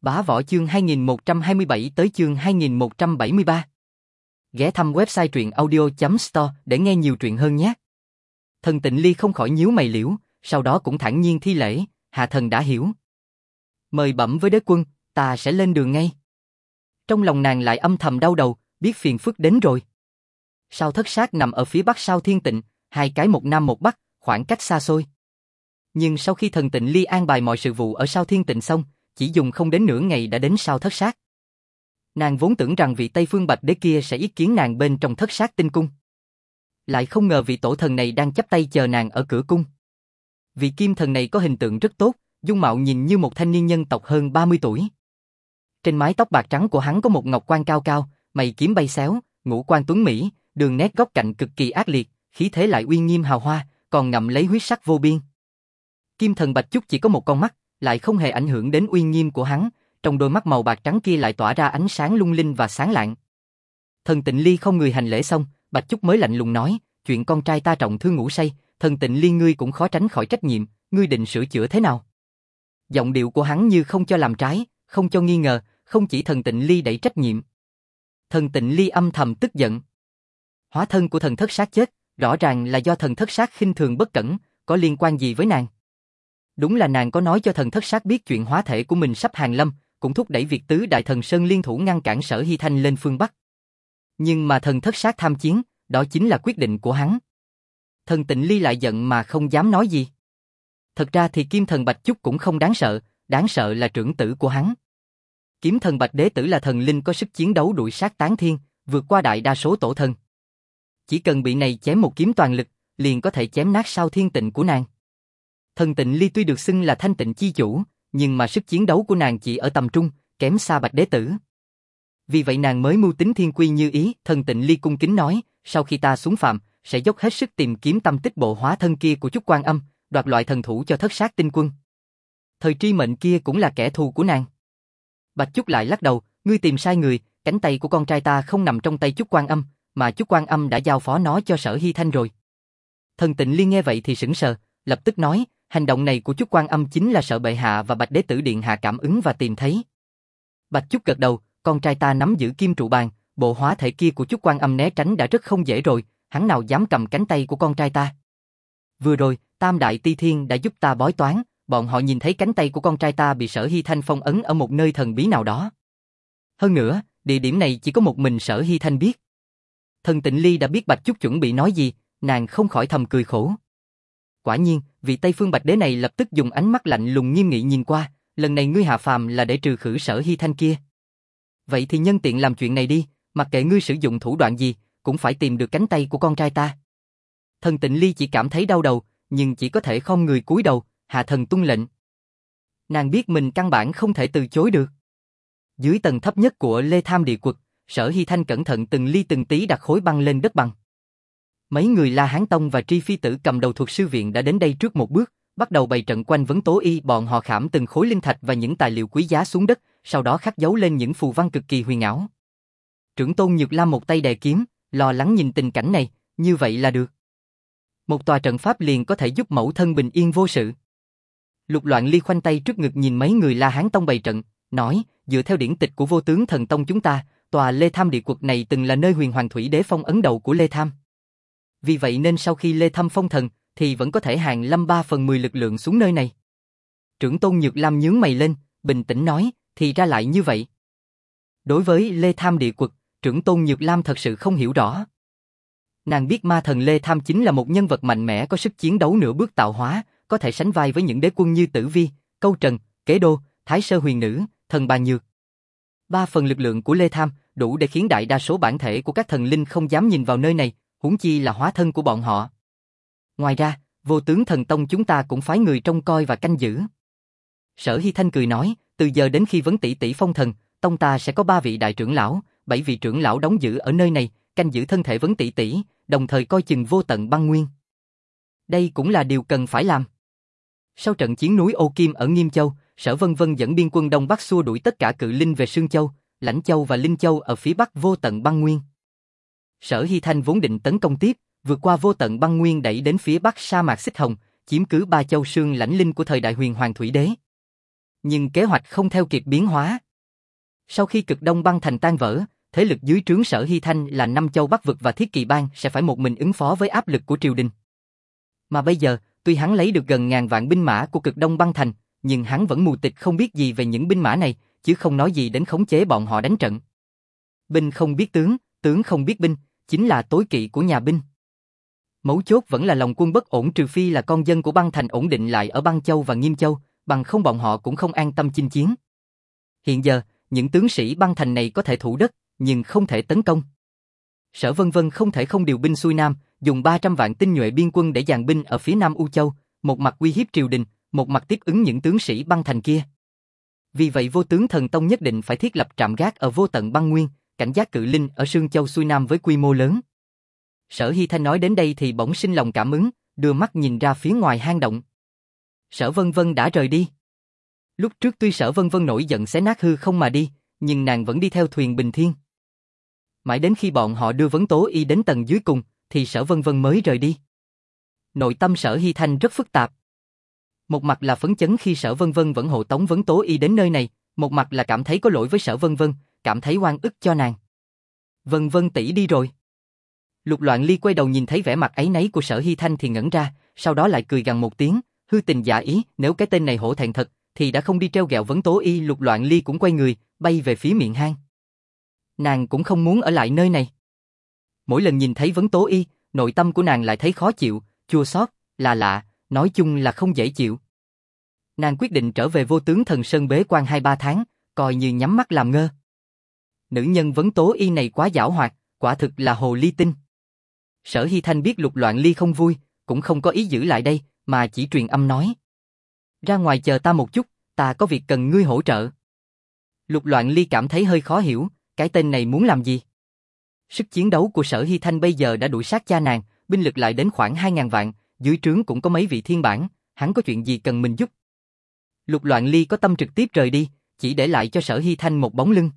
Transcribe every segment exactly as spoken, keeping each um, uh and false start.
Bá Võ chương hai nghìn một trăm hai mươi bảy tới chương hai nghìn một trăm bảy mươi ba. Ghé thăm website truyện audio chấm store để nghe nhiều truyện hơn nhé. Thần Tịnh Ly không khỏi nhíu mày liễu, sau đó cũng thản nhiên thi lễ, hạ thần đã hiểu. Mời bẩm với đế quân, ta sẽ lên đường ngay. Trong lòng nàng lại âm thầm đau đầu, biết phiền phức đến rồi. Sao Thất Sát nằm ở phía bắc Sao Thiên Tịnh, hai cái một nam một bắc, khoảng cách xa xôi. Nhưng sau khi Thần Tịnh Ly an bài mọi sự vụ ở Sao Thiên Tịnh xong, chỉ dùng không đến nửa ngày đã đến Sao Thất Sát. Nàng vốn tưởng rằng vị Tây Phương Bạch Đế kia sẽ yết kiến nàng bên trong Thất Sát tinh cung. Lại không ngờ vị tổ thần này đang chắp tay chờ nàng ở cửa cung. Vị kim thần này có hình tượng rất tốt, dung mạo nhìn như một thanh niên nhân tộc hơn ba mươi tuổi. Trên mái tóc bạc trắng của hắn có một ngọc quan cao cao, mày kiếm bay xéo, ngũ quan tuấn mỹ, đường nét góc cạnh cực kỳ ác liệt, khí thế lại uy nghiêm hào hoa, còn ngậm lấy huyết sắc vô biên. Kim thần Bạch Chúc chỉ có một con mắt, lại không hề ảnh hưởng đến uy nghiêm của hắn, trong đôi mắt màu bạc trắng kia lại tỏa ra ánh sáng lung linh và sáng lạng. Thần Tịnh Ly không người hành lễ xong, Bạch Chúc mới lạnh lùng nói, chuyện con trai ta trọng thương ngủ say, Thần Tịnh Ly ngươi cũng khó tránh khỏi trách nhiệm, ngươi định sửa chữa thế nào? Giọng điệu của hắn như không cho làm trái, không cho nghi ngờ, không chỉ Thần Tịnh Ly đẩy trách nhiệm. Thần Tịnh Ly âm thầm tức giận. Hóa thân của Thần Thất Sát chết, rõ ràng là do Thần Thất Sát khinh thường bất cẩn, có liên quan gì với nàng? Đúng là nàng có nói cho Thần Thất Sát biết chuyện hóa thể của mình sắp hàng lâm, cũng thúc đẩy việc tứ đại thần sơn liên thủ ngăn cản Sở Hy Thanh lên phương Bắc. Nhưng mà Thần Thất Sát tham chiến, đó chính là quyết định của hắn. Thần Tịnh Ly lại giận mà không dám nói gì. Thật ra thì Kim Thần Bạch Chúc cũng không đáng sợ, đáng sợ là trưởng tử của hắn. Kiếm Thần Bạch Đế Tử là thần linh có sức chiến đấu đuổi sát tán thiên, vượt qua đại đa số tổ thần. Chỉ cần bị này chém một kiếm toàn lực, liền có thể chém nát Sao Thiên Tịnh của nàng. Thần Tịnh Ly tuy được xưng là Thanh Tịnh chi chủ, nhưng mà sức chiến đấu của nàng chỉ ở tầm trung, kém xa Bạch Đế Tử. Vì vậy nàng mới mưu tính thiên quy như ý. Thần Tịnh Ly cung kính nói, sau khi ta xuống phàm, sẽ dốc hết sức tìm kiếm tâm tích bộ hóa thân kia của Chúc Quan Âm, đoạt loại thần thủ cho Thất Sát tinh quân. Thời Tri Mệnh kia cũng là kẻ thù của nàng. Bạch Chúc lại lắc đầu, ngươi tìm sai người, cánh tay của con trai ta không nằm trong tay Chúc Quan Âm, mà Chúc Quan Âm đã giao phó nó cho Sở Hy Thanh rồi. Thần Tịnh Ly nghe vậy thì sững sờ, lập tức nói, hành động này của Chúc Quan Âm chính là sợ bệ hạ và Bạch Đế Tử điện hạ cảm ứng và tìm thấy. Bạch Chúc gật đầu, con trai ta nắm giữ kim trụ bàn, bộ hóa thể kia của Chúc Quan Âm né tránh đã rất không dễ rồi, hắn nào dám cầm cánh tay của con trai ta. Vừa rồi, Tam Đại Ti Thiên đã giúp ta bói toán, bọn họ nhìn thấy cánh tay của con trai ta bị Sở Hy Thanh phong ấn ở một nơi thần bí nào đó. Hơn nữa, địa điểm này chỉ có một mình Sở Hy Thanh biết. Thần Tịnh Ly đã biết Bạch Chúc chuẩn bị nói gì, nàng không khỏi thầm cười khổ. Quả nhiên, vị Tây Phương Bạch Đế này lập tức dùng ánh mắt lạnh lùng nghiêm nghị nhìn qua, lần này ngươi hạ phàm là để trừ khử Sở Hy Thanh kia. Vậy thì nhân tiện làm chuyện này đi, mặc kệ ngươi sử dụng thủ đoạn gì, cũng phải tìm được cánh tay của con trai ta. Thần Tịnh Ly chỉ cảm thấy đau đầu, nhưng chỉ có thể khom người cúi đầu, hạ thần tuân lệnh. Nàng biết mình căn bản không thể từ chối được. Dưới tầng thấp nhất của Lê Tham Địa Quật, Sở Hy Thanh cẩn thận từng ly từng tí đặt khối băng lên đất bằng. Mấy người La Hán Tông và Tri Phi Tử cầm đầu thuộc sư viện đã đến đây trước một bước, bắt đầu bày trận quanh vấn tố y. Bọn họ khảm từng khối linh thạch và những tài liệu quý giá xuống đất, sau đó khắc dấu lên những phù văn cực kỳ huyền ảo. Trưởng tôn Nhược Lam một tay đè kiếm, lo lắng nhìn tình cảnh này, như vậy là được. Một tòa trận pháp liền có thể giúp mẫu thân bình yên vô sự. Lục Loạn Ly khoanh tay trước ngực nhìn mấy người La Hán Tông bày trận, nói, dựa theo điển tịch của Vô Tướng Thần Tông chúng ta, tòa Lê Tham Địa Quật này từng là nơi Huyền Hoàng Thủy Đế phong ấn đầu của Lê Tham. Vì vậy nên sau khi Lê Tham phong thần, thì vẫn có thể hàng lâm ba phần mười lực lượng xuống nơi này. Trưởng tôn Nhược Lam nhướng mày lên, bình tĩnh nói, thì ra lại như vậy. Đối với Lê Tham Địa Quật, trưởng tôn Nhược Lam thật sự không hiểu rõ. Nàng biết ma thần Lê Tham chính là một nhân vật mạnh mẽ có sức chiến đấu nửa bước tạo hóa, có thể sánh vai với những đế quân như Tử Vi, Câu Trần, Kế Đô, Thái Sơ Huyền Nữ, Thần Bàn Nhược. Ba phần lực lượng của Lê Tham đủ để khiến đại đa số bản thể của các thần linh không dám nhìn vào nơi này, huống chi là hóa thân của bọn họ. Ngoài ra, Vô Tướng Thần Tông chúng ta cũng phái người trông coi và canh giữ. Sở Hy Thanh cười nói, từ giờ đến khi Vấn Tỷ Tỷ phong thần, tông ta sẽ có ba vị đại trưởng lão, bảy vị trưởng lão đóng giữ ở nơi này, canh giữ thân thể Vấn Tỷ Tỷ, đồng thời coi chừng vô tận băng nguyên. Đây cũng là điều cần phải làm. Sau trận chiến núi Ô Kim ở Nghiêm Châu, Sở Vân Vân dẫn biên quân Đông Bắc xua đuổi tất cả cự linh về Sương Châu, Lãnh Châu và Linh Châu ở phía bắc vô tận băng nguyên. Sở Hy Thanh vốn định tấn công tiếp, vượt qua vô tận băng nguyên đẩy đến phía bắc sa mạc Xích Hồng, chiếm cứ ba châu Sương Lãnh Linh của thời đại Huyền Hoàng Thủy Đế. Nhưng kế hoạch không theo kịp biến hóa. Sau khi Cực Đông băng thành tan vỡ, thế lực dưới trướng Sở Hy Thanh là Năm Châu Bắc Vực và Thiết Kỵ Bang sẽ phải một mình ứng phó với áp lực của triều đình. Mà bây giờ, tuy hắn lấy được gần ngàn vạn binh mã của Cực Đông băng thành, nhưng hắn vẫn mù tịch không biết gì về những binh mã này, chứ không nói gì đến khống chế bọn họ đánh trận. Binh không biết tướng, tướng không biết binh, chính là tối kỵ của nhà binh. Mấu chốt vẫn là lòng quân bất ổn, trừ phi là con dân của băng thành ổn định lại ở Băng Châu và Nghiêm Châu, bằng không bọn họ cũng không an tâm chinh chiến. Hiện giờ, những tướng sĩ băng thành này có thể thủ đất, nhưng không thể tấn công. Sở Vân Vân không thể không điều binh xuôi nam, dùng ba trăm vạn tinh nhuệ biên quân để dàn binh ở phía nam U Châu, một mặt uy hiếp triều đình, một mặt tiếp ứng những tướng sĩ băng thành kia. Vì vậy Vô Tướng Thần Tông nhất định phải thiết lập trạm gác ở Vô Tận Băng Nguyên, cảnh giác cự linh ở Sương Châu xuôi nam với quy mô lớn. Sở Hy Thanh nói đến đây thì bỗng sinh lòng cảm ứng, đưa mắt nhìn ra phía ngoài hang động. Sở Vân Vân đã rời đi. Lúc trước tuy Sở Vân Vân nổi giận xé nát hư không mà đi, nhưng nàng vẫn đi theo thuyền Bình Thiên. Mãi đến khi bọn họ đưa Vấn Tố Y đến tầng dưới cùng, thì Sở Vân Vân mới rời đi. Nội tâm Sở Hy Thanh rất phức tạp. Một mặt là phấn chấn khi Sở Vân Vân vẫn hộ tống Vấn Tố Y đến nơi này, một mặt là cảm thấy có lỗi với Sở Vân Vân, cảm thấy oan ức cho nàng. Vân Vân tỷ đi rồi. Lục Loạn Ly quay đầu nhìn thấy vẻ mặt áy náy của Sở Hy Thanh thì ngẩn ra, sau đó lại cười gằn một tiếng, hư tình giả ý, nếu cái tên này hổ thẹn thật, thì đã không đi treo gẹo Vấn Tố Y. Lục Loạn Ly cũng quay người, bay về phía miệng hang. Nàng cũng không muốn ở lại nơi này. Mỗi lần nhìn thấy Vấn Tố Y, nội tâm của nàng lại thấy khó chịu, chua xót, là lạ, nói chung là không dễ chịu. Nàng quyết định trở về Vô Tướng Thần Sơn bế quan hai ba tháng, coi như nhắm mắt làm ngơ. Nữ nhân Vấn Tố Y này quá giảo hoạt, quả thực là hồ ly tinh. Sở Hy Thanh biết Lục Loạn Ly không vui, cũng không có ý giữ lại đây, mà chỉ truyền âm nói. Ra ngoài chờ ta một chút, ta có việc cần ngươi hỗ trợ. Lục Loạn Ly cảm thấy hơi khó hiểu, cái tên này muốn làm gì? Sức chiến đấu của Sở Hy Thanh bây giờ đã đuổi sát cha nàng, binh lực lại đến khoảng hai ngàn vạn, dưới trướng cũng có mấy vị thiên bản, hắn có chuyện gì cần mình giúp? Lục Loạn Ly có tâm trực tiếp rời đi, chỉ để lại cho Sở Hy Thanh một bóng lưng.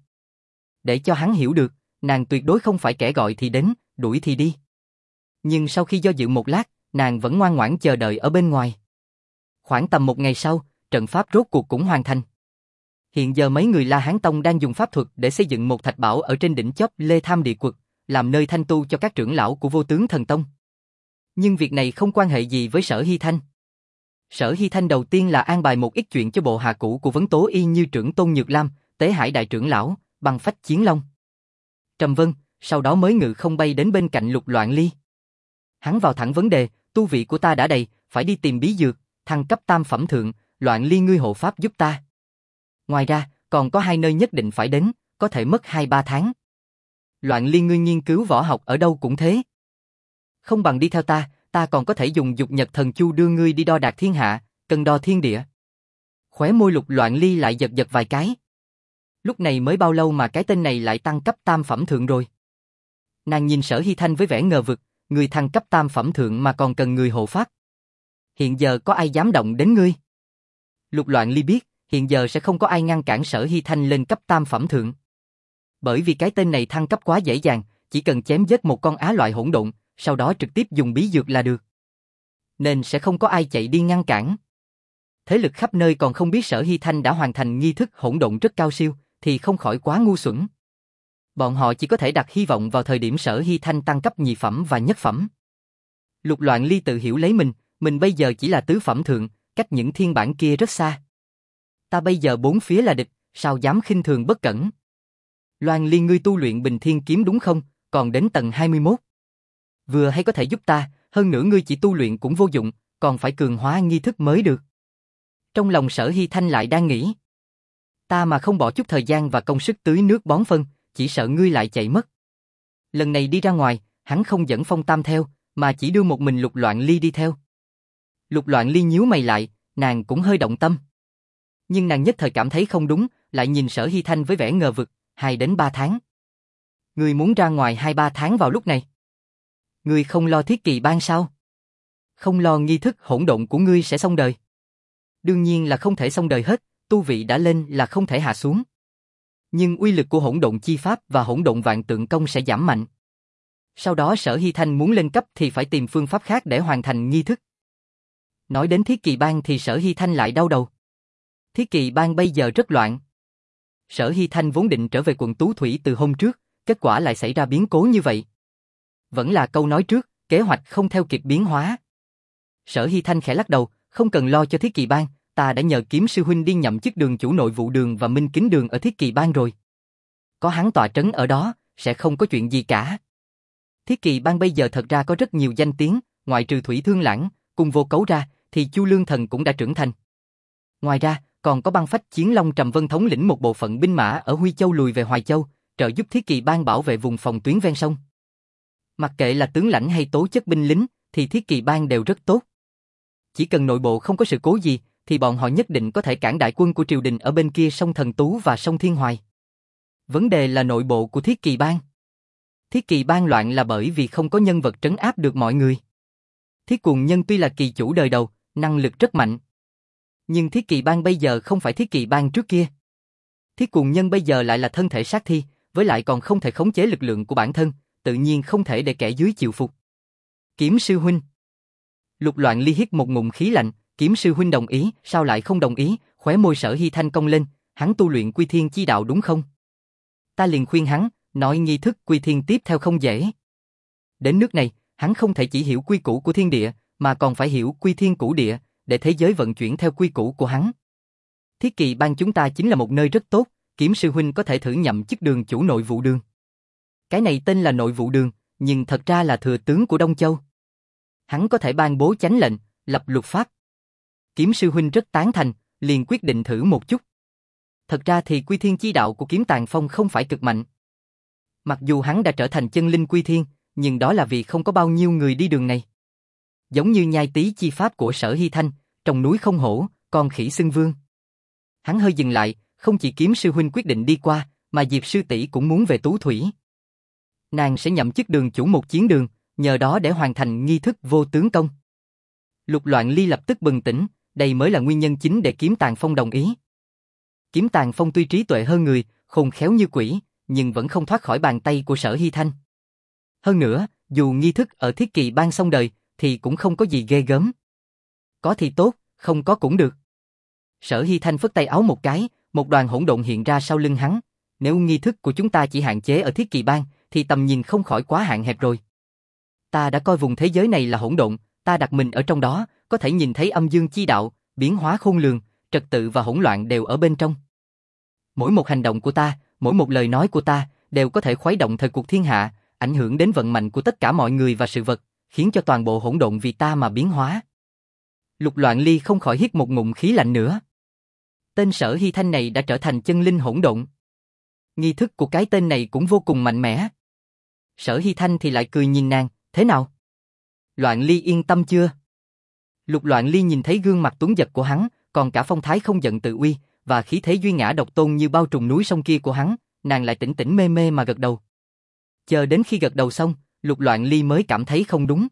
Để cho hắn hiểu được, nàng tuyệt đối không phải kẻ gọi thì đến, đuổi thì đi. Nhưng sau khi do dự một lát, nàng vẫn ngoan ngoãn chờ đợi ở bên ngoài. Khoảng tầm một ngày sau, trận pháp rốt cuộc cũng hoàn thành. Hiện giờ mấy người La Hán Tông đang dùng pháp thuật để xây dựng một thạch bảo ở trên đỉnh chóp Lê Tham Địa Quật, làm nơi thanh tu cho các trưởng lão của Vô Tướng Thần Tông. Nhưng việc này không quan hệ gì với Sở Hy Thanh. Sở Hy Thanh đầu tiên là an bài một ít chuyện cho bộ hạ cũ của Vấn Tố Y như trưởng Tôn Nhược Lam, Tế Hải Đại trưởng lão, Băng Phách Chiến Long, Trầm Vân, sau đó mới ngự không bay đến bên cạnh Lục Loạn Ly. Hắn vào thẳng vấn đề, tu vị của ta đã đầy, phải đi tìm bí dược, thăng cấp tam phẩm thượng, Loạn Ly ngươi hộ pháp giúp ta. Ngoài ra, còn có hai nơi nhất định phải đến, có thể mất hai ba tháng. Loạn Ly ngươi nghiên cứu võ học ở đâu cũng thế. Không bằng đi theo ta, ta còn có thể dùng Dục Nhật Thần Chu đưa ngươi đi đo đạc thiên hạ, cân đo thiên địa. Khóe môi Lục Loạn Ly lại giật giật vài cái. Lúc này mới bao lâu mà cái tên này lại tăng cấp tam phẩm thượng rồi? Nàng nhìn Sở Hy Thanh với vẻ ngờ vực, người thăng cấp tam phẩm thượng mà còn cần người hộ pháp. Hiện giờ có ai dám động đến ngươi? Lục Loạn Ly biết, hiện giờ sẽ không có ai ngăn cản Sở Hy Thanh lên cấp tam phẩm thượng. Bởi vì cái tên này thăng cấp quá dễ dàng, chỉ cần chém giết một con á loại hỗn độn, sau đó trực tiếp dùng bí dược là được. Nên sẽ không có ai chạy đi ngăn cản. Thế lực khắp nơi còn không biết Sở Hy Thanh đã hoàn thành nghi thức hỗn độn rất cao siêu, thì không khỏi quá ngu xuẩn. Bọn họ chỉ có thể đặt hy vọng vào thời điểm Sở Hy Thanh tăng cấp nhị phẩm và nhất phẩm. Lục Loạn Ly tự hiểu lấy mình, mình bây giờ chỉ là tứ phẩm thượng, cách những thiên bản kia rất xa. Ta bây giờ bốn phía là địch, sao dám khinh thường bất cẩn. Loan Ly ngươi tu luyện Bình Thiên kiếm đúng không, còn đến tầng hai mươi mốt. Vừa hay có thể giúp ta, hơn nữa ngươi chỉ tu luyện cũng vô dụng, còn phải cường hóa nghi thức mới được. Trong lòng Sở Hy Thanh lại đang nghĩ. Ta mà không bỏ chút thời gian và công sức tưới nước bón phân, chỉ sợ ngươi lại chạy mất. Lần này đi ra ngoài, hắn không dẫn Phong Tam theo, mà chỉ đưa một mình Lục Loạn Ly đi theo. Lục Loạn Ly nhíu mày lại, nàng cũng hơi động tâm. Nhưng nàng nhất thời cảm thấy không đúng, lại nhìn Sở Hy Thanh với vẻ ngờ vực, hai đến ba tháng. Ngươi muốn ra ngoài hai ba tháng vào lúc này? Ngươi không lo Thiết Kỵ Bang sao? Không lo nghi thức hỗn độn của ngươi sẽ xong đời? Đương nhiên là không thể xong đời hết, tu vị đã lên là không thể hạ xuống. Nhưng uy lực của hỗn độn chi pháp và hỗn độn vạn tượng công sẽ giảm mạnh. Sau đó Sở Hy Thanh muốn lên cấp thì phải tìm phương pháp khác để hoàn thành nghi thức. Nói đến Thiết Kỵ Bang thì Sở Hy Thanh lại đau đầu. Thiết Kỳ Bang bây giờ rất loạn. Sở Hy Thanh vốn định trở về quận Tú Thủy từ hôm trước, kết quả lại xảy ra biến cố như vậy. Vẫn là câu nói trước, kế hoạch không theo kịp biến hóa. Sở Hy Thanh khẽ lắc đầu, không cần lo cho Thiết Kỳ Bang, ta đã nhờ Kiếm sư huynh đi nhậm chức đường chủ nội vụ đường và minh kính đường ở Thiết Kỳ Bang rồi. Có hắn tọa trấn ở đó, sẽ không có chuyện gì cả. Thiết Kỳ Bang bây giờ thật ra có rất nhiều danh tiếng, ngoại trừ Thủy Thương Lãng, cùng Vô Cấu ra, thì Chu Lương Thần cũng đã trưởng thành. Ngoài ra, còn có băng phách Chiến Long Trầm Vân thống lĩnh một bộ phận binh mã ở Huy Châu lùi về Hoài Châu, trợ giúp Thiết Kỳ Bang bảo vệ vùng phòng tuyến ven sông. Mặc kệ là tướng lãnh hay tố chất binh lính, thì Thiết Kỳ Bang đều rất tốt. Chỉ cần nội bộ không có sự cố gì, thì bọn họ nhất định có thể cản đại quân của triều đình ở bên kia sông Thần Tú và sông Thiên Hoài. Vấn đề là nội bộ của Thiết Kỳ Bang. Thiết Kỳ Bang loạn là bởi vì không có nhân vật trấn áp được mọi người. Thiết Cuồng Nhân tuy là kỳ chủ đời đầu, năng lực rất mạnh. Nhưng Thiết Kỳ Bang bây giờ không phải Thiết Kỳ Bang trước kia. Thiết Cuồng Nhân bây giờ lại là thân thể sát thi, với lại còn không thể khống chế lực lượng của bản thân, tự nhiên không thể để kẻ dưới chịu phục. Kiếm sư huynh. Lục Loạn Ly hít một ngụm khí lạnh, Kiếm sư huynh đồng ý, sao lại không đồng ý? Khóe môi Sở Hy Thanh cong lên, hắn tu luyện Quy Thiên chi đạo đúng không? Ta liền khuyên hắn, nói nghi thức Quy Thiên tiếp theo không dễ. Đến nước này, hắn không thể chỉ hiểu quy củ của thiên địa, mà còn phải hiểu Quy Thiên cửu địa, để thế giới vận chuyển theo quy củ của hắn. Thiết Kỳ Bang chúng ta chính là một nơi rất tốt, Kiếm sư huynh có thể thử nhậm chức đường chủ nội vụ đường. Cái này tên là nội vụ đường, nhưng thật ra là thừa tướng của Đông Châu. Hắn có thể ban bố chánh lệnh, lập luật pháp. Kiếm sư huynh rất tán thành, liền quyết định thử một chút. Thật ra thì Quy Thiên chi đạo của Kiếm Tàn Phong không phải cực mạnh. Mặc dù hắn đã trở thành chân linh Quy Thiên, nhưng đó là vì không có bao nhiêu người đi đường này. Giống như nhai tí chi pháp của Sở Hy Thanh, trong núi không hổ, con khỉ xưng vương. Hắn hơi dừng lại, không chỉ Kiếm sư huynh quyết định đi qua, mà Diệp sư tỷ cũng muốn về Tú Thủy. Nàng sẽ nhậm chức đường chủ một chiến đường, nhờ đó để hoàn thành nghi thức vô tướng công. Lục Loạn Ly lập tức bừng tỉnh, đây mới là nguyên nhân chính để Kiếm Tàn Phong đồng ý. Kiếm Tàn Phong tuy trí tuệ hơn người, khôn khéo như quỷ, nhưng vẫn không thoát khỏi bàn tay của Sở Hy Thanh. Hơn nữa, dù nghi thức ở Thiết Kỳ Bang xong đời, thì cũng không có gì ghê gớm. Có thì tốt, không có cũng được. Sở Hy Thanh phất tay áo một cái, một đoàn hỗn độn hiện ra sau lưng hắn. Nếu nghi thức của chúng ta chỉ hạn chế ở Thiết Kỳ Bang, thì tầm nhìn không khỏi quá hạn hẹp rồi. Ta đã coi vùng thế giới này là hỗn độn, ta đặt mình ở trong đó, có thể nhìn thấy âm dương chi đạo, biến hóa khôn lường, trật tự và hỗn loạn đều ở bên trong. Mỗi một hành động của ta, mỗi một lời nói của ta, đều có thể khuấy động thời cuộc thiên hạ, ảnh hưởng đến vận mệnh của tất cả mọi người và sự vật, khiến cho toàn bộ hỗn độn vì ta mà biến hóa. Lục Loạn Ly không khỏi hít một ngụm khí lạnh nữa. Tên Sở Hy Thanh này đã trở thành chân linh hỗn độn. Nghi thức của cái tên này cũng vô cùng mạnh mẽ. Sở Hy Thanh thì lại cười nhìn nàng, thế nào? Loạn Ly yên tâm chưa? Lục Loạn Ly nhìn thấy gương mặt tuấn giật của hắn, còn cả phong thái không giận tự uy, và khí thế duy ngã độc tôn như bao trùm núi sông kia của hắn, nàng lại tỉnh tỉnh mê mê mà gật đầu. Chờ đến khi gật đầu xong, Lục Loạn Ly mới cảm thấy không đúng.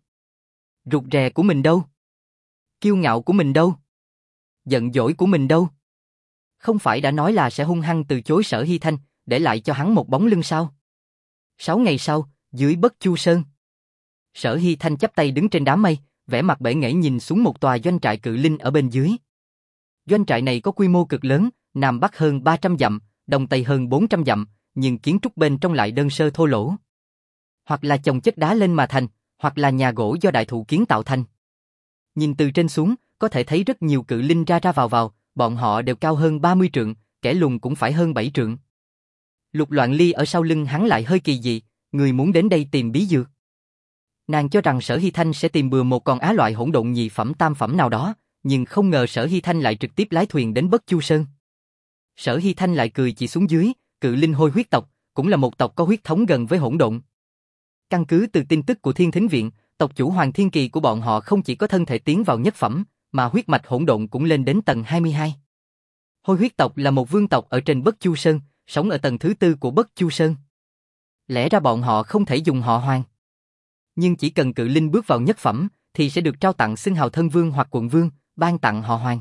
Rụt rè của mình đâu? Kiêu ngạo của mình đâu? Giận dỗi của mình đâu? Không phải đã nói là sẽ hung hăng từ chối Sở Hy Thanh, để lại cho hắn một bóng lưng sao? Sáu ngày sau, dưới Bất Chu Sơn, Sở Hy Thanh chắp tay đứng trên đám mây, vẻ mặt bể nghễ nhìn xuống một tòa doanh trại cự linh ở bên dưới. Doanh trại này có quy mô cực lớn, nam bắc hơn ba trăm dặm, đông tây hơn bốn trăm dặm, nhưng kiến trúc bên trong lại đơn sơ thô lỗ. Hoặc là chồng chất đá lên mà thành, hoặc là nhà gỗ do đại thụ kiến tạo thành. Nhìn từ trên xuống, có thể thấy rất nhiều cự linh ra ra vào vào, bọn họ đều cao hơn ba mươi trượng, kẻ lùn cũng phải hơn bảy trượng. Lục Loạn Ly ở sau lưng hắn lại hơi kỳ dị, người muốn đến đây tìm bí dược. Nàng cho rằng Sở Hy Thanh sẽ tìm bừa một con á loại hỗn độn nhị phẩm tam phẩm nào đó, nhưng không ngờ Sở Hy Thanh lại trực tiếp lái thuyền đến Bất Chu Sơn. Sở Hy Thanh lại cười chỉ xuống dưới, cự linh hôi huyết tộc, cũng là một tộc có huyết thống gần với hỗn độn. Căn cứ từ tin tức của Thiên Thính Viện, tộc chủ Hoàng Thiên Kỳ của bọn họ không chỉ có thân thể tiến vào nhất phẩm, mà huyết mạch hỗn độn cũng lên đến tầng hai mươi hai. Hôi huyết tộc là một vương tộc ở trên Bất Chu Sơn, sống ở tầng thứ tư của Bất Chu Sơn. Lẽ ra bọn họ không thể dùng họ Hoàng. Nhưng chỉ cần cự linh bước vào nhất phẩm, thì sẽ được trao tặng xưng hào thân vương hoặc quận vương, ban tặng họ Hoàng.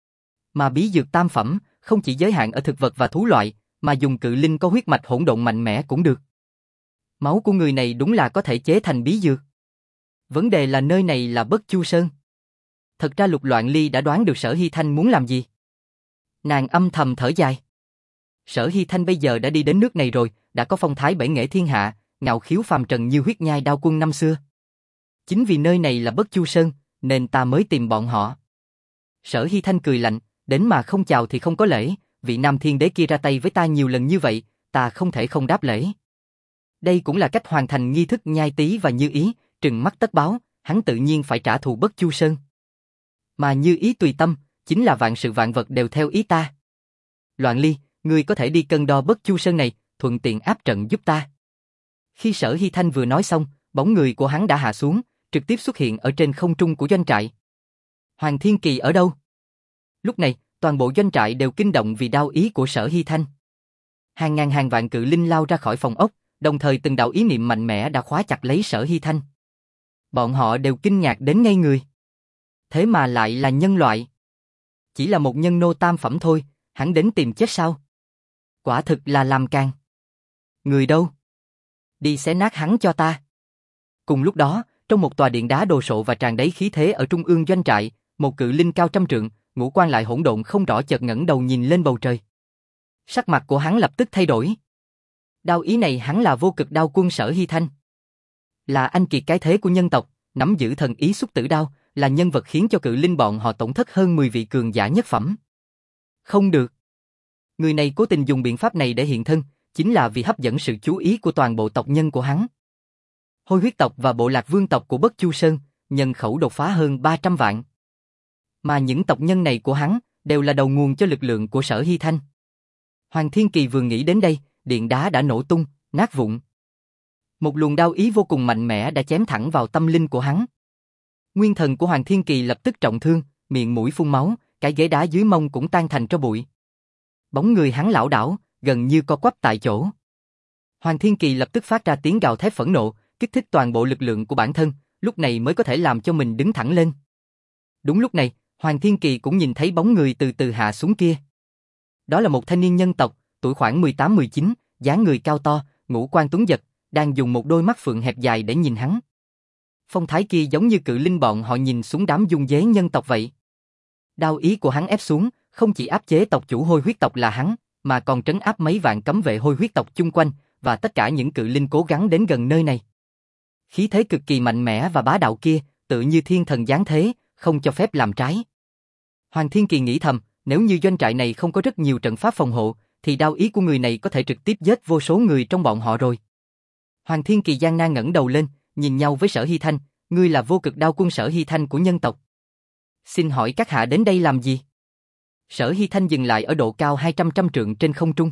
Mà bí dược tam phẩm, không chỉ giới hạn ở thực vật và thú loại, mà dùng cự linh có huyết mạch hỗn độn mạnh mẽ cũng được. Máu của người này đúng là có thể chế thành bí dược. Vấn đề là nơi này là Bất Chu Sơn. Thật ra Lục Loạn Ly đã đoán được Sở Hy Thanh muốn làm gì. Nàng âm thầm thở dài. Sở Hy Thanh bây giờ đã đi đến nước này rồi, đã có phong thái bể nghệ thiên hạ, ngạo khiếu phàm trần như huyết nhai đao quân năm xưa. Chính vì nơi này là Bất Chu Sơn, nên ta mới tìm bọn họ. Sở Hy Thanh cười lạnh, đến mà không chào thì không có lễ, vị Nam Thiên Đế kia ra tay với ta nhiều lần như vậy, ta không thể không đáp lễ. Đây cũng là cách hoàn thành nghi thức nhai tí và Như Ý, trừng mắt tất báo, hắn tự nhiên phải trả thù Bất Chu Sơn. Mà Như Ý tùy tâm, chính là vạn sự vạn vật đều theo ý ta. Loạn Ly, ngươi có thể đi cân đo Bất Chu Sơn này, thuận tiện áp trận giúp ta. Khi Sở Hy Thanh vừa nói xong, bóng người của hắn đã hạ xuống, trực tiếp xuất hiện ở trên không trung của doanh trại. Hoàng Thiên Kỳ ở đâu? Lúc này, toàn bộ doanh trại đều kinh động vì đao ý của Sở Hy Thanh. Hàng ngàn hàng vạn cự linh lao ra khỏi phòng ốc, đồng thời từng đạo ý niệm mạnh mẽ đã khóa chặt lấy Sở Hy Thanh. Bọn họ đều kinh ngạc đến ngây người. Thế mà lại là nhân loại. Chỉ là một nhân nô tam phẩm thôi, hắn đến tìm chết sao? Quả thực là làm càng. Người đâu? Đi xé nát hắn cho ta. Cùng lúc đó, trong một tòa điện đá đồ sộ và tràn đầy khí thế ở trung ương doanh trại, một cự linh cao trăm trượng, ngũ quan lại hỗn độn không rõ chợt ngẩng đầu nhìn lên bầu trời. Sắc mặt của hắn lập tức thay đổi. Đao ý này hắn là Vô Cực Đao Quân Sở Hy Thanh. Là anh kiệt cái thế của nhân tộc, nắm giữ thần ý xúc tử đao, là nhân vật khiến cho cự linh bọn họ tổn thất hơn mười vị cường giả nhất phẩm. Không được. Người này cố tình dùng biện pháp này để hiện thân, chính là vì hấp dẫn sự chú ý của toàn bộ tộc nhân của hắn. Hôi huyết tộc và bộ lạc vương tộc của Bất Chu Sơn, nhân khẩu đột phá hơn ba trăm vạn. Mà những tộc nhân này của hắn, đều là đầu nguồn cho lực lượng của Sở Hy Thanh. Hoàng Thiên Kỳ vừa nghĩ đến đây, điện đá đã nổ tung, nát vụn. Một luồng đao ý vô cùng mạnh mẽ đã chém thẳng vào tâm linh của hắn. Nguyên thần của Hoàng Thiên Kỳ lập tức trọng thương, miệng mũi phun máu, cái ghế đá dưới mông cũng tan thành tro bụi. Bóng người hắn lảo đảo, gần như co quắp tại chỗ. Hoàng Thiên Kỳ lập tức phát ra tiếng gào thét phẫn nộ, kích thích toàn bộ lực lượng của bản thân, lúc này mới có thể làm cho mình đứng thẳng lên. Đúng lúc này, Hoàng Thiên Kỳ cũng nhìn thấy bóng người từ từ hạ xuống kia. Đó là một thanh niên nhân tộc, tuổi khoảng mười tám mười chín, dáng người cao to, ngũ quan tuấn giật, đang dùng một đôi mắt phượng hẹp dài để nhìn hắn. Phong thái kia giống như cự linh bọn họ nhìn xuống đám dung dế nhân tộc vậy. Đao ý của hắn ép xuống, không chỉ áp chế tộc chủ Hôi huyết tộc là hắn, mà còn trấn áp mấy vạn cấm vệ Hôi huyết tộc chung quanh, và tất cả những cự linh cố gắng đến gần nơi này. Khí thế cực kỳ mạnh mẽ và bá đạo kia, tự như thiên thần giáng thế, không cho phép làm trái. Hoàng Thiên Kỳ nghĩ thầm, nếu như doanh trại này không có rất nhiều trận pháp phòng hộ, thì đao ý của người này có thể trực tiếp giết vô số người trong bọn họ rồi. Hoàng Thiên Kỳ gian nan ngẩng đầu lên, nhìn nhau với Sở Hy Thanh, ngươi là Vô Cực Đao Quân Sở Hy Thanh của nhân tộc. Xin hỏi các hạ đến đây làm gì? Sở Hy Thanh dừng lại ở độ cao hai trăm trăm trượng trên không trung.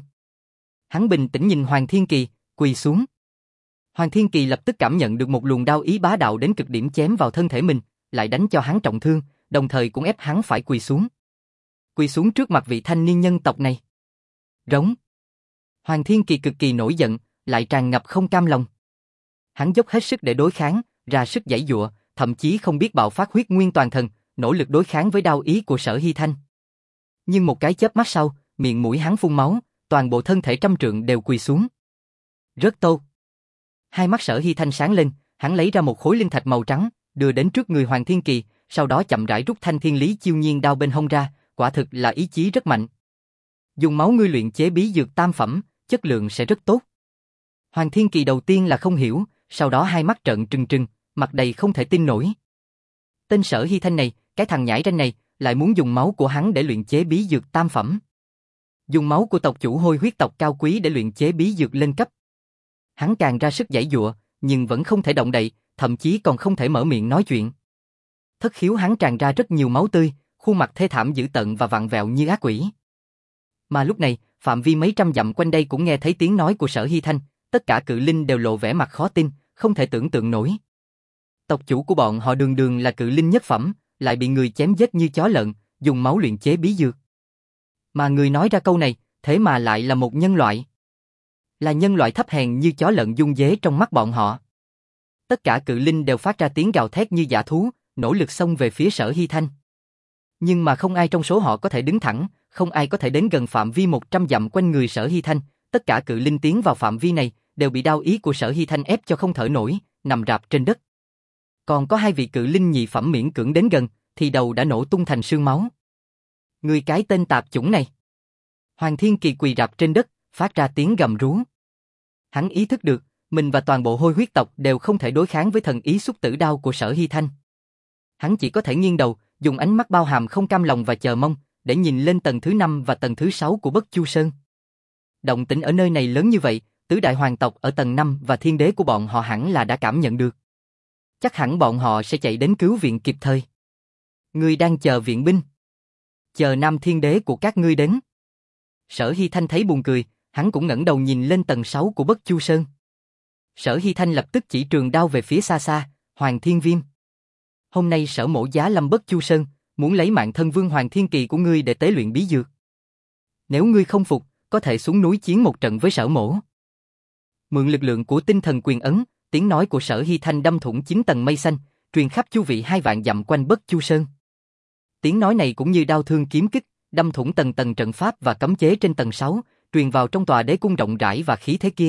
Hắn bình tĩnh nhìn Hoàng Thiên Kỳ, quỳ xuống. Hoàng Thiên Kỳ lập tức cảm nhận được một luồng đao ý bá đạo đến cực điểm chém vào thân thể mình, lại đánh cho hắn trọng thương, đồng thời cũng ép hắn phải quỳ xuống. Quỳ xuống trước mặt vị thanh niên nhân tộc này. Rống. Hoàng Thiên Kỳ cực kỳ nổi giận, lại tràn ngập không cam lòng. Hắn dốc hết sức để đối kháng, ra sức giãy giụa, thậm chí không biết bạo phát huyết nguyên toàn thần, nỗ lực đối kháng với đao ý của Sở Hy Thanh. Nhưng một cái chớp mắt sau, miệng mũi hắn phun máu, toàn bộ thân thể trăm trượng đều quỳ xuống. Rất tốt. Hai mắt Sở Hy Thanh sáng lên, hắn lấy ra một khối linh thạch màu trắng, đưa đến trước người Hoàng Thiên Kỳ, sau đó chậm rãi rút thanh thiên lý chiêu nhiên đao bên hông ra, quả thực là ý chí rất mạnh. Dùng máu ngươi luyện chế bí dược tam phẩm, chất lượng sẽ rất tốt. Hoàng Thiên Kỳ đầu tiên là không hiểu, sau đó hai mắt trợn trừng trừng, mặt đầy không thể tin nổi. Tên Sở Hy Thanh này, cái thằng nhãi ranh này, lại muốn dùng máu của hắn để luyện chế bí dược tam phẩm. Dùng máu của tộc chủ Hôi huyết tộc cao quý để luyện chế bí dược lên cấp. Hắn càng ra sức giãy giụa, nhưng vẫn không thể động đậy, thậm chí còn không thể mở miệng nói chuyện. Thất khiếu hắn tràn ra rất nhiều máu tươi, khuôn mặt thê thảm dữ tợn và vặn vẹo như ác quỷ. Mà lúc này, phạm vi mấy trăm dặm quanh đây cũng nghe thấy tiếng nói của Sở Hy Thanh, tất cả cự linh đều lộ vẻ mặt khó tin, không thể tưởng tượng nổi. Tộc chủ của bọn họ đường đường là cự linh nhất phẩm, lại bị người chém giết như chó lợn, dùng máu luyện chế bí dược. Mà người nói ra câu này, thế mà lại là một nhân loại. Là nhân loại thấp hèn như chó lợn dung dế trong mắt bọn họ. Tất cả cự linh đều phát ra tiếng gào thét như dã thú, nỗ lực xông về phía Sở Hy Thanh. Nhưng mà không ai trong số họ có thể đứng thẳng, không ai có thể đến gần phạm vi một trăm dặm quanh người Sở Hy Thanh, tất cả cự linh tiến vào phạm vi này, đều bị đao ý của Sở Hy Thanh ép cho không thở nổi, nằm rạp trên đất. Còn có hai vị cự linh nhị phẩm miễn cưỡng đến gần, thì đầu đã nổ tung thành sương máu. Người cái tên tạp chủng này. Hoàng Thiên Kỳ quỳ rạp trên đất, phát ra tiếng gầm rú. Hắn ý thức được, mình và toàn bộ hôi huyết tộc đều không thể đối kháng với thần ý xúc tử đao của Sở Hy Thanh. Hắn chỉ có thể nghiêng đầu, dùng ánh mắt bao hàm không cam lòng và chờ mong, để nhìn lên tầng thứ năm và tầng thứ sáu của Bất Chu Sơn. Động tĩnh ở nơi này lớn như vậy, tứ đại hoàng tộc ở tầng năm và thiên đế của bọn họ hẳn là đã cảm nhận được. Chắc hẳn bọn họ sẽ chạy đến cứu viện kịp thời. Ngươi đang chờ viện binh. Chờ nam thiên đế của các ngươi đến. Sở Hy Thanh thấy buồn cười, hắn cũng ngẩng đầu nhìn lên tầng sáu của Bất Chu Sơn. Sở Hy Thanh lập tức chỉ trường đao về phía xa xa, Hoàng Thiên Viêm. Hôm nay Sở Mỗ giá lâm Bất Chu Sơn, muốn lấy mạng thân vương Hoàng Thiên Kỳ của ngươi để tế luyện bí dược. Nếu ngươi không phục, có thể xuống núi chiến một trận với Sở Mỗ. Mượn lực lượng của tinh thần quyền ấn, tiếng nói của Sở Hy Thanh đâm thủng chín tầng mây xanh, truyền khắp chu vị hai vạn dặm quanh Bất Chu Sơn. Tiếng nói này cũng như đao thương kiếm kích, đâm thủng tầng tầng trận pháp và cấm chế trên tầng sáu, truyền vào trong tòa đế cung rộng rãi và khí thế kia.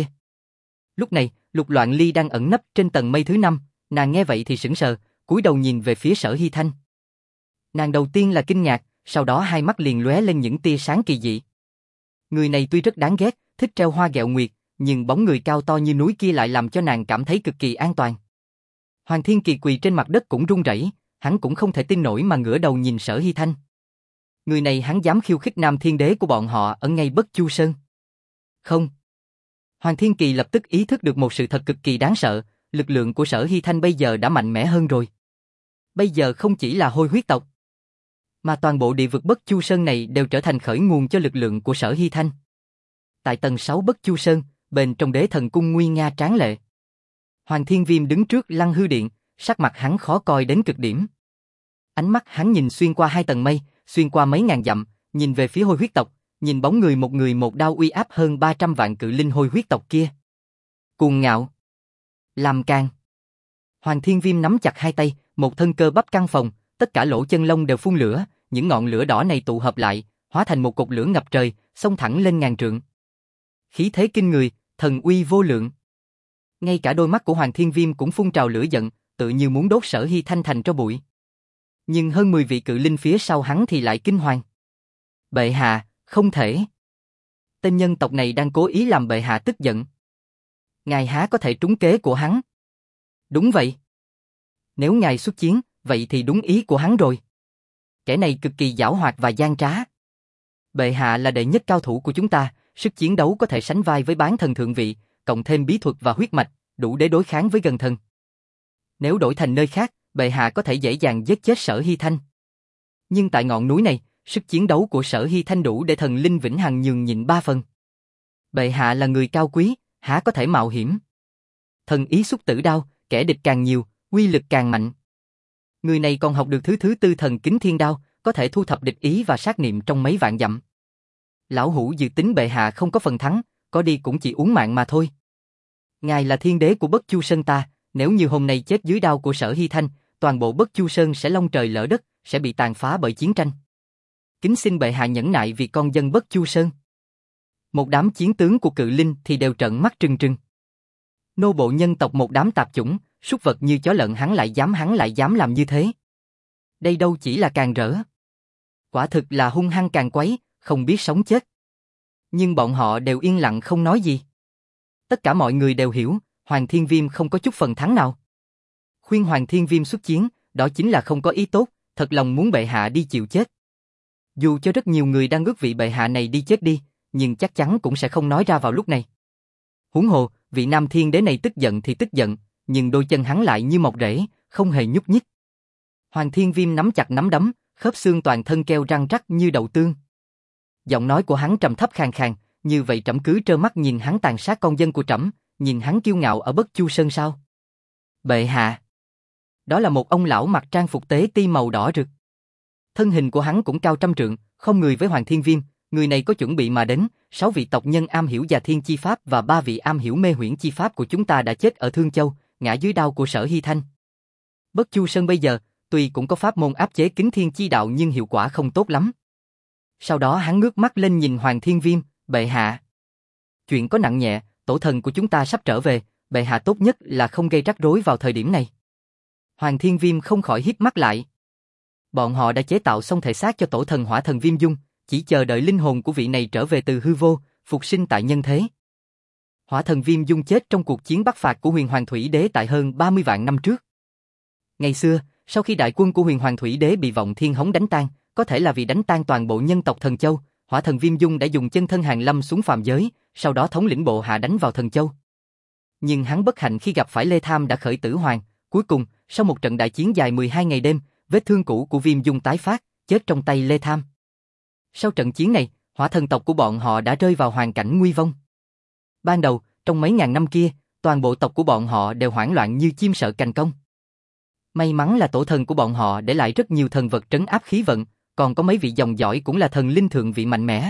Lúc này, Lục Loạn Ly đang ẩn nấp trên tầng mây thứ năm, nàng nghe vậy thì sững sờ, cúi đầu nhìn về phía Sở Hy Thanh. Nàng đầu tiên là kinh ngạc, sau đó hai mắt liền lóe lên những tia sáng kỳ dị. Người này tuy rất đáng ghét, thích treo hoa ghẹo nguyệt, nhưng bóng người cao to như núi kia lại làm cho nàng cảm thấy cực kỳ an toàn. Hoàng Thiên Kỳ quỳ trên mặt đất cũng run rẩy, hắn cũng không thể tin nổi mà ngửa đầu nhìn Sở Hy Thanh. Người này hắn dám khiêu khích nam thiên đế của bọn họ ở ngay Bất Chu Sơn. Không. Hoàng Thiên Kỳ lập tức ý thức được một sự thật cực kỳ đáng sợ, lực lượng của Sở Hy Thanh bây giờ đã mạnh mẽ hơn rồi. Bây giờ không chỉ là hôi huyết tộc, mà toàn bộ địa vực Bất Chu Sơn này đều trở thành khởi nguồn cho lực lượng của Sở Hy Thanh. Tại tầng sáu Bất Chu Sơn, bên trong đế thần cung nguy nga tráng lệ. Hoàng Thiên Viêm đứng trước Lăng Hư Điện, sắc mặt hắn khó coi đến cực điểm. Ánh mắt hắn nhìn xuyên qua hai tầng mây, xuyên qua mấy ngàn dặm, nhìn về phía hôi huyết tộc, nhìn bóng người một người một đao uy áp hơn ba trăm vạn cự linh hôi huyết tộc kia. Cuồng ngạo. Làm càn. Hoàng Thiên Viêm nắm chặt hai tay, một thân cơ bắp căng phồng, tất cả lỗ chân lông đều phun lửa, những ngọn lửa đỏ này tụ hợp lại, hóa thành một cột lửa ngập trời, xông thẳng lên ngàn trượng. Khí thế kinh người, thần uy vô lượng. Ngay cả đôi mắt của Hoàng Thiên Viêm cũng phun trào lửa giận, tự như muốn đốt Sở Hy Thanh thành tro bụi. Nhưng hơn mười vị cự linh phía sau hắn thì lại kinh hoàng. Bệ hạ, không thể. Tên nhân tộc này đang cố ý làm bệ hạ tức giận. Ngài há có thể trúng kế của hắn? Đúng vậy. Nếu ngài xuất chiến, vậy thì đúng ý của hắn rồi. Kẻ này cực kỳ giảo hoạt và gian trá. Bệ hạ là đệ nhất cao thủ của chúng ta, sức chiến đấu có thể sánh vai với bán thần thượng vị, cộng thêm bí thuật và huyết mạch, đủ để đối kháng với gần thần. Nếu đổi thành nơi khác, bệ hạ có thể dễ dàng giết chết Sở Hy Thanh. Nhưng tại ngọn núi này, sức chiến đấu của Sở Hy Thanh đủ để thần linh vĩnh hằng nhường nhịn ba phần. Bệ hạ là người cao quý, há có thể mạo hiểm. Thần ý xúc tử đao, kẻ địch càng nhiều, uy lực càng mạnh. Người này còn học được thứ thứ tư thần kính thiên đao, có thể thu thập địch ý và sát niệm trong mấy vạn dặm. Lão hủ dự tính bệ hạ không có phần thắng, có đi cũng chỉ uống mạng mà thôi. Ngài là thiên đế của Bất Chu Sơn ta, nếu như hôm nay chết dưới đao của Sở Hy Thanh, toàn bộ Bất Chu Sơn sẽ long trời lỡ đất, sẽ bị tàn phá bởi chiến tranh. Kính xin bệ hạ nhẫn nại vì con dân Bất Chu Sơn. Một đám chiến tướng của cự linh thì đều trợn mắt trừng trừng. Nô bộ nhân tộc một đám tạp chủng, súc vật như chó lợn hắn lại dám hắn lại dám làm như thế. Đây đâu chỉ là càng rỡ. Quả thực là hung hăng càng quấy, không biết sống chết. Nhưng bọn họ đều yên lặng không nói gì. Tất cả mọi người đều hiểu, Hoàng Thiên Viêm không có chút phần thắng nào. Khuyên Hoàng Thiên Viêm xuất chiến, đó chính là không có ý tốt, thật lòng muốn bệ hạ đi chịu chết. Dù cho rất nhiều người đang ước vị bệ hạ này đi chết đi, nhưng chắc chắn cũng sẽ không nói ra vào lúc này. Huống hồ, vị nam thiên đế này tức giận thì tức giận, nhưng đôi chân hắn lại như mọc rễ, không hề nhúc nhích. Hoàng Thiên Viêm nắm chặt nắm đấm, khớp xương toàn thân kêu răng rắc như đậu tương. Giọng nói của hắn trầm thấp khàn khàn, như vậy trẫm cứ trơ mắt nhìn hắn tàn sát con dân của trẫm, nhìn hắn kiêu ngạo ở Bất Chu Sơn sao? Bệ hạ. Đó là một ông lão mặc trang phục tế ti màu đỏ rực. Thân hình của hắn cũng cao trăm trượng, không người với Hoàng Thiên Viêm, người này có chuẩn bị mà đến, sáu vị tộc nhân am hiểu Già Thiên chi pháp và ba vị am hiểu Mê Huyễn chi pháp của chúng ta đã chết ở Thương Châu, ngã dưới đao của Sở Hy Thanh. Bất Chu Sơn bây giờ, tuy cũng có pháp môn áp chế Kính Thiên chi đạo nhưng hiệu quả không tốt lắm. Sau đó hắn ngước mắt lên nhìn Hoàng Thiên Viêm, bệ hạ. Chuyện có nặng nhẹ, tổ thần của chúng ta sắp trở về, bệ hạ tốt nhất là không gây rắc rối vào thời điểm này. Hoàng Thiên Viêm không khỏi híp mắt lại. Bọn họ đã chế tạo xong thể xác cho tổ thần Hỏa Thần Viêm Dung, chỉ chờ đợi linh hồn của vị này trở về từ hư vô, phục sinh tại nhân thế. Hỏa thần Viêm Dung chết trong cuộc chiến bắc phạt của Huyền Hoàng Thủy Đế tại hơn ba mươi vạn năm trước. Ngày xưa, sau khi đại quân của Huyền Hoàng Thủy Đế bị Vọng Thiên Hống đánh tan, có thể là vì đánh tan toàn bộ nhân tộc Thần Châu, Hỏa thần Viêm Dung đã dùng chân thân hàng lâm xuống phàm giới, sau đó thống lĩnh bộ hạ đánh vào Thần Châu. Nhưng hắn bất hạnh khi gặp phải Lê Tham đã khởi tử hoàng, cuối cùng, sau một trận đại chiến dài mười hai ngày đêm, vết thương cũ của Viêm Dung tái phát, chết trong tay Lê Tham. Sau trận chiến này, hỏa thần tộc của bọn họ đã rơi vào hoàn cảnh nguy vong. Ban đầu, trong mấy ngàn năm kia, toàn bộ tộc của bọn họ đều hoảng loạn như chim sợ cành cong. May mắn là tổ thần của bọn họ để lại rất nhiều thần vật trấn áp khí vận, còn có mấy vị dòng dõi cũng là thần linh thượng vị mạnh mẽ.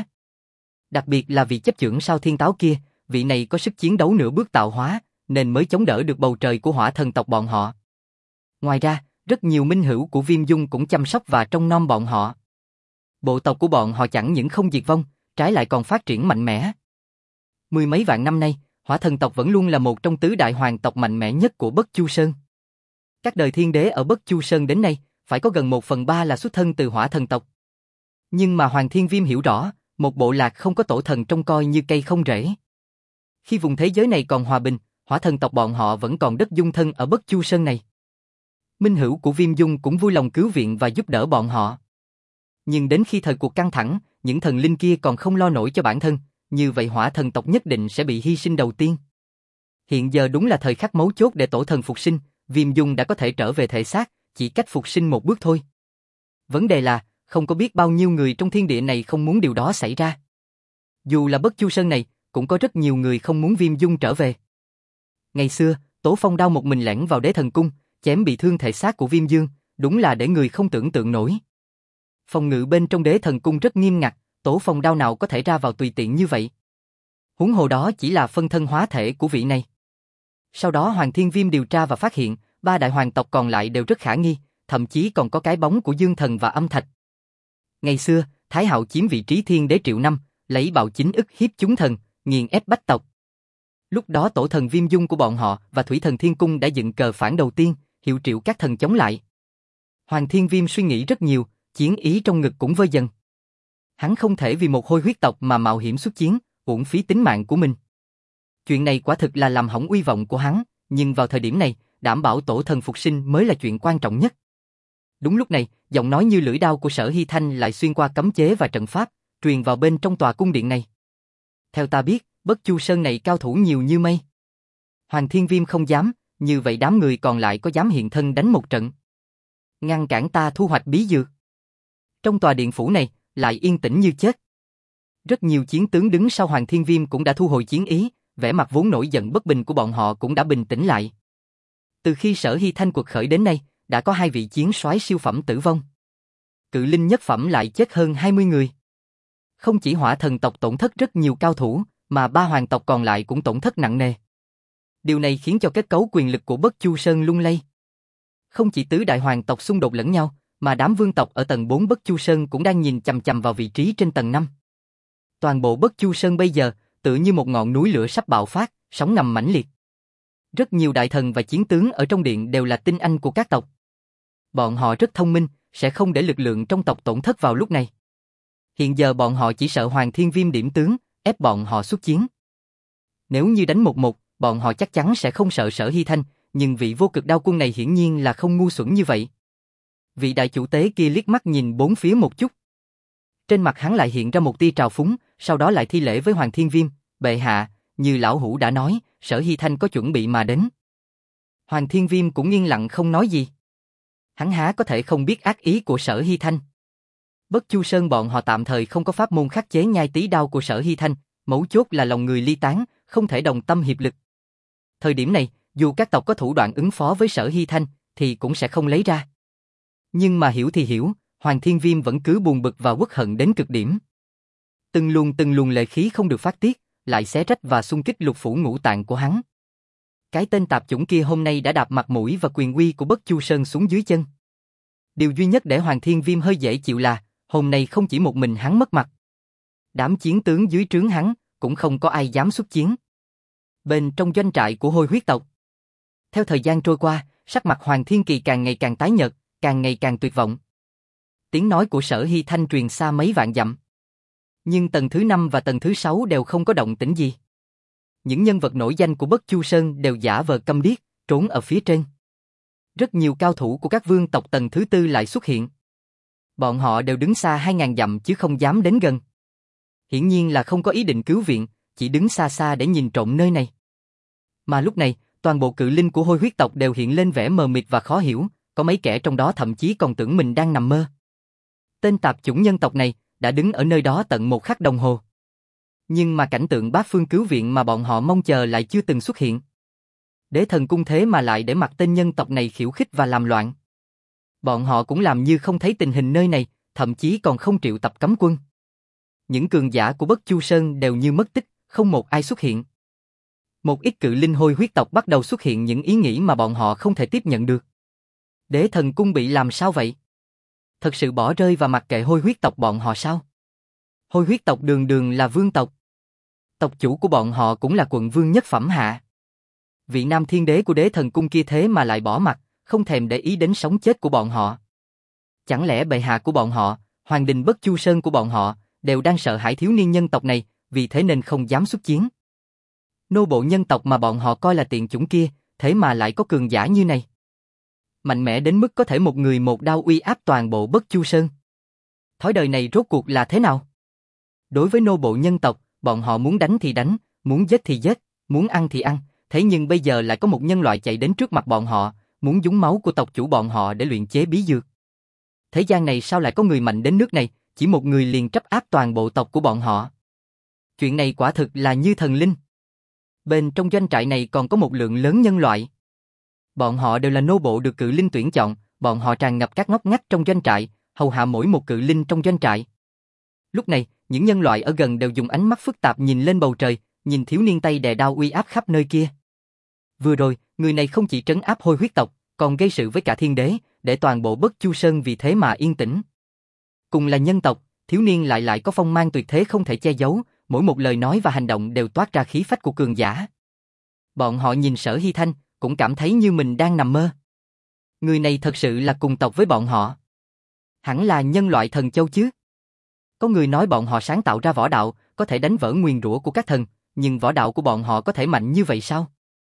Đặc biệt là vị chấp chưởng sao thiên táo kia, vị này có sức chiến đấu nửa bước tạo hóa, nên mới chống đỡ được bầu trời của hỏa thần tộc bọn họ. Ngoài ra, rất nhiều minh hữu của Viêm Dung cũng chăm sóc và trông nom bọn họ. Bộ tộc của bọn họ chẳng những không diệt vong, trái lại còn phát triển mạnh mẽ. Mười mấy vạn năm nay, hỏa thần tộc vẫn luôn là một trong tứ đại hoàng tộc mạnh mẽ nhất của Bất Chu Sơn. Các đời thiên đế ở Bất Chu Sơn đến nay, phải có gần một phần ba là xuất thân từ hỏa thần tộc. Nhưng mà Hoàng Thiên Viêm hiểu rõ, một bộ lạc không có tổ thần trông coi như cây không rễ. Khi vùng thế giới này còn hòa bình, hỏa thần tộc bọn họ vẫn còn đất dung thân ở Bất Chu Sơn này. Minh hữu của Viêm Dung cũng vui lòng cứu viện và giúp đỡ bọn họ. Nhưng đến khi thời cuộc căng thẳng, những thần linh kia còn không lo nổi cho bản thân, như vậy hỏa thần tộc nhất định sẽ bị hy sinh đầu tiên. Hiện giờ đúng là thời khắc mấu chốt để tổ thần phục sinh, Viêm Dung đã có thể trở về thể xác, chỉ cách phục sinh một bước thôi. Vấn đề là, không có biết bao nhiêu người trong thiên địa này không muốn điều đó xảy ra. Dù là Bất Chu Sơn này, cũng có rất nhiều người không muốn Viêm Dung trở về. Ngày xưa, Tố Phong Đao một mình lẻn vào Đế Thần Cung, chém bị thương thể xác của Viêm Dương, đúng là để người không tưởng tượng nổi. Phòng ngự bên trong Đế Thần Cung rất nghiêm ngặt, Tố Phong Đao nào có thể ra vào tùy tiện như vậy. Huống hồ đó chỉ là phân thân hóa thể của vị này. Sau đó Hoàng Thiên Viêm điều tra và phát hiện, ba đại hoàng tộc còn lại đều rất khả nghi, thậm chí còn có cái bóng của Dương Thần và Âm Thạch. Ngày xưa, Thái Hạo chiếm vị trí thiên đế triệu năm, lấy bạo chính ức hiếp chúng thần, nghiền ép bách tộc. Lúc đó tổ thần Viêm Dung của bọn họ và Thủy Thần Thiên Cung đã dựng cờ phản đầu tiên, hiệu triệu các thần chống lại. Hoàng Thiên Viêm suy nghĩ rất nhiều, chiến ý trong ngực cũng vơi dần. Hắn không thể vì một hôi huyết tộc mà mạo hiểm xuất chiến, uổng phí tính mạng của mình. Chuyện này quả thực là làm hỏng uy vọng của hắn, nhưng vào thời điểm này, đảm bảo tổ thần phục sinh mới là chuyện quan trọng nhất. Đúng lúc này, giọng nói như lưỡi đao của Sở Hy Thanh lại xuyên qua cấm chế và trận pháp, truyền vào bên trong tòa cung điện này. Theo ta biết, Bất Chu Sơn này cao thủ nhiều như mây. Hoàng Thiên Viêm không dám, như vậy đám người còn lại có dám hiện thân đánh một trận, ngăn cản ta thu hoạch bí dược. Trong tòa điện phủ này, lại yên tĩnh như chết. Rất nhiều chiến tướng đứng sau Hoàng Thiên Viêm cũng đã thu hồi chiến ý, vẻ mặt vốn nổi giận bất bình của bọn họ cũng đã bình tĩnh lại. Từ khi Sở Hy Thanh quật khởi đến nay, đã có hai vị chiến soái siêu phẩm tử vong. Cự linh nhất phẩm lại chết hơn hai mươi người. Không chỉ hỏa thần tộc tổn thất rất nhiều cao thủ, mà ba hoàng tộc còn lại cũng tổn thất nặng nề. Điều này khiến cho kết cấu quyền lực của Bất Chu Sơn lung lay. Không chỉ tứ đại hoàng tộc xung đột lẫn nhau, mà đám vương tộc ở tầng bốn Bất Chu Sơn cũng đang nhìn chằm chằm vào vị trí trên tầng năm. Toàn bộ Bất Chu Sơn bây giờ, tựa như một ngọn núi lửa sắp bạo phát, sóng ngầm mãnh liệt. Rất nhiều đại thần và chiến tướng ở trong điện đều là tinh anh của các tộc. Bọn họ rất thông minh, sẽ không để lực lượng trong tộc tổn thất vào lúc này. Hiện giờ bọn họ chỉ sợ Hoàng Thiên Viêm điểm tướng, ép bọn họ xuất chiến. Nếu như đánh một một, bọn họ chắc chắn sẽ không sợ Sở Hy Thanh, nhưng vị vô cực đao quân này hiển nhiên là không ngu xuẩn như vậy. Vị đại chủ tế kia liếc mắt nhìn bốn phía một chút. Trên mặt hắn lại hiện ra một tia trào phúng, sau đó lại thi lễ với Hoàng Thiên Viêm, bệ hạ, như lão hủ đã nói, Sở Hy Thanh có chuẩn bị mà đến. Hoàng Thiên Viêm cũng yên lặng không nói gì. Hắn há có thể không biết ác ý của Sở Hy Thanh. Bất Chu Sơn bọn họ tạm thời không có pháp môn khắc chế nhai tí đao của Sở Hy Thanh, mấu chốt là lòng người ly tán, không thể đồng tâm hiệp lực. Thời điểm này, dù các tộc có thủ đoạn ứng phó với Sở Hy Thanh, thì cũng sẽ không lấy ra. Nhưng mà hiểu thì hiểu, Hoàng Thiên Viêm vẫn cứ buồn bực và uất hận đến cực điểm. Từng luồng từng luồng lệ khí không được phát tiết, lại xé rách và xung kích lục phủ ngũ tạng của hắn. Cái tên tạp chủng kia hôm nay đã đạp mặt mũi và quyền uy của Bất Chu Sơn xuống dưới chân. Điều duy nhất để Hoàng Thiên Viêm hơi dễ chịu là, hôm nay không chỉ một mình hắn mất mặt. Đám chiến tướng dưới trướng hắn, cũng không có ai dám xuất chiến. Bên trong doanh trại của hôi huyết tộc. Theo thời gian trôi qua, sắc mặt Hoàng Thiên Kỳ càng ngày càng tái nhợt, càng ngày càng tuyệt vọng. Tiếng nói của Sở Hy Thanh truyền xa mấy vạn dặm. Nhưng tầng thứ năm và tầng thứ sáu đều không có động tĩnh gì. Những nhân vật nổi danh của Bất Chu Sơn đều giả vờ câm điếc, trốn ở phía trên. Rất nhiều cao thủ của các vương tộc tầng thứ tư lại xuất hiện. Bọn họ đều đứng xa hai ngàn dặm chứ không dám đến gần. Hiển nhiên là không có ý định cứu viện, chỉ đứng xa xa để nhìn trộm nơi này. Mà lúc này, toàn bộ cự linh của hôi huyết tộc đều hiện lên vẻ mờ mịt và khó hiểu, có mấy kẻ trong đó thậm chí còn tưởng mình đang nằm mơ. Tên tạp chủng nhân tộc này đã đứng ở nơi đó tận một khắc đồng hồ. Nhưng mà cảnh tượng bát phương cứu viện mà bọn họ mong chờ lại chưa từng xuất hiện. Đế thần cung thế mà lại để mặc tên nhân tộc này khiêu khích và làm loạn. Bọn họ cũng làm như không thấy tình hình nơi này, thậm chí còn không triệu tập cấm quân. Những cường giả của Bất Chu Sơn đều như mất tích, không một ai xuất hiện. Một ít cự linh hôi huyết tộc bắt đầu xuất hiện những ý nghĩ mà bọn họ không thể tiếp nhận được. Đế thần cung bị làm sao vậy? Thật sự bỏ rơi và mặc kệ hôi huyết tộc bọn họ sao? Hôi huyết tộc đường đường là vương tộc. Tộc chủ của bọn họ cũng là quận vương nhất phẩm hạ. Vị nam thiên đế của đế thần cung kia thế mà lại bỏ mặt, không thèm để ý đến sống chết của bọn họ. Chẳng lẽ bệ hạ của bọn họ, hoàng đình Bất Chu Sơn của bọn họ, đều đang sợ hãi thiếu niên nhân tộc này, vì thế nên không dám xuất chiến. Nô bộ nhân tộc mà bọn họ coi là tiện chủng kia, thế mà lại có cường giả như này. Mạnh mẽ đến mức có thể một người một đao uy áp toàn bộ Bất Chu Sơn. Thói đời này rốt cuộc là thế nào? Đối với nô bộ nhân tộc, bọn họ muốn đánh thì đánh, muốn giết thì giết, muốn ăn thì ăn, thế nhưng bây giờ lại có một nhân loại chạy đến trước mặt bọn họ, muốn dúng máu của tộc chủ bọn họ để luyện chế bí dược. Thế gian này sao lại có người mạnh đến nước này, chỉ một người liền trấn áp toàn bộ tộc của bọn họ. Chuyện này quả thực là như thần linh. Bên trong doanh trại này còn có một lượng lớn nhân loại. Bọn họ đều là nô bộ được cự linh tuyển chọn, bọn họ tràn ngập các ngóc ngách trong doanh trại, hầu hạ mỗi một cự linh trong doanh trại. Lúc này, những nhân loại ở gần đều dùng ánh mắt phức tạp nhìn lên bầu trời, nhìn thiếu niên tay đè đao uy áp khắp nơi kia. Vừa rồi, người này không chỉ trấn áp hôi huyết tộc, còn gây sự với cả thiên đế, để toàn bộ Bất Chu Sơn vì thế mà yên tĩnh. Cùng là nhân tộc, thiếu niên lại lại có phong mang tuyệt thế không thể che giấu, mỗi một lời nói và hành động đều toát ra khí phách của cường giả. Bọn họ nhìn Sở Hy Thanh, cũng cảm thấy như mình đang nằm mơ. Người này thật sự là cùng tộc với bọn họ. Hẳn là nhân loại thần châu chứ. Có người nói bọn họ sáng tạo ra võ đạo, có thể đánh vỡ nguyền rủa của các thần, nhưng võ đạo của bọn họ có thể mạnh như vậy sao?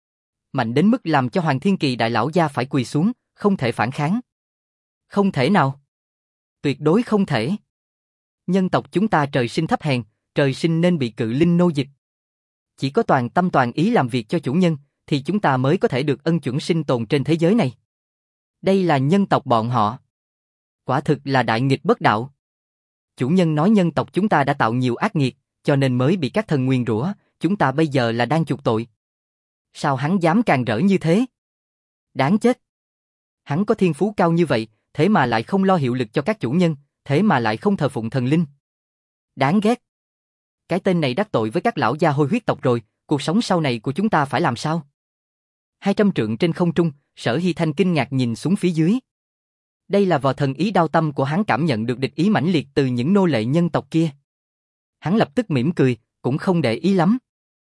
Mạnh đến mức làm cho Hoàng Thiên Kỳ đại lão gia phải quỳ xuống, không thể phản kháng. Không thể nào. Tuyệt đối không thể. Nhân tộc chúng ta trời sinh thấp hèn, trời sinh nên bị cự linh nô dịch. Chỉ có toàn tâm toàn ý làm việc cho chủ nhân, thì chúng ta mới có thể được ân chuẩn sinh tồn trên thế giới này. Đây là nhân tộc bọn họ. Quả thực là đại nghịch bất đạo. Chủ nhân nói nhân tộc chúng ta đã tạo nhiều ác nghiệt, cho nên mới bị các thần nguyền rủa, chúng ta bây giờ là đang chuộc tội. Sao hắn dám càn rỡ như thế? Đáng chết. Hắn có thiên phú cao như vậy, thế mà lại không lo hiệu lực cho các chủ nhân, thế mà lại không thờ phụng thần linh. Đáng ghét. Cái tên này đắc tội với các lão gia hôi huyết tộc rồi, cuộc sống sau này của chúng ta phải làm sao? Hai trăm trượng trên không trung, Sở Hy Thanh kinh ngạc nhìn xuống phía dưới. Đây là vò thần ý đao tâm của hắn cảm nhận được địch ý mãnh liệt từ những nô lệ nhân tộc kia. Hắn lập tức mỉm cười, cũng không để ý lắm.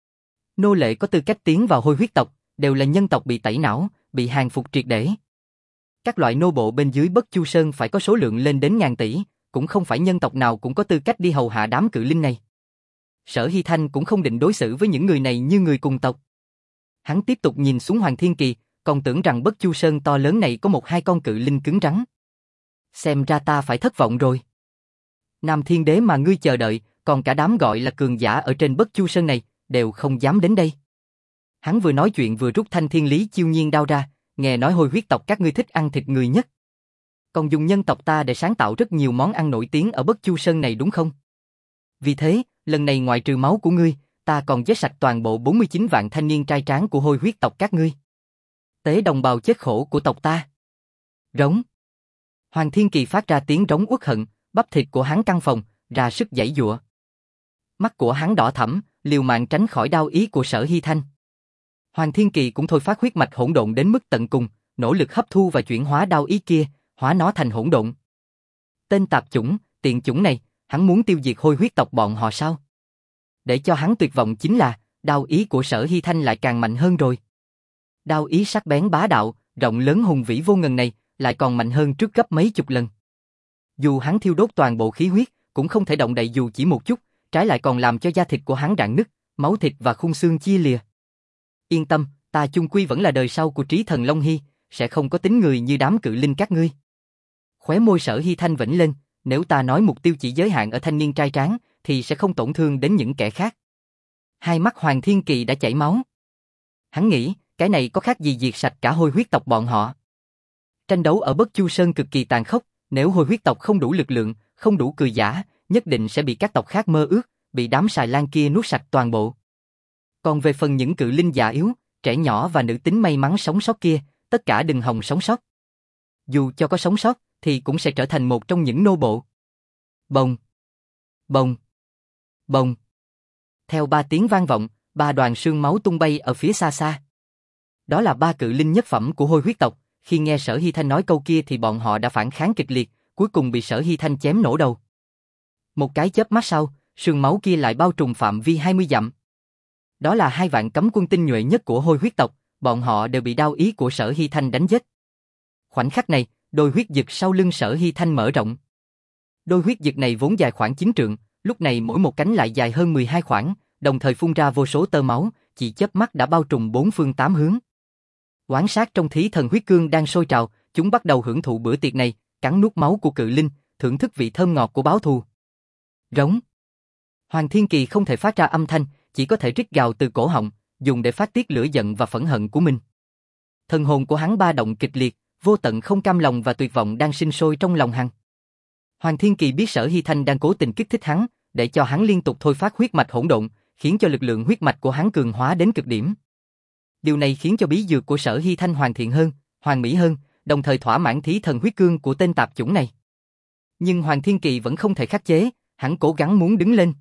Nô lệ có tư cách tiến vào hôi huyết tộc, đều là nhân tộc bị tẩy não, bị hàng phục triệt để. Các loại nô bộ bên dưới Bất Chu Sơn phải có số lượng lên đến ngàn tỷ, cũng không phải nhân tộc nào cũng có tư cách đi hầu hạ đám cự linh này. Sở Hy Thanh cũng không định đối xử với những người này như người cùng tộc. Hắn tiếp tục nhìn xuống Hoàng Thiên Kỳ, còn tưởng rằng Bất Chu Sơn to lớn này có một hai con cự linh cứng rắn. Xem ra ta phải thất vọng rồi. Nam Thiên Đế mà ngươi chờ đợi, còn cả đám gọi là cường giả ở trên Bất Chu Sơn này, đều không dám đến đây. Hắn vừa nói chuyện vừa rút thanh thiên lý chiêu nhiên đao ra, nghe nói hôi huyết tộc các ngươi thích ăn thịt người nhất. Còn dùng nhân tộc ta để sáng tạo rất nhiều món ăn nổi tiếng ở Bất Chu Sơn này đúng không? Vì thế, lần này ngoại trừ máu của ngươi, ta còn giết sạch toàn bộ bốn mươi chín vạn thanh niên trai tráng của hôi huyết tộc các ngươi. Tế đồng bào chết khổ của tộc ta. Rống. Hoàng Thiên Kỳ phát ra tiếng rống uất hận, bắp thịt của hắn căng phồng, ra sức giãy giụa. Mắt của hắn đỏ thẫm, liều mạng tránh khỏi đao ý của Sở Hy Thanh. Hoàng Thiên Kỳ cũng thôi phát huyết mạch hỗn độn đến mức tận cùng, nỗ lực hấp thu và chuyển hóa đao ý kia, hóa nó thành hỗn độn. Tên tạp chủng, tiện chủng này, hắn muốn tiêu diệt hôi huyết tộc bọn họ sao? Để cho hắn tuyệt vọng chính là, đao ý của Sở Hy Thanh lại càng mạnh hơn rồi. Đao ý sắc bén bá đạo, rộng lớn hùng vĩ vô ngần này, lại còn mạnh hơn trước gấp mấy chục lần. Dù hắn thiêu đốt toàn bộ khí huyết, cũng không thể động đậy dù chỉ một chút, trái lại còn làm cho da thịt của hắn rạn nứt, máu thịt và khung xương chia lìa. Yên tâm, ta chung quy vẫn là đời sau của Trí Thần Long Hy, sẽ không có tính người như đám cự linh các ngươi. Khóe môi Sở Hy Thanh vểnh lên, nếu ta nói mục tiêu chỉ giới hạn ở thanh niên trai tráng, thì sẽ không tổn thương đến những kẻ khác. Hai mắt Hoàng Thiên Kỳ đã chảy máu. Hắn nghĩ, cái này có khác gì diệt sạch cả Hôi huyết tộc bọn họ. Tranh đấu ở Bất Chu Sơn cực kỳ tàn khốc, nếu Hôi huyết tộc không đủ lực lượng, không đủ cường giả, nhất định sẽ bị các tộc khác mơ ước, bị đám xài lang kia nuốt sạch toàn bộ. Còn về phần những cự linh già yếu, trẻ nhỏ và nữ tính may mắn sống sót kia, tất cả đừng hòng sống sót. Dù cho có sống sót, thì cũng sẽ trở thành một trong những nô bộ. Bồng, bồng, bồng. Theo ba tiếng vang vọng, ba đoàn sương máu tung bay ở phía xa xa. Đó là ba cự linh nhất phẩm của Hôi huyết tộc, khi nghe Sở Hy Thanh nói câu kia thì bọn họ đã phản kháng kịch liệt, cuối cùng bị Sở Hy Thanh chém nổ đầu. Một cái chớp mắt sau, sương máu kia lại bao trùm phạm vi hai mươi dặm. Đó là hai vạn cấm quân tinh nhuệ nhất của Hôi huyết tộc, bọn họ đều bị đao ý của Sở Hy Thanh đánh giết. Khoảnh khắc này, đôi huyết dực sau lưng Sở Hy Thanh mở rộng. Đôi huyết dực này vốn dài khoảng chín trượng, lúc này mỗi một cánh lại dài hơn mười hai khoảng, đồng thời phun ra vô số tơ máu, chỉ chớp mắt đã bao trùm bốn phương tám hướng. Oán sát trong thí thần huyết cương đang sôi trào, chúng bắt đầu hưởng thụ bữa tiệc này, cắn nuốt máu của cự linh, thưởng thức vị thơm ngọt của báo thù. Rống. Hoàng Thiên Kỳ không thể phát ra âm thanh, chỉ có thể rít gào từ cổ họng, dùng để phát tiết lửa giận và phẫn hận của mình. Thần hồn của hắn ba động kịch liệt, vô tận không cam lòng và tuyệt vọng đang sinh sôi trong lòng hắn. Hoàng Thiên Kỳ biết Sở Hy Thanh đang cố tình kích thích hắn, để cho hắn liên tục thôi phát huyết mạch hỗn độn, khiến cho lực lượng huyết mạch của hắn cường hóa đến cực điểm. Điều này khiến cho bí dược của Sở Hy Thanh hoàn thiện hơn, hoàn mỹ hơn, đồng thời thỏa mãn thí thần huyết cương của tên tạp chủng này. Nhưng Hoàng Thiên Kỳ vẫn không thể khắc chế, hắn cố gắng muốn đứng lên.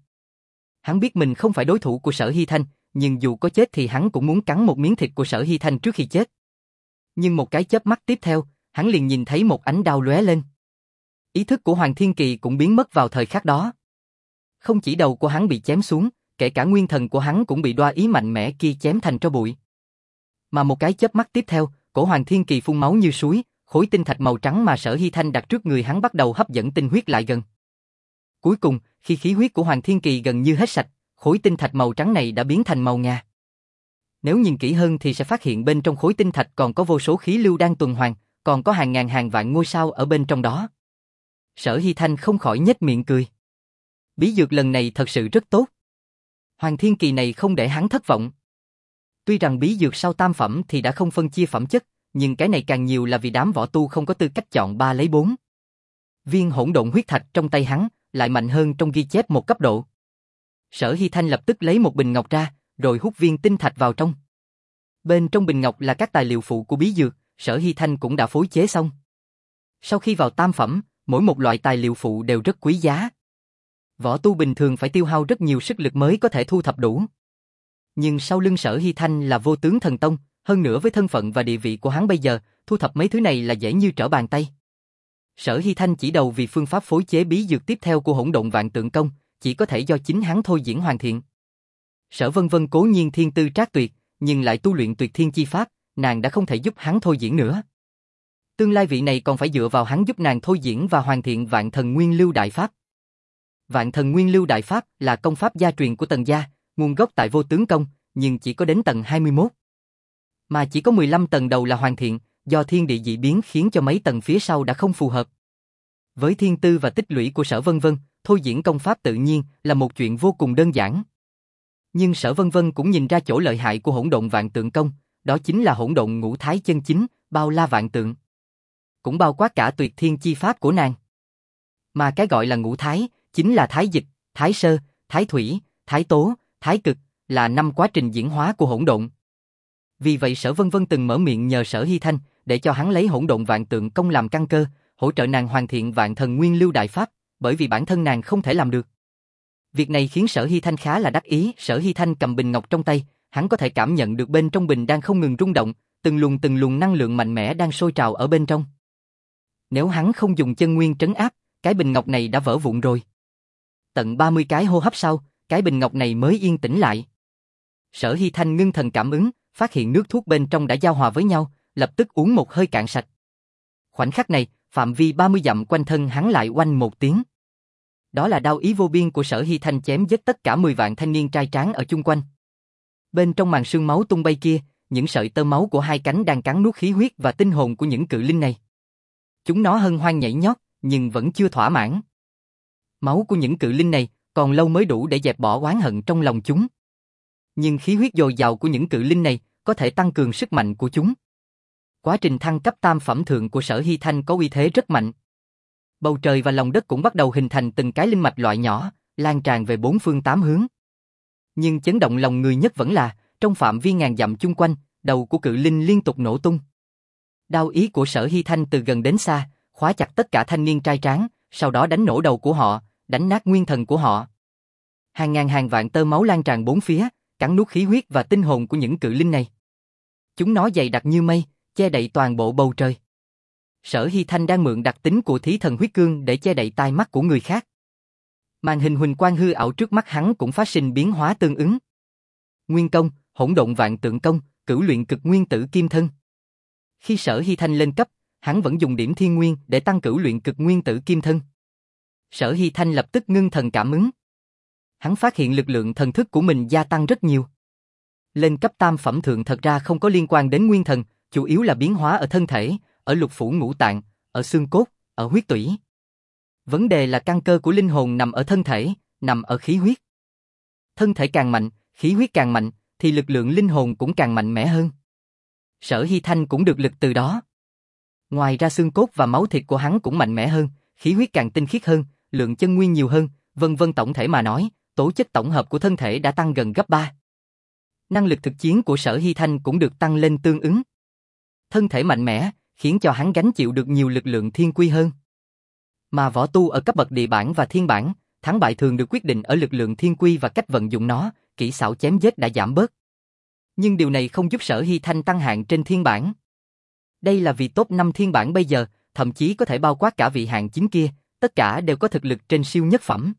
Hắn biết mình không phải đối thủ của Sở Hy Thanh, nhưng dù có chết thì hắn cũng muốn cắn một miếng thịt của Sở Hy Thanh trước khi chết. Nhưng một cái chớp mắt tiếp theo, hắn liền nhìn thấy một ánh đao lóe lên. Ý thức của Hoàng Thiên Kỳ cũng biến mất vào thời khắc đó. Không chỉ đầu của hắn bị chém xuống, kể cả nguyên thần của hắn cũng bị đoa ý mạnh mẽ kia chém thành tro bụi. Mà một cái chớp mắt tiếp theo, cổ Hoàng Thiên Kỳ phun máu như suối, khối tinh thạch màu trắng mà Sở Hy Thanh đặt trước người hắn bắt đầu hấp dẫn tinh huyết lại gần. Cuối cùng, khi khí huyết của Hoàng Thiên Kỳ gần như hết sạch, khối tinh thạch màu trắng này đã biến thành màu ngà. Nếu nhìn kỹ hơn thì sẽ phát hiện bên trong khối tinh thạch còn có vô số khí lưu đang tuần hoàn, còn có hàng ngàn hàng vạn ngôi sao ở bên trong đó. Sở Hy Thanh không khỏi nhếch miệng cười. Bí dược lần này thật sự rất tốt. Hoàng Thiên Kỳ này không để hắn thất vọng. Tuy rằng bí dược sau tam phẩm thì đã không phân chia phẩm chất, nhưng cái này càng nhiều là vì đám võ tu không có tư cách chọn ba lấy bốn. Viên hỗn độn huyết thạch trong tay hắn lại mạnh hơn trong ghi chép một cấp độ. Sở Hy Thanh lập tức lấy một bình ngọc ra, rồi hút viên tinh thạch vào trong. Bên trong bình ngọc là các tài liệu phụ của bí dược, Sở Hy Thanh cũng đã phối chế xong. Sau khi vào tam phẩm, mỗi một loại tài liệu phụ đều rất quý giá. Võ tu bình thường phải tiêu hao rất nhiều sức lực mới có thể thu thập đủ. Nhưng sau lưng Sở Hy Thanh là Vô Tướng Thần Tông, hơn nữa với thân phận và địa vị của hắn bây giờ, thu thập mấy thứ này là dễ như trở bàn tay. Sở Hy Thanh chỉ đầu vì phương pháp phối chế bí dược tiếp theo của Hỗn Độn Vạn Tượng Công, chỉ có thể do chính hắn thôi diễn hoàn thiện. Sở Vân Vân cố nhiên thiên tư trác tuyệt, nhưng lại tu luyện tuyệt thiên chi pháp, nàng đã không thể giúp hắn thôi diễn nữa. Tương lai vị này còn phải dựa vào hắn giúp nàng thôi diễn và hoàn thiện Vạn Thần Nguyên Lưu Đại Pháp. Vạn Thần Nguyên Lưu Đại Pháp là công pháp gia truyền của Tần gia, nguồn gốc tại Vô Tướng Công, nhưng chỉ có đến tầng hai mươi mốt. Mà chỉ có mười lăm tầng đầu là hoàn thiện, do thiên địa dị biến khiến cho mấy tầng phía sau đã không phù hợp. Với thiên tư và tích lũy của Sở Vân Vân, thôi diễn công pháp tự nhiên là một chuyện vô cùng đơn giản. Nhưng Sở Vân Vân cũng nhìn ra chỗ lợi hại của Hỗn Độn Vạn Tượng Công, đó chính là hỗn độn ngũ thái chân chính, bao la vạn tượng. Cũng bao quát cả tuyệt thiên chi pháp của nàng. Mà cái gọi là ngũ thái, chính là thái dịch, thái sơ, thái thủy, thái tố, thái cực, là năm quá trình diễn hóa của hỗn độn. Vì vậy Sở Vân Vân từng mở miệng nhờ Sở Hy Thanh, để cho hắn lấy Hỗn Độn Vạn Tượng Công làm căn cơ, hỗ trợ nàng hoàn thiện Vạn Thần Nguyên Lưu Đại Pháp, bởi vì bản thân nàng không thể làm được. Việc này khiến Sở Hy Thanh khá là đắc ý. Sở Hy Thanh cầm bình ngọc trong tay, hắn có thể cảm nhận được bên trong bình đang không ngừng rung động, từng luồng từng luồng năng lượng mạnh mẽ đang sôi trào ở bên trong. Nếu hắn không dùng chân nguyên trấn áp, cái bình ngọc này đã vỡ vụn rồi. Tận ba mươi cái hô hấp sau, cái bình ngọc này mới yên tĩnh lại. Sở Hy Thanh ngưng thần cảm ứng, phát hiện nước thuốc bên trong đã giao hòa với nhau, lập tức uống một hơi cạn sạch. Khoảnh khắc này, phạm vi ba mươi dặm quanh thân hắn lại oanh một tiếng. Đó là đao ý vô biên của Sở Hy Thanh chém giết tất cả mười vạn thanh niên trai tráng ở chung quanh. Bên trong màn sương máu tung bay kia, những sợi tơ máu của hai cánh đang cắn nuốt khí huyết và tinh hồn của những cự linh này. Chúng nó hân hoan nhảy nhót, nhưng vẫn chưa thỏa mãn. Máu của những cự linh này còn lâu mới đủ để dẹp bỏ oán hận trong lòng chúng. Nhưng khí huyết dồi dào của những cự linh này có thể tăng cường sức mạnh của chúng. Quá trình thăng cấp tam phẩm thượng của Sở Hy Thanh có uy thế rất mạnh. Bầu trời và lòng đất cũng bắt đầu hình thành từng cái linh mạch loại nhỏ, lan tràn về bốn phương tám hướng. Nhưng chấn động lòng người nhất vẫn là, trong phạm vi ngàn dặm chung quanh, đầu của cự linh liên tục nổ tung. Đao ý của Sở Hy Thanh từ gần đến xa, khóa chặt tất cả thanh niên trai tráng, sau đó đánh nổ đầu của họ, đánh nát nguyên thần của họ. Hàng ngàn hàng vạn tơ máu lan tràn bốn phía, cắn nuốt khí huyết và tinh hồn của những cự linh này. Chúng nó dày đặc như mây, che đậy toàn bộ bầu trời. Sở Hy Thanh đang mượn đặc tính của Thí Thần Huyết Cương để che đậy tai mắt của người khác. Màn hình huỳnh quang hư ảo trước mắt hắn cũng phát sinh biến hóa tương ứng. Nguyên công, hỗn độn vạn tượng công, cửu luyện cực nguyên tử kim thân. Khi Sở Hy Thanh lên cấp, hắn vẫn dùng điểm thiên nguyên để tăng cửu luyện cực nguyên tử kim thân. Sở Hy Thanh lập tức ngưng thần cảm ứng. Hắn phát hiện lực lượng thần thức của mình gia tăng rất nhiều. Lên cấp tam phẩm thượng thật ra không có liên quan đến nguyên thần, chủ yếu là biến hóa ở thân thể, ở lục phủ ngũ tạng, ở xương cốt, ở huyết tủy. Vấn đề là căn cơ của linh hồn nằm ở thân thể, nằm ở khí huyết. Thân thể càng mạnh, khí huyết càng mạnh, thì lực lượng linh hồn cũng càng mạnh mẽ hơn. Sở Hy Thanh cũng được lực từ đó. Ngoài ra xương cốt và máu thịt của hắn cũng mạnh mẽ hơn, khí huyết càng tinh khiết hơn, lượng chân nguyên nhiều hơn, vân vân tổng thể mà nói, tố chất tổng hợp của thân thể đã tăng gần gấp ba. Năng lực thực chiến của Sở Hy Thanh cũng được tăng lên tương ứng. Thân thể mạnh mẽ, khiến cho hắn gánh chịu được nhiều lực lượng thiên quy hơn. Mà võ tu ở cấp bậc địa bản và thiên bản, thắng bại thường được quyết định ở lực lượng thiên quy và cách vận dụng nó, kỹ xảo chém giết đã giảm bớt. Nhưng điều này không giúp Sở Hy Thanh tăng hạng trên thiên bản. Đây là vì top năm thiên bản bây giờ, thậm chí có thể bao quát cả vị hạng chín kia, tất cả đều có thực lực trên siêu nhất phẩm.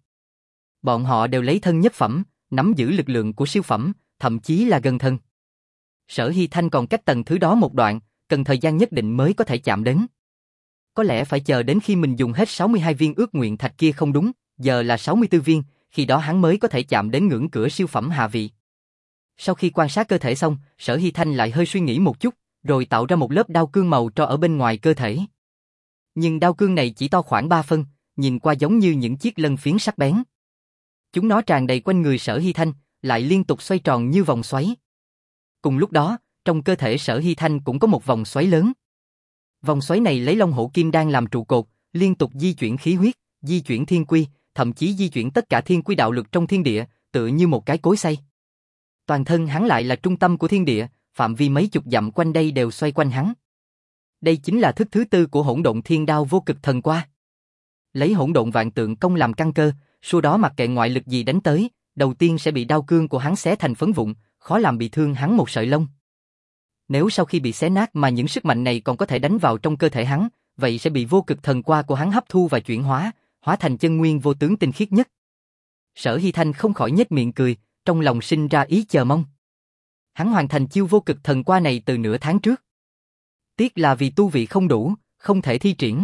Bọn họ đều lấy thân nhất phẩm, nắm giữ lực lượng của siêu phẩm, thậm chí là gần thân. Sở Hy Thanh còn cách tầng thứ đó một đoạn, cần thời gian nhất định mới có thể chạm đến. Có lẽ phải chờ đến khi mình dùng hết sáu mươi hai viên ước nguyện thạch kia không đúng, giờ là sáu mươi tư viên, khi đó hắn mới có thể chạm đến ngưỡng cửa siêu phẩm hạ vị. Sau khi quan sát cơ thể xong, Sở Hy Thanh lại hơi suy nghĩ một chút, rồi tạo ra một lớp đao cương màu tro ở bên ngoài cơ thể. Nhưng đao cương này chỉ to khoảng ba phân, nhìn qua giống như những chiếc lân phiến sắc bén. Chúng nó tràn đầy quanh người Sở Hy Thanh, lại liên tục xoay tròn như vòng xoáy. Cùng lúc đó, trong cơ thể Sở Hy Thanh cũng có một vòng xoáy lớn. Vòng xoáy này lấy Long Hổ Kim Đan làm trụ cột, liên tục di chuyển khí huyết, di chuyển thiên quy, thậm chí di chuyển tất cả thiên quy đạo lực trong thiên địa, tựa như một cái cối xay. Toàn thân hắn lại là trung tâm của thiên địa, phạm vi mấy chục dặm quanh đây đều xoay quanh hắn. Đây chính là thức thứ tư của hỗn độn thiên đao vô cực thần qua. Lấy hỗn độn vạn tượng công làm căn cơ, sau đó mặc kệ ngoại lực gì đánh tới, đầu tiên sẽ bị đao cương của hắn xé thành phấn vụn, khó làm bị thương hắn một sợi lông. Nếu sau khi bị xé nát mà những sức mạnh này còn có thể đánh vào trong cơ thể hắn, vậy sẽ bị vô cực thần qua của hắn hấp thu và chuyển hóa, hóa thành chân nguyên vô tướng tinh khiết nhất. Sở Hy Thanh không khỏi nhếch miệng cười, trong lòng sinh ra ý chờ mong. Hắn hoàn thành chiêu vô cực thần qua này từ nửa tháng trước. Tiếc là vì tu vị không đủ, không thể thi triển.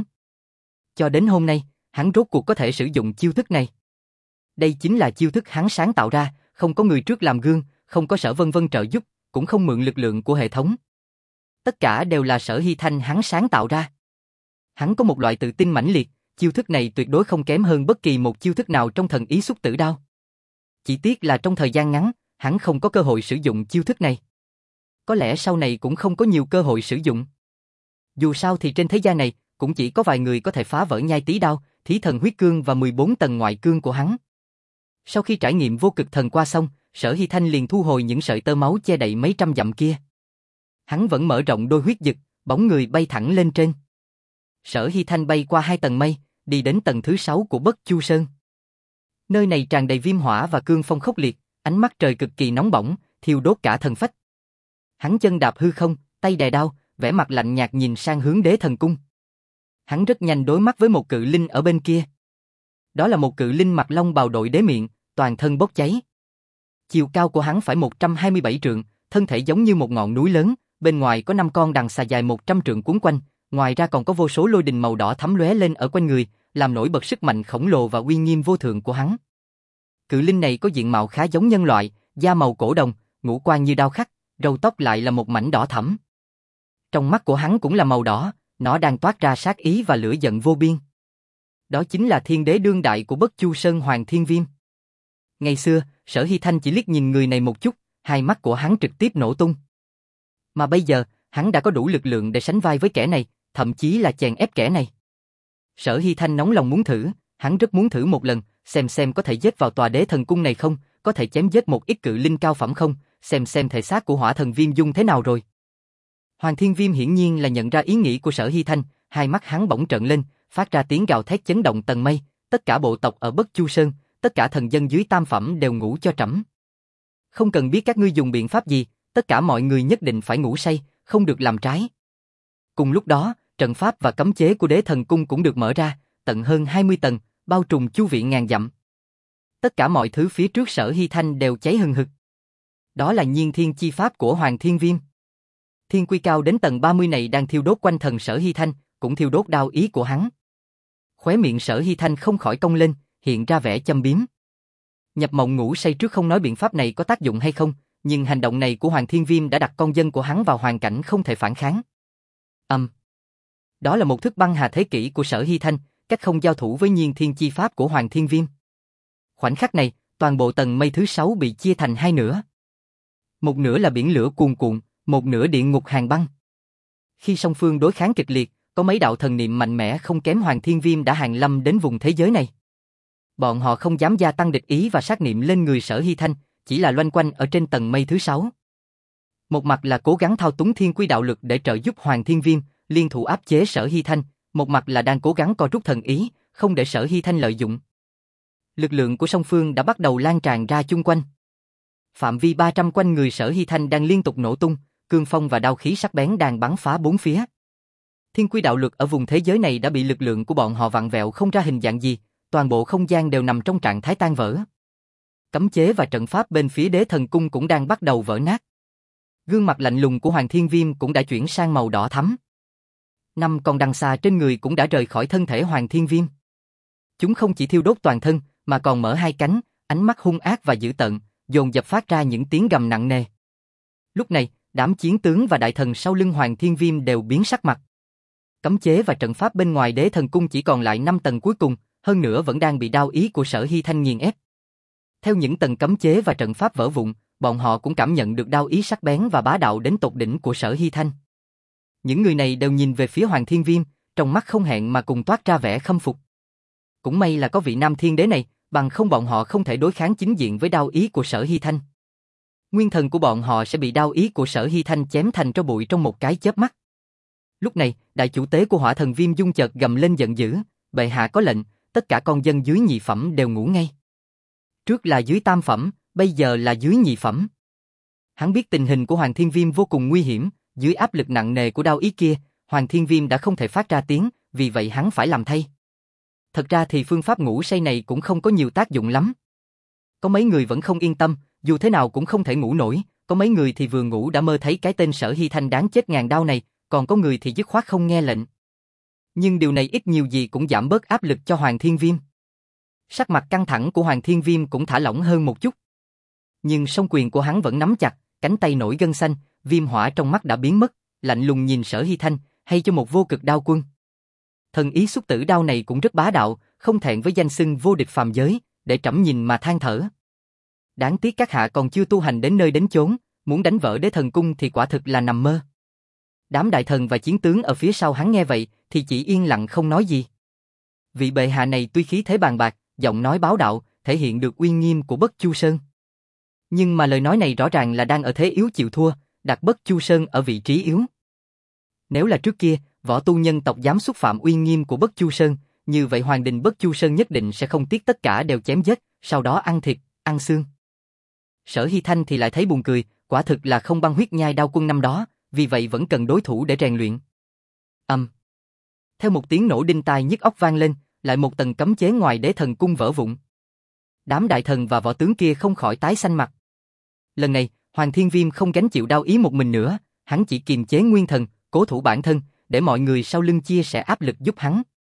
Cho đến hôm nay, hắn rốt cuộc có thể sử dụng chiêu thức này. Đây chính là chiêu thức hắn sáng tạo ra, không có người trước làm gương, không có Sở Vân Vân trợ giúp, cũng không mượn lực lượng của hệ thống. Tất cả đều là Sở Hy Thanh hắn sáng tạo ra. Hắn có một loại tự tin mãnh liệt, chiêu thức này tuyệt đối không kém hơn bất kỳ một chiêu thức nào trong thần ý xúc tử đao. Chỉ tiếc là trong thời gian ngắn, hắn không có cơ hội sử dụng chiêu thức này. Có lẽ sau này cũng không có nhiều cơ hội sử dụng. Dù sao thì trên thế gian này, cũng chỉ có vài người có thể phá vỡ nhai tí đao, Thí Thần Huyết Cương và mười bốn tầng ngoại cương của hắn. Sau khi trải nghiệm vô cực thần qua xong, Sở Hy Thanh liền thu hồi những sợi tơ máu che đậy mấy trăm dặm kia. Hắn vẫn mở rộng đôi huyết dực, bóng người bay thẳng lên trên. Sở Hy Thanh bay qua hai tầng mây, đi đến tầng thứ sáu của Bất Chu Sơn. Nơi này tràn đầy viêm hỏa và cương phong khốc liệt, ánh mắt trời cực kỳ nóng bỏng, thiêu đốt cả thần phách. Hắn chân đạp hư không, tay đè đao, vẻ mặt lạnh nhạt nhìn sang hướng Đế Thần Cung. Hắn rất nhanh đối mắt với một cự linh ở bên kia. Đó là một cự linh mặc long bào đội đế miệng, toàn thân bốc cháy. Chiều cao của hắn phải một trăm hai mươi bảy trượng, thân thể giống như một ngọn núi lớn, bên ngoài có năm con đằng xà dài một trăm trượng cuốn quanh, ngoài ra còn có vô số lôi đình màu đỏ thắm lóe lên ở quanh người, làm nổi bật sức mạnh khổng lồ và uy nghiêm vô thượng của hắn. Cự linh này có diện mạo khá giống nhân loại, da màu cổ đồng, ngũ quan như đao khắc, râu tóc lại là một mảnh đỏ thẫm. Trong mắt của hắn cũng là màu đỏ, nó đang toát ra sát ý và lửa giận vô biên. Đó chính là thiên đế đương đại của Bất Chu Sơn Hoàng Thiên Viêm. Ngày xưa, Sở Hy Thanh chỉ liếc nhìn người này một chút, hai mắt của hắn trực tiếp nổ tung. Mà bây giờ, hắn đã có đủ lực lượng để sánh vai với kẻ này, thậm chí là chèn ép kẻ này. Sở Hy Thanh nóng lòng muốn thử, hắn rất muốn thử một lần, xem xem có thể giết vào tòa đế thần cung này không, có thể chém giết một ít cự linh cao phẩm không, xem xem thể xác của hỏa thần Viêm Dung thế nào rồi. Hoàng Thiên Viêm hiển nhiên là nhận ra ý nghĩ của Sở Hy Thanh, hai mắt hắn bỗng trợn lên, phát ra tiếng gào thét chấn động tầng mây, tất cả bộ tộc ở Bất Chu Sơn, tất cả thần dân dưới tam phẩm đều ngủ cho trẫm. Không cần biết các ngươi dùng biện pháp gì, tất cả mọi người nhất định phải ngủ say, không được làm trái. Cùng lúc đó, trận pháp và cấm chế của đế thần cung cũng được mở ra, tận hơn hai mươi tầng, bao trùm chu viện ngàn dặm. Tất cả mọi thứ phía trước Sở Hy Thanh đều cháy hừng hực. Đó là nhiên thiên chi pháp của Hoàng Thiên Viêm. Thiên quy cao đến tầng ba mươi này đang thiêu đốt quanh thần Sở Hy Thanh, cũng thiêu đốt đao ý của hắn. Khóe miệng Sở Hy Thanh không khỏi cong lên, hiện ra vẻ châm biếm. Nhập mộng ngủ say trước không nói biện pháp này có tác dụng hay không, nhưng hành động này của Hoàng Thiên Viêm đã đặt con dân của hắn vào hoàn cảnh không thể phản kháng. Âm. Um. Đó là một thức băng hà thế kỷ của Sở Hy Thanh, cách không giao thủ với nhiên thiên chi pháp của Hoàng Thiên Viêm. Khoảnh khắc này, toàn bộ tầng mây thứ sáu bị chia thành hai nửa. Một nửa là biển lửa cuồn cuộn, một nửa địa ngục hàng băng. Khi song phương đối kháng kịch liệt, có mấy đạo thần niệm mạnh mẽ không kém Hoàng Thiên Viêm đã hàng lâm đến vùng thế giới này. Bọn họ không dám gia tăng địch ý và sát niệm lên người Sở Hy Thanh, chỉ là loanh quanh ở trên tầng mây thứ sáu. Một mặt là cố gắng thao túng thiên quy đạo lực để trợ giúp Hoàng Thiên Viêm liên thủ áp chế Sở Hy Thanh, một mặt là đang cố gắng co rút thần ý, không để Sở Hy Thanh lợi dụng. Lực lượng của song phương đã bắt đầu lan tràn ra chung quanh. Phạm vi ba trăm quanh người Sở Hy Thanh đang liên tục nổ tung, cương phong và đao khí sắc bén đang bắn phá bốn phía. Thiên quy đạo lực ở vùng thế giới này đã bị lực lượng của bọn họ vặn vẹo không ra hình dạng gì, toàn bộ không gian đều nằm trong trạng thái tan vỡ. Cấm chế và trận pháp bên phía đế thần cung cũng đang bắt đầu vỡ nát. Gương mặt lạnh lùng của Hoàng Thiên Viêm cũng đã chuyển sang màu đỏ thắm. Năm con đằng xà trên người cũng đã rời khỏi thân thể Hoàng Thiên Viêm. Chúng không chỉ thiêu đốt toàn thân, mà còn mở hai cánh, ánh mắt hung ác và dữ tợn, dồn dập phát ra những tiếng gầm nặng nề. Lúc này, đám chiến tướng và đại thần sau lưng Hoàng Thiên Viêm đều biến sắc mặt. Cấm chế và trận pháp bên ngoài đế thần cung chỉ còn lại năm tầng cuối cùng, hơn nữa vẫn đang bị đao ý của Sở Hy Thanh nghiền ép. Theo những tầng cấm chế và trận pháp vỡ vụn, bọn họ cũng cảm nhận được đao ý sắc bén và bá đạo đến tột đỉnh của Sở Hy Thanh. Những người này đều nhìn về phía Hoàng Thiên Viêm, trong mắt không hẹn mà cùng toát ra vẻ khâm phục. Cũng may là có vị nam thiên đế này, bằng không bọn họ không thể đối kháng chính diện với đao ý của Sở Hy Thanh. Nguyên thần của bọn họ sẽ bị đao ý của Sở Hy Thanh chém thành tro bụi trong một cái chớp mắt. Lúc này, đại chủ tế của hỏa thần Viêm Dung chợt gầm lên giận dữ, bệ hạ có lệnh, tất cả con dân dưới nhị phẩm đều ngủ ngay. Trước là dưới tam phẩm, bây giờ là dưới nhị phẩm. Hắn biết tình hình của Hoàng Thiên Viêm vô cùng nguy hiểm, dưới áp lực nặng nề của đao ý kia, Hoàng Thiên Viêm đã không thể phát ra tiếng, vì vậy hắn phải làm thay. Thật ra thì phương pháp ngủ say này cũng không có nhiều tác dụng lắm. Có mấy người vẫn không yên tâm, dù thế nào cũng không thể ngủ nổi, có mấy người thì vừa ngủ đã mơ thấy cái tên Sở Hy Thanh đáng chết ngàn đao này, còn có người thì dứt khoát không nghe lệnh. Nhưng điều này ít nhiều gì cũng giảm bớt áp lực cho Hoàng Thiên Viêm. Sắc mặt căng thẳng của Hoàng Thiên Viêm cũng thả lỏng hơn một chút. Nhưng song quyền của hắn vẫn nắm chặt, cánh tay nổi gân xanh, viêm hỏa trong mắt đã biến mất, lạnh lùng nhìn Sở Hy Thanh, hay cho một vô cực đao quân. Thần ý xúc tử đao này cũng rất bá đạo, không thẹn với danh xưng vô địch phàm giới, để trẫm nhìn mà than thở. Đáng tiếc các hạ còn chưa tu hành đến nơi đến chốn, muốn đánh vỡ đế thần cung thì quả thực là nằm mơ. Đám đại thần và chiến tướng ở phía sau hắn nghe vậy, thì chỉ yên lặng không nói gì. Vị bệ hạ này tuy khí thế bàn bạc, giọng nói bá đạo, thể hiện được uy nghiêm của Bất Chu Sơn. Nhưng mà lời nói này rõ ràng là đang ở thế yếu chịu thua, đặt Bất Chu Sơn ở vị trí yếu. Nếu là trước kia, võ tu nhân tộc dám xúc phạm uy nghiêm của Bất Chu Sơn, như vậy Hoàng đình Bất Chu Sơn nhất định sẽ không tiếc tất cả đều chém giết, sau đó ăn thịt, ăn xương. Sở Hy Thanh thì lại thấy buồn cười, quả thực là không băng huyết nhai đao quân năm đó, vì vậy vẫn cần đối thủ để rèn luyện. Âm. Um. Theo một tiếng nổ đinh tai nhức óc vang lên, lại một tầng cấm chế ngoài đế thần cung vỡ vụn. Đám đại thần và võ tướng kia không khỏi tái xanh mặt. Lần này, Hoàng Thiên Viêm không gánh chịu đao ý một mình nữa, hắn chỉ kiềm chế nguyên thần, cố thủ bản thân, để mọi người sau lưng chia sẻ áp lực giúp hắn.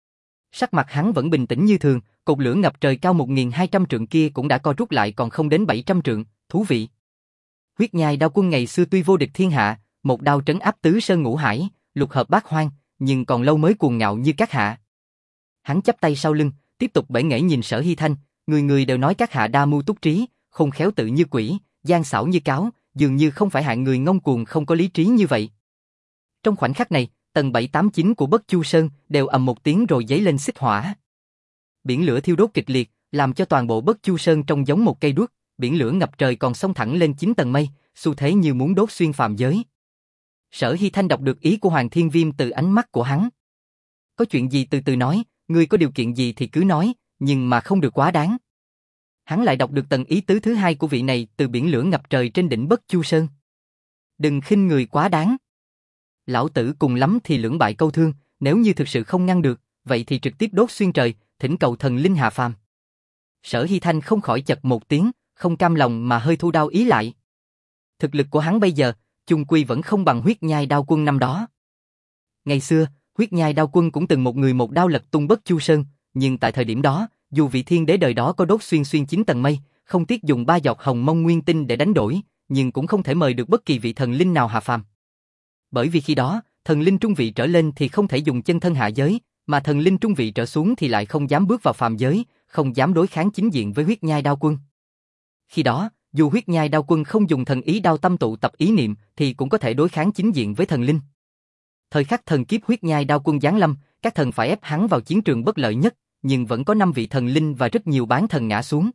Sắc mặt hắn vẫn bình tĩnh như thường, cột lửa ngập trời cao một nghìn hai trăm trượng kia cũng đã co rút lại còn không đến bảy trăm trượng, thú vị. Huyết nhai đao quân ngày xưa tuy vô địch thiên hạ, một đao trấn áp tứ sơn ngũ hải, lục hợp bát hoang, nhưng còn lâu mới cuồng ngạo như các hạ. Hắn chắp tay sau lưng, tiếp tục bể nghễ nhìn Sở Hy Thanh, người người đều nói các hạ đa mưu túc trí, khôn khéo tự như quỷ, gian xảo như cáo, dường như không phải hạng người ngông cuồng không có lý trí như vậy. Trong khoảnh khắc này, tầng bảy tám chín của Bất Chu Sơn đều ầm một tiếng rồi giấy lên xích hỏa. Biển lửa thiêu đốt kịch liệt, làm cho toàn bộ Bất Chu Sơn trông giống một cây đuốc, biển lửa ngập trời còn xông thẳng lên chín tầng mây, xu thế như muốn đốt xuyên phàm giới. Sở Hy Thanh đọc được ý của Hoàng Thiên Viêm từ ánh mắt của hắn. Có chuyện gì từ từ nói, ngươi có điều kiện gì thì cứ nói, nhưng mà không được quá đáng. Hắn lại đọc được tầng ý tứ thứ hai của vị này từ biển lửa ngập trời trên đỉnh Bất Chu Sơn. Đừng khinh người quá đáng. Lão tử cùng lắm thì lưỡng bại câu thương, nếu như thực sự không ngăn được, vậy thì trực tiếp đốt xuyên trời, thỉnh cầu thần linh hạ phàm. Sở Hy Thanh không khỏi chật một tiếng, không cam lòng mà hơi thu đao ý lại. Thực lực của hắn bây giờ, chung quy vẫn không bằng huyết nhai đao quân năm đó. Ngày xưa, huyết nhai đao quân cũng từng một người một đao lật tung Bất Chu Sơn, nhưng tại thời điểm đó, dù vị thiên đế đời đó có đốt xuyên xuyên chín tầng mây, không tiếc dùng ba giọt hồng mông nguyên tinh để đánh đổi, nhưng cũng không thể mời được bất kỳ vị thần linh nào hạ phàm. Bởi vì khi đó, thần linh trung vị trở lên thì không thể dùng chân thân hạ giới, mà thần linh trung vị trở xuống thì lại không dám bước vào phàm giới, không dám đối kháng chính diện với huyết nhai đao quân. Khi đó, dù huyết nhai đao quân không dùng thần ý đao tâm tụ tập ý niệm thì cũng có thể đối kháng chính diện với thần linh. Thời khắc thần kiếp huyết nhai đao quân giáng lâm, các thần phải ép hắn vào chiến trường bất lợi nhất, nhưng vẫn có năm vị thần linh và rất nhiều bán thần ngã xuống.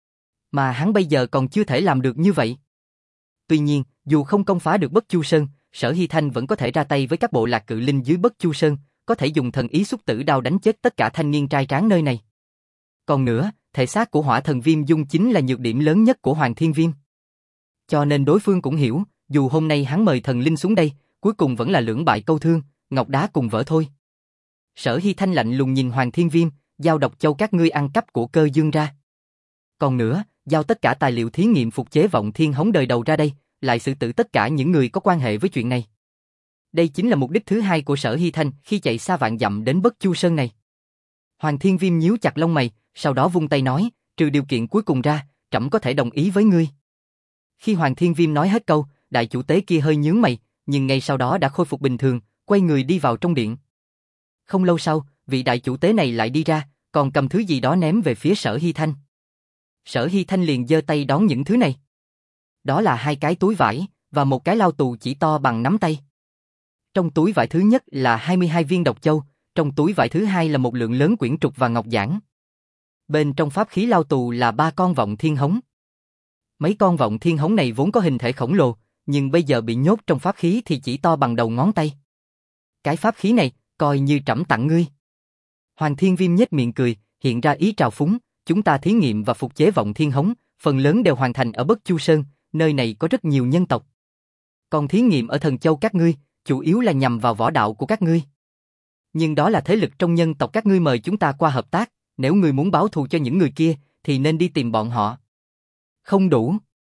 Mà hắn bây giờ còn chưa thể làm được như vậy. Tuy nhiên, dù không công phá được Bất Chu Sơn, Sở Hy Thanh vẫn có thể ra tay với các bộ lạc cự linh dưới Bất Chu Sơn, có thể dùng thần ý xúc tử đao đánh chết tất cả thanh niên trai tráng nơi này. Còn nữa, thể xác của Hỏa Thần Viêm Dung chính là nhược điểm lớn nhất của Hoàng Thiên Viêm. Cho nên đối phương cũng hiểu, dù hôm nay hắn mời thần linh xuống đây, cuối cùng vẫn là lưỡng bại câu thương, ngọc đá cùng vỡ thôi. Sở Hy Thanh lạnh lùng nhìn Hoàng Thiên Viêm, giao độc châu các ngươi ăn cắp của Cơ Dương ra. Còn nữa, giao tất cả tài liệu thí nghiệm phục chế vọng thiên hống đời đầu ra đây, lại xử tử tất cả những người có quan hệ với chuyện này. Đây chính là mục đích thứ hai của Sở Hy Thanh khi chạy xa vạn dặm đến Bất Chu Sơn này. Hoàng Thiên Viêm nhíu chặt lông mày, sau đó vung tay nói, trừ điều kiện cuối cùng ra, trẫm có thể đồng ý với ngươi. Khi Hoàng Thiên Viêm nói hết câu, đại chủ tế kia hơi nhướng mày, nhưng ngay sau đó đã khôi phục bình thường, quay người đi vào trong điện. Không lâu sau, vị đại chủ tế này lại đi ra, còn cầm thứ gì đó ném về phía Sở Hy Thanh. Sở Hy Thanh liền giơ tay đón những thứ này. Đó là hai cái túi vải, và một cái lao tù chỉ to bằng nắm tay. Trong túi vải thứ nhất là hai mươi hai viên độc châu, trong túi vải thứ hai là một lượng lớn quyển trục và ngọc giản. Bên trong pháp khí lao tù là ba con vọng thiên hống. Mấy con vọng thiên hống này vốn có hình thể khổng lồ, nhưng bây giờ bị nhốt trong pháp khí thì chỉ to bằng đầu ngón tay. Cái pháp khí này, coi như trẫm tặng ngươi. Hoàng Thiên Viêm nhếch miệng cười, hiện ra ý trào phúng, chúng ta thí nghiệm và phục chế vọng thiên hống, phần lớn đều hoàn thành ở Bất Chu Sơn, nơi này có rất nhiều nhân tộc. Còn thí nghiệm ở Thần Châu các ngươi, chủ yếu là nhằm vào võ đạo của các ngươi. Nhưng đó là thế lực trong nhân tộc các ngươi mời chúng ta qua hợp tác, nếu ngươi muốn báo thù cho những người kia, thì nên đi tìm bọn họ. Không đủ.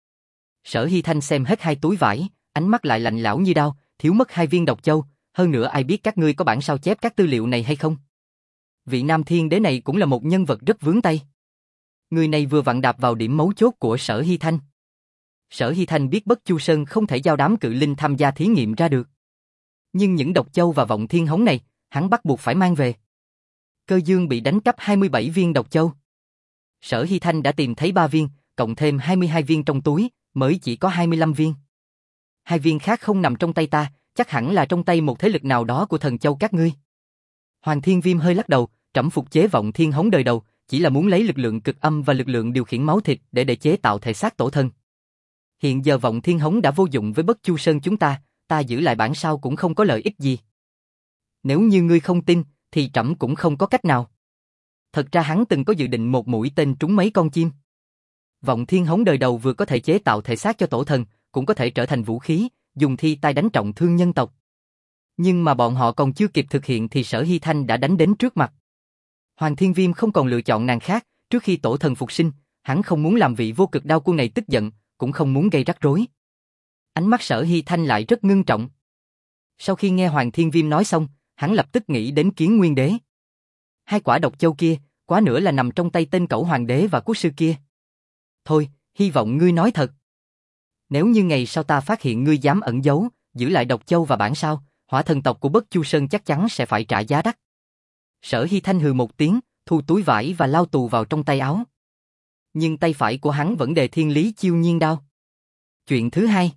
Sở Hy Thanh xem hết hai túi vải, ánh mắt lại lạnh lẽo như đao, thiếu mất hai viên độc châu, hơn nữa ai biết các ngươi có bản sao chép các tư liệu này hay không? Vị Nam Thiên Đế này cũng là một nhân vật rất vướng tay. Người này vừa vặn đạp vào điểm mấu chốt của Sở Hy Thanh. Sở Hy Thanh biết Bất Chu Sơn không thể giao đám cự linh tham gia thí nghiệm ra được. Nhưng những độc châu và vọng thiên hống này, hắn bắt buộc phải mang về. Cơ Dương bị đánh cắp hai mươi bảy viên độc châu. Sở Hy Thanh đã tìm thấy ba viên, cộng thêm hai mươi hai viên trong túi, mới chỉ có hai mươi lăm viên. Hai viên khác không nằm trong tay ta, chắc hẳn là trong tay một thế lực nào đó của Thần Châu các ngươi. Hoàng Thiên Viêm hơi lắc đầu, trẫm phục chế vọng thiên hống đời đầu, chỉ là muốn lấy lực lượng cực âm và lực lượng điều khiển máu thịt để để chế tạo thể xác tổ thân. Hiện giờ vọng thiên hống đã vô dụng với Bất Chu Sơn chúng ta, ta giữ lại bản sao cũng không có lợi ích gì. Nếu như ngươi không tin, thì trẫm cũng không có cách nào. Thật ra hắn từng có dự định một mũi tên trúng mấy con chim. Vọng thiên hống đời đầu vừa có thể chế tạo thể xác cho tổ thần, cũng có thể trở thành vũ khí, dùng thi tai đánh trọng thương nhân tộc. Nhưng mà bọn họ còn chưa kịp thực hiện thì Sở Hy Thanh đã đánh đến trước mặt. Hoàng Thiên Viêm không còn lựa chọn nàng khác, trước khi tổ thần phục sinh, hắn không muốn làm vị vô cực đao quân này tức giận, cũng không muốn gây rắc rối. Ánh mắt Sở Hy Thanh lại rất ngưng trọng. Sau khi nghe Hoàng Thiên Viêm nói xong, hắn lập tức nghĩ đến Kiến Nguyên Đế. Hai quả độc châu kia, quá nữa là nằm trong tay tên cẩu hoàng đế và quốc sư kia. Thôi, hy vọng ngươi nói thật. Nếu như ngày sau ta phát hiện ngươi dám ẩn giấu, giữ lại độc châu và bản sao, hỏa thần tộc của Bất Chu Sơn chắc chắn sẽ phải trả giá đắt. Sở Hy Thanh hừ một tiếng, thu túi vải và lao tù vào trong tay áo. Nhưng tay phải của hắn vẫn đề Thiên Lý Chiêu Nhiên đao. Chuyện thứ hai.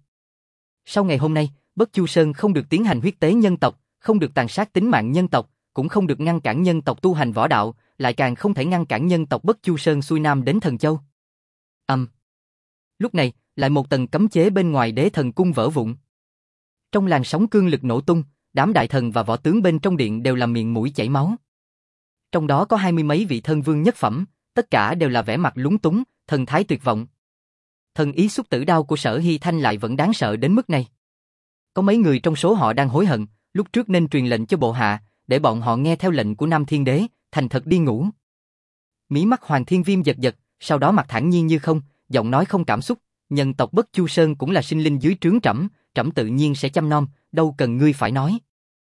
Sau ngày hôm nay, Bất Chu Sơn không được tiến hành huyết tế nhân tộc, không được tàn sát tính mạng nhân tộc, cũng không được ngăn cản nhân tộc tu hành võ đạo, lại càng không thể ngăn cản nhân tộc Bất Chu Sơn xuôi nam đến Thần Châu. Âm. Um. Lúc này, lại một tầng cấm chế bên ngoài Đế Thần Cung vỡ vụn. Trong làn sóng cương lực nổ tung, đám đại thần và võ tướng bên trong điện đều làm miệng mũi chảy máu. Trong đó có hai mươi mấy vị thân vương nhất phẩm, tất cả đều là vẻ mặt lúng túng, thần thái tuyệt vọng. Thần ý xuất tử đao của Sở Hy Thanh lại vẫn đáng sợ đến mức này. Có mấy người trong số họ đang hối hận, lúc trước nên truyền lệnh cho bộ hạ, để bọn họ nghe theo lệnh của Nam Thiên Đế, thành thật đi ngủ. Mí mắt Hoàng Thiên Viêm giật giật, sau đó mặt thản nhiên như không, giọng nói không cảm xúc, nhân tộc Bất Chu Sơn cũng là sinh linh dưới trướng trẫm, trẫm tự nhiên sẽ chăm nom, đâu cần ngươi phải nói.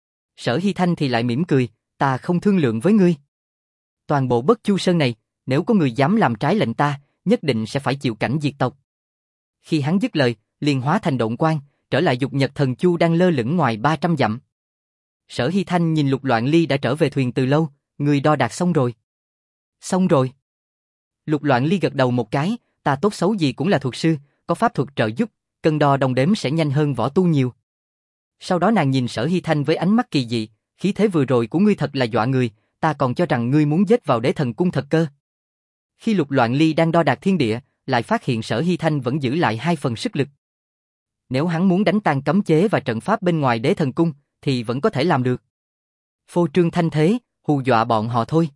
Sở Hy Thanh thì lại mỉm cười, ta không thương lượng với ngươi. Toàn bộ Bất Chu Sơn này, nếu có người dám làm trái lệnh ta, nhất định sẽ phải chịu cảnh diệt tộc. Khi hắn dứt lời, liền hóa thành độn quang, trở lại Dục Nhật Thần Chu đang lơ lửng ngoài ba trăm dặm. Sở Hy Thanh nhìn Lục Loạn Ly đã trở về thuyền từ lâu, người đo đạc xong rồi. Xong rồi. Lục Loạn Ly gật đầu một cái, ta tốt xấu gì cũng là thuật sư, có pháp thuật trợ giúp, cân đo đong đếm sẽ nhanh hơn võ tu nhiều. Sau đó nàng nhìn Sở Hy Thanh với ánh mắt kỳ dị, khí thế vừa rồi của ngươi thật là dọa người, ta còn cho rằng ngươi muốn giết vào Đế Thần Cung thật cơ. Khi Lục Loạn Ly đang đo đạc thiên địa, lại phát hiện Sở Hy Thanh vẫn giữ lại hai phần sức lực. Nếu hắn muốn đánh tan cấm chế và trận pháp bên ngoài Đế Thần Cung, thì vẫn có thể làm được. Phô trương thanh thế, hù dọa bọn họ thôi.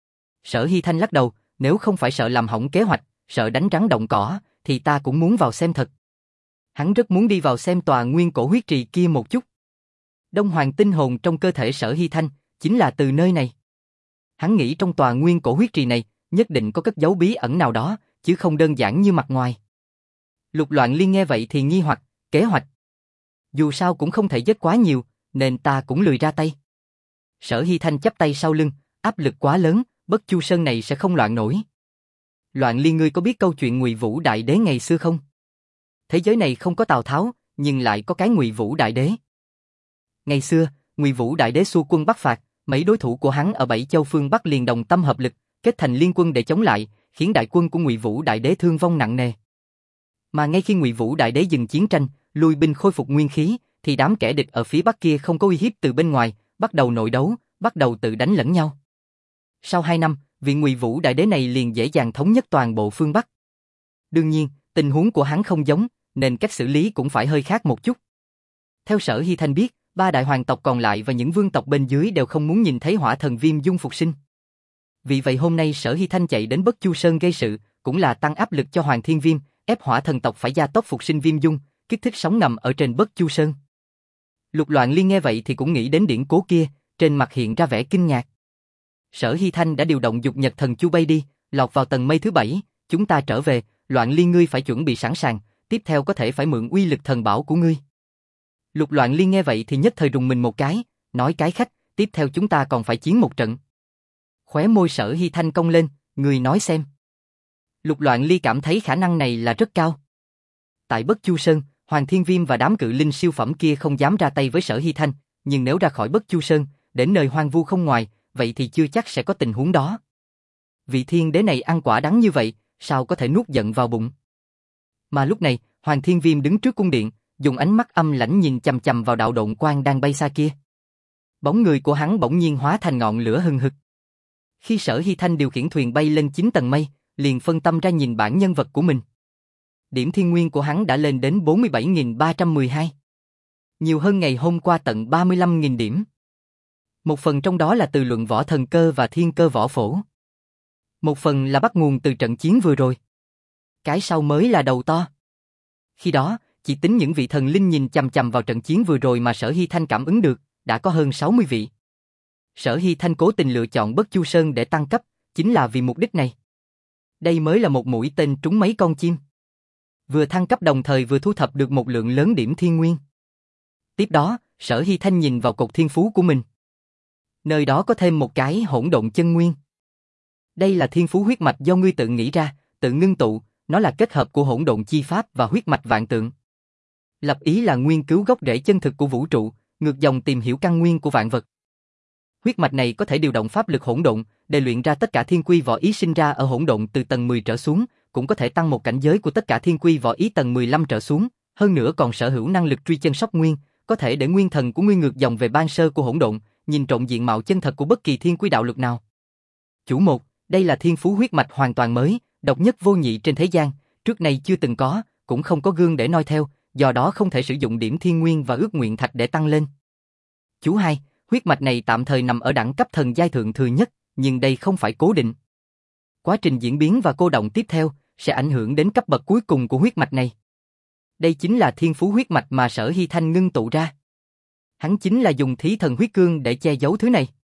Sở Hy Thanh lắc đầu, nếu không phải sợ làm hỏng kế hoạch, sợ đánh rắn động cỏ, thì ta cũng muốn vào xem thật. Hắn rất muốn đi vào xem tòa nguyên cổ huyết trì kia một chút. Đông Hoàng tinh hồn trong cơ thể Sở Hy Thanh, chính là từ nơi này. Hắn nghĩ trong tòa nguyên cổ huyết trì này, nhất định có cất giấu bí ẩn nào đó, chứ không đơn giản như mặt ngoài. Lục Loạn Liên nghe vậy thì nghi hoặc, kế hoạch. Dù sao cũng không thể giết quá nhiều, nên ta cũng lười ra tay. Sở Hy Thanh chắp tay sau lưng, áp lực quá lớn, Bất Chu Sơn này sẽ không loạn nổi. Loạn Liên, ngươi có biết câu chuyện Ngụy Vũ Đại Đế ngày xưa không? Thế giới này không có Tào Tháo, nhưng lại có cái Ngụy Vũ Đại Đế. Ngày xưa, Ngụy Vũ Đại Đế xua quân bắc phạt, mấy đối thủ của hắn ở bảy châu phương Bắc liền đồng tâm hợp lực, kết thành liên quân để chống lại, khiến đại quân của Ngụy Vũ Đại Đế thương vong nặng nề. Mà ngay khi Ngụy Vũ Đại Đế dừng chiến tranh, lui binh khôi phục nguyên khí, thì đám kẻ địch ở phía Bắc kia không có uy hiếp từ bên ngoài, bắt đầu nội đấu, bắt đầu tự đánh lẫn nhau. Sau hai năm, vị Ngụy Vũ Đại Đế này liền dễ dàng thống nhất toàn bộ phương Bắc. Đương nhiên, tình huống của hắn không giống, nên cách xử lý cũng phải hơi khác một chút. Theo Sở Hy Thanh biết, ba đại hoàng tộc còn lại và những vương tộc bên dưới đều không muốn nhìn thấy Hỏa Thần Viêm Dung phục sinh. Vì vậy hôm nay Sở Hy Thanh chạy đến Bất Chu Sơn gây sự, cũng là tăng áp lực cho Hoàng Thiên Viêm, ép Hỏa Thần tộc phải gia tốc phục sinh Viêm Dung, kích thích sóng ngầm ở trên Bất Chu Sơn. Lục Loạn Liên nghe vậy thì cũng nghĩ đến điển cố kia, trên mặt hiện ra vẻ kinh ngạc. Sở Hy Thanh đã điều động Dục Nhật Thần Chu bay đi, lọt vào tầng mây thứ bảy, chúng ta trở về, Loạn Liên ngươi phải chuẩn bị sẵn sàng, tiếp theo có thể phải mượn uy lực thần bảo của ngươi. Lục Loạn Liên nghe vậy thì nhất thời rùng mình một cái, nói cái khách, tiếp theo chúng ta còn phải chiến một trận. Khóe môi Sở Hy Thanh cong lên, ngươi nói xem. Lục Loạn Ly cảm thấy khả năng này là rất cao. Tại Bất Chu Sơn, Hoàng Thiên Viêm và đám cự linh siêu phẩm kia không dám ra tay với Sở Hy Thanh, nhưng nếu ra khỏi Bất Chu Sơn, đến nơi hoang vu không ngoài, vậy thì chưa chắc sẽ có tình huống đó. Vị thiên đế này ăn quả đắng như vậy, sao có thể nuốt giận vào bụng. Mà lúc này, Hoàng Thiên Viêm đứng trước cung điện, dùng ánh mắt âm lãnh nhìn chằm chằm vào đạo độn quang đang bay xa kia. Bóng người của hắn bỗng nhiên hóa thành ngọn lửa hừng hực. Khi Sở Hy Thanh điều khiển thuyền bay lên chín tầng mây, liền phân tâm ra nhìn bản nhân vật của mình. Điểm thiên nguyên của hắn đã lên đến bốn mươi bảy nghìn ba trăm mười hai. Nhiều hơn ngày hôm qua tận ba mươi lăm nghìn điểm. Một phần trong đó là từ luận võ thần cơ và thiên cơ võ phổ. Một phần là bắt nguồn từ trận chiến vừa rồi. Cái sau mới là đầu to. Khi đó, chỉ tính những vị thần linh nhìn chằm chằm vào trận chiến vừa rồi mà Sở Hy Thanh cảm ứng được, đã có hơn sáu mươi vị. Sở Hy Thanh cố tình lựa chọn Bất Chu Sơn để tăng cấp, chính là vì mục đích này. Đây mới là một mũi tên trúng mấy con chim. Vừa thăng cấp đồng thời vừa thu thập được một lượng lớn điểm thiên nguyên. Tiếp đó, Sở Hy Thanh nhìn vào cột thiên phú của mình. Nơi đó có thêm một cái hỗn độn chân nguyên. Đây là thiên phú huyết mạch do ngươi tự nghĩ ra, tự ngưng tụ, nó là kết hợp của hỗn độn chi pháp và huyết mạch vạn tượng. Lập ý là nghiên cứu gốc rễ chân thực của vũ trụ, ngược dòng tìm hiểu căn nguyên của vạn vật. Huyết mạch này có thể điều động pháp lực hỗn độn, để luyện ra tất cả thiên quy võ ý sinh ra ở hỗn độn từ tầng mười trở xuống, cũng có thể tăng một cảnh giới của tất cả thiên quy võ ý tầng mười lăm trở xuống, hơn nữa còn sở hữu năng lực truy chân sóc nguyên, có thể để nguyên thần của ngươi ngược dòng về ban sơ của hỗn độn, nhìn trộm diện mạo chân thật của bất kỳ thiên quy đạo lực nào. Chủ một, đây là thiên phú huyết mạch hoàn toàn mới, độc nhất vô nhị trên thế gian, trước này chưa từng có, cũng không có gương để noi theo, do đó không thể sử dụng điểm thiên nguyên và ước nguyện thạch để tăng lên. Chú hai, huyết mạch này tạm thời nằm ở đẳng cấp thần giai thượng thừa nhất, nhưng đây không phải cố định. Quá trình diễn biến và cô động tiếp theo sẽ ảnh hưởng đến cấp bậc cuối cùng của huyết mạch này. Đây chính là thiên phú huyết mạch mà Sở Hy Thanh ngưng tụ ra. Hắn chính là dùng thí thần huyết cương để che giấu thứ này.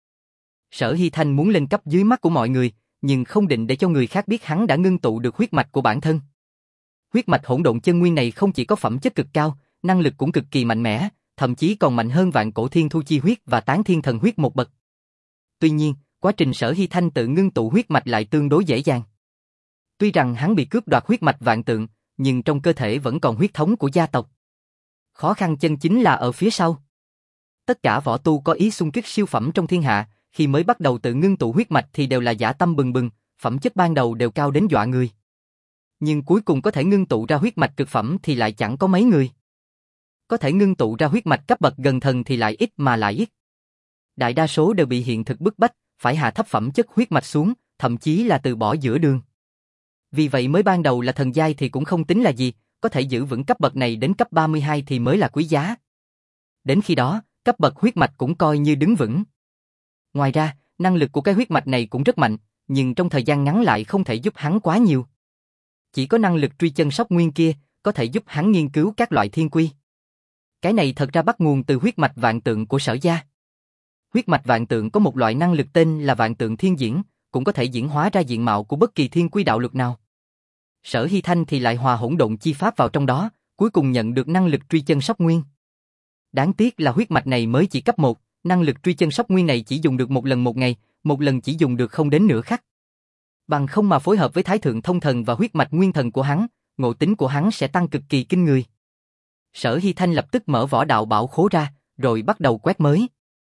Sở Hy Thanh muốn lên cấp dưới mắt của mọi người, nhưng không định để cho người khác biết hắn đã ngưng tụ được huyết mạch của bản thân. Huyết mạch hỗn độn chân nguyên này không chỉ có phẩm chất cực cao, năng lực cũng cực kỳ mạnh mẽ, thậm chí còn mạnh hơn vạn cổ thiên thu chi huyết và tán thiên thần huyết một bậc. Tuy nhiên, quá trình Sở Hy Thanh tự ngưng tụ huyết mạch lại tương đối dễ dàng. Tuy rằng hắn bị cướp đoạt huyết mạch vạn tượng, nhưng trong cơ thể vẫn còn huyết thống của gia tộc. Khó khăn chân chính là ở phía sau. Tất cả võ tu có ý xung kích siêu phẩm trong thiên hạ, khi mới bắt đầu tự ngưng tụ huyết mạch thì đều là dã tâm bừng bừng, phẩm chất ban đầu đều cao đến dọa người. Nhưng cuối cùng có thể ngưng tụ ra huyết mạch cực phẩm thì lại chẳng có mấy người. Có thể ngưng tụ ra huyết mạch cấp bậc gần thần thì lại ít mà lại ít. Đại đa số đều bị hiện thực bức bách, phải hạ thấp phẩm chất huyết mạch xuống, thậm chí là từ bỏ giữa đường. Vì vậy mới ban đầu là thần giai thì cũng không tính là gì, có thể giữ vững cấp bậc này đến cấp ba mươi hai thì mới là quý giá. Đến khi đó, cấp bậc huyết mạch cũng coi như đứng vững. Ngoài ra, năng lực của cái huyết mạch này cũng rất mạnh, nhưng trong thời gian ngắn lại không thể giúp hắn quá nhiều. Chỉ có năng lực truy chân sóc nguyên kia, có thể giúp hắn nghiên cứu các loại thiên quy. Cái này thật ra bắt nguồn từ huyết mạch vạn tượng của Sở gia. Huyết mạch vạn tượng có một loại năng lực tên là vạn tượng thiên diễn, cũng có thể diễn hóa ra diện mạo của bất kỳ thiên quy đạo lực nào. Sở Hy Thanh thì lại hòa hỗn độn chi pháp vào trong đó, cuối cùng nhận được năng lực truy chân sóc nguyên. Đáng tiếc là huyết mạch này mới chỉ cấp một, năng lực truy chân sóc nguyên này chỉ dùng được một lần một ngày, một lần chỉ dùng được không đến nửa khắc. Bằng không mà phối hợp với Thái Thượng Thông Thần và huyết mạch nguyên thần của hắn, ngộ tính của hắn sẽ tăng cực kỳ kinh người. Sở Hy Thanh lập tức mở võ đạo bảo khố ra, rồi bắt đầu quét mới.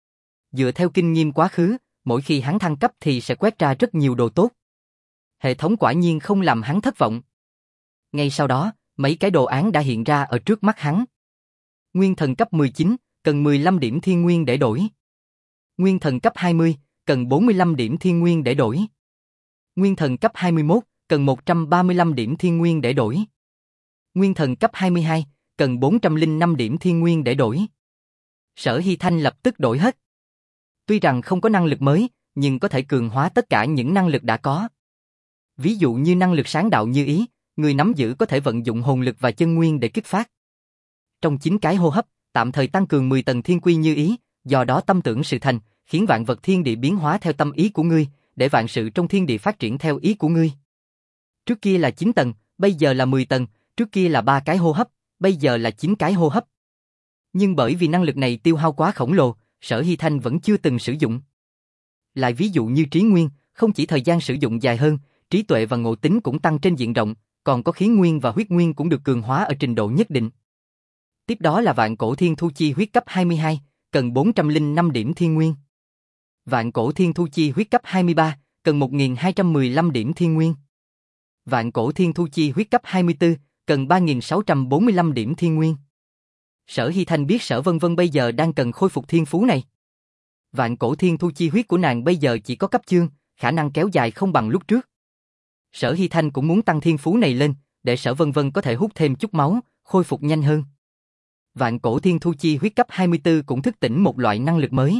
Dựa theo kinh nghiệm quá khứ, mỗi khi hắn thăng cấp thì sẽ quét ra rất nhiều đồ tốt. Hệ thống quả nhiên không làm hắn thất vọng. Ngay sau đó, mấy cái đồ án đã hiện ra ở trước mắt hắn. Nguyên thần cấp mười chín, cần mười lăm điểm thiên nguyên để đổi. Nguyên thần cấp hai mươi, cần bốn mươi lăm điểm thiên nguyên để đổi. Nguyên thần cấp hai mươi mốt, cần một trăm ba mươi lăm điểm thiên nguyên để đổi. Nguyên thần cấp hai mươi hai, cần bốn trăm lẻ năm điểm thiên nguyên để đổi. Sở Hy Thanh lập tức đổi hết. Tuy rằng không có năng lực mới, nhưng có thể cường hóa tất cả những năng lực đã có. Ví dụ như năng lực sáng đạo như ý, người nắm giữ có thể vận dụng hồn lực và chân nguyên để kích phát. Trong chín cái hô hấp, tạm thời tăng cường mười tầng thiên quy như ý, do đó tâm tưởng sự thành, khiến vạn vật thiên địa biến hóa theo tâm ý của ngươi, để vạn sự trong thiên địa phát triển theo ý của ngươi. Trước kia là chín tầng, bây giờ là mười tầng, trước kia là ba cái hô hấp, bây giờ là chín cái hô hấp. Nhưng bởi vì năng lực này tiêu hao quá khổng lồ, Sở Hy Thanh vẫn chưa từng sử dụng. Lại ví dụ như trí nguyên, không chỉ thời gian sử dụng dài hơn, trí tuệ và ngộ tính cũng tăng trên diện rộng, còn có khí nguyên và huyết nguyên cũng được cường hóa ở trình độ nhất định. Tiếp đó là vạn cổ thiên thu chi huyết cấp hai mươi hai, cần bốn trăm lẻ năm điểm thiên nguyên. Vạn cổ thiên thu chi huyết cấp hai mươi ba, cần một nghìn hai trăm mười lăm điểm thiên nguyên. Vạn cổ thiên thu chi huyết cấp hai mươi tư, cần ba nghìn sáu trăm bốn mươi lăm điểm thiên nguyên. Sở Hy Thanh biết Sở Vân Vân bây giờ đang cần khôi phục thiên phú này. Vạn cổ thiên thu chi huyết của nàng bây giờ chỉ có cấp chương, khả năng kéo dài không bằng lúc trước. Sở Hy Thanh cũng muốn tăng thiên phú này lên, để Sở Vân Vân có thể hút thêm chút máu, khôi phục nhanh hơn. Vạn cổ thiên thu chi huyết cấp hai mươi tư cũng thức tỉnh một loại năng lực mới.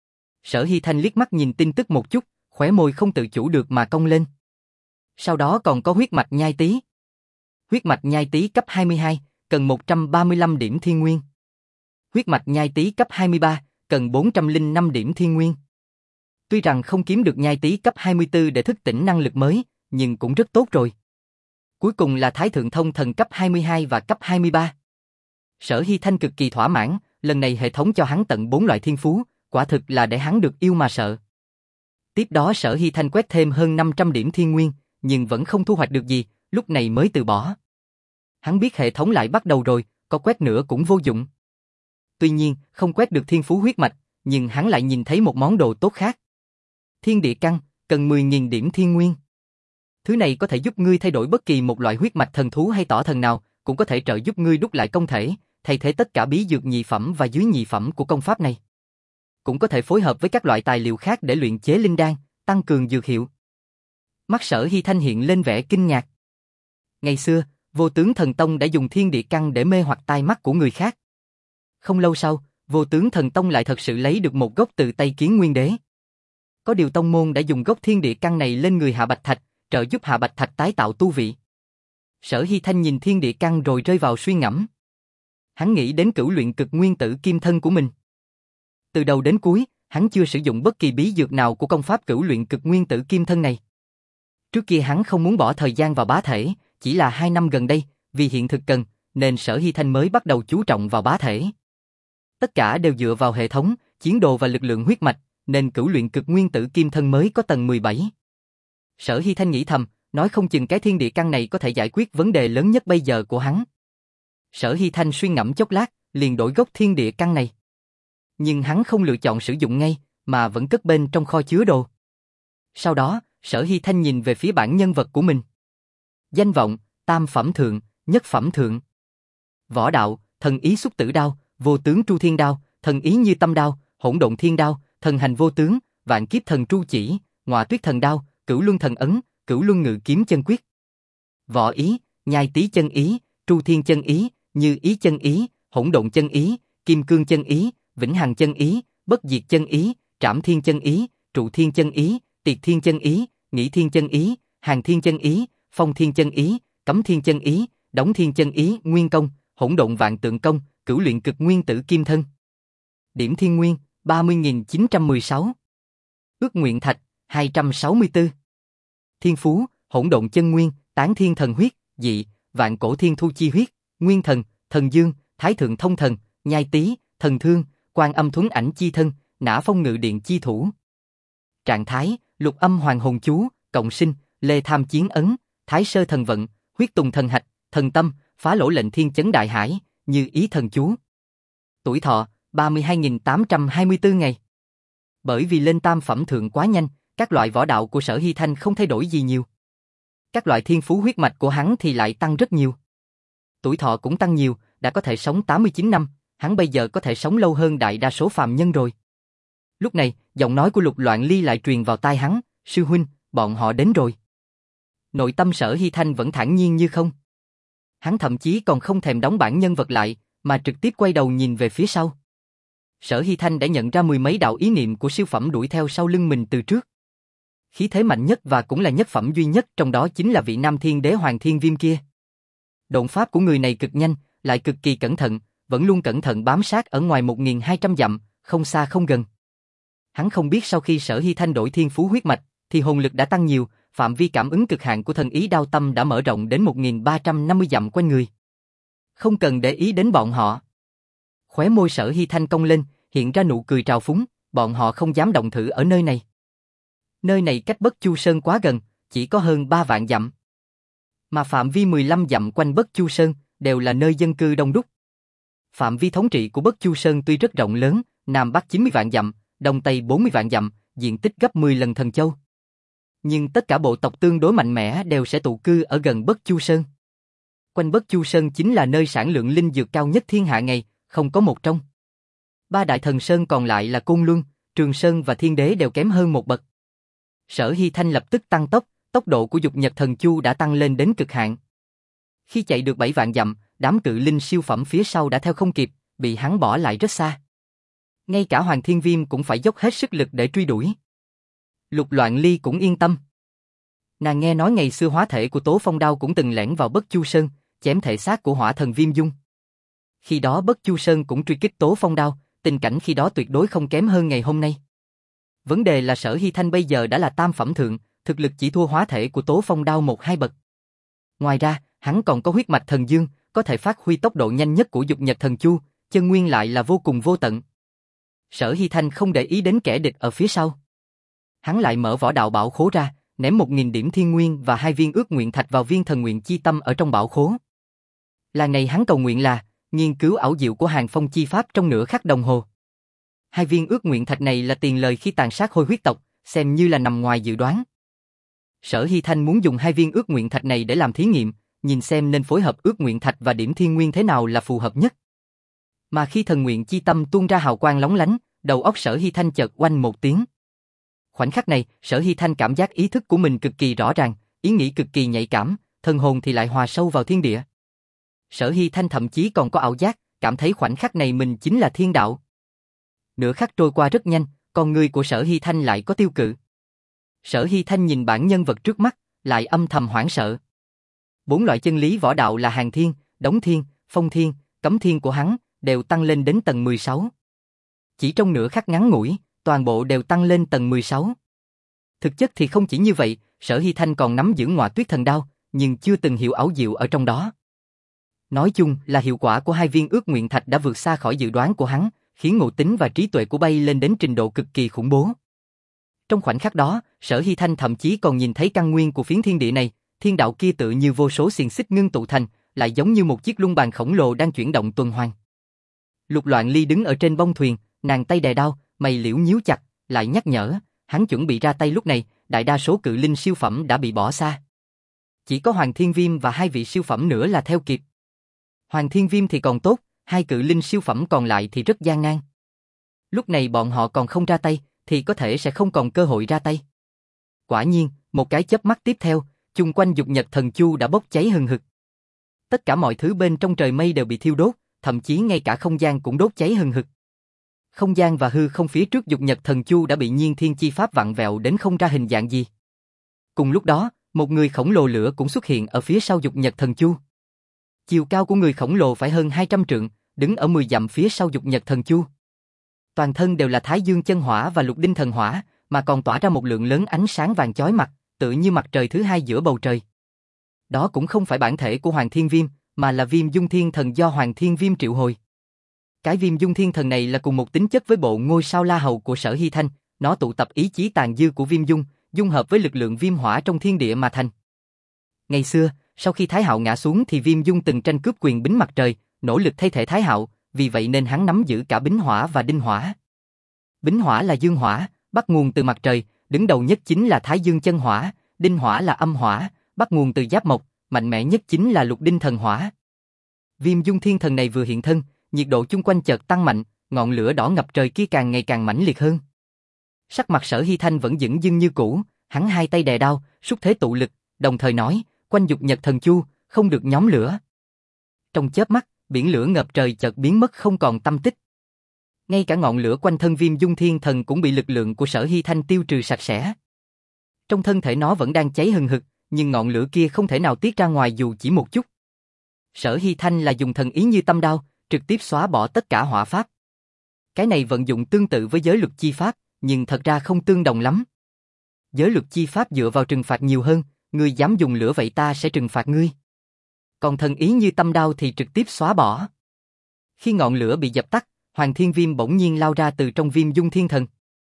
Sở Hy Thanh liếc mắt nhìn tin tức một chút, khóe môi không tự chủ được mà cong lên. Sau đó còn có huyết mạch nhai tý. Huyết mạch nhai tý cấp hai mươi hai, cần một trăm ba mươi lăm điểm thiên nguyên. Huyết mạch nhai tý cấp hai mươi ba, cần bốn trăm lẻ năm điểm thiên nguyên. Tuy rằng không kiếm được nhai tý cấp hai mươi tư để thức tỉnh năng lực mới, nhưng cũng rất tốt rồi. Cuối cùng là Thái Thượng Thông Thần cấp hai mươi hai và cấp hai mươi ba. Sở Hy Thanh cực kỳ thỏa mãn, lần này hệ thống cho hắn tận bốn loại thiên phú, quả thực là để hắn được yêu mà sợ. Tiếp đó Sở Hy Thanh quét thêm hơn năm trăm điểm thiên nguyên, nhưng vẫn không thu hoạch được gì, lúc này mới từ bỏ. Hắn biết hệ thống lại bắt đầu rồi, có quét nữa cũng vô dụng. Tuy nhiên, không quét được thiên phú huyết mạch, nhưng hắn lại nhìn thấy một món đồ tốt khác. Thiên địa căn, cần mười nghìn điểm thiên nguyên. Thứ này có thể giúp ngươi thay đổi bất kỳ một loại huyết mạch thần thú hay tỏ thần nào, cũng có thể trợ giúp ngươi đúc lại công thể, thay thế tất cả bí dược nhị phẩm và dưới nhị phẩm của công pháp này. Cũng có thể phối hợp với các loại tài liệu khác để luyện chế linh đan, tăng cường dược hiệu. Mắt Sở Hy Thanh hiện lên vẻ kinh ngạc. Ngày xưa, Vô Tướng Thần Tông đã dùng thiên địa căn để mê hoặc tai mắt của người khác. Không lâu sau, Vô Tướng Thần Tông lại thật sự lấy được một gốc từ tay Kiến Nguyên Đế. Có điều tông môn đã dùng gốc thiên địa căn này lên người Hạ Bạch Thạch, trợ giúp Hạ Bạch Thạch tái tạo tu vị. Sở Hy Thanh nhìn thiên địa căn rồi rơi vào suy ngẫm. Hắn nghĩ đến cửu luyện cực nguyên tử kim thân của mình. Từ đầu đến cuối, hắn chưa sử dụng bất kỳ bí dược nào của công pháp cửu luyện cực nguyên tử kim thân này. Trước kia hắn không muốn bỏ thời gian vào bá thể, chỉ là hai năm gần đây, vì hiện thực cần, nên Sở Hy Thanh mới bắt đầu chú trọng vào bá thể. Tất cả đều dựa vào hệ thống, chiến đồ và lực lượng huyết mạch, nên cửu luyện cực nguyên tử kim thân mới có tầng mười bảy. Sở Hy Thanh nghĩ thầm, nói không chừng cái thiên địa căn này có thể giải quyết vấn đề lớn nhất bây giờ của hắn. Sở Hy Thanh suy ngẫm chốc lát, liền đổi gốc thiên địa căn này. Nhưng hắn không lựa chọn sử dụng ngay, mà vẫn cất bên trong kho chứa đồ. Sau đó, Sở Hy Thanh nhìn về phía bản nhân vật của mình. Danh vọng, tam phẩm thượng, nhất phẩm thượng. Võ đạo, thần ý xúc tử đao, vô tướng tru thiên đao, thần ý như tâm đao, hỗn độn thiên đao, thần hành vô tướng, vạn kiếp thần tru chỉ, ngọa tuyết thần đao, cửu luân thần ấn, cửu luân ngự kiếm chân quyết. Võ ý, nhai tý chân ý, tru thiên chân ý, như ý chân ý, hỗn độn chân ý, kim cương chân ý, vĩnh hằng chân ý, bất diệt chân ý, trảm thiên chân ý, trụ thiên chân ý, tiệt thiên chân ý, nghĩ thiên chân ý, hàng thiên chân ý, phong thiên chân ý, cấm thiên chân ý, đóng thiên chân ý, nguyên công, hỗn độn vạn tượng công, cửu luyện cực nguyên tử kim thân. Điểm thiên nguyên, ba mươi nghìn chín trăm mười sáu. Ước nguyện thạch, hai trăm sáu mươi tư. Thiên phú, hỗn độn chân nguyên, tán thiên thần huyết, dị, vạn cổ thiên thu chi huyết, nguyên thần, thần dương, thái thượng thông thần, nhai tý, thần thương, quan âm thuấn ảnh chi thân, nã phong ngự điện chi thủ. Trạng thái, lục âm hoàng hồn chú, cộng sinh, lê tham chiến ấn, thái sơ thần vận, huyết tùng thần hạch, thần tâm, phá lỗ lệnh thiên chấn đại hải, như ý thần chú. Tuổi thọ, ba mươi hai nghìn tám trăm hai mươi tư ngày. Bởi vì lên tam phẩm thượng quá nhanh, các loại võ đạo của Sở Hy Thanh không thay đổi gì nhiều. Các loại thiên phú huyết mạch của hắn thì lại tăng rất nhiều. Tuổi thọ cũng tăng nhiều, đã có thể sống tám mươi chín năm, hắn bây giờ có thể sống lâu hơn đại đa số phàm nhân rồi. Lúc này, giọng nói của Lục Loạn Ly lại truyền vào tai hắn, sư huynh, bọn họ đến rồi. Nội tâm Sở Hy Thanh vẫn thản nhiên như không. Hắn thậm chí còn không thèm đóng bản nhân vật lại, mà trực tiếp quay đầu nhìn về phía sau. Sở Hy Thanh đã nhận ra mười mấy đạo ý niệm của siêu phẩm đuổi theo sau lưng mình từ trước. Khí thế mạnh nhất và cũng là nhất phẩm duy nhất trong đó chính là vị Nam Thiên Đế Hoàng Thiên Viêm kia. Độn pháp của người này cực nhanh, lại cực kỳ cẩn thận, vẫn luôn cẩn thận bám sát ở ngoài một nghìn hai trăm dặm, không xa không gần. Hắn không biết sau khi Sở Hy Thanh đổi thiên phú huyết mạch, thì hồn lực đã tăng nhiều, phạm vi cảm ứng cực hạn của thần ý đao tâm đã mở rộng đến một nghìn ba trăm năm mươi dặm quanh người. Không cần để ý đến bọn họ. Khóe môi Sở Hy Thanh cong lên, hiện ra nụ cười trào phúng, bọn họ không dám động thử ở nơi này. Nơi này cách Bất Chu Sơn quá gần, chỉ có hơn ba vạn dặm. Mà phạm vi mười lăm dặm quanh Bất Chu Sơn đều là nơi dân cư đông đúc. Phạm vi thống trị của Bất Chu Sơn tuy rất rộng lớn, Nam Bắc chín mươi vạn dặm, Đông Tây bốn mươi vạn dặm, diện tích gấp mười lần Thần Châu. Nhưng tất cả bộ tộc tương đối mạnh mẽ đều sẽ tụ cư ở gần Bất Chu Sơn. Quanh Bất Chu Sơn chính là nơi sản lượng linh dược cao nhất thiên hạ ngày, không có một trong. Ba đại thần sơn còn lại là Côn Luân, Trường Sơn và Thiên Đế đều kém hơn một bậc. Sở Hy Thanh lập tức tăng tốc, tốc độ của Dục Nhật Thần Chu đã tăng lên đến cực hạn. Khi chạy được bảy vạn dặm, đám cự linh siêu phẩm phía sau đã theo không kịp, bị hắn bỏ lại rất xa. Ngay cả Hoàng Thiên Viêm cũng phải dốc hết sức lực để truy đuổi. Lục Loạn Ly cũng yên tâm. Nàng nghe nói ngày xưa hóa thể của Tố Phong Đao cũng từng lẻn vào Bất Chu Sơn, chém thể xác của Hỏa Thần Viêm Dung. Khi đó Bất Chu Sơn cũng truy kích Tố Phong Đao, tình cảnh khi đó tuyệt đối không kém hơn ngày hôm nay. Vấn đề là Sở Hy Thanh bây giờ đã là tam phẩm thượng, thực lực chỉ thua hóa thể của Tố Phong Đao một hai bậc. Ngoài ra, hắn còn có huyết mạch thần dương, có thể phát huy tốc độ nhanh nhất của Dục Nhật Thần Chu, chân nguyên lại là vô cùng vô tận. Sở Hy Thanh không để ý đến kẻ địch ở phía sau. Hắn lại mở võ đạo bảo khố ra, ném một nghìn điểm thiên nguyên và hai viên ước nguyện thạch vào viên thần nguyện chi tâm ở trong bảo khố. Là ngày hắn cầu nguyện là nghiên cứu ảo diệu của Hàng Phong chi pháp trong nửa khắc đồng hồ. Hai viên ước nguyện thạch này là tiền lời khi tàn sát Hôi huyết tộc, xem như là nằm ngoài dự đoán. Sở Hy Thanh muốn dùng hai viên ước nguyện thạch này để làm thí nghiệm, nhìn xem nên phối hợp ước nguyện thạch và điểm thiên nguyên thế nào là phù hợp nhất. Mà khi thần nguyện chi tâm tuôn ra hào quang lóng lánh, đầu óc Sở Hy Thanh chợt oanh một tiếng. Khoảnh khắc này, Sở Hy Thanh cảm giác ý thức của mình cực kỳ rõ ràng, ý nghĩ cực kỳ nhạy cảm, thần hồn thì lại hòa sâu vào thiên địa. Sở Hy Thanh thậm chí còn có ảo giác, cảm thấy khoảnh khắc này mình chính là thiên đạo. Nửa khắc trôi qua rất nhanh, con người của Sở Hy Thanh lại có tiêu cự. Sở Hy Thanh nhìn bản nhân vật trước mắt, lại âm thầm hoảng sợ. Bốn loại chân lý võ đạo là Hàng Thiên, Đống Thiên, Phong Thiên, Cấm Thiên của hắn, đều tăng lên đến tầng mười sáu. Chỉ trong nửa khắc ngắn ngủi, toàn bộ đều tăng lên tầng mười sáu. Thực chất thì không chỉ như vậy, Sở Hy Thanh còn nắm giữ Ngọa Tuyết Thần Đao, nhưng chưa từng hiểu ảo diệu ở trong đó. Nói chung là hiệu quả của hai viên ước nguyện thạch đã vượt xa khỏi dự đoán của hắn, khiến ngộ tính và trí tuệ của bay lên đến trình độ cực kỳ khủng bố. Trong khoảnh khắc đó, Sở Hy Thanh thậm chí còn nhìn thấy căn nguyên của phiến thiên địa này, thiên đạo kia tự như vô số xiềng xích ngưng tụ thành, lại giống như một chiếc luân bàn khổng lồ đang chuyển động tuần hoàn. Lục Loạn Ly đứng ở trên bông thuyền, nàng tay đè đao, mày liễu nhíu chặt, lại nhắc nhở, hắn chuẩn bị ra tay lúc này, đại đa số cự linh siêu phẩm đã bị bỏ xa. Chỉ có Hoàng Thiên Viêm và hai vị siêu phẩm nữa là theo kịp. Hoàng Thiên Viêm thì còn tốt, hai cự linh siêu phẩm còn lại thì rất gian nan. Lúc này bọn họ còn không ra tay, thì có thể sẽ không còn cơ hội ra tay. Quả nhiên, một cái chớp mắt tiếp theo, chung quanh Dục Nhật Thần Chu đã bốc cháy hừng hực. Tất cả mọi thứ bên trong trời mây đều bị thiêu đốt, thậm chí ngay cả không gian cũng đốt cháy hừng hực. Không gian và hư không phía trước Dục Nhật Thần Chu đã bị Nhiên Thiên chi pháp vặn vẹo đến không ra hình dạng gì. Cùng lúc đó, một người khổng lồ lửa cũng xuất hiện ở phía sau Dục Nhật Thần Chu. Chiều cao của người khổng lồ phải hơn hai trăm trượng, đứng ở mười dặm phía sau Dục Nhật Thần Chu. Toàn thân đều là Thái Dương chân hỏa và Lục Đinh thần hỏa, mà còn tỏa ra một lượng lớn ánh sáng vàng chói mặt, tựa như mặt trời thứ hai giữa bầu trời. Đó cũng không phải bản thể của Hoàng Thiên Viêm, mà là Viêm Dung Thiên Thần do Hoàng Thiên Viêm triệu hồi. Cái Viêm Dung Thiên Thần này là cùng một tính chất với bộ ngôi sao La Hầu của Sở Hy Thanh, nó tụ tập ý chí tàn dư của Viêm Dung, dung hợp với lực lượng viêm hỏa trong thiên địa mà thành. Ngày xưa, sau khi Thái Hạo ngã xuống thì Viêm Dung từng tranh cướp quyền bính mặt trời, nỗ lực thay thế Thái Hạo, vì vậy nên hắn nắm giữ cả bính hỏa và đinh hỏa. Bính hỏa là dương hỏa, bắt nguồn từ mặt trời, đứng đầu nhất chính là Thái Dương chân hỏa, đinh hỏa là âm hỏa, bắt nguồn từ giáp mộc, mạnh mẽ nhất chính là Lục Đinh thần hỏa. Viêm Dung Thiên Thần này vừa hiện thân, nhiệt độ chung quanh chợt tăng mạnh, ngọn lửa đỏ ngập trời kia càng ngày càng mãnh liệt hơn. Sắc mặt Sở Hy Thanh vẫn dửng dưng như cũ, hắn hai tay đè đao, xúc thế tụ lực, đồng thời nói, quanh Dục Nhật Thần Chu, không được nhóm lửa. Trong chớp mắt, biển lửa ngập trời chợt biến mất không còn tăm tích. Ngay cả ngọn lửa quanh thân Viêm Dung Thiên Thần cũng bị lực lượng của Sở Hy Thanh tiêu trừ sạch sẽ. Trong thân thể nó vẫn đang cháy hừng hực, nhưng ngọn lửa kia không thể nào tiết ra ngoài dù chỉ một chút. Sở Hy Thanh là dùng thần ý như tâm đao, trực tiếp xóa bỏ tất cả hỏa pháp. Cái này vận dụng tương tự với giới luật chi pháp, nhưng thật ra không tương đồng lắm. Giới luật chi pháp dựa vào trừng phạt nhiều hơn, ngươi dám dùng lửa vậy ta sẽ trừng phạt ngươi. Còn thần ý như tâm đao thì trực tiếp xóa bỏ. Khi ngọn lửa bị dập tắt, Hoàng Thiên Viêm bỗng nhiên lao ra từ trong Viêm Dung Thiên Thần.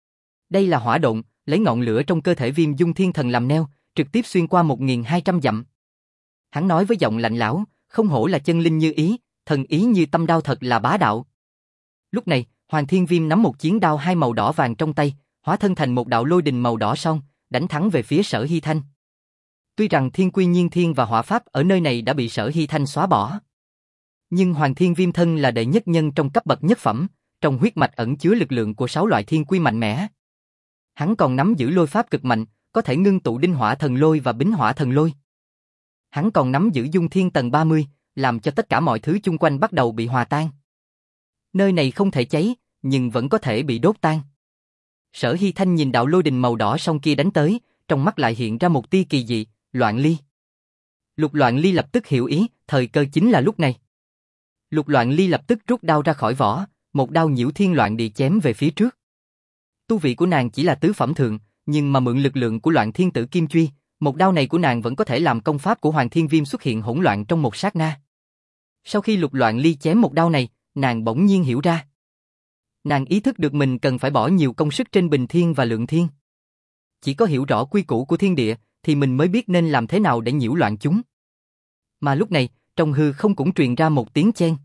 Đây là hỏa độn, lấy ngọn lửa trong cơ thể Viêm Dung Thiên Thần làm neo, trực tiếp xuyên qua một nghìn hai trăm dặm. Hắn nói với giọng lạnh lẽo, không hổ là chân linh như ý, thần ý như tâm đao thật là bá đạo. Lúc này, Hoàng Thiên Viêm nắm một chiến đao hai màu đỏ vàng trong tay, hóa thân thành một đạo lôi đình màu đỏ son, đánh thẳng về phía Sở Hy Thanh. Tuy rằng Thiên Quy Nhiên Thiên và hỏa pháp ở nơi này đã bị Sở Hy Thanh xóa bỏ, nhưng Hoàng Thiên Viêm thân là đệ nhất nhân trong cấp bậc nhất phẩm, trong huyết mạch ẩn chứa lực lượng của sáu loại thiên quy mạnh mẽ. Hắn còn nắm giữ lôi pháp cực mạnh, có thể ngưng tụ đinh hỏa thần lôi và bính hỏa thần lôi. Hắn còn nắm giữ dung thiên tầng ba mươi, làm cho tất cả mọi thứ chung quanh bắt đầu bị hòa tan. Nơi này không thể cháy, nhưng vẫn có thể bị đốt tan. Sở Hy Thanh nhìn đạo lôi đình màu đỏ song kia đánh tới, trong mắt lại hiện ra một tia kỳ dị, Loạn Ly. Lục Loạn Ly lập tức hiểu ý, thời cơ chính là lúc này. Lục Loạn Ly lập tức rút đao ra khỏi vỏ, một đao nhiễu thiên loạn địa chém về phía trước. Tu vị của nàng chỉ là tứ phẩm thượng, nhưng mà mượn lực lượng của Loạn Thiên Tử Kim Truy, một đao này của nàng vẫn có thể làm công pháp của Hoàng Thiên Viêm xuất hiện hỗn loạn trong một sát na. Sau khi Lục Loạn Ly chém một đao này, nàng bỗng nhiên hiểu ra. Nàng ý thức được mình cần phải bỏ nhiều công sức trên bình thiên và lượng thiên. Chỉ có hiểu rõ quy củ của thiên địa, thì mình mới biết nên làm thế nào để nhiễu loạn chúng. Mà lúc này, trong hư không cũng truyền ra một tiếng chen.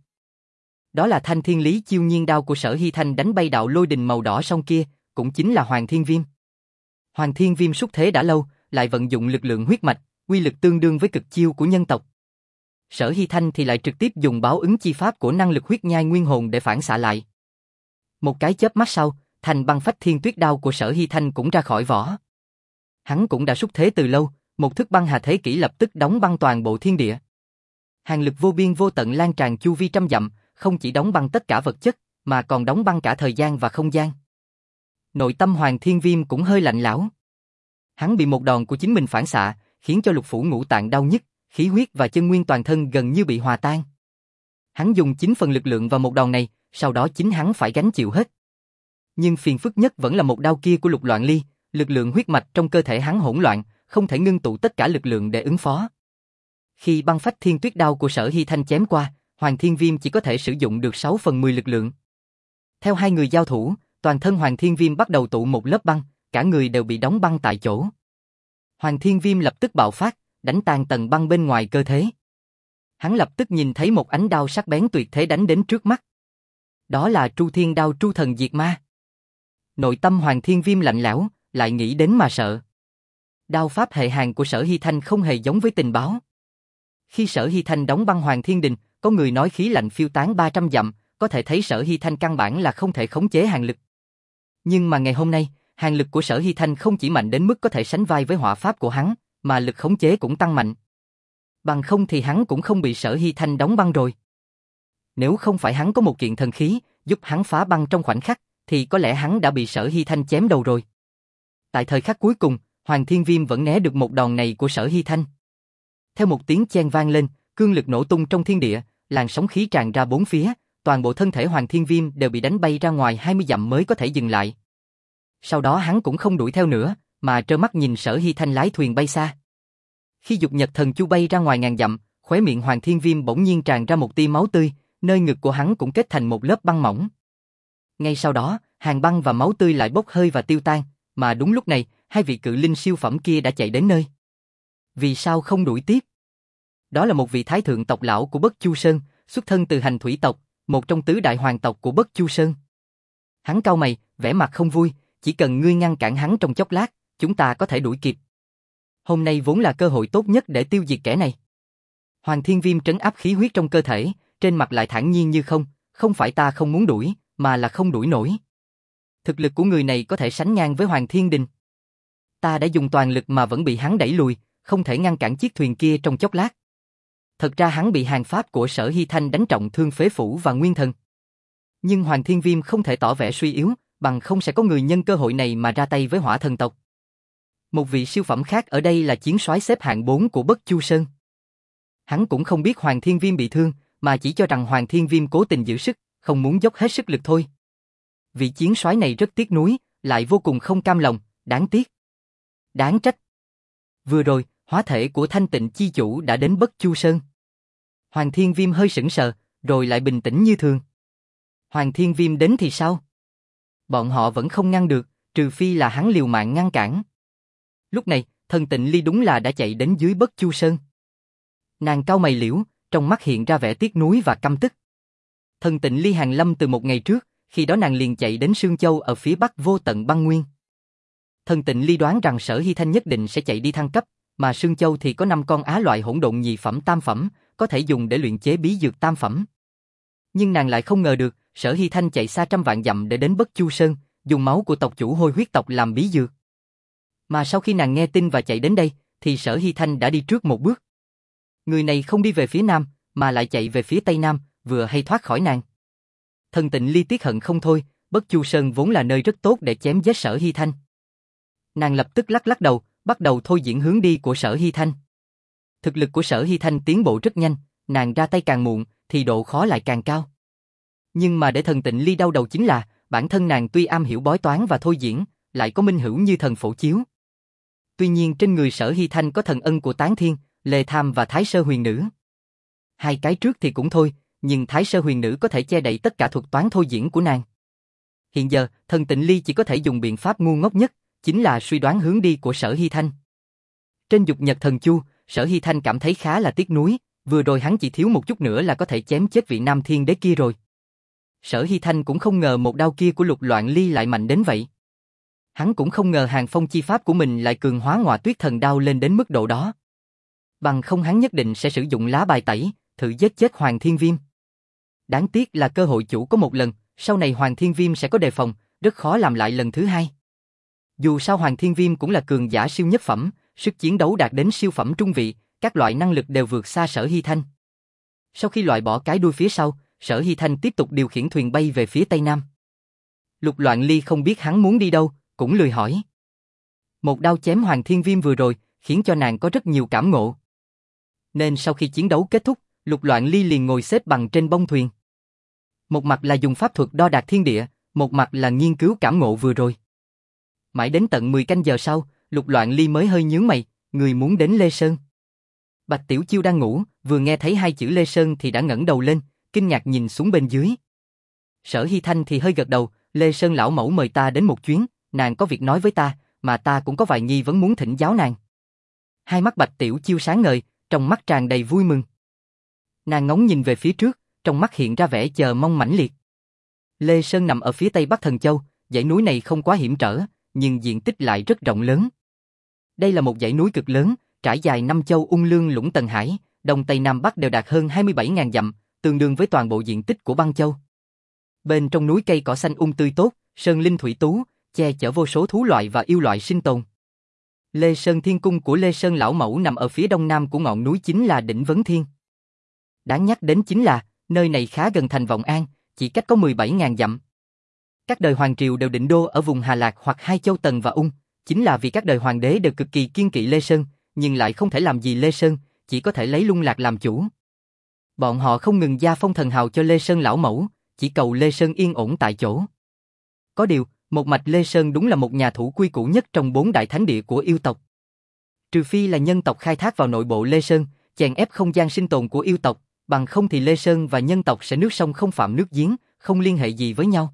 Đó là thanh thiên lý chiêu nhiên đao của Sở Hy Thanh đánh bay đạo lôi đình màu đỏ song kia, cũng chính là Hoàng Thiên Viêm. Hoàng Thiên Viêm xuất thế đã lâu, lại vận dụng lực lượng huyết mạch, uy lực tương đương với cực chiêu của nhân tộc. Sở Hy Thanh thì lại trực tiếp dùng báo ứng chi pháp của năng lực huyết nhai nguyên hồn để phản xạ lại. Một cái chớp mắt sau, thành băng phách thiên tuyết đao của Sở Hy Thanh cũng ra khỏi vỏ. Hắn cũng đã xuất thế từ lâu, một thức băng hà thế kỷ lập tức đóng băng toàn bộ thiên địa. Hàn lực vô biên vô tận lan tràn chu vi trăm dặm, không chỉ đóng băng tất cả vật chất, mà còn đóng băng cả thời gian và không gian. Nội tâm Hoàng Thiên Viêm cũng hơi lạnh lẽo. Hắn bị một đòn của chính mình phản xạ, khiến cho lục phủ ngũ tạng đau nhức, khí huyết và chân nguyên toàn thân gần như bị hòa tan. Hắn dùng chín phần lực lượng vào một đòn này, sau đó chính hắn phải gánh chịu hết. Nhưng phiền phức nhất vẫn là một đao kia của Lục Loạn Ly, lực lượng huyết mạch trong cơ thể hắn hỗn loạn, không thể ngưng tụ tất cả lực lượng để ứng phó. Khi băng phách thiên tuyết đao của Sở Hy Thanh chém qua, Hoàng Thiên Viêm chỉ có thể sử dụng được sáu phần mười lực lượng. Theo hai người giao thủ, toàn thân Hoàng Thiên Viêm bắt đầu tụ một lớp băng, cả người đều bị đóng băng tại chỗ. Hoàng Thiên Viêm lập tức bạo phát, đánh tan tầng băng bên ngoài cơ thể. Hắn lập tức nhìn thấy một ánh đao sắc bén tuyệt thế đánh đến trước mắt. Đó là Tru Thiên Đao Tru Thần Diệt Ma. Nội tâm Hoàng Thiên Viêm lạnh lẽo, lại nghĩ đến mà sợ. Đao pháp hệ hàng của Sở Hy Thanh không hề giống với tình báo. Khi Sở Hy Thanh đóng băng Hoàng Thiên Đình, có người nói khí lạnh phiêu tán ba trăm dặm, có thể thấy Sở Hy Thanh căn bản là không thể khống chế hàn lực. Nhưng mà ngày hôm nay, hàn lực của Sở Hy Thanh không chỉ mạnh đến mức có thể sánh vai với hỏa pháp của hắn, mà lực khống chế cũng tăng mạnh. Bằng không thì hắn cũng không bị Sở Hy Thanh đóng băng rồi. Nếu không phải hắn có một kiện thần khí, giúp hắn phá băng trong khoảnh khắc, thì có lẽ hắn đã bị Sở Hy Thanh chém đầu rồi. Tại thời khắc cuối cùng, Hoàng Thiên Viêm vẫn né được một đòn này của Sở Hy Thanh. Theo một tiếng chen vang lên, cương lực nổ tung trong thiên địa, làn sóng khí tràn ra bốn phía, toàn bộ thân thể Hoàng Thiên Viêm đều bị đánh bay ra ngoài hai mươi dặm mới có thể dừng lại. Sau đó hắn cũng không đuổi theo nữa, mà trơ mắt nhìn Sở Hy Thanh lái thuyền bay xa. Khi dục nhật thần chu bay ra ngoài ngàn dặm, khóe miệng Hoàng Thiên Viêm bỗng nhiên tràn ra một tia máu tươi, nơi ngực của hắn cũng kết thành một lớp băng mỏng. Ngay sau đó, hàn băng và máu tươi lại bốc hơi và tiêu tan, mà đúng lúc này, hai vị cự linh siêu phẩm kia đã chạy đến nơi. Vì sao không đuổi tiếp? Đó là một vị thái thượng tộc lão của Bất Chu Sơn, xuất thân từ Hành Thủy tộc, một trong tứ đại hoàng tộc của Bất Chu Sơn. Hắn cau mày, vẻ mặt không vui, chỉ cần ngươi ngăn cản hắn trong chốc lát, chúng ta có thể đuổi kịp. Hôm nay vốn là cơ hội tốt nhất để tiêu diệt kẻ này. Hoàng Thiên Viêm trấn áp khí huyết trong cơ thể, trên mặt lại thản nhiên như không, không phải ta không muốn đuổi, mà là không đuổi nổi. Thực lực của người này có thể sánh ngang với Hoàng Thiên Đình. Ta đã dùng toàn lực mà vẫn bị hắn đẩy lùi, không thể ngăn cản chiếc thuyền kia trong chốc lát. Thật ra hắn bị hàn pháp của Sở Hy Thanh đánh trọng thương phế phủ và nguyên thần. Nhưng Hoàng Thiên Viêm không thể tỏ vẻ suy yếu, bằng không sẽ có người nhân cơ hội này mà ra tay với hỏa thần tộc. Một vị siêu phẩm khác ở đây là chiến soái xếp hạng bốn của Bất Chu Sơn. Hắn cũng không biết Hoàng Thiên Viêm bị thương, mà chỉ cho rằng Hoàng Thiên Viêm cố tình giữ sức, không muốn dốc hết sức lực thôi. Vị chiến soái này rất tiếc nuối, lại vô cùng không cam lòng, đáng tiếc. Đáng trách. Vừa rồi, hóa thể của Thanh Tịnh chi chủ đã đến Bất Chu Sơn. Hoàng Thiên Viêm hơi sững sờ, rồi lại bình tĩnh như thường. Hoàng Thiên Viêm đến thì sao? Bọn họ vẫn không ngăn được, trừ phi là hắn liều mạng ngăn cản. Lúc này, Thần Tịnh Ly đúng là đã chạy đến dưới Bất Chu Sơn. Nàng cau mày liễu, trong mắt hiện ra vẻ tiếc nuối và căm tức. Thần Tịnh Ly hàng lâm từ một ngày trước, khi đó nàng liền chạy đến Sương Châu ở phía bắc vô tận băng nguyên. Thần Tịnh Ly đoán rằng Sở Hy Thanh nhất định sẽ chạy đi thăng cấp, mà Sương Châu thì có năm con á loại hỗn độn nhị phẩm tam phẩm, có thể dùng để luyện chế bí dược tam phẩm. Nhưng nàng lại không ngờ được, Sở Hy Thanh chạy xa trăm vạn dặm để đến Bất Chu Sơn, dùng máu của tộc chủ Hôi huyết tộc làm bí dược. Mà sau khi nàng nghe tin và chạy đến đây, thì Sở Hy Thanh đã đi trước một bước. Người này không đi về phía nam, mà lại chạy về phía tây nam, vừa hay thoát khỏi nàng. Thần Tịnh Ly tiếc hận không thôi, Bất Chu Sơn vốn là nơi rất tốt để chém giết Sở Hy Thanh. Nàng lập tức lắc lắc đầu, bắt đầu thôi diễn hướng đi của Sở Hy Thanh. Thực lực của Sở Hy Thanh tiến bộ rất nhanh, nàng ra tay càng muộn, thì độ khó lại càng cao. Nhưng mà để Thần Tịnh Ly đau đầu chính là, bản thân nàng tuy am hiểu bói toán và thôi diễn, lại có minh hữu như thần phổ chiếu. Tuy nhiên trên người Sở Hy Thanh có thần ân của Tán Thiên, Lê Tham và Thái Sơ Huyền Nữ. Hai cái trước thì cũng thôi, nhưng Thái Sơ Huyền Nữ có thể che đậy tất cả thuật toán thôi diễn của nàng. Hiện giờ, Thần Tịnh Ly chỉ có thể dùng biện pháp ngu ngốc nhất, chính là suy đoán hướng đi của Sở Hy Thanh. Trên dục nhật thần chu, Sở Hy Thanh cảm thấy khá là tiếc nuối, vừa rồi hắn chỉ thiếu một chút nữa là có thể chém chết vị Nam Thiên Đế kia rồi. Sở Hy Thanh cũng không ngờ một đao kia của Lục Loạn Ly lại mạnh đến vậy. Hắn cũng không ngờ Hàng Phong chi pháp của mình lại cường hóa Ngọa Tuyết Thần Đao lên đến mức độ đó. Bằng không hắn nhất định sẽ sử dụng lá bài tẩy, thử giết chết Hoàng Thiên Viêm. Đáng tiếc là cơ hội chủ có một lần, sau này Hoàng Thiên Viêm sẽ có đề phòng, rất khó làm lại lần thứ hai. Dù sao Hoàng Thiên Viêm cũng là cường giả siêu nhất phẩm, sức chiến đấu đạt đến siêu phẩm trung vị, các loại năng lực đều vượt xa Sở Hy Thanh. Sau khi loại bỏ cái đuôi phía sau, Sở Hy Thanh tiếp tục điều khiển thuyền bay về phía tây nam. Lục Loạn Ly không biết hắn muốn đi đâu, cũng lười hỏi. Một đao chém Hoàng Thiên Viêm vừa rồi, khiến cho nàng có rất nhiều cảm ngộ. Nên sau khi chiến đấu kết thúc, Lục Loạn Ly liền ngồi xếp bằng trên bông thuyền. Một mặt là dùng pháp thuật đo đạc thiên địa, một mặt là nghiên cứu cảm ngộ vừa rồi. Mãi đến tận mười canh giờ sau, Lục Loạn Ly mới hơi nhướng mày, người muốn đến Lê Sơn. Bạch Tiểu Chiêu đang ngủ, vừa nghe thấy hai chữ Lê Sơn thì đã ngẩng đầu lên, kinh ngạc nhìn xuống bên dưới. Sở Hy Thanh thì hơi gật đầu, Lê Sơn lão mẫu mời ta đến một chuyến, nàng có việc nói với ta, mà ta cũng có vài nghi vấn muốn thỉnh giáo nàng. Hai mắt Bạch Tiểu Chiêu sáng ngời, trong mắt tràn đầy vui mừng. Nàng ngóng nhìn về phía trước, trong mắt hiện ra vẻ chờ mong mãnh liệt. Lê Sơn nằm ở phía tây bắc Thần Châu, dãy núi này không quá hiểm trở, nhưng diện tích lại rất rộng lớn. Đây là một dãy núi cực lớn, trải dài năm châu Ung Lương Lũng Tần Hải, đông tây nam bắc đều đạt hơn hai mươi bảy nghìn dặm, tương đương với toàn bộ diện tích của Băng Châu. Bên trong núi cây cỏ xanh um tươi tốt, sơn linh thủy tú, che chở vô số thú loại và yêu loại sinh tồn. Lê Sơn Thiên Cung của Lê Sơn lão mẫu nằm ở phía đông nam của ngọn núi chính là đỉnh Vấn Thiên. Đáng nhắc đến chính là, nơi này khá gần thành Vọng An, chỉ cách có mười bảy nghìn dặm. Các đời hoàng triều đều định đô ở vùng Hà Lạc hoặc hai châu Tần và Ung, chính là vì các đời hoàng đế đều cực kỳ kiêng kỵ Lê Sơn, nhưng lại không thể làm gì Lê Sơn, chỉ có thể lấy Lung Lạc làm chủ. Bọn họ không ngừng gia phong thần hào cho Lê Sơn lão mẫu, chỉ cầu Lê Sơn yên ổn tại chỗ. Có điều, một mạch Lê Sơn đúng là một nhà thủ quy củ nhất trong bốn đại thánh địa của yêu tộc. Trừ phi là nhân tộc khai thác vào nội bộ Lê Sơn, chèn ép không gian sinh tồn của yêu tộc, bằng không thì Lê Sơn và nhân tộc sẽ nước sông không phạm nước giếng, không liên hệ gì với nhau.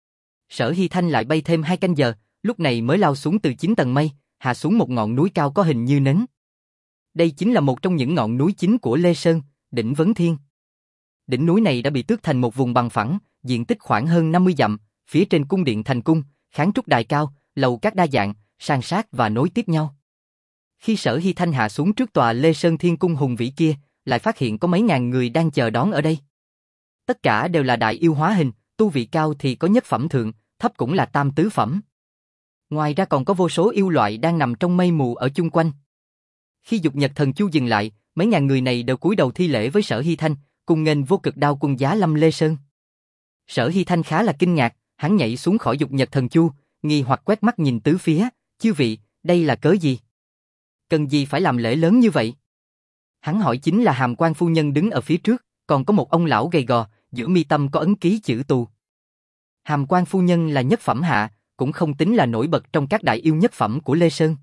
Sở Hy Thanh lại bay thêm hai canh giờ, lúc này mới lao xuống từ chín tầng mây, hạ xuống một ngọn núi cao có hình như nến. Đây chính là một trong những ngọn núi chính của Lê Sơn, đỉnh Vấn Thiên. Đỉnh núi này đã bị tước thành một vùng bằng phẳng, diện tích khoảng hơn năm mươi dặm, phía trên cung điện thành cung, kháng trúc đài cao, lầu các đa dạng, san sát và nối tiếp nhau. Khi Sở Hy Thanh hạ xuống trước tòa Lê Sơn Thiên Cung hùng vĩ kia, lại phát hiện có mấy ngàn người đang chờ đón ở đây. Tất cả đều là đại yêu hóa hình, tu vị cao thì có nhất phẩm thượng, thấp cũng là tam tứ phẩm. Ngoài ra còn có vô số yêu loại đang nằm trong mây mù ở chung quanh. Khi dục nhật thần chu dừng lại, mấy ngàn người này đều cúi đầu thi lễ với Sở Hy Thanh, cùng nghênh vô cực đao quân giá lâm Lê Sơn. Sở Hy Thanh khá là kinh ngạc, hắn nhảy xuống khỏi dục nhật thần chu, nghi hoặc quét mắt nhìn tứ phía, chư vị, đây là cớ gì? Cần gì phải làm lễ lớn như vậy? Hắn hỏi chính là Hàm Quan phu nhân đứng ở phía trước, còn có một ông lão gầy gò, giữa mi tâm có ấn ký chữ tù. Hàm Quan phu nhân là nhất phẩm hạ, cũng không tính là nổi bật trong các đại yêu nhất phẩm của Lê Sơn.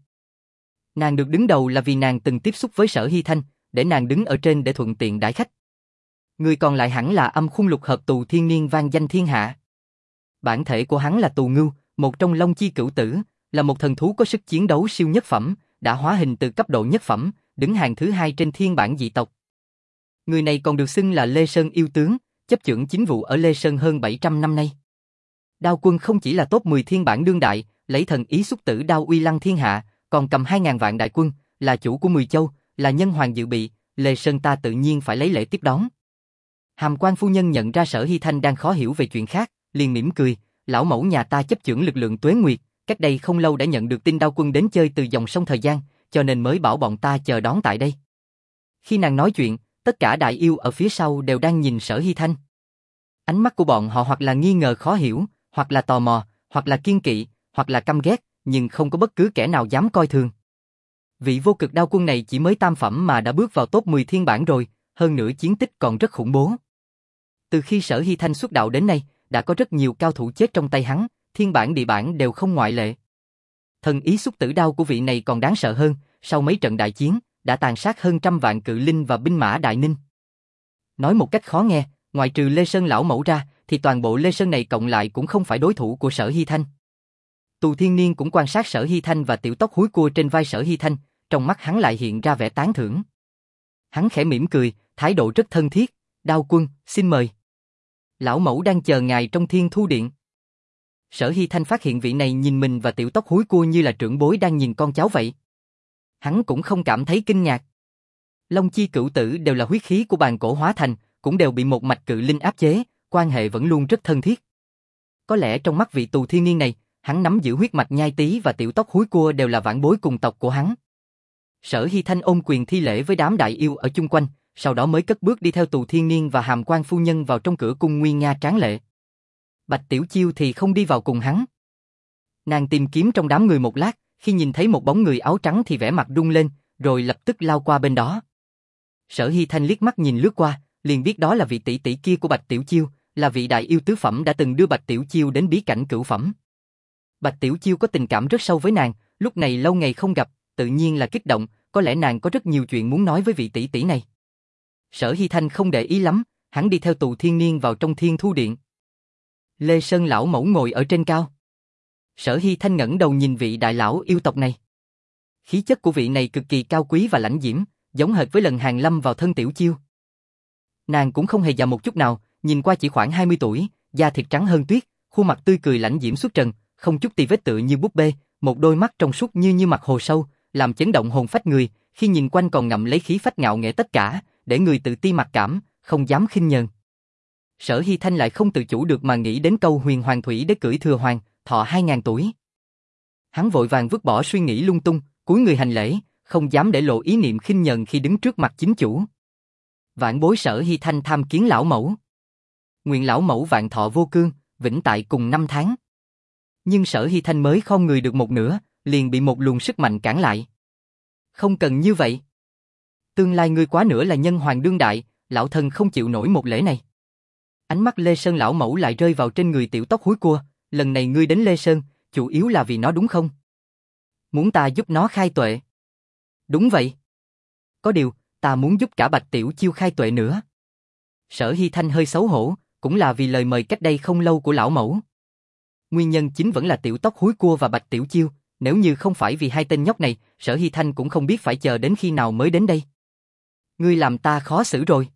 Nàng được đứng đầu là vì nàng từng tiếp xúc với Sở Hy Thanh, để nàng đứng ở trên để thuận tiện đãi khách. Người còn lại hẳn là Âm Khung Lục Hợp Tù Thiên Niên vang danh thiên hạ. Bản thể của hắn là Tù Ngưu, một trong Long Chi Cửu Tử, là một thần thú có sức chiến đấu siêu nhất phẩm, đã hóa hình từ cấp độ nhất phẩm, đứng hàng thứ hai trên thiên bảng dị tộc. Người này còn được xưng là Lê Sơn yêu tướng, chấp chưởng chính vụ ở Lê Sơn hơn bảy trăm năm nay. Đao quân không chỉ là top mười thiên bảng đương đại, lấy thần ý xúc tử đao uy lăng thiên hạ, còn cầm hai ngàn vạn đại quân, là chủ của mười châu, là nhân hoàng dự bị, Lê Sơn ta tự nhiên phải lấy lễ tiếp đón. Hàm Quan phu nhân nhận ra Sở Hy Thanh đang khó hiểu về chuyện khác, liền mỉm cười, lão mẫu nhà ta chấp chưởng lực lượng Tuế Nguyệt, cách đây không lâu đã nhận được tin đao quân đến chơi từ dòng sông thời gian, cho nên mới bảo bọn ta chờ đón tại đây. Khi nàng nói chuyện, tất cả đại yêu ở phía sau đều đang nhìn Sở Hy Thanh. Ánh mắt của bọn họ hoặc là nghi ngờ khó hiểu, hoặc là tò mò, hoặc là kiêng kỵ, hoặc là căm ghét, nhưng không có bất cứ kẻ nào dám coi thường. Vị vô cực đao quân này chỉ mới tam phẩm mà đã bước vào top mười thiên bảng rồi, hơn nữa chiến tích còn rất khủng bố. Từ khi Sở Hy Thanh xuất đạo đến nay, đã có rất nhiều cao thủ chết trong tay hắn, thiên bảng địa bảng đều không ngoại lệ. Thần ý xúc tử đao của vị này còn đáng sợ hơn, sau mấy trận đại chiến, đã tàn sát hơn trăm vạn cự linh và binh mã Đại Ninh. Nói một cách khó nghe, ngoài trừ Lê Sơn lão mẫu ra, thì toàn bộ Lê Sơn này cộng lại cũng không phải đối thủ của Sở Hy Thanh. Tù Thiên Niên cũng quan sát Sở Hy Thanh và tiểu tóc húi cua trên vai Sở Hy Thanh, trong mắt hắn lại hiện ra vẻ tán thưởng. Hắn khẽ mỉm cười, thái độ rất thân thiết, Đao quân, xin mời. Lão mẫu đang chờ ngài trong Thiên Thu Điện. Sở Hy Thanh phát hiện vị này nhìn mình và tiểu tóc húi cua như là trưởng bối đang nhìn con cháu vậy. Hắn cũng không cảm thấy kinh ngạc. Long Chi Cửu Tử đều là huyết khí của bàn cổ hóa thành, cũng đều bị một mạch cự linh áp chế, quan hệ vẫn luôn rất thân thiết. Có lẽ trong mắt vị Tù Thiên Niên này, hắn nắm giữ huyết mạch Nhai Tý và tiểu tóc húi cua đều là vãn bối cùng tộc của hắn. Sở Hy Thanh ôm quyền thi lễ với đám đại yêu ở chung quanh, sau đó mới cất bước đi theo Tù Thiên Niên và Hàm Quan phu nhân vào trong cửa cung nguy nga tráng lệ. Bạch Tiểu Chiêu thì không đi vào cùng hắn. Nàng tìm kiếm trong đám người một lát, khi nhìn thấy một bóng người áo trắng thì vẻ mặt rung lên, rồi lập tức lao qua bên đó. Sở Hy Thanh liếc mắt nhìn lướt qua, liền biết đó là vị tỷ tỷ kia của Bạch Tiểu Chiêu, là vị đại yêu tứ phẩm đã từng đưa Bạch Tiểu Chiêu đến bí cảnh cửu phẩm. Bạch Tiểu Chiêu có tình cảm rất sâu với nàng, lúc này lâu ngày không gặp, tự nhiên là kích động, có lẽ nàng có rất nhiều chuyện muốn nói với vị tỷ tỷ này. Sở Hy Thanh không để ý lắm, hắn đi theo Tù Thiên Niên vào trong Thiên Thu Điện. Lê Sơn lão mẫu ngồi ở trên cao. Sở Hy Thanh ngẩng đầu nhìn vị đại lão yêu tộc này. Khí chất của vị này cực kỳ cao quý và lãnh diễm, giống hệt với lần hàng lâm vào thân Tiểu Chiêu. Nàng cũng không hề già một chút nào, nhìn qua chỉ khoảng hai mươi tuổi, da thịt trắng hơn tuyết, khuôn mặt tươi cười lãnh diễm xuất trần, không chút tì vết tựa như búp bê, một đôi mắt trong suốt như như mặt hồ sâu, làm chấn động hồn phách người, khi nhìn quanh còn ngậm lấy khí phách ngạo nghễ tất cả, để người tự ti mặc cảm, không dám khinh nhờn. Sở Hy Thanh lại không tự chủ được mà nghĩ đến câu huyền hoàng thủy đế cưỡi thừa hoàng, thọ hai ngàn tuổi. Hắn vội vàng vứt bỏ suy nghĩ lung tung, cúi người hành lễ, không dám để lộ ý niệm khinh nhờn khi đứng trước mặt chính chủ. Vạn bối Sở Hy Thanh tham kiến lão mẫu. Nguyện lão mẫu vạn thọ vô cương, vĩnh tại cùng năm tháng. Nhưng Sở Hy Thanh mới khom người được một nửa, liền bị một luồng sức mạnh cản lại. Không cần như vậy. Tương lai ngươi quá nữa là nhân hoàng đương đại, lão thân không chịu nổi một lễ này. Ánh mắt Lê Sơn lão mẫu lại rơi vào trên người tiểu tóc húi cua, lần này ngươi đến Lê Sơn, chủ yếu là vì nó đúng không? Muốn ta giúp nó khai tuệ? Đúng vậy. Có điều, ta muốn giúp cả Bạch Tiểu Chiêu khai tuệ nữa. Sở Hy Thanh hơi xấu hổ, cũng là vì lời mời cách đây không lâu của lão mẫu. Nguyên nhân chính vẫn là tiểu tóc húi cua và Bạch Tiểu Chiêu, nếu như không phải vì hai tên nhóc này, Sở Hy Thanh cũng không biết phải chờ đến khi nào mới đến đây. Ngươi làm ta khó xử rồi.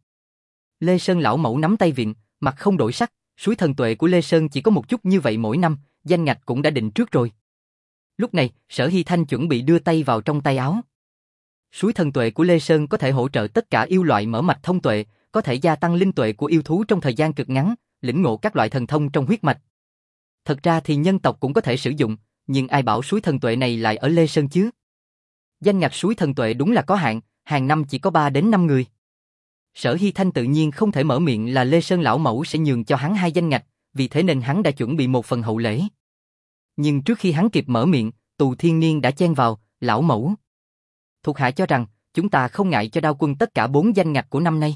Lê Sơn lão mẫu nắm tay vịn, mặt không đổi sắc, suối thần tuệ của Lê Sơn chỉ có một chút như vậy mỗi năm, danh ngạch cũng đã định trước rồi. Lúc này, Sở Hy Thanh chuẩn bị đưa tay vào trong tay áo. Suối thần tuệ của Lê Sơn có thể hỗ trợ tất cả yêu loại mở mạch thông tuệ, có thể gia tăng linh tuệ của yêu thú trong thời gian cực ngắn, lĩnh ngộ các loại thần thông trong huyết mạch. Thật ra thì nhân tộc cũng có thể sử dụng, nhưng ai bảo suối thần tuệ này lại ở Lê Sơn chứ? Danh ngạch suối thần tuệ đúng là có hạn, hàng năm chỉ có ba đến năm người. Sở Hy Thanh tự nhiên không thể mở miệng là Lê Sơn lão mẫu sẽ nhường cho hắn hai danh ngạch, vì thế nên hắn đã chuẩn bị một phần hậu lễ. Nhưng trước khi hắn kịp mở miệng, Tù Thiên Niên đã chen vào, lão mẫu. Thuộc hạ cho rằng, chúng ta không ngại cho Đao quân tất cả bốn danh ngạch của năm nay.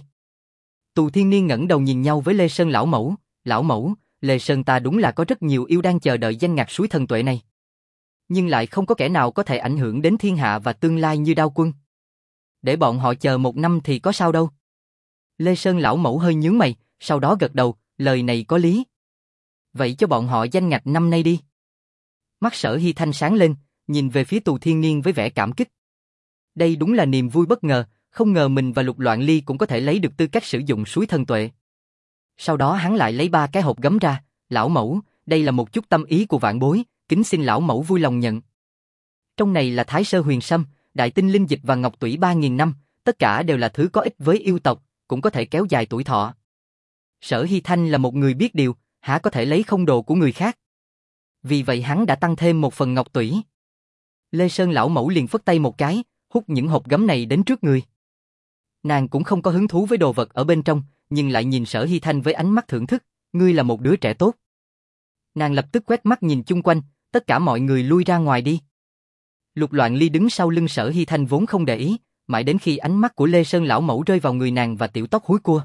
Tù Thiên Niên ngẩng đầu nhìn nhau với Lê Sơn lão mẫu, lão mẫu, Lê Sơn ta đúng là có rất nhiều yêu đang chờ đợi danh ngạch suối thần tuệ này. Nhưng lại không có kẻ nào có thể ảnh hưởng đến thiên hạ và tương lai như Đao quân. Để bọn họ chờ một năm thì có sao đâu. Lê Sơn lão mẫu hơi nhướng mày, sau đó gật đầu, lời này có lý. Vậy cho bọn họ danh ngạch năm nay đi. Mắt Sở Hy Thanh sáng lên, nhìn về phía Tù Thiên Niên với vẻ cảm kích. Đây đúng là niềm vui bất ngờ, không ngờ mình và Lục Loạn Ly cũng có thể lấy được tư cách sử dụng suối thần tuệ. Sau đó hắn lại lấy ba cái hộp gấm ra, lão mẫu, đây là một chút tâm ý của vạn bối, kính xin lão mẫu vui lòng nhận. Trong này là Thái Sơ Huyền Sâm, Đại Tinh Linh Dịch và Ngọc Tủy ba nghìn năm, tất cả đều là thứ có ích với yêu tộc, cũng có thể kéo dài tuổi thọ. Sở Hy Thanh là một người biết điều, há có thể lấy không đồ của người khác. Vì vậy hắn đã tăng thêm một phần Ngọc Tủy. Lê Sơn lão mẫu liền phất tay một cái, hút những hộp gấm này đến trước người. Nàng cũng không có hứng thú với đồ vật ở bên trong, nhưng lại nhìn Sở Hy Thanh với ánh mắt thưởng thức, ngươi là một đứa trẻ tốt. Nàng lập tức quét mắt nhìn chung quanh, tất cả mọi người lui ra ngoài đi. Lục Loạn Ly đứng sau lưng Sở Hy Thanh vốn không để ý, mãi đến khi ánh mắt của Lê Sơn lão mẫu rơi vào người nàng và tiểu tóc húi cua.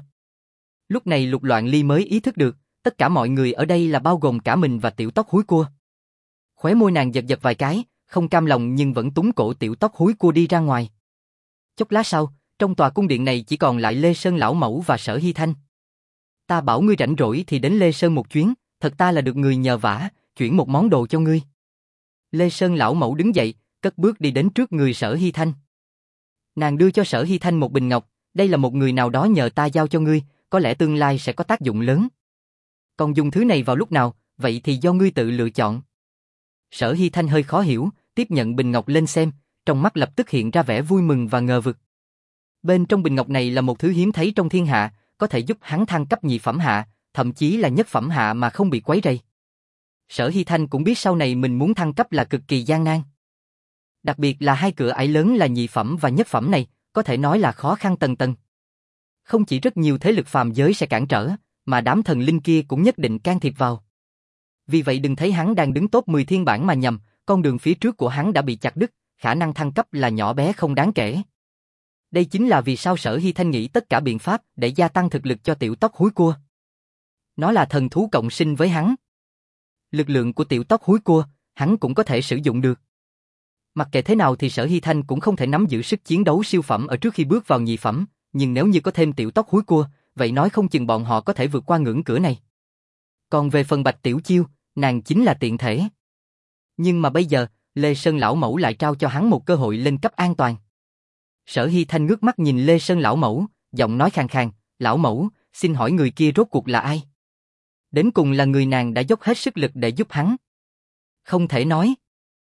Lúc này Lục Loạn Ly mới ý thức được, tất cả mọi người ở đây là bao gồm cả mình và tiểu tóc húi cua. Khóe môi nàng giật giật vài cái, không cam lòng nhưng vẫn túm cổ tiểu tóc húi cua đi ra ngoài. Chốc lát sau, trong tòa cung điện này chỉ còn lại Lê Sơn lão mẫu và Sở Hy Thanh. Ta bảo ngươi rảnh rỗi thì đến Lê Sơn một chuyến, thật ta là được người nhờ vả, chuyển một món đồ cho ngươi. Lê Sơn lão mẫu đứng dậy, cất bước đi đến trước người Sở Hy Thanh. Nàng đưa cho Sở Hy Thanh một bình ngọc, đây là một người nào đó nhờ ta giao cho ngươi, có lẽ tương lai sẽ có tác dụng lớn. Còn dùng thứ này vào lúc nào, vậy thì do ngươi tự lựa chọn. Sở Hy Thanh hơi khó hiểu, tiếp nhận bình ngọc lên xem, trong mắt lập tức hiện ra vẻ vui mừng và ngờ vực. Bên trong bình ngọc này là một thứ hiếm thấy trong thiên hạ, có thể giúp hắn thăng cấp nhị phẩm hạ, thậm chí là nhất phẩm hạ mà không bị quấy rầy. Sở Hy Thanh cũng biết sau này mình muốn thăng cấp là cực kỳ gian nan. Đặc biệt là hai cửa ải lớn là nhị phẩm và nhất phẩm này, có thể nói là khó khăn tầng tầng. Không chỉ rất nhiều thế lực phàm giới sẽ cản trở, mà đám thần linh kia cũng nhất định can thiệp vào. Vì vậy đừng thấy hắn đang đứng top mười thiên bảng mà nhầm, con đường phía trước của hắn đã bị chặt đứt, khả năng thăng cấp là nhỏ bé không đáng kể. Đây chính là vì sao Sở Hy Thanh nghĩ tất cả biện pháp để gia tăng thực lực cho tiểu tóc húi cua. Nó là thần thú cộng sinh với hắn. Lực lượng của tiểu tóc húi cua, hắn cũng có thể sử dụng được. Mặc kệ thế nào thì Sở Hy Thanh cũng không thể nắm giữ sức chiến đấu siêu phẩm ở trước khi bước vào nhị phẩm, nhưng nếu như có thêm tiểu tóc húi cua, vậy nói không chừng bọn họ có thể vượt qua ngưỡng cửa này. Còn về phần Bạch Tiểu Chiêu, nàng chính là tiện thể. Nhưng mà bây giờ, Lê Sơn lão mẫu lại trao cho hắn một cơ hội lên cấp an toàn. Sở Hy Thanh ngước mắt nhìn Lê Sơn lão mẫu, giọng nói khàn khàn, lão mẫu, xin hỏi người kia rốt cuộc là ai? Đến cùng là người nàng đã dốc hết sức lực để giúp hắn. Không thể nói.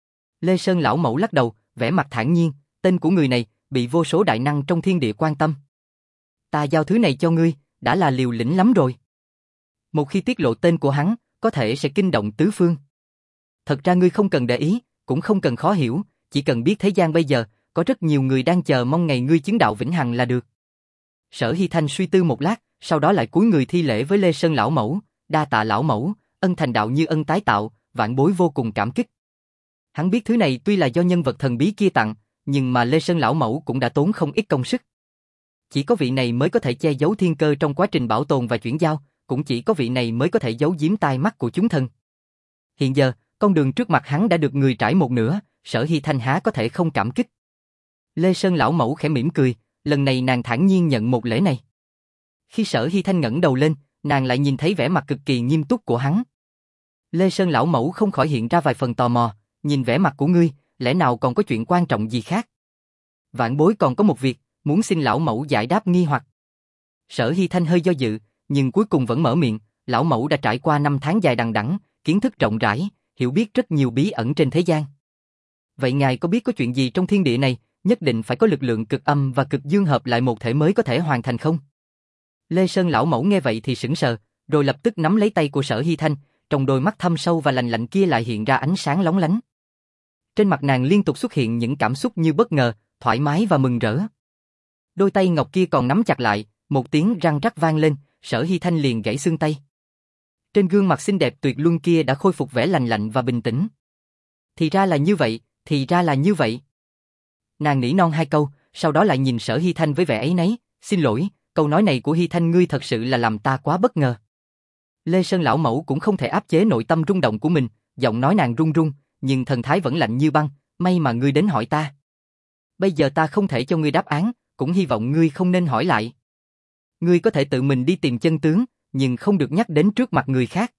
Lê Sơn lão mẫu lắc đầu, vẻ mặt thản nhiên, tên của người này bị vô số đại năng trong thiên địa quan tâm. Ta giao thứ này cho ngươi, đã là liều lĩnh lắm rồi. Một khi tiết lộ tên của hắn, có thể sẽ kinh động tứ phương. Thật ra ngươi không cần để ý, cũng không cần khó hiểu, chỉ cần biết thế gian bây giờ, có rất nhiều người đang chờ mong ngày ngươi chứng đạo vĩnh hằng là được. Sở Hy Thanh suy tư một lát, sau đó lại cúi người thi lễ với Lê Sơn lão mẫu, đa tạ lão mẫu, ân thành đạo như ân tái tạo, vạn bối vô cùng cảm kích. Hắn biết thứ này tuy là do nhân vật thần bí kia tặng, nhưng mà Lê Sơn lão mẫu cũng đã tốn không ít công sức. Chỉ có vị này mới có thể che giấu thiên cơ trong quá trình bảo tồn và chuyển giao, cũng chỉ có vị này mới có thể giấu giếm tai mắt của chúng thần. Hiện giờ, con đường trước mặt hắn đã được người trải một nửa, Sở Hy Thanh há có thể không cảm kích. Lê Sơn lão mẫu khẽ mỉm cười, lần này nàng thản nhiên nhận một lễ này. Khi Sở Hy Thanh ngẩng đầu lên, nàng lại nhìn thấy vẻ mặt cực kỳ nghiêm túc của hắn. Lê Sơn lão mẫu không khỏi hiện ra vài phần tò mò, nhìn vẻ mặt của ngươi, lẽ nào còn có chuyện quan trọng gì khác? Vạn bối còn có một việc, muốn xin lão mẫu giải đáp nghi hoặc. Sở Hy Thanh hơi do dự, nhưng cuối cùng vẫn mở miệng, lão mẫu đã trải qua năm tháng dài đằng đẵng, kiến thức rộng rãi, hiểu biết rất nhiều bí ẩn trên thế gian. Vậy ngài có biết có chuyện gì trong thiên địa này, nhất định phải có lực lượng cực âm và cực dương hợp lại một thể mới có thể hoàn thành không? Lê Sơn lão mẫu nghe vậy thì sững sờ, rồi lập tức nắm lấy tay của Sở Hy Thanh, trong đôi mắt thâm sâu và lạnh lạnh kia lại hiện ra ánh sáng lóng lánh. Trên mặt nàng liên tục xuất hiện những cảm xúc như bất ngờ, thoải mái và mừng rỡ. Đôi tay ngọc kia còn nắm chặt lại, một tiếng răng rắc vang lên, Sở Hy Thanh liền gãy xương tay. Trên gương mặt xinh đẹp tuyệt luân kia đã khôi phục vẻ lành lạnh và bình tĩnh. Thì ra là như vậy, thì ra là như vậy. Nàng nỉ non hai câu, sau đó lại nhìn Sở Hy Thanh với vẻ áy náy, xin lỗi, câu nói này của Hy Thanh ngươi thật sự là làm ta quá bất ngờ. Lê Sơn lão mẫu cũng không thể áp chế nội tâm rung động của mình, giọng nói nàng run run, nhưng thần thái vẫn lạnh như băng, may mà ngươi đến hỏi ta. Bây giờ ta không thể cho ngươi đáp án, cũng hy vọng ngươi không nên hỏi lại. Ngươi có thể tự mình đi tìm chân tướng, nhưng không được nhắc đến trước mặt người khác.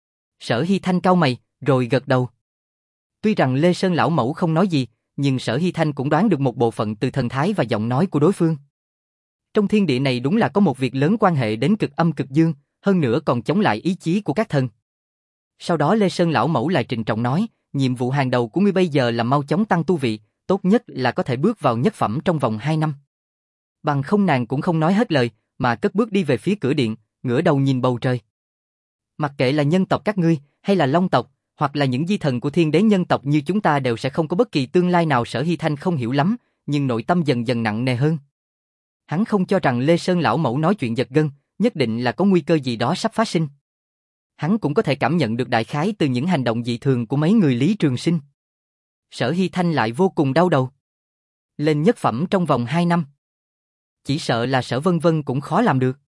Sở Hy Thanh cau mày, rồi gật đầu. Tuy rằng Lê Sơn lão mẫu không nói gì, nhưng Sở Hy Thanh cũng đoán được một bộ phận từ thần thái và giọng nói của đối phương. Trong thiên địa này đúng là có một việc lớn quan hệ đến cực âm cực dương, hơn nữa còn chống lại ý chí của các thần. Sau đó Lê Sơn lão mẫu lại trịnh trọng nói, nhiệm vụ hàng đầu của ngươi bây giờ là mau chóng tăng tu vị, tốt nhất là có thể bước vào nhất phẩm trong vòng hai năm. Bằng không nàng cũng không nói hết lời, mà cất bước đi về phía cửa điện, ngửa đầu nhìn bầu trời. Mặc kệ là nhân tộc các ngươi, hay là long tộc, hoặc là những di thần của thiên đế nhân tộc như chúng ta đều sẽ không có bất kỳ tương lai nào. Sở Hy Thanh không hiểu lắm, nhưng nội tâm dần dần nặng nề hơn. Hắn không cho rằng Lê Sơn lão mẫu nói chuyện giật gân, nhất định là có nguy cơ gì đó sắp phát sinh. Hắn cũng có thể cảm nhận được đại khái từ những hành động dị thường của mấy người Lý Trường Sinh. Sở Hy Thanh lại vô cùng đau đầu. Lên nhất phẩm trong vòng hai năm. Chỉ sợ là Sở Vân Vân cũng khó làm được.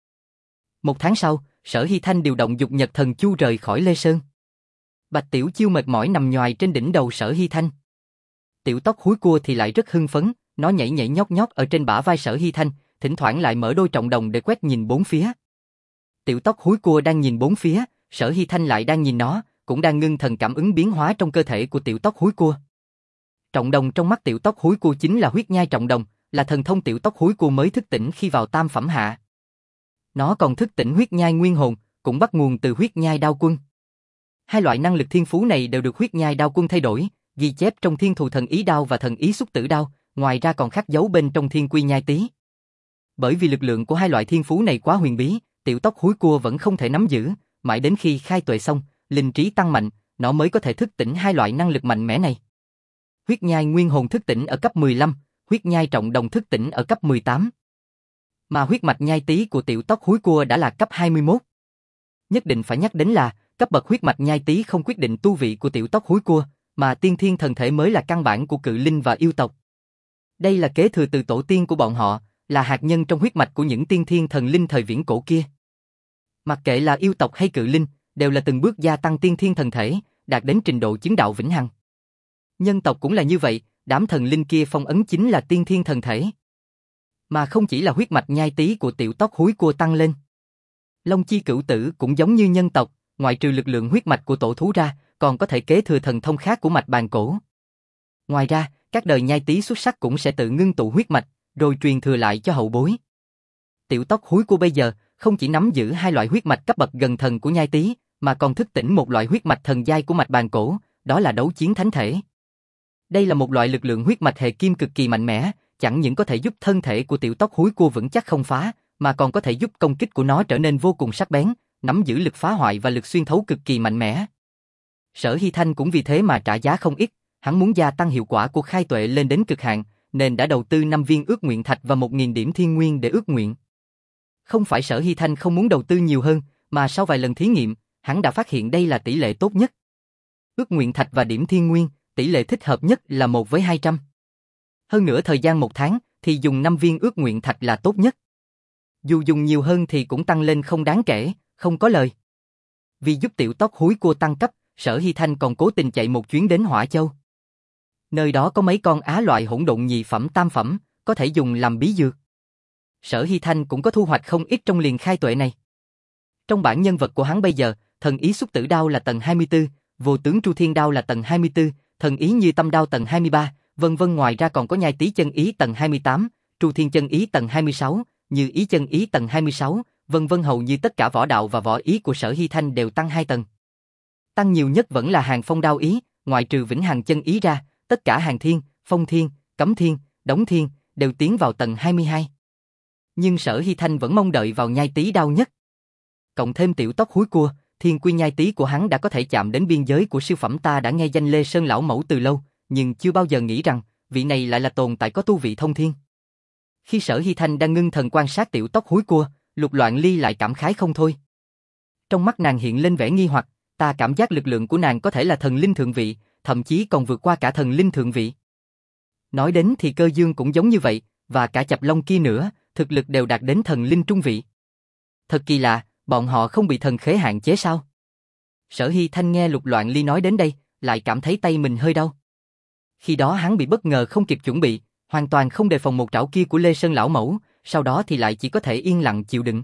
Một tháng sau, Sở Hy Thanh điều động Dục Nhật Thần Chu rời khỏi Lê Sơn. Bạch Tiểu Chiêu mệt mỏi nằm nhoài trên đỉnh đầu Sở Hy Thanh. Tiểu tóc húi cua thì lại rất hưng phấn, nó nhảy nhảy nhót nhót ở trên bả vai Sở Hy Thanh, thỉnh thoảng lại mở đôi trọng đồng để quét nhìn bốn phía. Tiểu tóc húi cua đang nhìn bốn phía, Sở Hy Thanh lại đang nhìn nó, cũng đang ngưng thần cảm ứng biến hóa trong cơ thể của tiểu tóc húi cua. Trọng đồng trong mắt tiểu tóc húi cua chính là huyết nhai trọng đồng, là thần thông tiểu tóc húi cua mới thức tỉnh khi vào tam phẩm hạ. Nó còn thức tỉnh huyết nhai nguyên hồn, cũng bắt nguồn từ huyết nhai đao quân. Hai loại năng lực thiên phú này đều được huyết nhai đao quân thay đổi, ghi chép trong thiên thù thần ý đao và thần ý xúc tử đao, ngoài ra còn khắc dấu bên trong thiên quy nhai tý. Bởi vì lực lượng của hai loại thiên phú này quá huyền bí, tiểu tóc húi cua vẫn không thể nắm giữ, mãi đến khi khai tuệ xong, linh trí tăng mạnh, nó mới có thể thức tỉnh hai loại năng lực mạnh mẽ này. Huyết nhai nguyên hồn thức tỉnh ở cấp mười lăm, huyết nhai trọng đồng thức tỉnh ở cấp mười tám. Mà huyết mạch nhai tý của tiểu tóc húi cua đã là cấp hai mươi mốt. Nhất định phải nhắc đến là, cấp bậc huyết mạch nhai tý không quyết định tu vị của tiểu tóc húi cua, mà tiên thiên thần thể mới là căn bản của cự linh và yêu tộc. Đây là kế thừa từ tổ tiên của bọn họ, là hạt nhân trong huyết mạch của những tiên thiên thần linh thời viễn cổ kia. Mặc kệ là yêu tộc hay cự linh, đều là từng bước gia tăng tiên thiên thần thể, đạt đến trình độ chứng đạo vĩnh hằng. Nhân tộc cũng là như vậy, đám thần linh kia phong ấn chính là tiên thiên thần thể. Mà không chỉ là huyết mạch nhai tý của tiểu tóc húi cua tăng lên. Long chi cửu tử cũng giống như nhân tộc, ngoại trừ lực lượng huyết mạch của tổ thú ra, còn có thể kế thừa thần thông khác của mạch bàn cổ. Ngoài ra, các đời nhai tý xuất sắc cũng sẽ tự ngưng tụ huyết mạch, rồi truyền thừa lại cho hậu bối. Tiểu tóc húi cua bây giờ không chỉ nắm giữ hai loại huyết mạch cấp bậc gần thần của nhai tý, mà còn thức tỉnh một loại huyết mạch thần giai của mạch bàn cổ, đó là đấu chiến thánh thể. Đây là một loại lực lượng huyết mạch hệ kim cực kỳ mạnh mẽ, chẳng những có thể giúp thân thể của tiểu tóc húi cua vững chắc không phá, mà còn có thể giúp công kích của nó trở nên vô cùng sắc bén, nắm giữ lực phá hoại và lực xuyên thấu cực kỳ mạnh mẽ. Sở Hy Thanh cũng vì thế mà trả giá không ít, hắn muốn gia tăng hiệu quả của khai tuệ lên đến cực hạn, nên đã đầu tư năm viên ước nguyện thạch và một nghìn điểm thiên nguyên để ước nguyện. Không phải Sở Hy Thanh không muốn đầu tư nhiều hơn, mà sau vài lần thí nghiệm, hắn đã phát hiện đây là tỷ lệ tốt nhất. Ước nguyện thạch và điểm thiên nguyên, tỷ lệ thích hợp nhất là một với hai trăm. Hơn nữa thời gian một tháng, thì dùng năm viên ước nguyện thạch là tốt nhất. Dù dùng nhiều hơn thì cũng tăng lên không đáng kể, không có lời. Vì giúp tiểu tóc húi cua tăng cấp, Sở Hy Thanh còn cố tình chạy một chuyến đến Hỏa Châu. Nơi đó có mấy con á loại hỗn độn nhị phẩm tam phẩm, có thể dùng làm bí dược. Sở Hy Thanh cũng có thu hoạch không ít trong liền khai tuệ này. Trong bản nhân vật của hắn bây giờ, thần ý xúc tử đao là tầng hai mươi tư, vô tướng tru thiên đao là tầng hai mươi tư, thần ý như tâm đao tầng hai mươi ba, vân vân, ngoài ra còn có nhai tý chân ý tầng hai mươi tám, tru thiên chân ý tầng hai mươi sáu, như ý chân ý tầng hai mươi sáu, vân vân, hầu như tất cả võ đạo và võ ý của Sở Hy Thanh đều tăng hai tầng. Tăng nhiều nhất vẫn là hàng phong đao ý, ngoại trừ vĩnh hằng chân ý ra, tất cả hàng thiên, phong thiên, cấm thiên, đống thiên đều tiến vào tầng hai mươi hai. Nhưng Sở Hy Thanh vẫn mong đợi vào nhai tý đao nhất. Cộng thêm tiểu tóc húi cua, thiên quy nhai tý của hắn đã có thể chạm đến biên giới của siêu phẩm. Ta đã nghe danh Lê Sơn lão mẫu từ lâu, nhưng chưa bao giờ nghĩ rằng vị này lại là tồn tại có tu vị thông thiên. Khi Sở Hy Thanh đang ngưng thần quan sát tiểu tóc húi cua, Lục Loạn Ly lại cảm khái không thôi. Trong mắt nàng hiện lên vẻ nghi hoặc, ta cảm giác lực lượng của nàng có thể là thần linh thượng vị, thậm chí còn vượt qua cả thần linh thượng vị. Nói đến thì Cơ Dương cũng giống như vậy, và cả Chập Long kia nữa, thực lực đều đạt đến thần linh trung vị. Thật kỳ lạ, bọn họ không bị thần khế hạn chế sao? Sở Hy Thanh nghe Lục Loạn Ly nói đến đây, lại cảm thấy tay mình hơi đau. Khi đó hắn bị bất ngờ không kịp chuẩn bị, hoàn toàn không đề phòng một trảo kia của Lê Sơn lão mẫu, sau đó thì lại chỉ có thể yên lặng chịu đựng.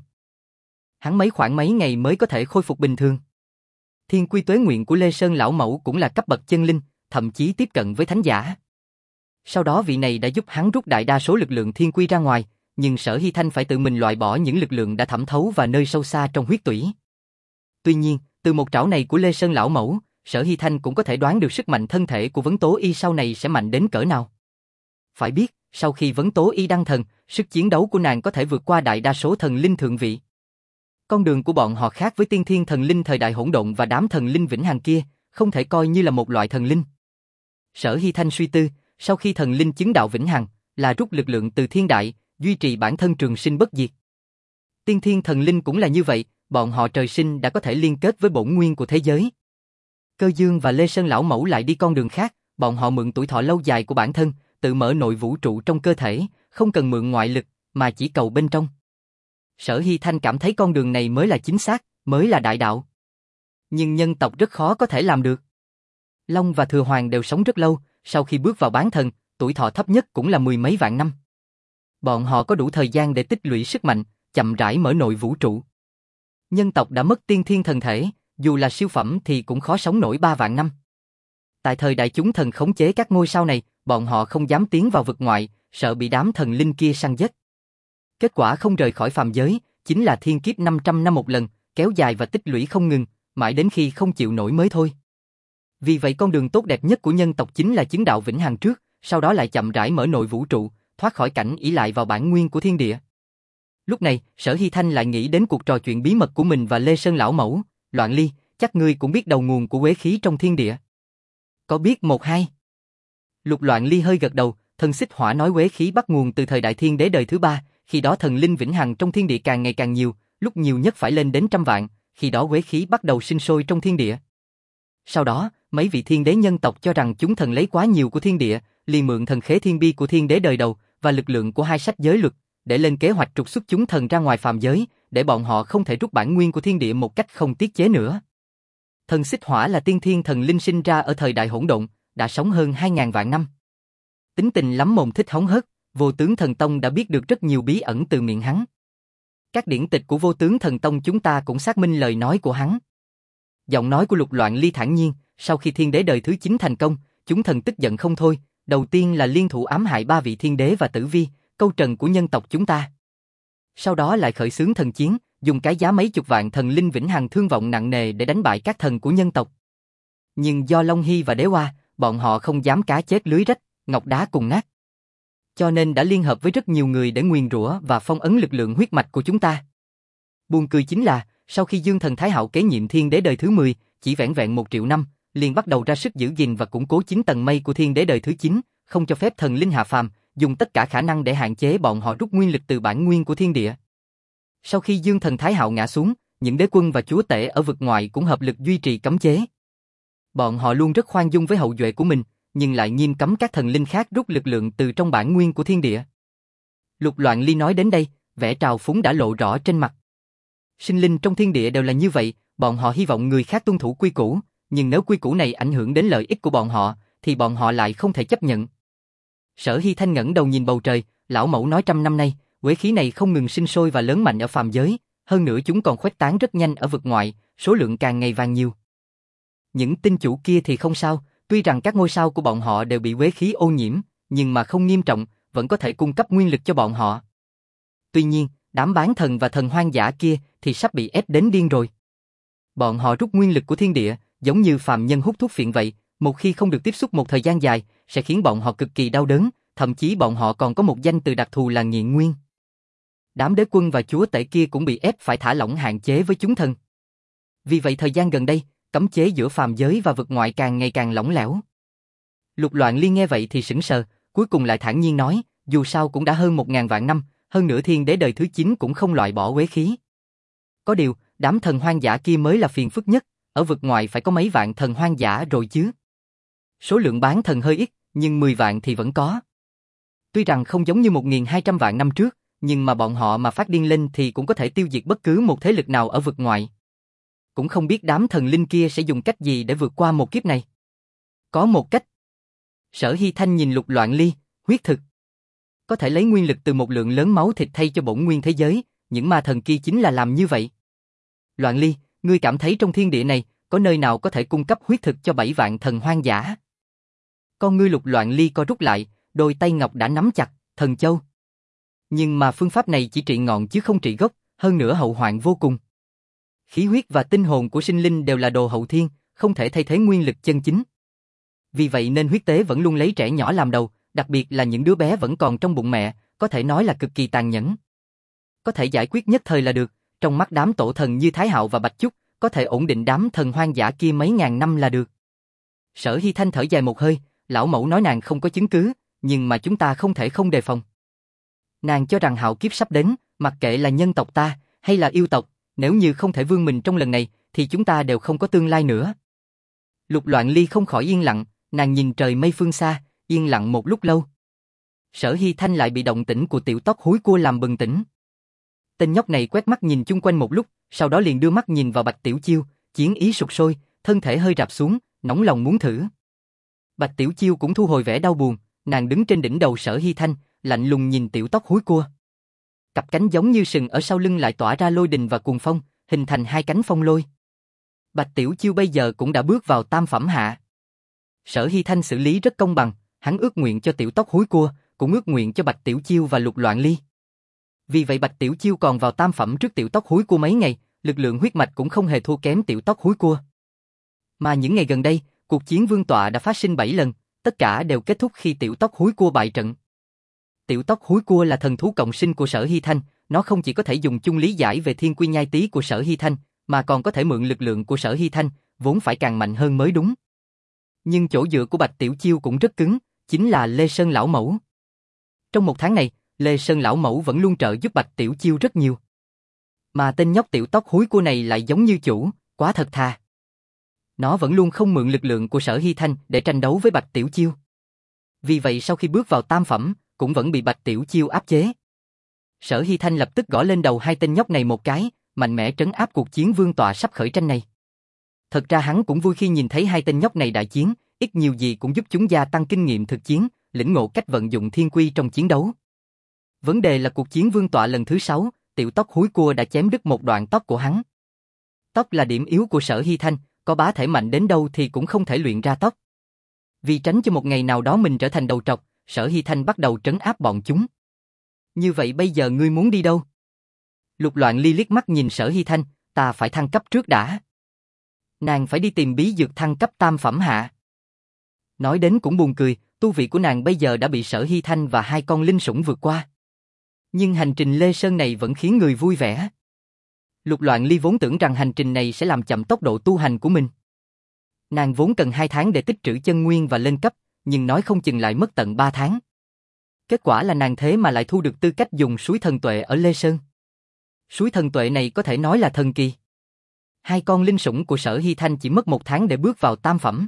Hắn mấy khoảng mấy ngày mới có thể khôi phục bình thường. Thiên quy tuế nguyện của Lê Sơn lão mẫu cũng là cấp bậc chân linh, thậm chí tiếp cận với thánh giả. Sau đó vị này đã giúp hắn rút đại đa số lực lượng thiên quy ra ngoài, nhưng Sở Hy Thanh phải tự mình loại bỏ những lực lượng đã thẩm thấu và nơi sâu xa trong huyết tủy. Tuy nhiên, từ một trảo này của Lê Sơn lão mẫu, Sở Hy Thanh cũng có thể đoán được sức mạnh thân thể của Vấn Tố Y sau này sẽ mạnh đến cỡ nào. Phải biết, sau khi Vấn Tố Y đăng thần, sức chiến đấu của nàng có thể vượt qua đại đa số thần linh thượng vị. Con đường của bọn họ khác với tiên thiên thần linh thời đại hỗn độn và đám thần linh vĩnh hằng kia, không thể coi như là một loại thần linh. Sở Hy Thanh suy tư, sau khi thần linh chứng đạo vĩnh hằng, là rút lực lượng từ thiên đại, duy trì bản thân trường sinh bất diệt. Tiên thiên thần linh cũng là như vậy, bọn họ trời sinh đã có thể liên kết với bổn nguyên của thế giới. Cơ Dương và Lê Sơn lão mẫu lại đi con đường khác, bọn họ mượn tuổi thọ lâu dài của bản thân, tự mở nội vũ trụ trong cơ thể, không cần mượn ngoại lực, mà chỉ cầu bên trong. Sở Hy Thanh cảm thấy con đường này mới là chính xác, mới là đại đạo. Nhưng nhân tộc rất khó có thể làm được. Long và Thừa Hoàng đều sống rất lâu, sau khi bước vào bán thần, tuổi thọ thấp nhất cũng là mười mấy vạn năm. Bọn họ có đủ thời gian để tích lũy sức mạnh, chậm rãi mở nội vũ trụ. Nhân tộc đã mất tiên thiên thần thể, dù là siêu phẩm thì cũng khó sống nổi ba vạn năm. Tại thời đại chúng thần khống chế các ngôi sao này, bọn họ không dám tiến vào vực ngoại, sợ bị đám thần linh kia săn giết. Kết quả không rời khỏi phàm giới, chính là thiên kiếp năm trăm năm một lần, kéo dài và tích lũy không ngừng, mãi đến khi không chịu nổi mới thôi. Vì vậy con đường tốt đẹp nhất của nhân tộc chính là chứng đạo vĩnh hằng trước, sau đó lại chậm rãi mở nội vũ trụ, thoát khỏi cảnh ỷ lại vào bản nguyên của thiên địa. Lúc này, Sở Hy Thanh lại nghĩ đến cuộc trò chuyện bí mật của mình và Lê Sơn lão mẫu. Loạn Ly, chắc ngươi cũng biết đầu nguồn của uế khí trong thiên địa. Có biết một hai? Lục Loạn Ly hơi gật đầu, thần xích hỏa nói uế khí bắt nguồn từ thời đại thiên đế đời thứ ba, khi đó thần linh vĩnh hằng trong thiên địa càng ngày càng nhiều, lúc nhiều nhất phải lên đến trăm vạn, khi đó uế khí bắt đầu sinh sôi trong thiên địa. Sau đó, mấy vị thiên đế nhân tộc cho rằng chúng thần lấy quá nhiều của thiên địa, liền mượn thần khế thiên bi của thiên đế đời đầu và lực lượng của hai sách giới luật để lên kế hoạch trục xuất chúng thần ra ngoài phàm giới, để bọn họ không thể rút bản nguyên của thiên địa một cách không tiết chế nữa. Thần xích hỏa là tiên thiên thần linh sinh ra ở thời đại hỗn độn, đã sống hơn hai ngàn vạn năm. Tính tình lắm mồm thích hóng hớt, Vô Tướng Thần Tông đã biết được rất nhiều bí ẩn từ miệng hắn. Các điển tịch của Vô Tướng Thần Tông chúng ta cũng xác minh lời nói của hắn. Giọng nói của Lục Loạn Ly thản nhiên, sau khi thiên đế đời thứ chín thành công, chúng thần tức giận không thôi, đầu tiên là liên thủ ám hại ba vị thiên đế và tử vi, câu trần của nhân tộc chúng ta. Sau đó lại khởi xướng thần chiến, dùng cái giá mấy chục vạn thần linh vĩnh hằng thương vọng nặng nề để đánh bại các thần của nhân tộc. Nhưng do Long Hy và Đế Hoa, bọn họ không dám cá chết lưới rách, ngọc đá cùng nát. Cho nên đã liên hợp với rất nhiều người để nguyền rủa và phong ấn lực lượng huyết mạch của chúng ta. Buồn cười chính là, sau khi Dương Thần Thái Hạo kế nhiệm thiên đế đời thứ mười, chỉ vẻn vẹn một triệu năm, liền bắt đầu ra sức giữ gìn và củng cố chín tầng mây của thiên đế đời thứ chín, không cho phép thần linh hạ phàm, dùng tất cả khả năng để hạn chế bọn họ rút nguyên lực từ bản nguyên của thiên địa. Sau khi Dương Thần Thái Hạo ngã xuống, những đế quân và chúa tể ở vực ngoại cũng hợp lực duy trì cấm chế. Bọn họ luôn rất khoan dung với hậu duệ của mình, nhưng lại nghiêm cấm các thần linh khác rút lực lượng từ trong bản nguyên của thiên địa. Lục Loạn Ly nói đến đây, vẻ trào phúng đã lộ rõ trên mặt. Sinh linh trong thiên địa đều là như vậy, bọn họ hy vọng người khác tuân thủ quy củ, nhưng nếu quy củ này ảnh hưởng đến lợi ích của bọn họ, thì bọn họ lại không thể chấp nhận. Sở Hy Thanh ngẩng đầu nhìn bầu trời, lão mẫu nói trăm năm nay, uế khí này không ngừng sinh sôi và lớn mạnh ở phàm giới, hơn nữa chúng còn khuếch tán rất nhanh ở vực ngoại, số lượng càng ngày càng nhiều. Những tinh chủ kia thì không sao, tuy rằng các ngôi sao của bọn họ đều bị uế khí ô nhiễm, nhưng mà không nghiêm trọng, vẫn có thể cung cấp nguyên lực cho bọn họ. Tuy nhiên, đám bán thần và thần hoang dã kia thì sắp bị ép đến điên rồi. Bọn họ rút nguyên lực của thiên địa, giống như phàm nhân hút thuốc phiện vậy, một khi không được tiếp xúc một thời gian dài, sẽ khiến bọn họ cực kỳ đau đớn, thậm chí bọn họ còn có một danh từ đặc thù là nghiện nguyên. Đám đế quân và chúa tể kia cũng bị ép phải thả lỏng hạn chế với chúng thần. Vì vậy thời gian gần đây, cấm chế giữa phàm giới và vực ngoại càng ngày càng lỏng lẻo. Lục Loạn Ly nghe vậy thì sững sờ, cuối cùng lại thản nhiên nói, dù sao cũng đã hơn một ngàn vạn năm, hơn nữa thiên đế đời thứ chín cũng không loại bỏ uế khí. Có điều, đám thần hoang dã kia mới là phiền phức nhất, ở vực ngoại phải có mấy vạn thần hoang dã rồi chứ. Số lượng bán thần hơi ít, nhưng mười vạn thì vẫn có. Tuy rằng không giống như một nghìn hai trăm vạn năm trước, nhưng mà bọn họ mà phát điên lên thì cũng có thể tiêu diệt bất cứ một thế lực nào ở vực ngoại. Cũng không biết đám thần linh kia sẽ dùng cách gì để vượt qua một kiếp này. Có một cách. Sở Hy Thanh nhìn Lục Loạn Ly, huyết thực. Có thể lấy nguyên lực từ một lượng lớn máu thịt thay cho bổn nguyên thế giới, những ma thần kia chính là làm như vậy. Loạn Ly, ngươi cảm thấy trong thiên địa này, có nơi nào có thể cung cấp huyết thực cho bảy vạn thần hoang dã? Con ngươi Lục Loạn Ly co rút lại, đôi tay ngọc đã nắm chặt, thần châu. Nhưng mà phương pháp này chỉ trị ngọn chứ không trị gốc, hơn nữa hậu hoạn vô cùng. Khí huyết và tinh hồn của sinh linh đều là đồ hậu thiên, không thể thay thế nguyên lực chân chính. Vì vậy nên huyết tế vẫn luôn lấy trẻ nhỏ làm đầu, đặc biệt là những đứa bé vẫn còn trong bụng mẹ, có thể nói là cực kỳ tàn nhẫn. Có thể giải quyết nhất thời là được, trong mắt đám tổ thần như Thái Hạo và Bạch Chúc, có thể ổn định đám thần hoang dã kia mấy ngàn năm là được. Sở Hy Thanh thở dài một hơi, lão mẫu nói nàng không có chứng cứ, nhưng mà chúng ta không thể không đề phòng. Nàng cho rằng hạo kiếp sắp đến, mặc kệ là nhân tộc ta, hay là yêu tộc, nếu như không thể vươn mình trong lần này, thì chúng ta đều không có tương lai nữa. Lục Loạn Ly không khỏi yên lặng, nàng nhìn trời mây phương xa, yên lặng một lúc lâu. Sở Hy Thanh lại bị động tĩnh của tiểu tóc húi cua làm bừng tỉnh. Tên nhóc này quét mắt nhìn chung quanh một lúc, sau đó liền đưa mắt nhìn vào Bạch Tiểu Chiêu, chiến ý sục sôi, thân thể hơi rạp xuống, nóng lòng muốn thử. Bạch Tiểu Chiêu cũng thu hồi vẻ đau buồn, nàng đứng trên đỉnh đầu Sở Hy Thanh, lạnh lùng nhìn tiểu tóc húi cua. Cặp cánh giống như sừng ở sau lưng lại tỏa ra lôi đình và cuồng phong, hình thành hai cánh phong lôi. Bạch Tiểu Chiêu bây giờ cũng đã bước vào tam phẩm hạ. Sở Hy Thanh xử lý rất công bằng, hắn ước nguyện cho tiểu tóc húi cua, cũng ước nguyện cho Bạch Tiểu Chiêu và Lục Loạn Ly. Vì vậy Bạch Tiểu Chiêu còn vào tam phẩm trước tiểu tóc húi cua mấy ngày, lực lượng huyết mạch cũng không hề thua kém tiểu tóc húi cua. Mà những ngày gần đây, cuộc chiến vương tọa đã phát sinh bảy lần, tất cả đều kết thúc khi tiểu tóc húi cua bại trận. Tiểu tóc húi cua là thần thú cộng sinh của Sở Hy Thanh, nó không chỉ có thể dùng chung lý giải về thiên quy nhai tý của Sở Hy Thanh, mà còn có thể mượn lực lượng của Sở Hy Thanh, vốn phải càng mạnh hơn mới đúng. Nhưng chỗ dựa của Bạch Tiểu Chiêu cũng rất cứng, chính là Lê Sơn Lão Mẫu. Trong một tháng này, Lê Sơn Lão Mẫu vẫn luôn trợ giúp Bạch Tiểu Chiêu rất nhiều. Mà tên nhóc tiểu tóc húi cua này lại giống như chủ, quá thật thà. Nó vẫn luôn không mượn lực lượng của Sở Hy Thanh để tranh đấu với Bạch Tiểu Chiêu. Vì vậy sau khi bước vào tam phẩm, cũng vẫn bị Bạch Tiểu Chiêu áp chế. Sở Hy Thanh lập tức gõ lên đầu hai tên nhóc này một cái, mạnh mẽ trấn áp cuộc chiến vương tọa sắp khởi tranh này. Thật ra hắn cũng vui khi nhìn thấy hai tên nhóc này đại chiến, ít nhiều gì cũng giúp chúng gia tăng kinh nghiệm thực chiến, lĩnh ngộ cách vận dụng thiên quy trong chiến đấu. Vấn đề là cuộc chiến vương tọa lần thứ sáu, tiểu tóc húi cua đã chém đứt một đoạn tóc của hắn. Tóc là điểm yếu của Sở Hy Thanh, có bá thể mạnh đến đâu thì cũng không thể luyện ra tóc. Vì tránh cho một ngày nào đó mình trở thành đầu trọc, Sở Hy Thanh bắt đầu trấn áp bọn chúng. Như vậy bây giờ ngươi muốn đi đâu? Lục Loạn Ly liếc mắt nhìn Sở Hy Thanh, ta phải thăng cấp trước đã. Nàng phải đi tìm bí dược thăng cấp tam phẩm hạ. Nói đến cũng buồn cười, tu vị của nàng bây giờ đã bị Sở Hy Thanh và hai con linh sủng vượt qua. Nhưng hành trình Lê Sơn này vẫn khiến người vui vẻ. Lục Loạn Ly vốn tưởng rằng hành trình này sẽ làm chậm tốc độ tu hành của mình. Nàng vốn cần hai tháng để tích trữ chân nguyên và lên cấp, nhưng nói không chừng lại mất tận ba tháng. Kết quả là nàng thế mà lại thu được tư cách dùng suối thần tuệ ở Lê Sơn. Suối thần tuệ này có thể nói là thần kỳ. Hai con linh sủng của Sở Hy Thanh chỉ mất một tháng để bước vào tam phẩm.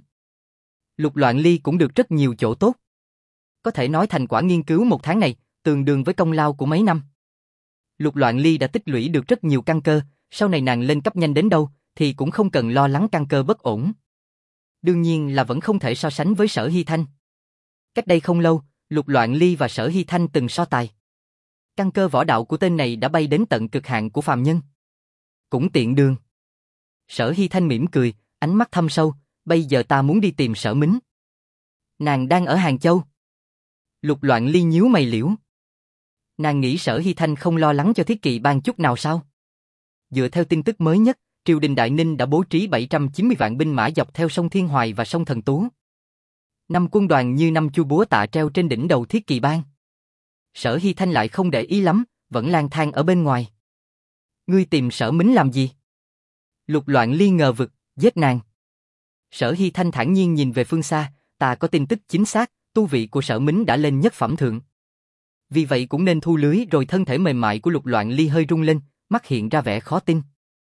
Lục Loạn Ly cũng được rất nhiều chỗ tốt. Có thể nói thành quả nghiên cứu một tháng này, tương đương với công lao của mấy năm. Lục Loạn Ly đã tích lũy được rất nhiều căn cơ, sau này nàng lên cấp nhanh đến đâu, thì cũng không cần lo lắng căn cơ bất ổn. Đương nhiên là vẫn không thể so sánh với Sở Hy Thanh. Cách đây không lâu, Lục Loạn Ly và Sở Hy Thanh từng so tài. Căn cơ võ đạo của tên này đã bay đến tận cực hạn của phàm nhân. Cũng tiện đường. Sở Hy Thanh mỉm cười, ánh mắt thâm sâu, bây giờ ta muốn đi tìm Sở Mính. Nàng đang ở Hàng Châu. Lục Loạn Ly nhíu mày liễu. Nàng nghĩ Sở Hy Thanh không lo lắng cho Thiết Kỵ Bang chút nào sao? Dựa theo tin tức mới nhất, triều đình Đại Ninh đã bố trí bảy trăm chín mươi vạn binh mã dọc theo sông Thiên Hoài và sông Thần Tú. Năm quân đoàn như năm chu búa tạ treo trên đỉnh đầu Thiết Kỵ Bang. Sở Hy Thanh lại không để ý lắm, vẫn lang thang ở bên ngoài. Ngươi tìm Sở Mính làm gì? Lục Loạn Ly ngờ vực, giết nàng. Sở Hy Thanh thản nhiên nhìn về phương xa, ta có tin tức chính xác, tu vị của Sở Mính đã lên nhất phẩm thượng. Vì vậy cũng nên thu lưới rồi. Thân thể mềm mại của Lục Loạn Ly hơi rung lên, mắt hiện ra vẻ khó tin.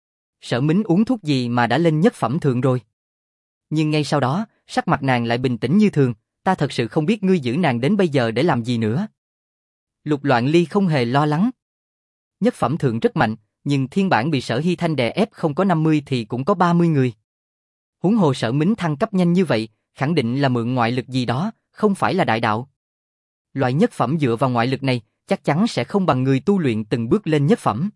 Sở Mính uống thuốc gì mà đã lên nhất phẩm thượng rồi? Nhưng ngay sau đó, sắc mặt nàng lại bình tĩnh như thường, ta thật sự không biết ngươi giữ nàng đến bây giờ để làm gì nữa. Lục Loạn Ly không hề lo lắng. Nhất phẩm thượng rất mạnh, nhưng thiên bản bị Sở Hy Thanh đè ép không có năm mươi thì cũng có ba mươi người. Huống hồ Sở Mính thăng cấp nhanh như vậy, khẳng định là mượn ngoại lực gì đó, không phải là đại đạo. Loại nhất phẩm dựa vào ngoại lực này, chắc chắn sẽ không bằng người tu luyện từng bước lên nhất phẩm.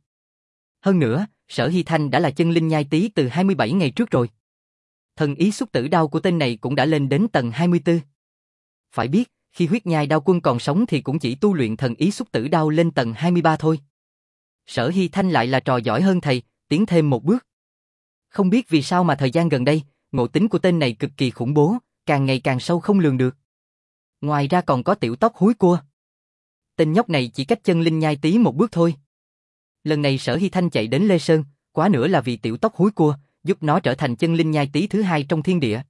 Hơn nữa, Sở Hy Thanh đã là chân linh nhai tý từ hai mươi bảy ngày trước rồi. Thần ý xúc tử đao của tên này cũng đã lên đến tầng hai mươi tư. Phải biết, khi huyết nhai đao quân còn sống thì cũng chỉ tu luyện thần ý xúc tử đao lên tầng hai mươi ba thôi. Sở Hy Thanh lại là trò giỏi hơn thầy, tiến thêm một bước. Không biết vì sao mà thời gian gần đây, ngộ tính của tên này cực kỳ khủng bố, càng ngày càng sâu không lường được. Ngoài ra còn có tiểu tóc húi cua. Tên nhóc này chỉ cách chân linh nhai tý một bước thôi. Lần này Sở Hy Thanh chạy đến Lê Sơn, quá nữa là vì tiểu tóc húi cua, giúp nó trở thành chân linh nhai tý thứ hai trong thiên địa.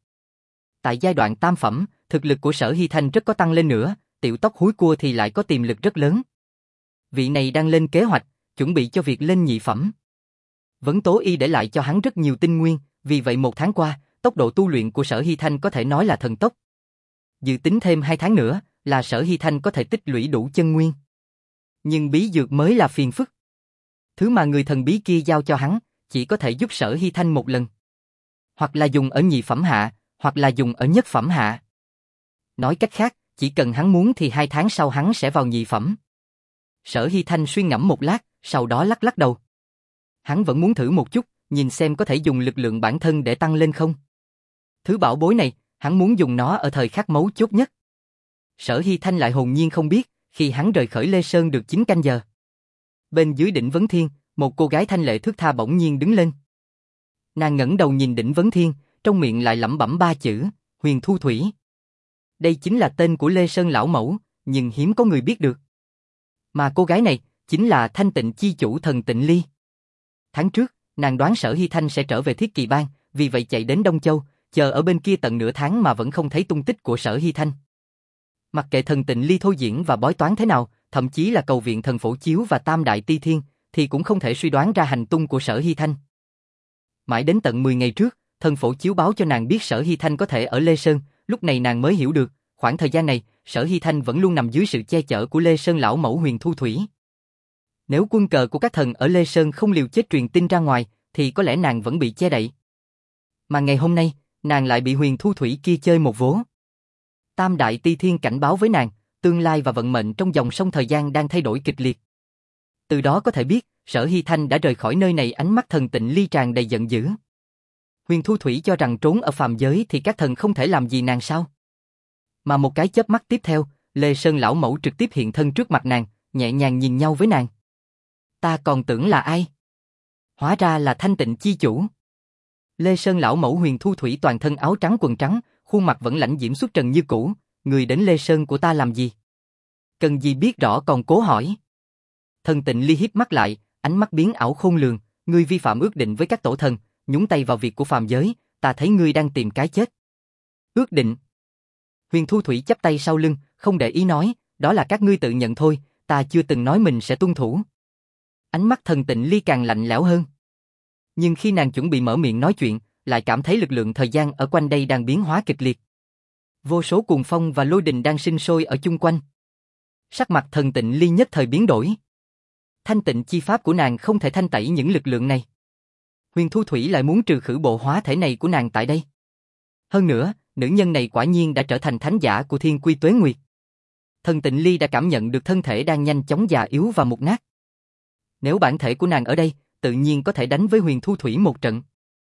Tại giai đoạn tam phẩm, thực lực của Sở Hy Thanh rất có tăng lên nữa, tiểu tóc húi cua thì lại có tiềm lực rất lớn. Vị này đang lên kế hoạch, chuẩn bị cho việc lên nhị phẩm. Vấn Tố Y để lại cho hắn rất nhiều tinh nguyên, vì vậy một tháng qua, tốc độ tu luyện của Sở Hy Thanh có thể nói là thần tốc. Dự tính thêm hai tháng nữa, là Sở Hy Thanh có thể tích lũy đủ chân nguyên. Nhưng bí dược mới là phiền phức. Thứ mà người thần bí kia giao cho hắn, chỉ có thể giúp Sở Hy Thanh một lần. Hoặc là dùng ở nhị phẩm hạ, hoặc là dùng ở nhất phẩm hạ. Nói cách khác, chỉ cần hắn muốn thì hai tháng sau hắn sẽ vào nhị phẩm. Sở Hy Thanh suy ngẫm một lát, sau đó lắc lắc đầu. Hắn vẫn muốn thử một chút, nhìn xem có thể dùng lực lượng bản thân để tăng lên không. Thứ bảo bối này, hắn muốn dùng nó ở thời khắc mấu chốt nhất. Sở Hy Thanh lại hồn nhiên không biết, khi hắn rời khỏi Lê Sơn được chín canh giờ. Bên dưới đỉnh Vấn Thiên, một cô gái thanh lệ thướt tha bỗng nhiên đứng lên. Nàng ngẩng đầu nhìn đỉnh Vấn Thiên, trong miệng lại lẩm bẩm ba chữ, Huyền Thu Thủy. Đây chính là tên của Lê Sơn lão mẫu, nhưng hiếm có người biết được. Mà cô gái này, chính là Thanh Tịnh chi chủ Thần Tịnh Ly. Tháng trước, nàng đoán Sở Hy Thanh sẽ trở về Thiết Kỳ Bang, vì vậy chạy đến Đông Châu, chờ ở bên kia tận nửa tháng mà vẫn không thấy tung tích của Sở Hy Thanh. Mặc kệ Thần Tịnh Ly thôi diễn và bói toán thế nào, thậm chí là cầu viện Thần Phổ Chiếu và Tam Đại Ti Thiên, thì cũng không thể suy đoán ra hành tung của Sở Hy Thanh. Mãi đến tận mười ngày trước, Thần Phổ Chiếu báo cho nàng biết Sở Hy Thanh có thể ở Lê Sơn, lúc này nàng mới hiểu được, khoảng thời gian này, Sở Hy Thanh vẫn luôn nằm dưới sự che chở của Lê Sơn lão mẫu Huyền Thu Thủy. Nếu quân cờ của các thần ở Lê Sơn không liều chết truyền tin ra ngoài, thì có lẽ nàng vẫn bị che đậy. Mà ngày hôm nay, nàng lại bị Huyền Thu Thủy kia chơi một vố. Tam Đại Ti Thiên cảnh báo với nàng, tương lai và vận mệnh trong dòng sông thời gian đang thay đổi kịch liệt. Từ đó có thể biết, Sở Hy Thanh đã rời khỏi nơi này, ánh mắt Thần Tịnh Ly tràn đầy giận dữ. Huyền Thu Thủy cho rằng trốn ở phàm giới thì các thần không thể làm gì nàng sao? Mà một cái chớp mắt tiếp theo, Lê Sơn lão mẫu trực tiếp hiện thân trước mặt nàng, nhẹ nhàng nhìn nhau với nàng. Ta còn tưởng là ai? Hóa ra là Thanh Tịnh chi chủ. Lê Sơn lão mẫu Huyền Thu Thủy toàn thân áo trắng quần trắng, khuôn mặt vẫn lãnh diễm xuất trần như cũ. Người đến Lê Sơn của ta làm gì? Cần gì biết rõ còn cố hỏi? Thần Tịnh Ly híp mắt lại, ánh mắt biến ảo khôn lường. Ngươi vi phạm ước định với các tổ thần, nhúng tay vào việc của phàm giới, ta thấy ngươi đang tìm cái chết. Ước định? Huyền Thu Thủy chắp tay sau lưng, không để ý nói, đó là các ngươi tự nhận thôi, ta chưa từng nói mình sẽ tuân thủ. Ánh mắt Thần Tịnh Ly càng lạnh lẽo hơn. Nhưng khi nàng chuẩn bị mở miệng nói chuyện, lại cảm thấy lực lượng thời gian ở quanh đây đang biến hóa kịch liệt. Vô số cuồng phong và lôi đình đang sinh sôi ở chung quanh. Sắc mặt Thần Tịnh Ly nhất thời biến đổi. Thanh tịnh chi pháp của nàng không thể thanh tẩy những lực lượng này. Huyền Thu Thủy lại muốn trừ khử bộ hóa thể này của nàng tại đây. Hơn nữa, nữ nhân này quả nhiên đã trở thành thánh giả của Thiên Quy Tuế Nguyệt. Thần Tịnh Ly đã cảm nhận được thân thể đang nhanh chóng già yếu và mục nát. Nếu bản thể của nàng ở đây, tự nhiên có thể đánh với Huyền Thu Thủy một trận.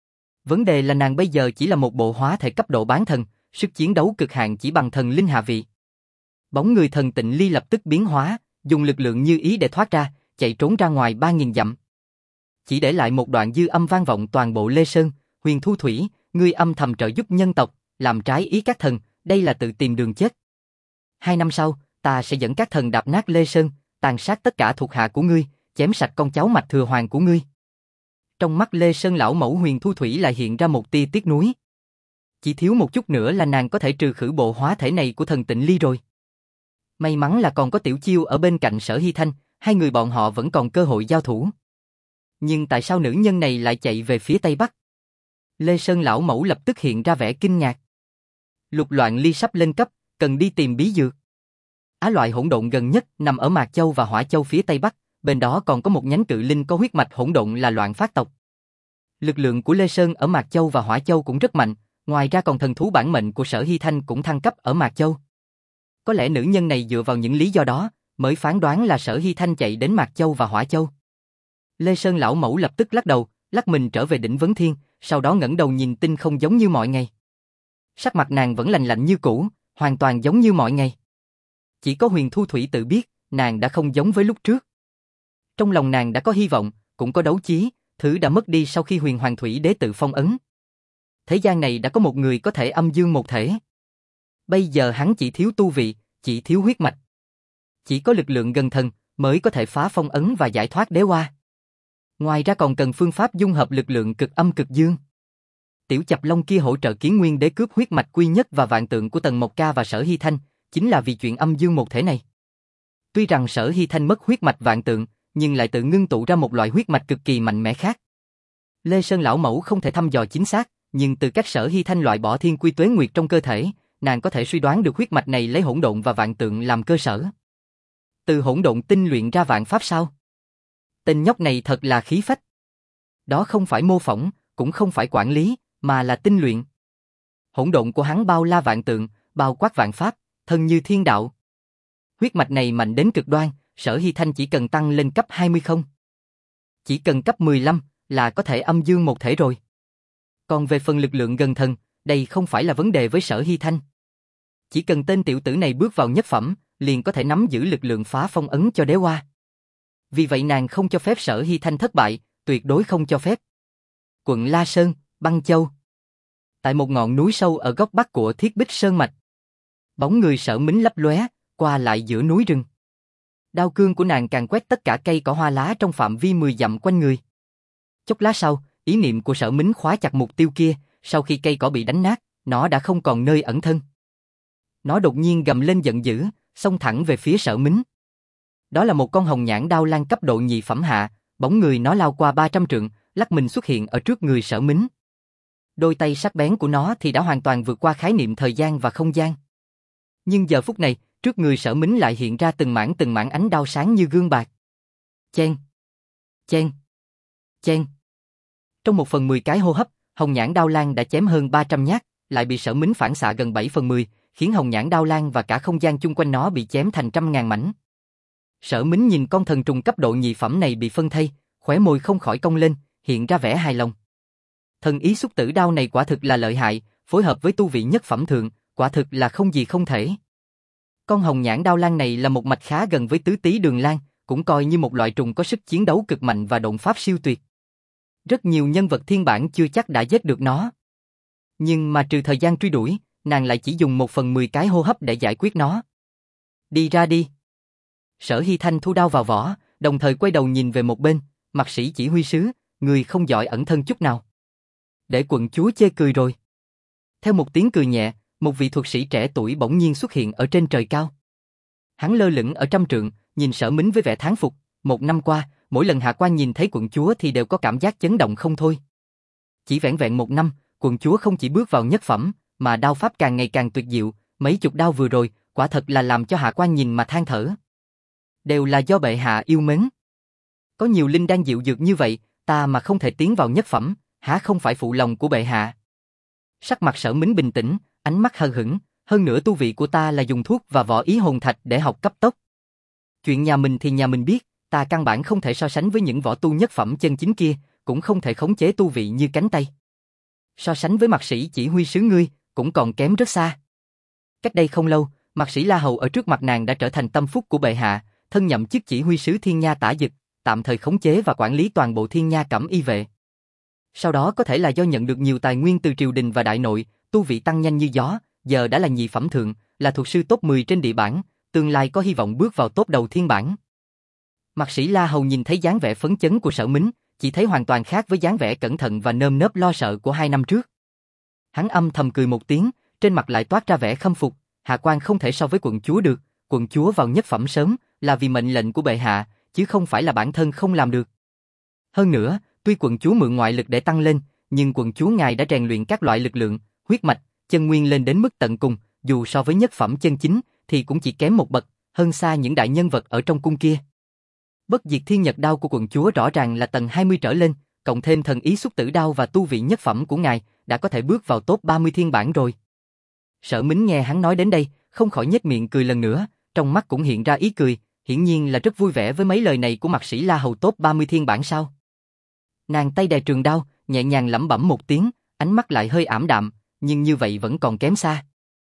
Vấn đề là nàng bây giờ chỉ là một bộ hóa thể cấp độ bán thần, sức chiến đấu cực hạn chỉ bằng thần linh hạ vị. Bóng người Thần Tịnh Ly lập tức biến hóa, dùng lực lượng như ý để thoát ra, chạy trốn ra ngoài ba nghìn dặm. Chỉ để lại một đoạn dư âm vang vọng toàn bộ Lê Sơn. Huyền Thu Thủy, ngươi âm thầm trợ giúp nhân tộc, làm trái ý các thần, đây là tự tìm đường chết. Hai năm sau, ta sẽ dẫn các thần đạp nát Lê Sơn, tàn sát tất cả thuộc hạ của ngươi, chém sạch con cháu mạch thừa hoàng của ngươi. Trong mắt Lê Sơn lão mẫu Huyền Thu Thủy lại hiện ra một tia tiếc nuối. Chỉ thiếu một chút nữa là nàng có thể trừ khử bộ hóa thể này của Thần Tịnh Ly rồi. May mắn là còn có Tiểu Chiêu ở bên cạnh Sở Hy Thanh, hai người bọn họ vẫn còn cơ hội giao thủ. Nhưng tại sao nữ nhân này lại chạy về phía Tây Bắc? Lê Sơn lão mẫu lập tức hiện ra vẻ kinh ngạc. Lục Loạn Ly sắp lên cấp, cần đi tìm bí dược. Á loại hỗn độn gần nhất nằm ở Mạc Châu và Hỏa Châu phía Tây Bắc, bên đó còn có một nhánh cự linh có huyết mạch hỗn độn là Loạn Phát tộc. Lực lượng của Lê Sơn ở Mạc Châu và Hỏa Châu cũng rất mạnh, ngoài ra còn thần thú bản mệnh của Sở Hy Thanh cũng thăng cấp ở Mạc Châu. Có lẽ nữ nhân này dựa vào những lý do đó, mới phán đoán là Sở Hy Thanh chạy đến Mạc Châu và Hỏa Châu. Lê Sơn lão mẫu lập tức lắc đầu, lắc mình trở về đỉnh Vấn Thiên, sau đó ngẩng đầu nhìn tinh không giống như mọi ngày. Sắc mặt nàng vẫn lạnh lạnh như cũ, hoàn toàn giống như mọi ngày. Chỉ có Huyền Thu Thủy tự biết, nàng đã không giống với lúc trước. Trong lòng nàng đã có hy vọng, cũng có đấu chí, thứ đã mất đi sau khi Huyền Hoàng Thủy Đế tự phong ấn. Thế gian này đã có một người có thể âm dương một thể. Bây giờ hắn chỉ thiếu tu vị, chỉ thiếu huyết mạch. Chỉ có lực lượng gần thần mới có thể phá phong ấn và giải thoát đế oa. Ngoài ra còn cần phương pháp dung hợp lực lượng cực âm cực dương. Tiểu Chập Long kia hỗ trợ Kiến Nguyên Đế cướp huyết mạch Quy Nhất và Vạn Tượng của Tần Mộc Ca và Sở Hy Thanh, chính là vì chuyện âm dương một thể này. Tuy rằng Sở Hy Thanh mất huyết mạch Vạn Tượng, nhưng lại tự ngưng tụ ra một loại huyết mạch cực kỳ mạnh mẽ khác. Lê Sơn lão mẫu không thể thăm dò chính xác, nhưng từ cách Sở Hy Thanh loại bỏ Thiên Quy Tuế Nguyệt trong cơ thể, nàng có thể suy đoán được huyết mạch này lấy hỗn độn và vạn tượng làm cơ sở. Từ hỗn độn tinh luyện ra vạn pháp sao? Tên nhóc này thật là khí phách. Đó không phải mô phỏng, cũng không phải quản lý, mà là tinh luyện. Hỗn độn của hắn bao la vạn tượng, bao quát vạn pháp, thân như thiên đạo. Huyết mạch này mạnh đến cực đoan, Sở Hy Thanh chỉ cần tăng lên cấp hai mươi không. Chỉ cần cấp mười lăm, là có thể âm dương một thể rồi. Còn về phần lực lượng gần thần, đây không phải là vấn đề với Sở Hy Thanh. Chỉ cần tên tiểu tử này bước vào nhất phẩm, liền có thể nắm giữ lực lượng phá phong ấn cho đế hoa. Vì vậy nàng không cho phép Sở Hy Thanh thất bại, tuyệt đối không cho phép. Quận La Sơn, Băng Châu. Tại một ngọn núi sâu ở góc bắc của Thiết Bích Sơn Mạch. Bóng người Sở Mính lấp lóe, qua lại giữa núi rừng. Đao cương của nàng càng quét tất cả cây cỏ hoa lá trong phạm vi mười dặm quanh người. Chốc lát sau, ý niệm của Sở Mính khóa chặt mục tiêu kia, sau khi cây cỏ bị đánh nát, nó đã không còn nơi ẩn thân. Nó đột nhiên gầm lên giận dữ, xông thẳng về phía Sở Mính. Đó là một con hồng nhãn đao lang cấp độ nhị phẩm hạ, bóng người nó lao qua ba trăm trượng, lắc mình xuất hiện ở trước người Sở Mính. Đôi tay sắc bén của nó thì đã hoàn toàn vượt qua khái niệm thời gian và không gian. Nhưng giờ phút này, trước người Sở Mính lại hiện ra từng mảng từng mảng ánh đao sáng như gương bạc. Chen, chen, chen. Trong một phần mười cái hô hấp, hồng nhãn đao lang đã chém hơn ba trăm nhát, lại bị Sở Mính phản xạ gần bảy phần mười, khiến hồng nhãn đao lang và cả không gian chung quanh nó bị chém thành trăm ngàn mảnh. Sở Mính nhìn con thần trùng cấp độ nhị phẩm này bị phân thây, khóe môi không khỏi cong lên, hiện ra vẻ hài lòng. Thần ý xúc tử đao này quả thực là lợi hại, phối hợp với tu vị nhất phẩm thượng, quả thực là không gì không thể. Con hồng nhãn đao lang này là một mạch khá gần với tứ tý đường lang, cũng coi như một loại trùng có sức chiến đấu cực mạnh và độn pháp siêu tuyệt. Rất nhiều nhân vật thiên bản chưa chắc đã giết được nó. Nhưng mà trừ thời gian truy đuổi, nàng lại chỉ dùng một phần mười cái hô hấp để giải quyết nó. Đi ra đi. Sở Hy Thanh thu đao vào vỏ, đồng thời quay đầu nhìn về một bên, mặt sĩ chỉ huy sứ, người không giỏi ẩn thân chút nào. Để quận chúa chê cười rồi. Theo một tiếng cười nhẹ, một vị thuật sĩ trẻ tuổi bỗng nhiên xuất hiện ở trên trời cao. Hắn lơ lửng ở trăm trượng, nhìn Sở Mính với vẻ thán phục. Một năm qua, mỗi lần hạ quan nhìn thấy quận chúa thì đều có cảm giác chấn động không thôi. Chỉ vẻn vẹn một năm, quận chúa không chỉ bước vào nhất phẩm, mà đao pháp càng ngày càng tuyệt diệu. Mấy chục đao vừa rồi, quả thật là làm cho hạ quan nhìn mà than thở. Đều là do bệ hạ yêu mến. Có nhiều linh đan diệu dược như vậy, ta mà không thể tiến vào nhất phẩm, há không phải phụ lòng của bệ hạ. Sắc mặt Sở Mính bình tĩnh, ánh mắt hờ hững, hơn nữa tu vị của ta là dùng thuốc và võ ý hồn thạch để học cấp tốc. Chuyện nhà mình thì nhà mình biết, ta căn bản không thể so sánh với những võ tu nhất phẩm chân chính kia, cũng không thể khống chế tu vị như cánh tay. So sánh với mạc sĩ chỉ huy sứ ngươi, cũng còn kém rất xa. Cách đây không lâu, mạc sĩ La Hầu ở trước mặt nàng đã trở thành tâm phúc của bệ hạ, thân nhậm chức chỉ huy sứ Thiên Nha Tả Dực, tạm thời khống chế và quản lý toàn bộ Thiên Nha Cẩm Y vệ. Sau đó có thể là do nhận được nhiều tài nguyên từ triều đình và đại nội, tu vị tăng nhanh như gió, giờ đã là nhị phẩm thượng, là thuộc sư top mười trên địa bảng, tương lai có hy vọng bước vào top đầu thiên bảng. Mạc sĩ La Hầu nhìn thấy dáng vẻ phấn chấn của Sở Mính, chỉ thấy hoàn toàn khác với dáng vẻ cẩn thận và nơm nớp lo sợ của hai năm trước. Hắn âm thầm cười một tiếng, trên mặt lại toát ra vẻ khâm phục, hạ quan không thể so với quận chúa được, quận chúa vào nhất phẩm sớm là vì mệnh lệnh của bệ hạ, chứ không phải là bản thân không làm được. Hơn nữa, tuy quận chúa mượn ngoại lực để tăng lên, nhưng quận chúa ngài đã rèn luyện các loại lực lượng, huyết mạch, chân nguyên lên đến mức tận cùng, dù so với nhất phẩm chân chính thì cũng chỉ kém một bậc, hơn xa những đại nhân vật ở trong cung kia. Bất diệt thiên nhật đao của quận chúa rõ ràng là tầng hai mươi trở lên, cộng thêm thần ý xúc tử đao và tu vị nhất phẩm của ngài, đã có thể bước vào top ba mươi thiên bản rồi. Sở Mính nghe hắn nói đến đây, không khỏi nhếch miệng cười lần nữa, trong mắt cũng hiện ra ý cười, hiển nhiên là rất vui vẻ với mấy lời này của mạc sĩ La Hầu top ba mươi thiên bản sao. Nàng tay đè trường đao, nhẹ nhàng lẩm bẩm một tiếng, ánh mắt lại hơi ảm đạm, nhưng như vậy vẫn còn kém xa.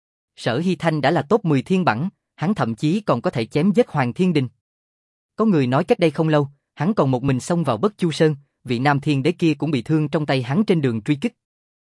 Sở Hy Thanh đã là top mười thiên bản, hắn thậm chí còn có thể chém giết Hoàng Thiên Đình. Có người nói cách đây không lâu, hắn còn một mình xông vào Bất Chu Sơn, vị Nam Thiên Đế kia cũng bị thương trong tay hắn trên đường truy kích.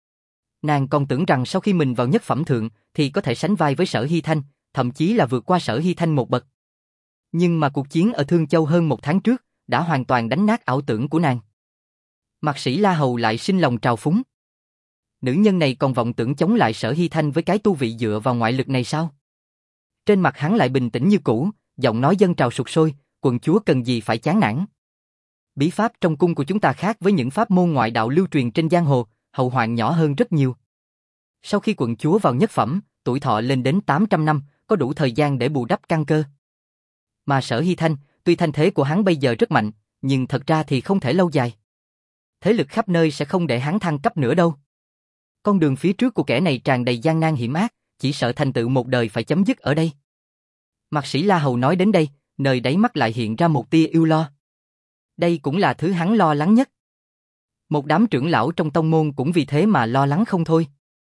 Nàng còn tưởng rằng sau khi mình vào nhất phẩm thượng thì có thể sánh vai với Sở Hy Thanh, thậm chí là vượt qua Sở Hy Thanh một bậc. Nhưng mà cuộc chiến ở Thương Châu hơn một tháng trước đã hoàn toàn đánh nát ảo tưởng của nàng. Mạc sĩ La Hầu lại sinh lòng trào phúng. Nữ nhân này còn vọng tưởng chống lại Sở Hy Thanh với cái tu vị dựa vào ngoại lực này sao? Trên mặt hắn lại bình tĩnh như cũ, giọng nói dâng trào sục sôi, quận chúa cần gì phải chán nản. Bí pháp trong cung của chúng ta khác với những pháp môn ngoại đạo lưu truyền trên giang hồ, hậu hoạn nhỏ hơn rất nhiều. Sau khi quận chúa vào nhất phẩm, tuổi thọ lên đến tám trăm năm, có đủ thời gian để bù đắp căn cơ. Mà Sở Hy Thanh, tuy thanh thế của hắn bây giờ rất mạnh, nhưng thật ra thì không thể lâu dài. Thế lực khắp nơi sẽ không để hắn thăng cấp nữa đâu. Con đường phía trước của kẻ này tràn đầy gian nan hiểm ác, chỉ sợ thành tựu một đời phải chấm dứt ở đây. Mạc sĩ La Hầu nói đến đây, nơi đáy mắt lại hiện ra một tia ưu lo. Đây cũng là thứ hắn lo lắng nhất. Một đám trưởng lão trong tông môn cũng vì thế mà lo lắng không thôi.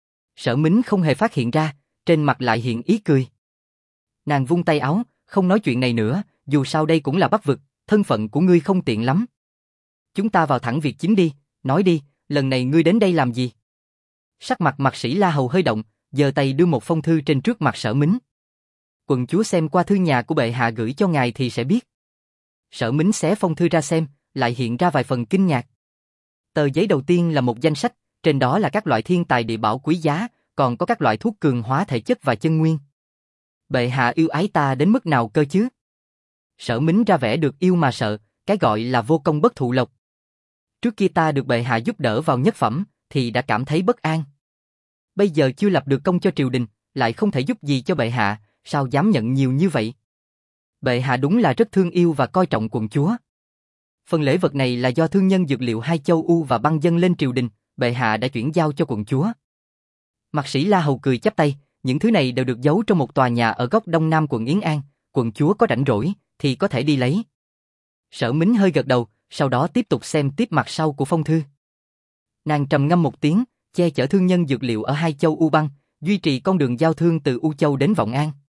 Sở Mính không hề phát hiện ra, trên mặt lại hiện ý cười. Nàng vung tay áo, không nói chuyện này nữa, dù sao đây cũng là Bắc vực, thân phận của ngươi không tiện lắm. Chúng ta vào thẳng việc chính đi, nói đi, lần này ngươi đến đây làm gì? Sắc mặt Mạc Sĩ La Hầu hơi động, giơ tay đưa một phong thư trên trước mặt Sở Mính. Quận chúa xem qua thư nhà của bệ hạ gửi cho ngài thì sẽ biết. Sở Mính xé phong thư ra xem, lại hiện ra vài phần kinh ngạc. Tờ giấy đầu tiên là một danh sách, trên đó là các loại thiên tài địa bảo quý giá, còn có các loại thuốc cường hóa thể chất và chân nguyên. Bệ hạ yêu ái ta đến mức nào cơ chứ? Sở Mính ra vẻ được yêu mà sợ, cái gọi là vô công bất thụ lộc. Trước kia ta được bệ hạ giúp đỡ vào nhất phẩm, thì đã cảm thấy bất an. Bây giờ chưa lập được công cho triều đình, lại không thể giúp gì cho bệ hạ, sao dám nhận nhiều như vậy? Bệ hạ đúng là rất thương yêu và coi trọng quận chúa. Phần lễ vật này là do thương nhân dược liệu hai châu U và băng dân lên triều đình, bệ hạ đã chuyển giao cho quận chúa. Mạc Sĩ La Hầu cười chắp tay, những thứ này đều được giấu trong một tòa nhà ở góc đông nam quận Yến An, quận chúa có rảnh rỗi thì có thể đi lấy. Sở Mính hơi gật đầu, sau đó tiếp tục xem tiếp mặt sau của phong thư. Nàng trầm ngâm một tiếng, che chở thương nhân dược liệu ở hai châu U băng, duy trì con đường giao thương từ U Châu đến Vọng An.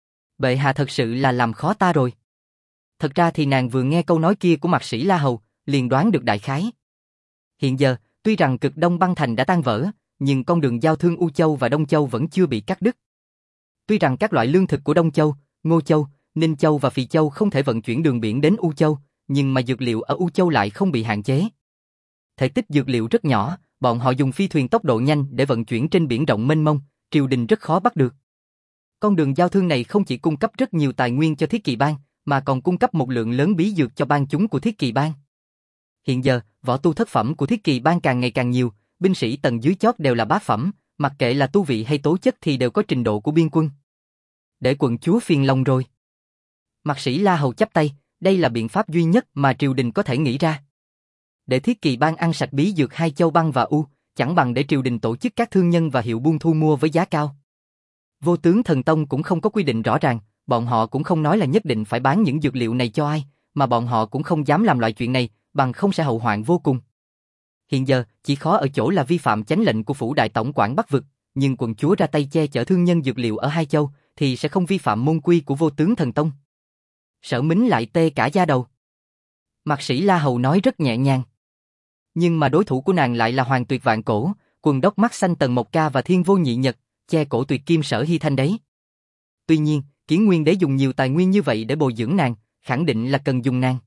Bệ hạ thật sự là làm khó ta rồi. Thật ra thì nàng vừa nghe câu nói kia của Mạc Sĩ La Hầu, liền đoán được đại khái. Hiện giờ, tuy rằng cực Đông băng thành đã tan vỡ, nhưng con đường giao thương U Châu và Đông Châu vẫn chưa bị cắt đứt. Tuy rằng các loại lương thực của Đông Châu, Ngô Châu, Ninh Châu và Phì Châu không thể vận chuyển đường biển đến U Châu, nhưng mà dược liệu ở U Châu lại không bị hạn chế. Thể tích dược liệu rất nhỏ, bọn họ dùng phi thuyền tốc độ nhanh để vận chuyển trên biển rộng mênh mông, triều đình rất khó bắt được. Con đường giao thương này không chỉ cung cấp rất nhiều tài nguyên cho Thiết Kỳ Bang, mà còn cung cấp một lượng lớn bí dược cho bang chúng của Thiết Kỳ Bang. Hiện giờ, võ tu thất phẩm của Thiết Kỳ Bang càng ngày càng nhiều, binh sĩ tầng dưới chót đều là bát phẩm, mặc kệ là tu vị hay tố chất thì đều có trình độ của biên quân. Để quận chúa phiền lòng rồi. Mạc Sĩ La Hầu chắp tay, đây là biện pháp duy nhất mà triều đình có thể nghĩ ra. Để Thiết Kỳ Bang ăn sạch bí dược hai châu băng và U, chẳng bằng để triều đình tổ chức các thương nhân và hiệu buôn thu mua với giá cao. Vô Tướng Thần Tông cũng không có quy định rõ ràng, bọn họ cũng không nói là nhất định phải bán những dược liệu này cho ai, mà bọn họ cũng không dám làm loại chuyện này, bằng không sẽ hậu hoạn vô cùng. Hiện giờ, chỉ khó ở chỗ là vi phạm chánh lệnh của phủ đại tổng quản Bắc vực, nhưng quận chúa ra tay che chở thương nhân dược liệu ở hai châu, thì sẽ không vi phạm môn quy của Vô Tướng Thần Tông. Sở Mính lại tê cả da đầu. Mạc Sĩ La Hầu nói rất nhẹ nhàng. Nhưng mà đối thủ của nàng lại là Hoàng Tuyệt Vạn Cổ, quần đốc mắt xanh Tần Mộc Ca và Thiên Vô Nhị Nhật, che cổ tuyệt kim Sở Hy Thanh đấy. Tuy nhiên, Kiến Nguyên Đế dùng nhiều tài nguyên như vậy để bồi dưỡng nàng, khẳng định là cần dùng nàng.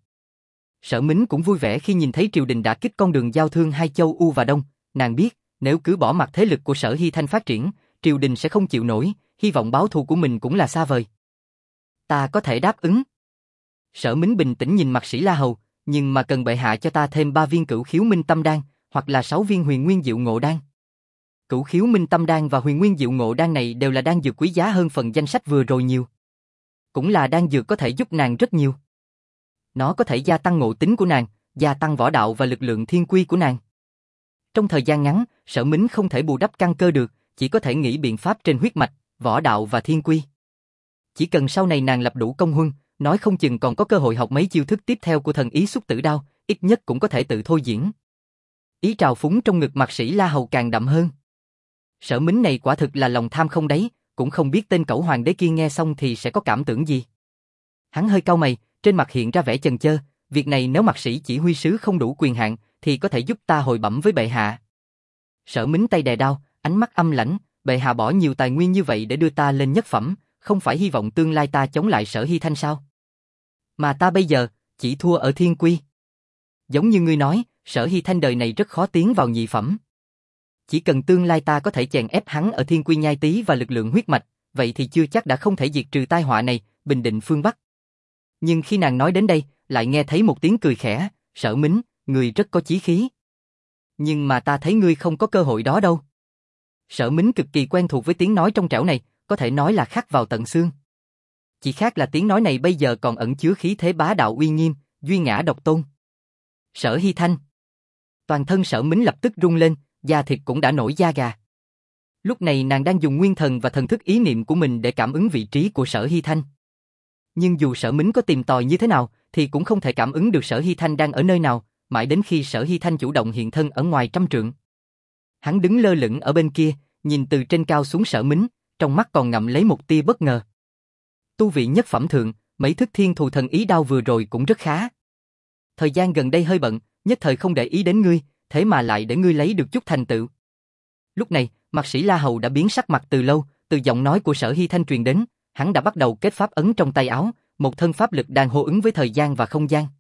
Sở Mính cũng vui vẻ khi nhìn thấy triều đình đã kích con đường giao thương hai châu U và Đông, nàng biết, nếu cứ bỏ mặc thế lực của Sở Hy Thanh phát triển, triều đình sẽ không chịu nổi, hy vọng báo thù của mình cũng là xa vời. Ta có thể đáp ứng. Sở Mính bình tĩnh nhìn Mạc Sĩ La Hầu, nhưng mà cần bệ hạ cho ta thêm ba viên Cửu Khiếu Minh Tâm Đan, hoặc là sáu viên Huyền Nguyên Diệu Ngộ Đan. Cửu Khiếu Minh Tâm Đan và Huyền Nguyên Diệu Ngộ Đan này đều là đan dược quý giá hơn phần danh sách vừa rồi nhiều. Cũng là đan dược có thể giúp nàng rất nhiều. Nó có thể gia tăng ngộ tính của nàng, gia tăng võ đạo và lực lượng thiên quy của nàng. Trong thời gian ngắn, Sở Mính không thể bù đắp căn cơ được, chỉ có thể nghĩ biện pháp trên huyết mạch, võ đạo và thiên quy. Chỉ cần sau này nàng lập đủ công huân, nói không chừng còn có cơ hội học mấy chiêu thức tiếp theo của thần ý xúc tử đao, ít nhất cũng có thể tự thôi diễn. Ý trào phúng trong ngực Mạc Sĩ La Hầu càng đậm hơn. Sở Mính này quả thực là lòng tham không đáy, cũng không biết tên cẩu hoàng đế kia nghe xong thì sẽ có cảm tưởng gì. Hắn hơi cau mày, trên mặt hiện ra vẻ chần chừ, việc này nếu Mạc Sĩ chỉ huy sứ không đủ quyền hạn thì có thể giúp ta hồi bẩm với bệ hạ. Sở Mính tay đè đao, ánh mắt âm lãnh, bệ hạ bỏ nhiều tài nguyên như vậy để đưa ta lên nhất phẩm, không phải hy vọng tương lai ta chống lại Sở Hy Thanh sao? Mà ta bây giờ chỉ thua ở thiên quy. Giống như ngươi nói, Sở Hy Thanh đời này rất khó tiến vào nhị phẩm. Chỉ cần tương lai ta có thể chèn ép hắn ở thiên quy nhai tý và lực lượng huyết mạch, vậy thì chưa chắc đã không thể diệt trừ tai họa này, bình định phương Bắc. Nhưng khi nàng nói đến đây, lại nghe thấy một tiếng cười khẽ, Sở Mính, ngươi rất có chí khí. Nhưng mà ta thấy ngươi không có cơ hội đó đâu. Sở Mính cực kỳ quen thuộc với tiếng nói trong trẻo này, có thể nói là khắc vào tận xương. Chỉ khác là tiếng nói này bây giờ còn ẩn chứa khí thế bá đạo uy nghiêm, duy ngã độc tôn. Sở Hy Thanh. Toàn thân Sở Mính lập tức rung lên, da thịt cũng đã nổi da gà. Lúc này nàng đang dùng nguyên thần và thần thức ý niệm của mình để cảm ứng vị trí của Sở Hy Thanh. Nhưng dù Sở Mính có tìm tòi như thế nào, thì cũng không thể cảm ứng được Sở Hy Thanh đang ở nơi nào, mãi đến khi Sở Hy Thanh chủ động hiện thân ở ngoài trăm trượng. Hắn đứng lơ lửng ở bên kia, nhìn từ trên cao xuống Sở Mính, trong mắt còn ngậm lấy một tia bất ngờ. Tu vị nhất phẩm thượng, mấy thức thiên thù thần ý đao vừa rồi cũng rất khá. Thời gian gần đây hơi bận, nhất thời không để ý đến ngươi, thế mà lại để ngươi lấy được chút thành tựu. Lúc này, Mạc Sĩ La Hầu đã biến sắc mặt từ lâu, từ giọng nói của Sở Hy Thanh truyền đến, hắn đã bắt đầu kết pháp ấn trong tay áo, một thân pháp lực đang hô ứng với thời gian và không gian.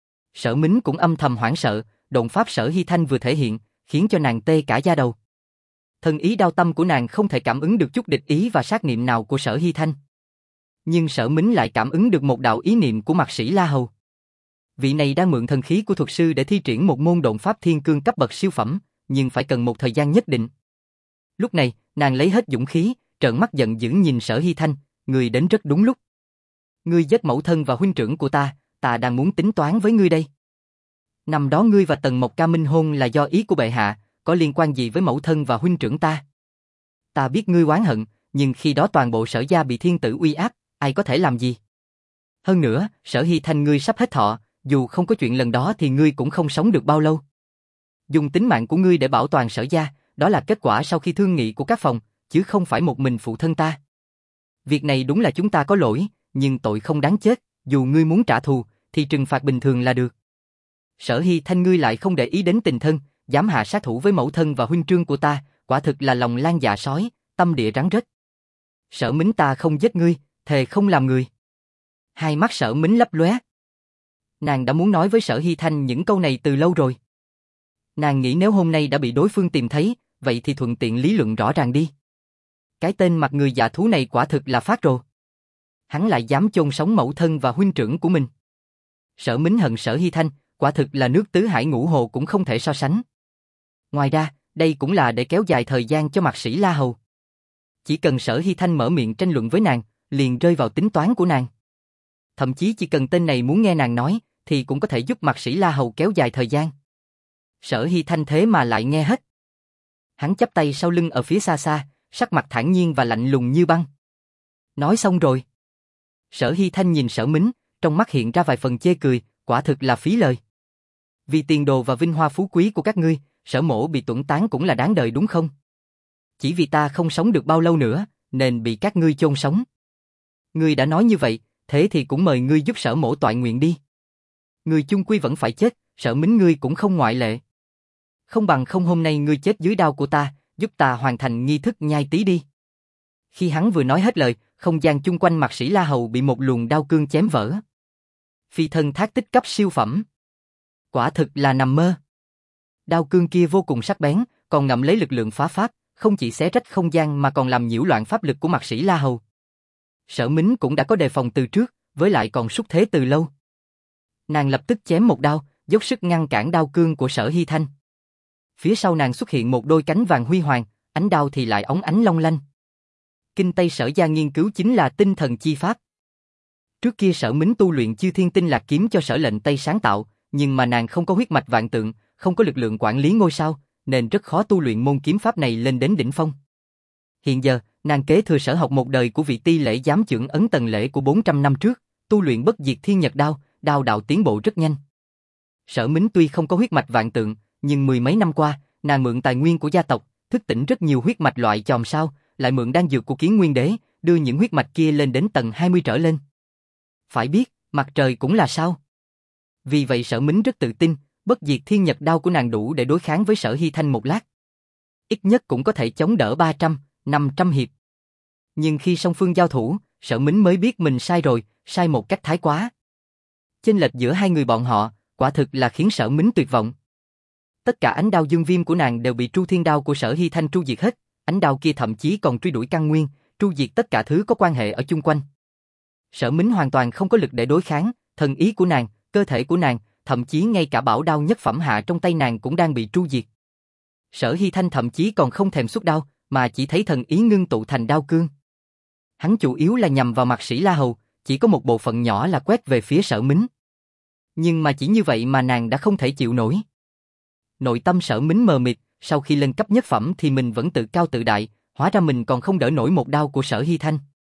Sở Mính cũng âm thầm hoảng sợ, độn pháp Sở Hy Thanh vừa thể hiện, khiến cho nàng tê cả da đầu. Thần ý đao tâm của nàng không thể cảm ứng được chút địch ý và sát niệm nào của Sở Hy Thanh. Nhưng Sở Mính lại cảm ứng được một đạo ý niệm của Mạc Sĩ La Hầu. Vị này đang mượn thần khí của thuật sư để thi triển một môn độn pháp thiên cương cấp bậc siêu phẩm, nhưng phải cần một thời gian nhất định. Lúc này, nàng lấy hết dũng khí, trợn mắt giận dữ nhìn Sở Hy Thanh, ngươi đến rất đúng lúc. Ngươi giết mẫu thân và huynh trưởng của ta, ta đang muốn tính toán với ngươi đây. Năm đó ngươi và Tần Mộc Ca minh hôn là do ý của bệ hạ, có liên quan gì với mẫu thân và huynh trưởng ta? Ta biết ngươi oán hận, nhưng khi đó toàn bộ Sở gia bị thiên tử uy áp, ai có thể làm gì? Hơn nữa, Sở Hy Thanh ngươi sắp hết thọ, dù không có chuyện lần đó thì ngươi cũng không sống được bao lâu. Dùng tính mạng của ngươi để bảo toàn Sở gia, đó là kết quả sau khi thương nghị của các phòng, chứ không phải một mình phụ thân ta. Việc này đúng là chúng ta có lỗi, nhưng tội không đáng chết, dù ngươi muốn trả thù, thì trừng phạt bình thường là được. Sở Hy Thanh ngươi lại không để ý đến tình thân, dám hạ sát thủ với mẫu thân và huynh trương của ta, quả thực là lòng lan dạ sói, tâm địa rắn rết. Sở Mính ta không giết ngươi, thề không làm người. Hai mắt Sở Mính lấp lóe. Nàng đã muốn nói với Sở Hy Thanh những câu này từ lâu rồi. Nàng nghĩ nếu hôm nay đã bị đối phương tìm thấy, vậy thì thuận tiện lý luận rõ ràng đi. Cái tên mặt người dạ thú này quả thực là phát rồ. Hắn lại dám chôn sống mẫu thân và huynh trưởng của mình. Sở Mính hận Sở Hy Thanh, quả thực là nước tứ hải ngũ hồ cũng không thể so sánh. Ngoài ra, đây cũng là để kéo dài thời gian cho Mạc Sĩ La Hầu. Chỉ cần Sở Hy Thanh mở miệng tranh luận với nàng, liền rơi vào tính toán của nàng. Thậm chí chỉ cần tên này muốn nghe nàng nói, thì cũng có thể giúp Mạc Sĩ La Hầu kéo dài thời gian. Sở Hy Thanh thế mà lại nghe hết. Hắn chắp tay sau lưng ở phía xa xa, sắc mặt thản nhiên và lạnh lùng như băng. Nói xong rồi. Sở Hy Thanh nhìn Sở Mính, trong mắt hiện ra vài phần chê cười, quả thực là phí lời. Vì tiền đồ và vinh hoa phú quý của các ngươi, Sở mỗ bị tuẫn tán cũng là đáng đời đúng không? Chỉ vì ta không sống được bao lâu nữa, nên bị các ngươi chôn sống. Ngươi đã nói như vậy, thế thì cũng mời ngươi giúp Sở mỗ toại nguyện đi. Ngươi chung quy vẫn phải chết, Sở Mính ngươi cũng không ngoại lệ. Không bằng không hôm nay ngươi chết dưới đao của ta, giúp ta hoàn thành nghi thức nhai tí đi. Khi hắn vừa nói hết lời, không gian chung quanh Mạc Sĩ La Hầu bị một luồng đao cương chém vỡ. Phi thân thác tích cấp siêu phẩm. Quả thực là nằm mơ. Đao cương kia vô cùng sắc bén, còn ngậm lấy lực lượng phá pháp, không chỉ xé rách không gian mà còn làm nhiễu loạn pháp lực của Mạc Sĩ La Hầu. Sở Mính cũng đã có đề phòng từ trước, với lại còn xúc thế từ lâu. Nàng lập tức chém một đao, dốc sức ngăn cản đao cương của Sở Hy Thanh. Phía sau nàng xuất hiện một đôi cánh vàng huy hoàng, ánh đao thì lại óng ánh long lanh. Kinh Tây Sở gia nghiên cứu chính là tinh thần chi pháp. Trước kia Sở Mính tu luyện Chư Thiên Tinh Lạc kiếm cho Sở Lệnh Tây sáng tạo, nhưng mà nàng không có huyết mạch vạn tượng, không có lực lượng quản lý ngôi sao, nên rất khó tu luyện môn kiếm pháp này lên đến đỉnh phong. Hiện giờ, nàng kế thừa sở học một đời của vị ti lễ giám chưởng ấn Tần Lễ của bốn trăm năm trước, tu luyện bất diệt thiên nhật đao, đao đạo tiến bộ rất nhanh. Sở Mính tuy không có huyết mạch vạn tượng, nhưng mười mấy năm qua, nàng mượn tài nguyên của gia tộc, thức tỉnh rất nhiều huyết mạch loại chòm sao, lại mượn đan dược của Kiến Nguyên Đế, đưa những huyết mạch kia lên đến tầng hai mươi trở lên. Phải biết, mặt trời cũng là sao. Vì vậy Sở Mính rất tự tin, bất diệt thiên nhật đao của nàng đủ để đối kháng với Sở Hy Thanh một lát. Ít nhất cũng có thể chống đỡ ba trăm, năm trăm hiệp. Nhưng khi song phương giao thủ, Sở Mính mới biết mình sai rồi, sai một cách thái quá. Chênh lệch giữa hai người bọn họ, quả thực là khiến Sở Mính tuyệt vọng. Tất cả ánh đao dương viêm của nàng đều bị Tru Thiên đao của Sở Hy Thanh tru diệt hết, ánh đao kia thậm chí còn truy đuổi căn nguyên, tru diệt tất cả thứ có quan hệ ở chung quanh. Sở Mính hoàn toàn không có lực để đối kháng, thần ý của nàng, cơ thể của nàng, thậm chí ngay cả bảo đao nhất phẩm hạ trong tay nàng cũng đang bị tru diệt. Sở Hy Thanh thậm chí còn không thèm xuất đao, mà chỉ thấy thần ý ngưng tụ thành đao cương. Hắn chủ yếu là nhằm vào Mạc Sĩ La Hầu, chỉ có một bộ phận nhỏ là quét về phía Sở Mính. Nhưng mà chỉ như vậy mà nàng đã không thể chịu nổi. Nội tâm Sở Mính mờ mịt, sau khi lên cấp nhất phẩm thì mình vẫn tự cao tự đại, hóa ra mình còn không đỡ nổi một đao của Sở Hy Thanh.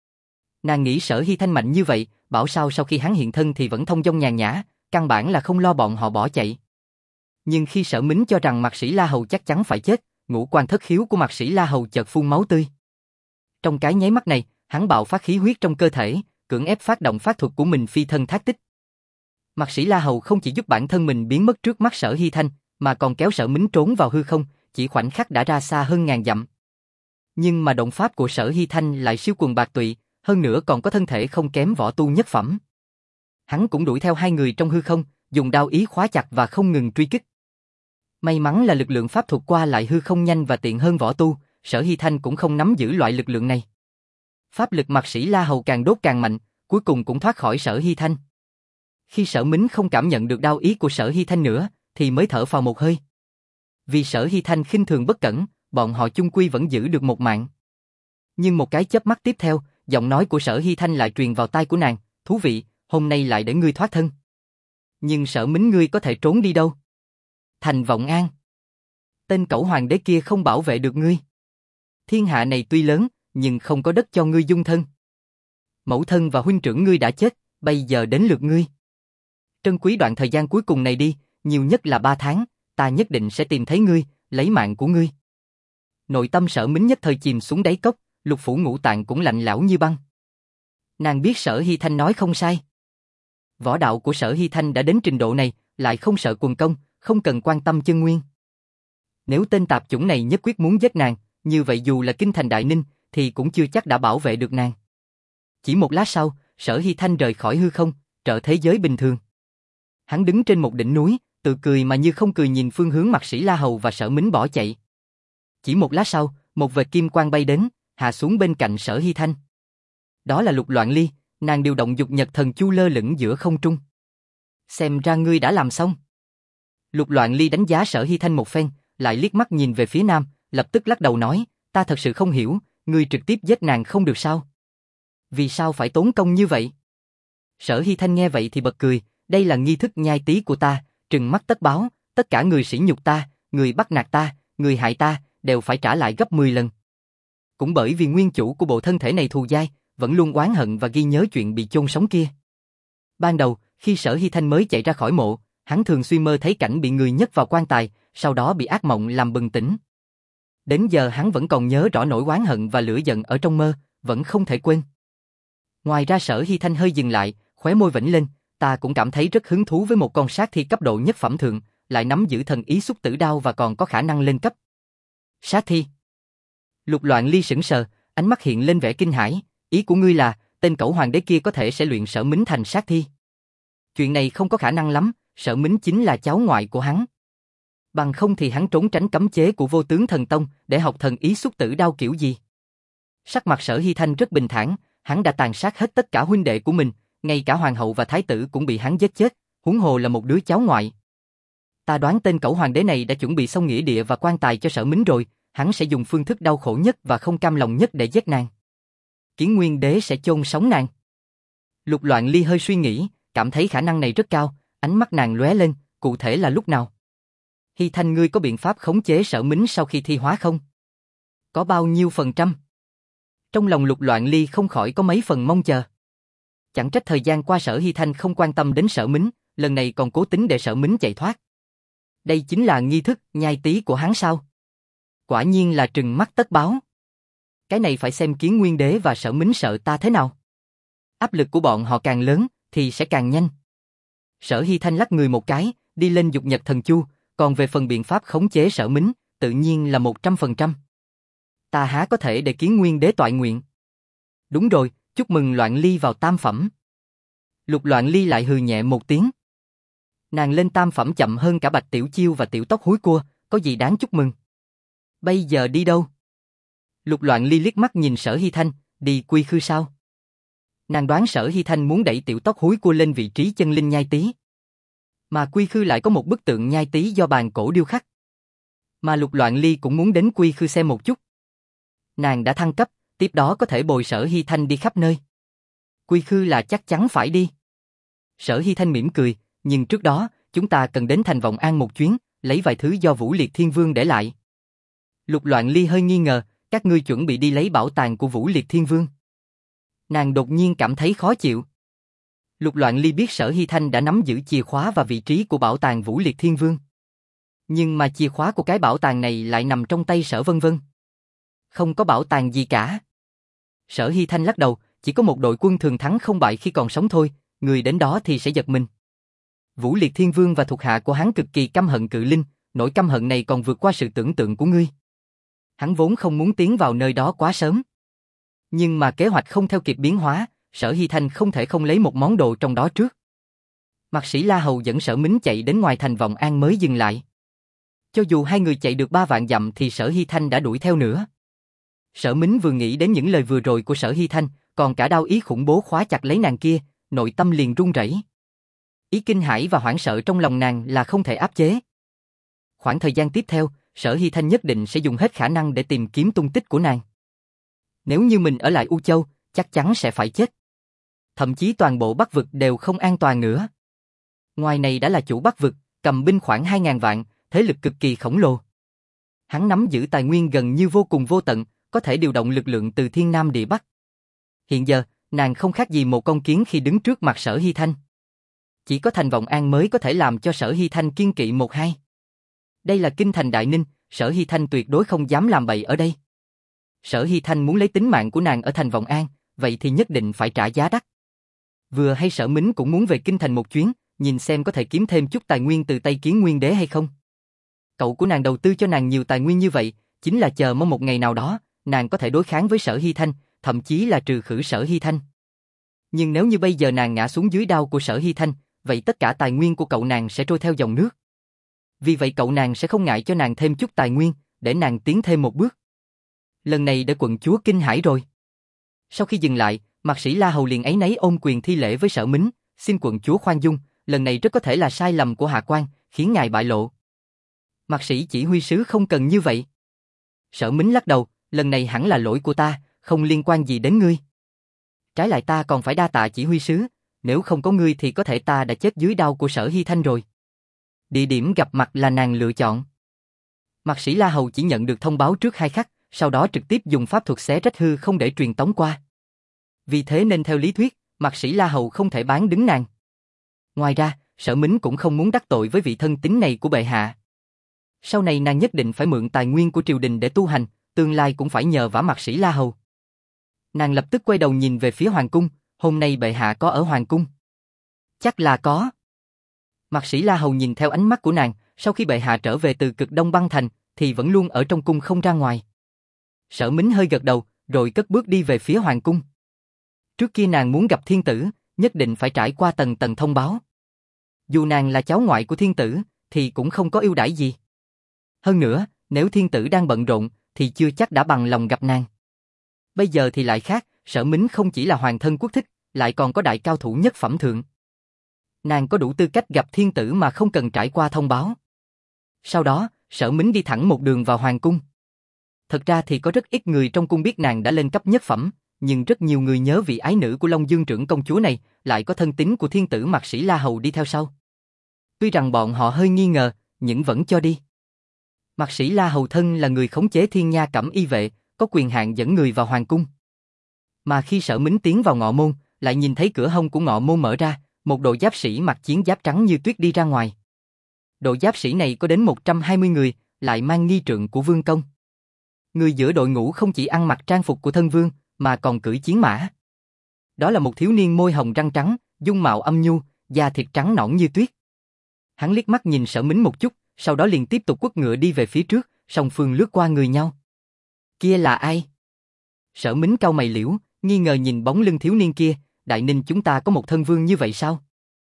Nàng nghĩ Sở Hy Thanh mạnh như vậy, bảo sao sau khi hắn hiện thân thì vẫn thông dong nhàn nhã, căn bản là không lo bọn họ bỏ chạy. Nhưng khi Sở Mính cho rằng Mạc Sĩ La Hầu chắc chắn phải chết, ngũ quan thất khiếu của Mạc Sĩ La Hầu chợt phun máu tươi. Trong cái nháy mắt này, hắn bạo phát khí huyết trong cơ thể, cưỡng ép phát động pháp thuật của mình phi thân thác tích. Mạc Sĩ La Hầu không chỉ giúp bản thân mình biến mất trước mắt Sở Hy Thanh, mà còn kéo Sở Mính trốn vào hư không, chỉ khoảnh khắc đã ra xa hơn ngàn dặm. Nhưng mà động pháp của Sở Hy Thanh lại siêu quần bạc tụy, hơn nữa còn có thân thể không kém võ tu nhất phẩm. Hắn cũng đuổi theo hai người trong hư không, dùng đao ý khóa chặt và không ngừng truy kích. May mắn là lực lượng pháp thuật qua lại hư không nhanh và tiện hơn võ tu, Sở Hy Thanh cũng không nắm giữ loại lực lượng này. Pháp lực Mạc Sĩ La Hầu càng đốt càng mạnh, cuối cùng cũng thoát khỏi Sở Hy Thanh. Khi Sở Mính không cảm nhận được đao ý của Sở Hy Thanh nữa, thì mới thở phào một hơi. Vì Sở Hy Thanh khinh thường bất cẩn, bọn họ chung quy vẫn giữ được một mạng. Nhưng một cái chớp mắt tiếp theo, giọng nói của Sở Hy Thanh lại truyền vào tai của nàng, thú vị, hôm nay lại để ngươi thoát thân. Nhưng Sở Mính ngươi có thể trốn đi đâu? Thành Vọng An. Tên cẩu hoàng đế kia không bảo vệ được ngươi. Thiên hạ này tuy lớn, nhưng không có đất cho ngươi dung thân. Mẫu thân và huynh trưởng ngươi đã chết, bây giờ đến lượt ngươi. Trân quý đoạn thời gian cuối cùng này đi, nhiều nhất là ba tháng, ta nhất định sẽ tìm thấy ngươi, lấy mạng của ngươi. Nội tâm Sở Mính nhất thời chìm xuống đáy cốc, lục phủ ngũ tạng cũng lạnh lẽo như băng. Nàng biết Sở Hy Thanh nói không sai. Võ đạo của Sở Hy Thanh đã đến trình độ này, lại không sợ quần công, không cần quan tâm chân nguyên. Nếu tên tạp chủng này nhất quyết muốn giết nàng, như vậy dù là kinh thành Đại Ninh, thì cũng chưa chắc đã bảo vệ được nàng. Chỉ một lát sau, Sở Hy Thanh rời khỏi hư không, trở thế giới bình thường. Hắn đứng trên một đỉnh núi, tự cười mà như không cười nhìn phương hướng Mạc Sĩ La Hầu và Sở Mính bỏ chạy. Chỉ một lát sau, một vệt kim quang bay đến, hạ xuống bên cạnh Sở Hy Thanh. Đó là Lục Loạn Ly, nàng điều động dục nhật thần chu lơ lửng giữa không trung. Xem ra ngươi đã làm xong. Lục Loạn Ly đánh giá Sở Hy Thanh một phen, lại liếc mắt nhìn về phía nam, lập tức lắc đầu nói, ta thật sự không hiểu, ngươi trực tiếp giết nàng không được sao? Vì sao phải tốn công như vậy? Sở Hy Thanh nghe vậy thì bật cười, đây là nghi thức nhai tí của ta, trừng mắt tất báo, tất cả người sỉ nhục ta, người bắt nạt ta, người hại ta, đều phải trả lại gấp mười lần. Cũng bởi vì nguyên chủ của bộ thân thể này thù dai, vẫn luôn oán hận và ghi nhớ chuyện bị chôn sống kia. Ban đầu, khi Sở Hy Thanh mới chạy ra khỏi mộ, hắn thường xuyên mơ thấy cảnh bị người nhấc vào quan tài, sau đó bị ác mộng làm bừng tỉnh. Đến giờ hắn vẫn còn nhớ rõ nỗi oán hận và lửa giận ở trong mơ, vẫn không thể quên. Ngoài ra Sở Hy Thanh hơi dừng lại, khóe môi vểnh lên, ta cũng cảm thấy rất hứng thú với một con sát thi cấp độ nhất phẩm thượng, lại nắm giữ thần ý xúc tử đao và còn có khả năng lên cấp. Sát thi? Lục Loạn Ly sững sờ, ánh mắt hiện lên vẻ kinh hãi, ý của ngươi là, tên cẩu hoàng đế kia có thể sẽ luyện Sở Mính thành sát thi. Chuyện này không có khả năng lắm, Sở Mính chính là cháu ngoại của hắn. Bằng không thì hắn trốn tránh cấm chế của Vô Tướng Thần Tông để học thần ý xúc tử đao kiểu gì. Sắc mặt Sở Hy Thanh rất bình thản, hắn đã tàn sát hết tất cả huynh đệ của mình, ngay cả hoàng hậu và thái tử cũng bị hắn giết chết, huống hồ là một đứa cháu ngoại. Ta đoán tên cẩu hoàng đế này đã chuẩn bị xong nghĩa địa và quan tài cho Sở Mính rồi, hắn sẽ dùng phương thức đau khổ nhất và không cam lòng nhất để giết nàng. Kiến Nguyên đế sẽ chôn sống nàng. Lục Loạn Ly hơi suy nghĩ, cảm thấy khả năng này rất cao, ánh mắt nàng lóe lên, cụ thể là lúc nào? Hy Thanh ngươi có biện pháp khống chế Sở Mính sau khi thi hóa không? Có bao nhiêu phần trăm? Trong lòng Lục Loạn Ly không khỏi có mấy phần mong chờ. Chẳng trách thời gian qua Sở Hy Thanh không quan tâm đến Sở Mính, lần này còn cố tính để Sở Mính chạy thoát. Đây chính là nghi thức nhai tí của hắn sao? Quả nhiên là trừng mắt tất báo. Cái này phải xem Kiến Nguyên đế và Sở Mính sợ ta thế nào. Áp lực của bọn họ càng lớn, thì sẽ càng nhanh. Sở Hy Thanh lắc người một cái, đi lên dục nhật thần chu, còn về phần biện pháp khống chế Sở Mính, tự nhiên là một trăm phần trăm. Ta há có thể để Kiến Nguyên đế toại nguyện. Đúng rồi, chúc mừng Loạn Ly vào tam phẩm. Lục Loạn Ly lại hừ nhẹ một tiếng. Nàng lên tam phẩm chậm hơn cả Bạch Tiểu Chiêu và Tiểu Tóc Húi Cua, có gì đáng chúc mừng. Bây giờ đi đâu? Lục Loạn Ly liếc mắt nhìn Sở Hy Thanh, đi Quy Khư sao? Nàng đoán Sở Hy Thanh muốn đẩy Tiểu Tóc Húi Cua lên vị trí chân linh nhai tí. Mà Quy Khư lại có một bức tượng nhai tí do bàn cổ điêu khắc. Mà Lục Loạn Ly cũng muốn đến Quy Khư xem một chút. Nàng đã thăng cấp, tiếp đó có thể bồi Sở Hy Thanh đi khắp nơi. Quy Khư là chắc chắn phải đi. Sở Hy Thanh mỉm cười, nhưng trước đó, chúng ta cần đến thành Vọng An một chuyến, lấy vài thứ do Vũ Liệt Thiên Vương để lại. Lục Loạn Ly hơi nghi ngờ, các ngươi chuẩn bị đi lấy bảo tàng của Vũ Liệt Thiên Vương. Nàng đột nhiên cảm thấy khó chịu. Lục Loạn Ly biết Sở Hy Thanh đã nắm giữ chìa khóa và vị trí của bảo tàng Vũ Liệt Thiên Vương. Nhưng mà chìa khóa của cái bảo tàng này lại nằm trong tay Sở Vân Vân. Không có bảo tàng gì cả. Sở Hy Thanh lắc đầu, chỉ có một đội quân thường thắng không bại khi còn sống thôi, người đến đó thì sẽ giật mình. Vũ Liệt Thiên Vương và thuộc hạ của hắn cực kỳ căm hận Cự Linh, nỗi căm hận này còn vượt qua sự tưởng tượng của ngươi. Hắn vốn không muốn tiến vào nơi đó quá sớm. Nhưng mà kế hoạch không theo kịp biến hóa, Sở Hy Thanh không thể không lấy một món đồ trong đó trước. Mạc Sĩ La Hầu dẫn Sở Mính chạy đến ngoài thành Vọng An mới dừng lại. Cho dù hai người chạy được ba vạn dặm thì Sở Hy Thanh đã đuổi theo nữa. Sở Mính vừa nghĩ đến những lời vừa rồi của Sở Hy Thanh, còn cả đao ý khủng bố khóa chặt lấy nàng kia, nội tâm liền run rẩy. Ý kinh hãi và hoảng sợ trong lòng nàng là không thể áp chế. Khoảng thời gian tiếp theo, Sở Hy Thanh nhất định sẽ dùng hết khả năng để tìm kiếm tung tích của nàng. Nếu như mình ở lại U Châu, chắc chắn sẽ phải chết. Thậm chí toàn bộ Bắc vực đều không an toàn nữa. Ngoài này đã là chủ Bắc vực, cầm binh khoảng hai ngàn vạn, thế lực cực kỳ khổng lồ. Hắn nắm giữ tài nguyên gần như vô cùng vô tận, có thể điều động lực lượng từ thiên nam địa bắc. Hiện giờ, nàng không khác gì một con kiến khi đứng trước mặt Sở Hy Thanh. Chỉ có thành Vọng An mới có thể làm cho Sở Hy Thanh kiên kỵ một hai. Đây là kinh thành Đại Ninh, Sở Hy Thanh tuyệt đối không dám làm bậy ở đây. Sở Hy Thanh muốn lấy tính mạng của nàng ở thành Vọng An, vậy thì nhất định phải trả giá đắt. Vừa hay Sở Mính cũng muốn về kinh thành một chuyến, nhìn xem có thể kiếm thêm chút tài nguyên từ tay Kiến Nguyên Đế hay không. Cậu của nàng đầu tư cho nàng nhiều tài nguyên như vậy, chính là chờ mong một ngày nào đó, nàng có thể đối kháng với Sở Hy Thanh, thậm chí là trừ khử Sở Hy Thanh. Nhưng nếu như bây giờ nàng ngã xuống dưới đao của Sở Hy Thanh, vậy tất cả tài nguyên của cậu nàng sẽ trôi theo dòng nước. Vì vậy cậu nàng sẽ không ngại cho nàng thêm chút tài nguyên, để nàng tiến thêm một bước. Lần này đã quận chúa kinh hãi rồi. Sau khi dừng lại, Mạc Sĩ La Hầu liền áy náy ôm quyền thi lễ với Sở Mính, xin quận chúa khoan dung, lần này rất có thể là sai lầm của hạ quan, khiến ngài bại lộ. Mạc Sĩ chỉ huy sứ không cần như vậy. Sở Mính lắc đầu, lần này hẳn là lỗi của ta, không liên quan gì đến ngươi. Trái lại ta còn phải đa tạ chỉ huy sứ, nếu không có ngươi thì có thể ta đã chết dưới đao của Sở Hy Thanh rồi. Địa điểm gặp mặt là nàng lựa chọn. Mạc Sĩ La Hầu chỉ nhận được thông báo trước hai khắc, sau đó trực tiếp dùng pháp thuật xé rách hư không để truyền tống qua. Vì thế nên theo lý thuyết, Mạc Sĩ La Hầu không thể bán đứng nàng. Ngoài ra, Sở Mính cũng không muốn đắc tội với vị thân tín này của bệ hạ. Sau này nàng nhất định phải mượn tài nguyên của triều đình để tu hành, tương lai cũng phải nhờ vả Mạc Sĩ La Hầu. Nàng lập tức quay đầu nhìn về phía hoàng cung, hôm nay bệ hạ có ở hoàng cung? Chắc là có. Mạc Sĩ La Hầu nhìn theo ánh mắt của nàng, sau khi bệ hạ trở về từ cực Đông băng thành, thì vẫn luôn ở trong cung không ra ngoài. Sở Mính hơi gật đầu, rồi cất bước đi về phía hoàng cung. Trước kia nàng muốn gặp thiên tử, nhất định phải trải qua tầng tầng thông báo. Dù nàng là cháu ngoại của thiên tử, thì cũng không có ưu đãi gì. Hơn nữa, nếu thiên tử đang bận rộn, thì chưa chắc đã bằng lòng gặp nàng. Bây giờ thì lại khác, Sở Mính không chỉ là hoàng thân quốc thích, lại còn có đại cao thủ nhất phẩm thượng. Nàng có đủ tư cách gặp thiên tử mà không cần trải qua thông báo. Sau đó, Sở Mính đi thẳng một đường vào hoàng cung. Thật ra thì có rất ít người trong cung biết nàng đã lên cấp nhất phẩm, nhưng rất nhiều người nhớ vị ái nữ của Long Dương trưởng công chúa này, lại có thân tín của thiên tử Mạc Sĩ La Hầu đi theo sau. Tuy rằng bọn họ hơi nghi ngờ, nhưng vẫn cho đi. Mạc Sĩ La Hầu thân là người khống chế Thiên Nha Cẩm Y vệ, có quyền hạn dẫn người vào hoàng cung. Mà khi Sở Mính tiến vào ngọ môn, lại nhìn thấy cửa hông của ngọ môn mở ra, một đội giáp sĩ mặc chiến giáp trắng như tuyết đi ra ngoài. Đội giáp sĩ này có đến một trăm hai mươi người, lại mang nghi trượng của vương công. Người giữa đội ngũ không chỉ ăn mặc trang phục của thân vương, mà còn cưỡi chiến mã. Đó là một thiếu niên môi hồng răng trắng, dung mạo âm nhu, da thịt trắng nõn như tuyết. Hắn liếc mắt nhìn Sở Mính một chút, sau đó liền tiếp tục quất ngựa đi về phía trước, song phương lướt qua người nhau. Kia là ai? Sở Mính cau mày liễu, nghi ngờ nhìn bóng lưng thiếu niên kia, Đại Ninh chúng ta có một thân vương như vậy sao?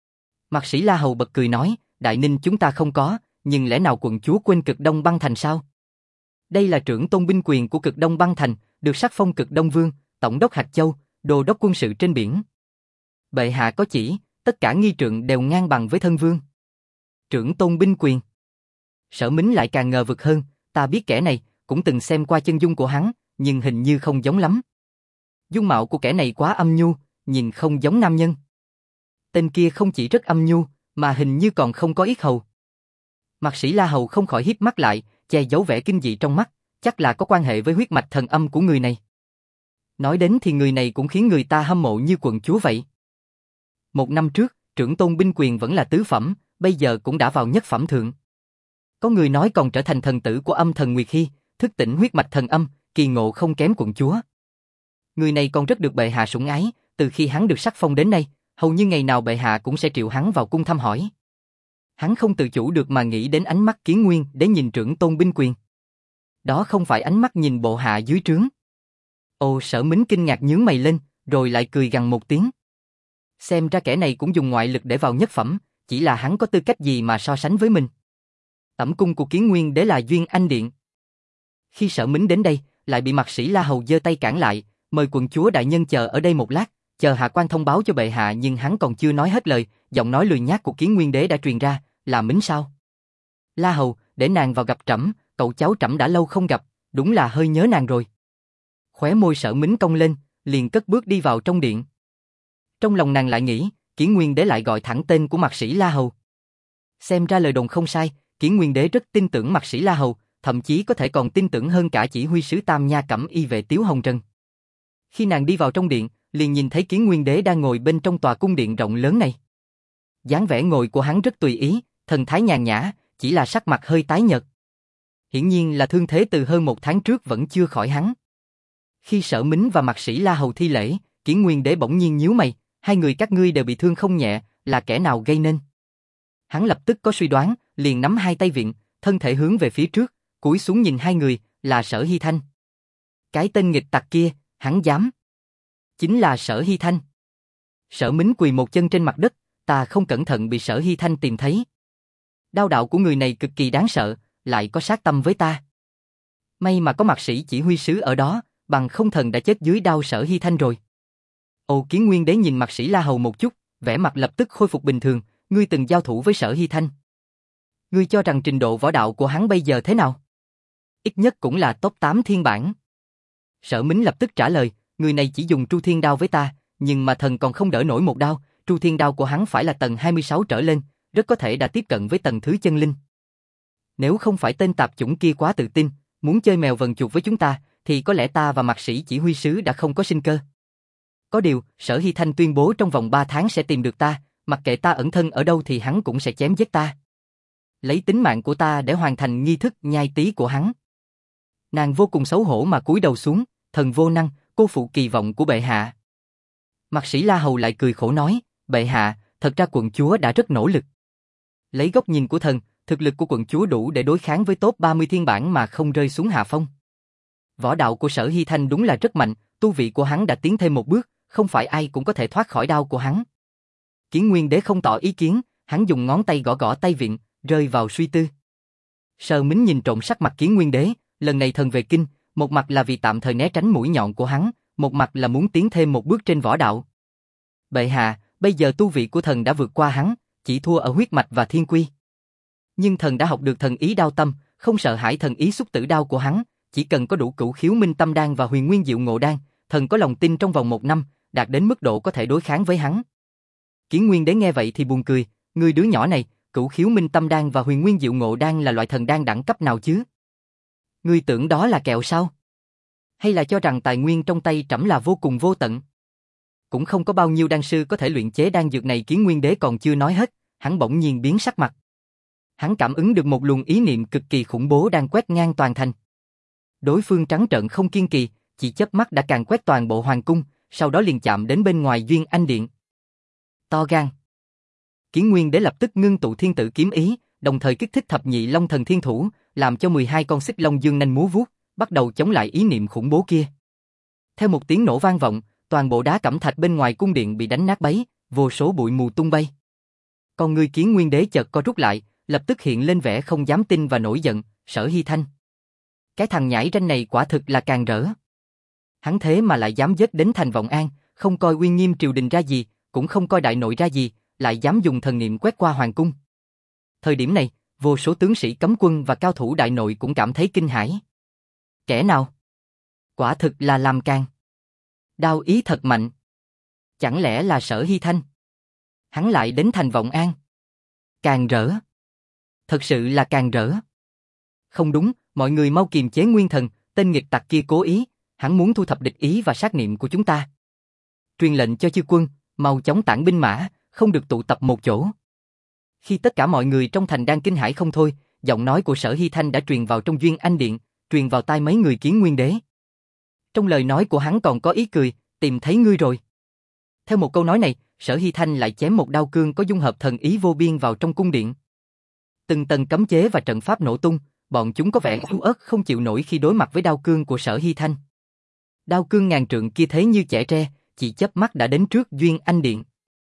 Mạc Sĩ La Hầu bật cười nói, Đại Ninh chúng ta không có, nhưng lẽ nào quận chúa quên cực Đông băng thành sao? Đây là trưởng tôn binh quyền của cực Đông băng thành, được sắc phong cực Đông vương, tổng đốc hạt châu, đô đốc quân sự trên biển. Bệ hạ có chỉ, tất cả nghi trượng đều ngang bằng với thân vương. Trưởng tôn binh quyền. Sở Mính lại càng ngờ vực hơn, ta biết kẻ này, cũng từng xem qua chân dung của hắn, nhưng hình như không giống lắm. Dung mạo của kẻ này quá âm nhu, nhìn không giống nam nhân. Tên kia không chỉ rất âm nhu, mà hình như còn không có yết hầu. Mạc Sĩ La Hầu không khỏi híp mắt lại, che giấu vẻ kinh dị trong mắt, chắc là có quan hệ với huyết mạch thần âm của người này. Nói đến thì người này cũng khiến người ta hâm mộ như quận chúa vậy. Một năm trước, trưởng tôn binh quyền vẫn là tứ phẩm, bây giờ cũng đã vào nhất phẩm thượng. Có người nói còn trở thành thần tử của âm thần Nguyệt Hy, thức tỉnh huyết mạch thần âm, kỳ ngộ không kém quận chúa. Người này còn rất được bệ hạ sủng ái, từ khi hắn được sắc phong đến nay, hầu như ngày nào bệ hạ cũng sẽ triệu hắn vào cung thăm hỏi. Hắn không tự chủ được mà nghĩ đến ánh mắt Kiến Nguyên để nhìn trưởng tôn binh quyền. Đó không phải ánh mắt nhìn bộ hạ dưới trướng. Ồ, Sở Mính kinh ngạc nhướng mày lên, rồi lại cười gằn một tiếng. Xem ra kẻ này cũng dùng ngoại lực để vào nhất phẩm, chỉ là hắn có tư cách gì mà so sánh với mình. Tẩm cung của Kiến Nguyên Đế là Duyên Anh Điện. Khi Sở Mính đến đây, lại bị Mạc Sĩ La Hầu giơ tay cản lại, mời quận chúa đại nhân chờ ở đây một lát, chờ hạ quan thông báo cho bệ hạ, nhưng hắn còn chưa nói hết lời, giọng nói lười nhác của Kiến Nguyên Đế đã truyền ra, là Mính sao? La Hầu, để nàng vào gặp trẫm, cậu cháu trẫm đã lâu không gặp, đúng là hơi nhớ nàng rồi. Khóe môi Sở Mính cong lên, liền cất bước đi vào trong điện. Trong lòng nàng lại nghĩ, Kiến Nguyên Đế lại gọi thẳng tên của Mạc Sĩ La Hầu. Xem ra lời đồn không sai, Kiến Nguyên Đế rất tin tưởng Mạc Sĩ La Hầu, thậm chí có thể còn tin tưởng hơn cả chỉ huy sứ Tam Nha Cẩm Y vệ Tiếu Hồng Trần. Khi nàng đi vào trong điện, liền nhìn thấy Kiến Nguyên Đế đang ngồi bên trong tòa cung điện rộng lớn này. Dáng vẻ ngồi của hắn rất tùy ý, thần thái nhàn nhã, chỉ là sắc mặt hơi tái nhợt. Hiển nhiên là thương thế từ hơn một tháng trước vẫn chưa khỏi hắn. Khi Sở Mính và Mạc Sĩ La Hầu thi lễ, Kiến Nguyên Đế bỗng nhiên nhíu mày, hai người các ngươi đều bị thương không nhẹ, là kẻ nào gây nên? Hắn lập tức có suy đoán, liền nắm hai tay viện, thân thể hướng về phía trước, cúi xuống nhìn hai người, là Sở Hy Thanh. Cái tên nghịch tặc kia, hắn dám. Chính là Sở Hy Thanh. Sở Mính quỳ một chân trên mặt đất, ta không cẩn thận bị Sở Hy Thanh tìm thấy. Đao đạo của người này cực kỳ đáng sợ, lại có sát tâm với ta. May mà có Mạc Sĩ chỉ huy sứ ở đó, bằng không thần đã chết dưới đao Sở Hy Thanh rồi. Ồ, Kiến Nguyên Đế nhìn Mạc Sĩ La Hầu một chút, vẻ mặt lập tức khôi phục bình thường, ngươi từng giao thủ với Sở Hy Thanh. Ngươi cho rằng trình độ võ đạo của hắn bây giờ thế nào? Ít nhất cũng là top tám thiên bản. Sở Mính lập tức trả lời, người này chỉ dùng Tru Thiên Đao với ta, nhưng mà thần còn không đỡ nổi một đao, Tru Thiên Đao của hắn phải là tầng hai mươi sáu trở lên, rất có thể đã tiếp cận với tầng thứ chân linh. Nếu không phải tên tạp chủng kia quá tự tin, muốn chơi mèo vần chuột với chúng ta, thì có lẽ ta và Mạc Sĩ chỉ huy sứ đã không có sinh cơ. Có điều, Sở Hy Thanh tuyên bố trong vòng ba tháng sẽ tìm được ta, mặc kệ ta ẩn thân ở đâu thì hắn cũng sẽ chém giết ta. Lấy tính mạng của ta để hoàn thành nghi thức nhai tí của hắn. Nàng vô cùng xấu hổ mà cúi đầu xuống, thần vô năng, cô phụ kỳ vọng của bệ hạ. Mạc Sĩ La Hầu lại cười khổ nói, bệ hạ, thật ra quận chúa đã rất nỗ lực. Lấy góc nhìn của thần, thực lực của quận chúa đủ để đối kháng với top ba mươi thiên bản mà không rơi xuống hạ phong. Võ đạo của Sở Hy Thanh đúng là rất mạnh, tu vị của hắn đã tiến thêm một bước, không phải ai cũng có thể thoát khỏi đao của hắn. Kiến Nguyên Đế không tỏ ý kiến, hắn dùng ngón tay gõ gõ tay vịn, rơi vào suy tư. Sở Mính nhìn trộm sắc mặt Kiến Nguyên Đế, lần này thần về kinh, một mặt là vì tạm thời né tránh mũi nhọn của hắn, một mặt là muốn tiến thêm một bước trên võ đạo. Bệ hạ, bây giờ tu vị của thần đã vượt qua hắn, chỉ thua ở huyết mạch và thiên quy. Nhưng thần đã học được thần ý đao tâm, không sợ hãi thần ý xúc tử đao của hắn, chỉ cần có đủ cửu khiếu minh tâm đan và huyền nguyên diệu ngộ đan, thần có lòng tin trong vòng một năm, đạt đến mức độ có thể đối kháng với hắn. Kiến Nguyên Đế nghe vậy thì buồn cười, ngươi đứa nhỏ này, cửu khiếu minh tâm đan và huyền nguyên diệu ngộ đan là loại thần đan đẳng cấp nào chứ? Ngươi tưởng đó là kẹo sao? Hay là cho rằng tài nguyên trong tay trẫm là vô cùng vô tận? Cũng không có bao nhiêu đan sư có thể luyện chế đan dược này. Kiến Nguyên Đế còn chưa nói hết, hắn bỗng nhiên biến sắc mặt. Hắn cảm ứng được một luồng ý niệm cực kỳ khủng bố đang quét ngang toàn thành. Đối phương trắng trợn không kiêng kỳ, chỉ chớp mắt đã càn quét toàn bộ hoàng cung, sau đó liền chạm đến bên ngoài Duyên Anh Điện. To gan. Kiến Nguyên Đế lập tức ngưng tụ thiên tử kiếm ý, đồng thời kích thích thập nhị long thần thiên thủ, làm cho mười hai con xích long dương nanh múa vuốt, bắt đầu chống lại ý niệm khủng bố kia. Theo một tiếng nổ vang vọng, toàn bộ đá cẩm thạch bên ngoài cung điện bị đánh nát bấy, vô số bụi mù tung bay. Còn người Kiến Nguyên Đế chợt co rút lại, lập tức hiện lên vẻ không dám tin và nổi giận, Sở Hy Thanh. Cái thằng nhãi ranh này quả thực là càng rỡ. Hắn thế mà lại dám dết đến thành Vọng An, không coi uy nghiêm triều đình ra gì, cũng không coi đại nội ra gì, lại dám dùng thần niệm quét qua hoàng cung. Thời điểm này, vô số tướng sĩ cấm quân và cao thủ đại nội cũng cảm thấy kinh hãi. Kẻ nào? Quả thực là làm càng. Đao ý thật mạnh. Chẳng lẽ là Sở Hy Thanh? Hắn lại đến thành Vọng An. Càng rỡ. Thật sự là càng rỡ. Không đúng, mọi người mau kiềm chế nguyên thần, tên nghịch tặc kia cố ý, hắn muốn thu thập địch ý và sát niệm của chúng ta. Truyền lệnh cho chư quân, mau chóng tản binh mã, không được tụ tập một chỗ. Khi tất cả mọi người trong thành đang kinh hãi không thôi, giọng nói của Sở Hy Thanh đã truyền vào trong Duyên Anh Điện, truyền vào tai mấy người Kiến Nguyên Đế. Trong lời nói của hắn còn có ý cười, tìm thấy ngươi rồi. Theo một câu nói này, Sở Hy Thanh lại chém một đao cương có dung hợp thần ý vô biên vào trong cung điện. Từng tầng cấm chế và trận pháp nổ tung, bọn chúng có vẻ yếu ớt không chịu nổi khi đối mặt với đao cương của Sở Hy Thanh. Đao cương ngàn trượng kia thế như chẻ tre, chỉ chớp mắt đã đến trước Duyên Anh Điện.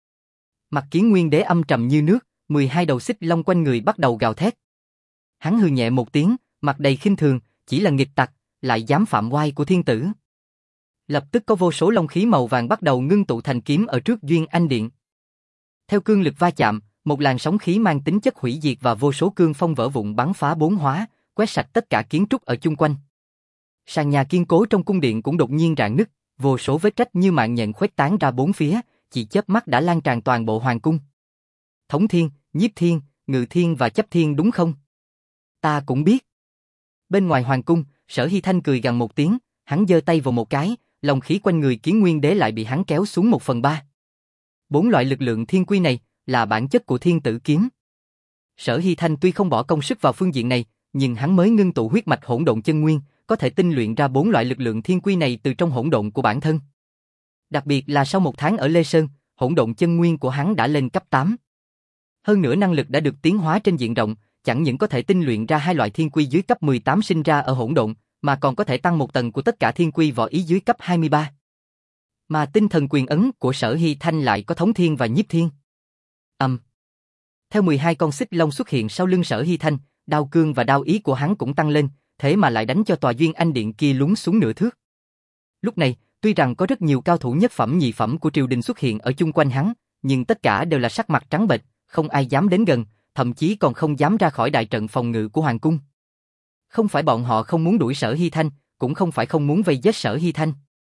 Mặt Kiến Nguyên Đế âm trầm như nước, mười hai đầu xích long quanh người bắt đầu gào thét. Hắn hừ nhẹ một tiếng, mặt đầy khinh thường, chỉ là nghịch tặc, lại dám phạm oai của thiên tử. Lập tức có vô số long khí màu vàng bắt đầu ngưng tụ thành kiếm ở trước Duyên Anh Điện. Theo cương lực va chạm, một làn sóng khí mang tính chất hủy diệt và vô số cương phong vỡ vụn bắn phá bốn hóa, quét sạch tất cả kiến trúc ở chung quanh. Sàn nhà kiên cố trong cung điện cũng đột nhiên rạn nứt, vô số vết rách như mạng nhện khuếch tán ra bốn phía, chỉ chớp mắt đã lan tràn toàn bộ hoàng cung. Thống Thiên, Nhiếp Thiên, Ngự Thiên và Chấp Thiên đúng không? Ta cũng biết. Bên ngoài hoàng cung, Sở Hy Thanh cười gằn một tiếng, hắn giơ tay vào một cái, lòng khí quanh người Kiến Nguyên Đế lại bị hắn kéo xuống một phần ba. Bốn loại lực lượng thiên quy này là bản chất của Thiên Tử Kiếm. Sở Hy Thanh tuy không bỏ công sức vào phương diện này, nhưng hắn mới ngưng tụ huyết mạch hỗn độn chân nguyên, có thể tinh luyện ra bốn loại lực lượng thiên quy này từ trong hỗn độn của bản thân. Đặc biệt là sau một tháng ở Lê Sơn, hỗn độn chân nguyên của hắn đã lên cấp tám. Hơn nữa năng lực đã được tiến hóa trên diện rộng, chẳng những có thể tinh luyện ra hai loại thiên quy dưới cấp mười tám sinh ra ở hỗn độn, mà còn có thể tăng một tầng của tất cả thiên quy võ ý dưới cấp hai mươi ba. Mà tinh thần quyền ấn của Sở Hy Thanh lại có Thống Thiên và Nhiếp Thiên. Âm. Um. Theo mười hai con xích long xuất hiện sau lưng Sở Hy Thanh, đao cương và đao ý của hắn cũng tăng lên, thế mà lại đánh cho tòa Duyên Anh Điện kia lún xuống nửa thước. Lúc này, tuy rằng có rất nhiều cao thủ nhất phẩm nhị phẩm của triều đình xuất hiện ở chung quanh hắn, nhưng tất cả đều là sắc mặt trắng bệch, không ai dám đến gần, thậm chí còn không dám ra khỏi đại trận phòng ngự của hoàng cung. Không phải bọn họ không muốn đuổi Sở Hy Thanh, cũng không phải không muốn vây giết Sở Hy Thanh,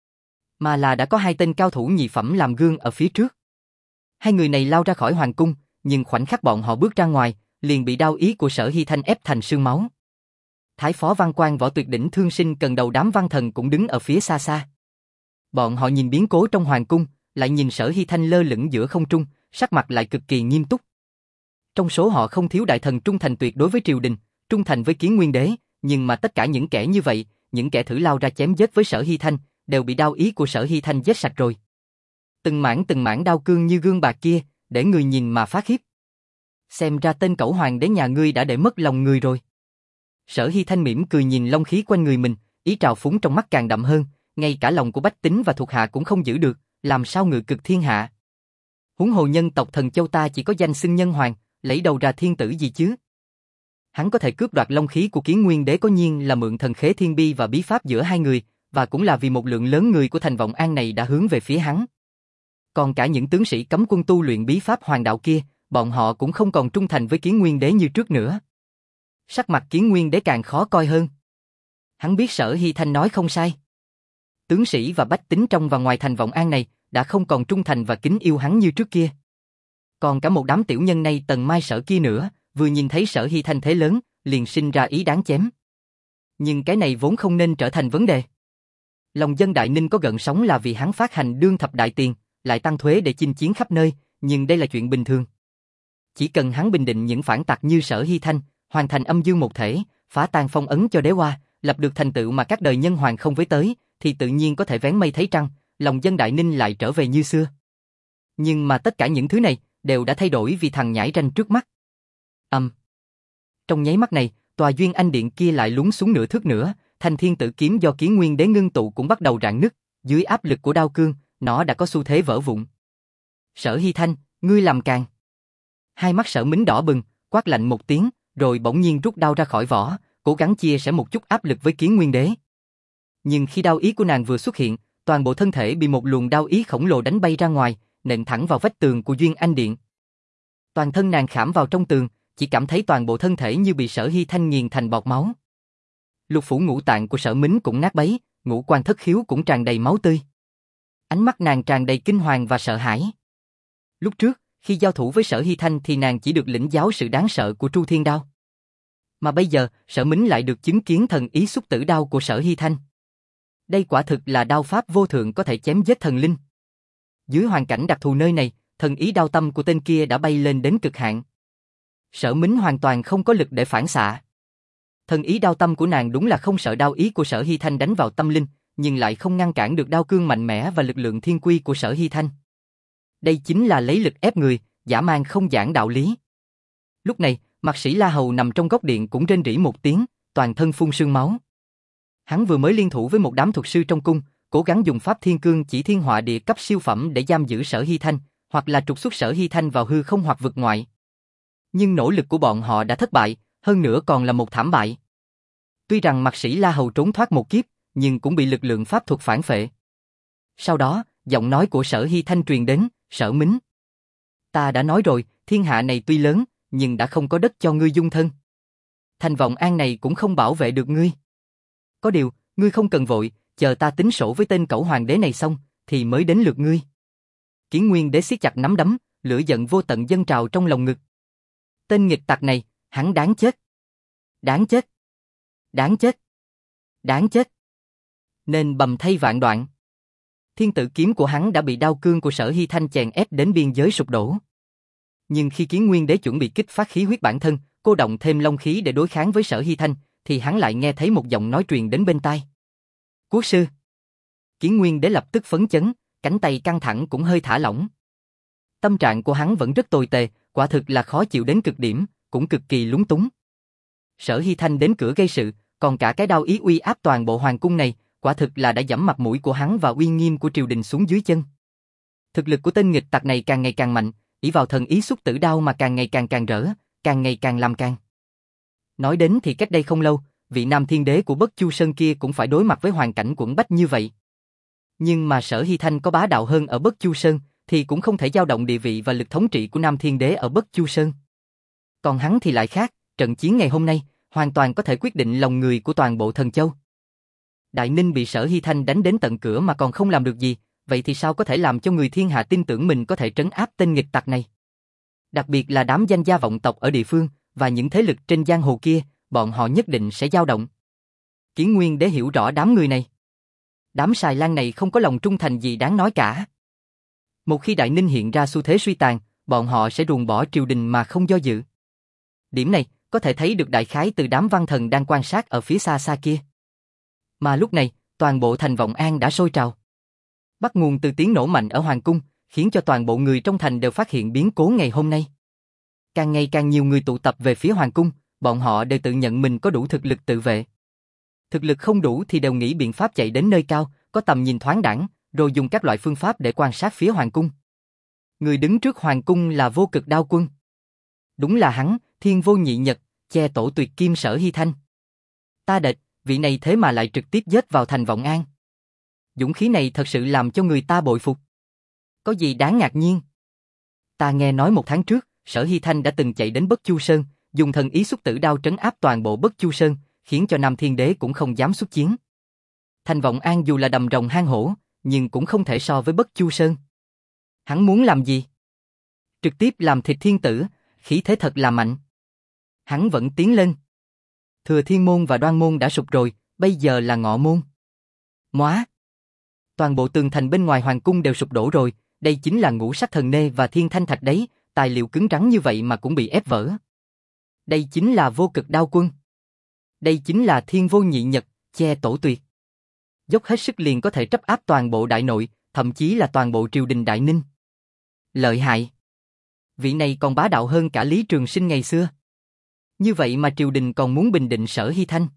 mà là đã có hai tên cao thủ nhị phẩm làm gương ở phía trước. Hai người này lao ra khỏi hoàng cung, nhưng khoảnh khắc bọn họ bước ra ngoài, liền bị đao ý của Sở Hy Thanh ép thành sương máu. Thái phó Văn Quan Võ Tuyệt Đỉnh Thương Sinh cần đầu đám văn thần cũng đứng ở phía xa xa. Bọn họ nhìn biến cố trong hoàng cung, lại nhìn Sở Hy Thanh lơ lửng giữa không trung, sắc mặt lại cực kỳ nghiêm túc. Trong số họ không thiếu đại thần trung thành tuyệt đối với triều đình, trung thành với Kiến Nguyên Đế, nhưng mà tất cả những kẻ như vậy, những kẻ thử lao ra chém giết với Sở Hy Thanh, đều bị đao ý của Sở Hy Thanh giết sạch rồi. Từng mảng từng mảng đao cương như gương bạc kia, để người nhìn mà phát khiếp. Xem ra tên cẩu hoàng đế nhà ngươi đã để mất lòng người rồi. Sở Hy Thanh mỉm cười nhìn long khí quanh người mình, ý trào phúng trong mắt càng đậm hơn, ngay cả lòng của bách tính và thuộc hạ cũng không giữ được, làm sao ngự cực thiên hạ. Huống hồ nhân tộc Thần Châu ta chỉ có danh xưng nhân hoàng, lấy đầu ra thiên tử gì chứ? Hắn có thể cướp đoạt long khí của Kiến Nguyên Đế có nhiên là mượn thần khế thiên bi và bí pháp giữa hai người, và cũng là vì một lượng lớn người của thành Vọng An này đã hướng về phía hắn. Còn cả những tướng sĩ cấm quân tu luyện bí pháp hoàng đạo kia, bọn họ cũng không còn trung thành với Kiến Nguyên Đế như trước nữa. Sắc mặt Kiến Nguyên Đế càng khó coi hơn. Hắn biết Sở Hy Thanh nói không sai. Tướng sĩ và bách tính trong và ngoài thành Vọng An này đã không còn trung thành và kính yêu hắn như trước kia. Còn cả một đám tiểu nhân này Tần Mai Sở kia nữa, vừa nhìn thấy Sở Hy Thanh thế lớn, liền sinh ra ý đáng chém. Nhưng cái này vốn không nên trở thành vấn đề. Lòng dân Đại Ninh có gợn sóng là vì hắn phát hành đương thập đại tiền, lại tăng thuế để chinh chiến khắp nơi, nhưng đây là chuyện bình thường. Chỉ cần hắn bình định những phản tặc như Sở Hy Thanh, hoàn thành âm dương một thể, phá tan phong ấn cho đế hoa, lập được thành tựu mà các đời nhân hoàng không với tới, thì tự nhiên có thể vén mây thấy trăng, lòng dân Đại Ninh lại trở về như xưa. Nhưng mà tất cả những thứ này đều đã thay đổi vì thằng nhãi ranh trước mắt. Âm. Um. Trong nháy mắt này, tòa Duyên Anh Điện kia lại lún xuống nửa thước nữa, thanh thiên tử kiếm do Kiến Nguyên Đế ngưng tụ cũng bắt đầu rạn nứt, dưới áp lực của đao cương, nó đã có xu thế vỡ vụn. Sở Hy Thanh, ngươi làm càng. Hai mắt Sở Mính đỏ bừng, quát lạnh một tiếng, rồi bỗng nhiên rút đao ra khỏi vỏ, cố gắng chia sẻ một chút áp lực với Kiến Nguyên Đế. Nhưng khi đao ý của nàng vừa xuất hiện, toàn bộ thân thể bị một luồng đao ý khổng lồ đánh bay ra ngoài, nện thẳng vào vách tường của Duyên Anh Điện. Toàn thân nàng khảm vào trong tường, chỉ cảm thấy toàn bộ thân thể như bị Sở Hy Thanh nghiền thành bọt máu. Lục phủ ngũ tạng của Sở Mính cũng nát bấy, ngũ quan thất khiếu cũng tràn đầy máu tươi. Ánh mắt nàng tràn đầy kinh hoàng và sợ hãi. Lúc trước, khi giao thủ với Sở Hy Thanh thì nàng chỉ được lĩnh giáo sự đáng sợ của Tru Thiên Đao. Mà bây giờ, Sở Mính lại được chứng kiến thần ý xúc tử đao của Sở Hy Thanh. Đây quả thực là đao pháp vô thượng có thể chém giết thần linh. Dưới hoàn cảnh đặc thù nơi này, thần ý đao tâm của tên kia đã bay lên đến cực hạn. Sở Mính hoàn toàn không có lực để phản xạ. Thần ý đao tâm của nàng đúng là không sợ đao ý của Sở Hy Thanh đánh vào tâm linh, nhưng lại không ngăn cản được đao cương mạnh mẽ và lực lượng thiên quy của Sở Hy Thanh. Đây chính là lấy lực ép người, dã man không giảng đạo lý. Lúc này, Mạc Sĩ La Hầu nằm trong góc điện cũng rên rỉ một tiếng, toàn thân phun sương máu. Hắn vừa mới liên thủ với một đám thuật sư trong cung, cố gắng dùng pháp thiên cương chỉ thiên họa địa cấp siêu phẩm để giam giữ Sở Hy Thanh, hoặc là trục xuất Sở Hy Thanh vào hư không hoặc vực ngoại. Nhưng nỗ lực của bọn họ đã thất bại, hơn nữa còn là một thảm bại. Tuy rằng Mạc Sĩ La Hầu trốn thoát một kiếp, nhưng cũng bị lực lượng pháp thuật phản phệ. Sau đó, giọng nói của Sở Hy Thanh truyền đến, Sở Mính. Ta đã nói rồi, thiên hạ này tuy lớn, nhưng đã không có đất cho ngươi dung thân. Thành Vọng An này cũng không bảo vệ được ngươi. Có điều, ngươi không cần vội, chờ ta tính sổ với tên cẩu hoàng đế này xong, thì mới đến lượt ngươi. Kiến Nguyên Đế siết chặt nắm đấm, lửa giận vô tận dâng trào trong lòng ngực. Tên nghịch tặc này, hắn đáng chết. Đáng chết. Đáng chết. Đáng chết. Nên bầm thay vạn đoạn. Thiên tử kiếm của hắn đã bị đao cương của Sở Hy Thanh chèn ép đến biên giới sụp đổ. Nhưng khi Kiến Nguyên Đế chuẩn bị kích phát khí huyết bản thân, cô động thêm long khí để đối kháng với Sở Hy Thanh, thì hắn lại nghe thấy một giọng nói truyền đến bên tai. Quốc sư. Kiến Nguyên Đế lập tức phấn chấn, cánh tay căng thẳng cũng hơi thả lỏng. Tâm trạng của hắn vẫn rất tồi tệ, quả thực là khó chịu đến cực điểm, cũng cực kỳ lúng túng. Sở Hy Thanh đến cửa gây sự, còn cả cái đao ý uy áp toàn bộ hoàng cung này, quả thực là đã giẫm mặt mũi của hắn và uy nghiêm của triều đình xuống dưới chân. Thực lực của tên nghịch tặc này càng ngày càng mạnh, ỷ vào thần ý xúc tử đao mà càng ngày càng càng rỡ, càng ngày càng làm càng. Nói đến thì cách đây không lâu, vị Nam Thiên Đế của Bất Chu Sơn kia cũng phải đối mặt với hoàn cảnh quẫn bách như vậy. Nhưng mà Sở Hy Thanh có bá đạo hơn ở Bất Chu Sơn, thì cũng không thể dao động địa vị và lực thống trị của Nam Thiên Đế ở Bất Chu Sơn. Còn hắn thì lại khác, trận chiến ngày hôm nay, hoàn toàn có thể quyết định lòng người của toàn bộ Thần Châu. Đại Ninh bị Sở Hy Thanh đánh đến tận cửa mà còn không làm được gì, vậy thì sao có thể làm cho người thiên hạ tin tưởng mình có thể trấn áp tên nghịch tặc này? Đặc biệt là đám danh gia vọng tộc ở địa phương, và những thế lực trên giang hồ kia, bọn họ nhất định sẽ dao động. Kiến Nguyên Đế hiểu rõ đám người này. Đám xài lang này không có lòng trung thành gì đáng nói cả. Một khi Đại Ninh hiện ra xu thế suy tàn, bọn họ sẽ ruồng bỏ triều đình mà không do dự. Điểm này, có thể thấy được đại khái từ đám văn thần đang quan sát ở phía xa xa kia. Mà lúc này, toàn bộ thành Vọng An đã sôi trào. Bắt nguồn từ tiếng nổ mạnh ở Hoàng Cung, khiến cho toàn bộ người trong thành đều phát hiện biến cố ngày hôm nay. Càng ngày càng nhiều người tụ tập về phía Hoàng Cung, bọn họ đều tự nhận mình có đủ thực lực tự vệ. Thực lực không đủ thì đều nghĩ biện pháp chạy đến nơi cao, có tầm nhìn thoáng đãng, rồi dùng các loại phương pháp để quan sát phía Hoàng Cung. Người đứng trước Hoàng Cung là Vô Cực Đao Quân. Đúng là hắn, Thiên Vô Nhị Nhật, che tổ tuyệt kim Sở Hy Thanh. Ta đệt, vị này thế mà lại trực tiếp giết vào thành Vọng An. Dũng khí này thật sự làm cho người ta bội phục. Có gì đáng ngạc nhiên? Ta nghe nói một tháng trước, Sở Hy Thanh đã từng chạy đến Bất Chu Sơn, dùng thần ý xúc tử đao trấn áp toàn bộ Bất Chu Sơn, khiến cho Nam Thiên Đế cũng không dám xuất chiến. Thành Vọng An dù là đầm rồng hang hổ, nhưng cũng không thể so với Bất Chu Sơn. Hắn muốn làm gì? Trực tiếp làm thịt thiên tử, khí thế thật là mạnh. Hắn vẫn tiến lên. Thừa Thiên Môn và Đoan Môn đã sụp rồi, bây giờ là Ngọ Môn. Móa! Toàn bộ tường thành bên ngoài Hoàng Cung đều sụp đổ rồi, đây chính là ngũ sắc thần nê và thiên thanh thạch đấy, tài liệu cứng rắn như vậy mà cũng bị ép vỡ. Đây chính là Vô Cực Đao Quân. Đây chính là Thiên Vô Nhị Nhật, che tổ tuyệt. Dốc hết sức liền có thể trấn áp toàn bộ đại nội, thậm chí là toàn bộ triều đình Đại Ninh. Lợi hại. Vị này còn bá đạo hơn cả Lý Trường Sinh ngày xưa. Như vậy mà triều đình còn muốn bình định Sở Hy Thanh.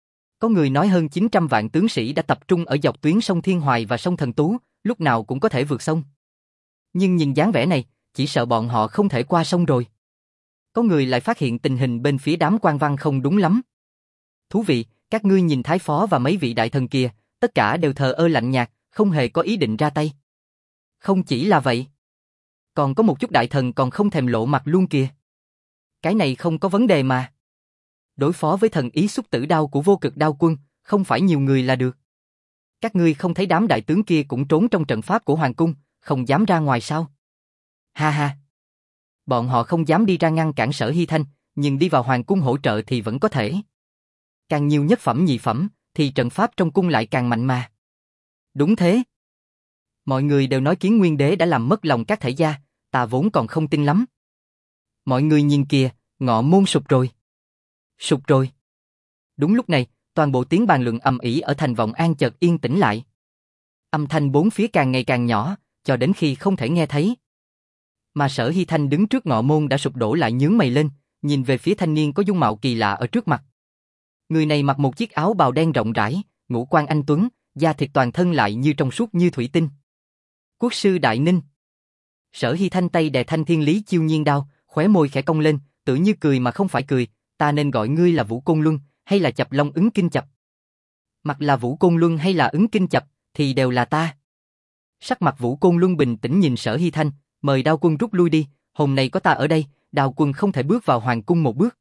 Có người nói hơn chín trăm vạn tướng sĩ đã tập trung ở dọc tuyến sông Thiên Hoài và sông Thần Tú, lúc nào cũng có thể vượt sông. Nhưng nhìn dáng vẻ này, chỉ sợ bọn họ không thể qua sông rồi. Có người lại phát hiện tình hình bên phía đám quan văn không đúng lắm. Thú vị, các ngươi nhìn Thái Phó và mấy vị đại thần kia, tất cả đều thờ ơ lạnh nhạt, không hề có ý định ra tay. Không chỉ là vậy. Còn có một chút đại thần còn không thèm lộ mặt luôn kìa. Cái này không có vấn đề mà. Đối phó với thần ý xúc tử đao của Vô Cực Đao Quân, không phải nhiều người là được. Các ngươi không thấy đám đại tướng kia cũng trốn trong trận pháp của Hoàng Cung, không dám ra ngoài sao? Ha ha. Bọn họ không dám đi ra ngăn cản Sở Hy Thanh, nhưng đi vào Hoàng Cung hỗ trợ thì vẫn có thể. Càng nhiều nhất phẩm nhị phẩm, thì trận pháp trong cung lại càng mạnh mà. Đúng thế. Mọi người đều nói Kiến Nguyên Đế đã làm mất lòng các thể gia, ta vốn còn không tin lắm. Mọi người nhìn kìa, Ngọ môn sụp rồi. Sụp rồi. Đúng lúc này, toàn bộ tiếng bàn luận ầm ĩ ở thành Vọng An chợt yên tĩnh lại. Âm thanh bốn phía càng ngày càng nhỏ, cho đến khi không thể nghe thấy. Mà Sở Hy Thanh đứng trước ngọ môn đã sụp đổ lại nhướng mày lên, nhìn về phía thanh niên có dung mạo kỳ lạ ở trước mặt. Người này mặc một chiếc áo bào đen rộng rãi, ngũ quan anh tuấn, da thịt toàn thân lại như trong suốt như thủy tinh. Quốc sư Đại Ninh. Sở Hy Thanh tay đè thanh thiên lý chiêu nhiên đao, khóe môi khẽ cong lên, tự như cười mà không phải cười, ta nên gọi ngươi là Vũ Côn Luân, hay là Chập Long Ứng Kinh Chập? Mặc là Vũ Côn Luân hay là Ứng Kinh Chập, thì đều là ta. Sắc mặt Vũ Côn Luân bình tĩnh nhìn Sở Hy Thanh, mời Đao Quân rút lui đi, hôm nay có ta ở đây, Đao Quân không thể bước vào hoàng cung một bước.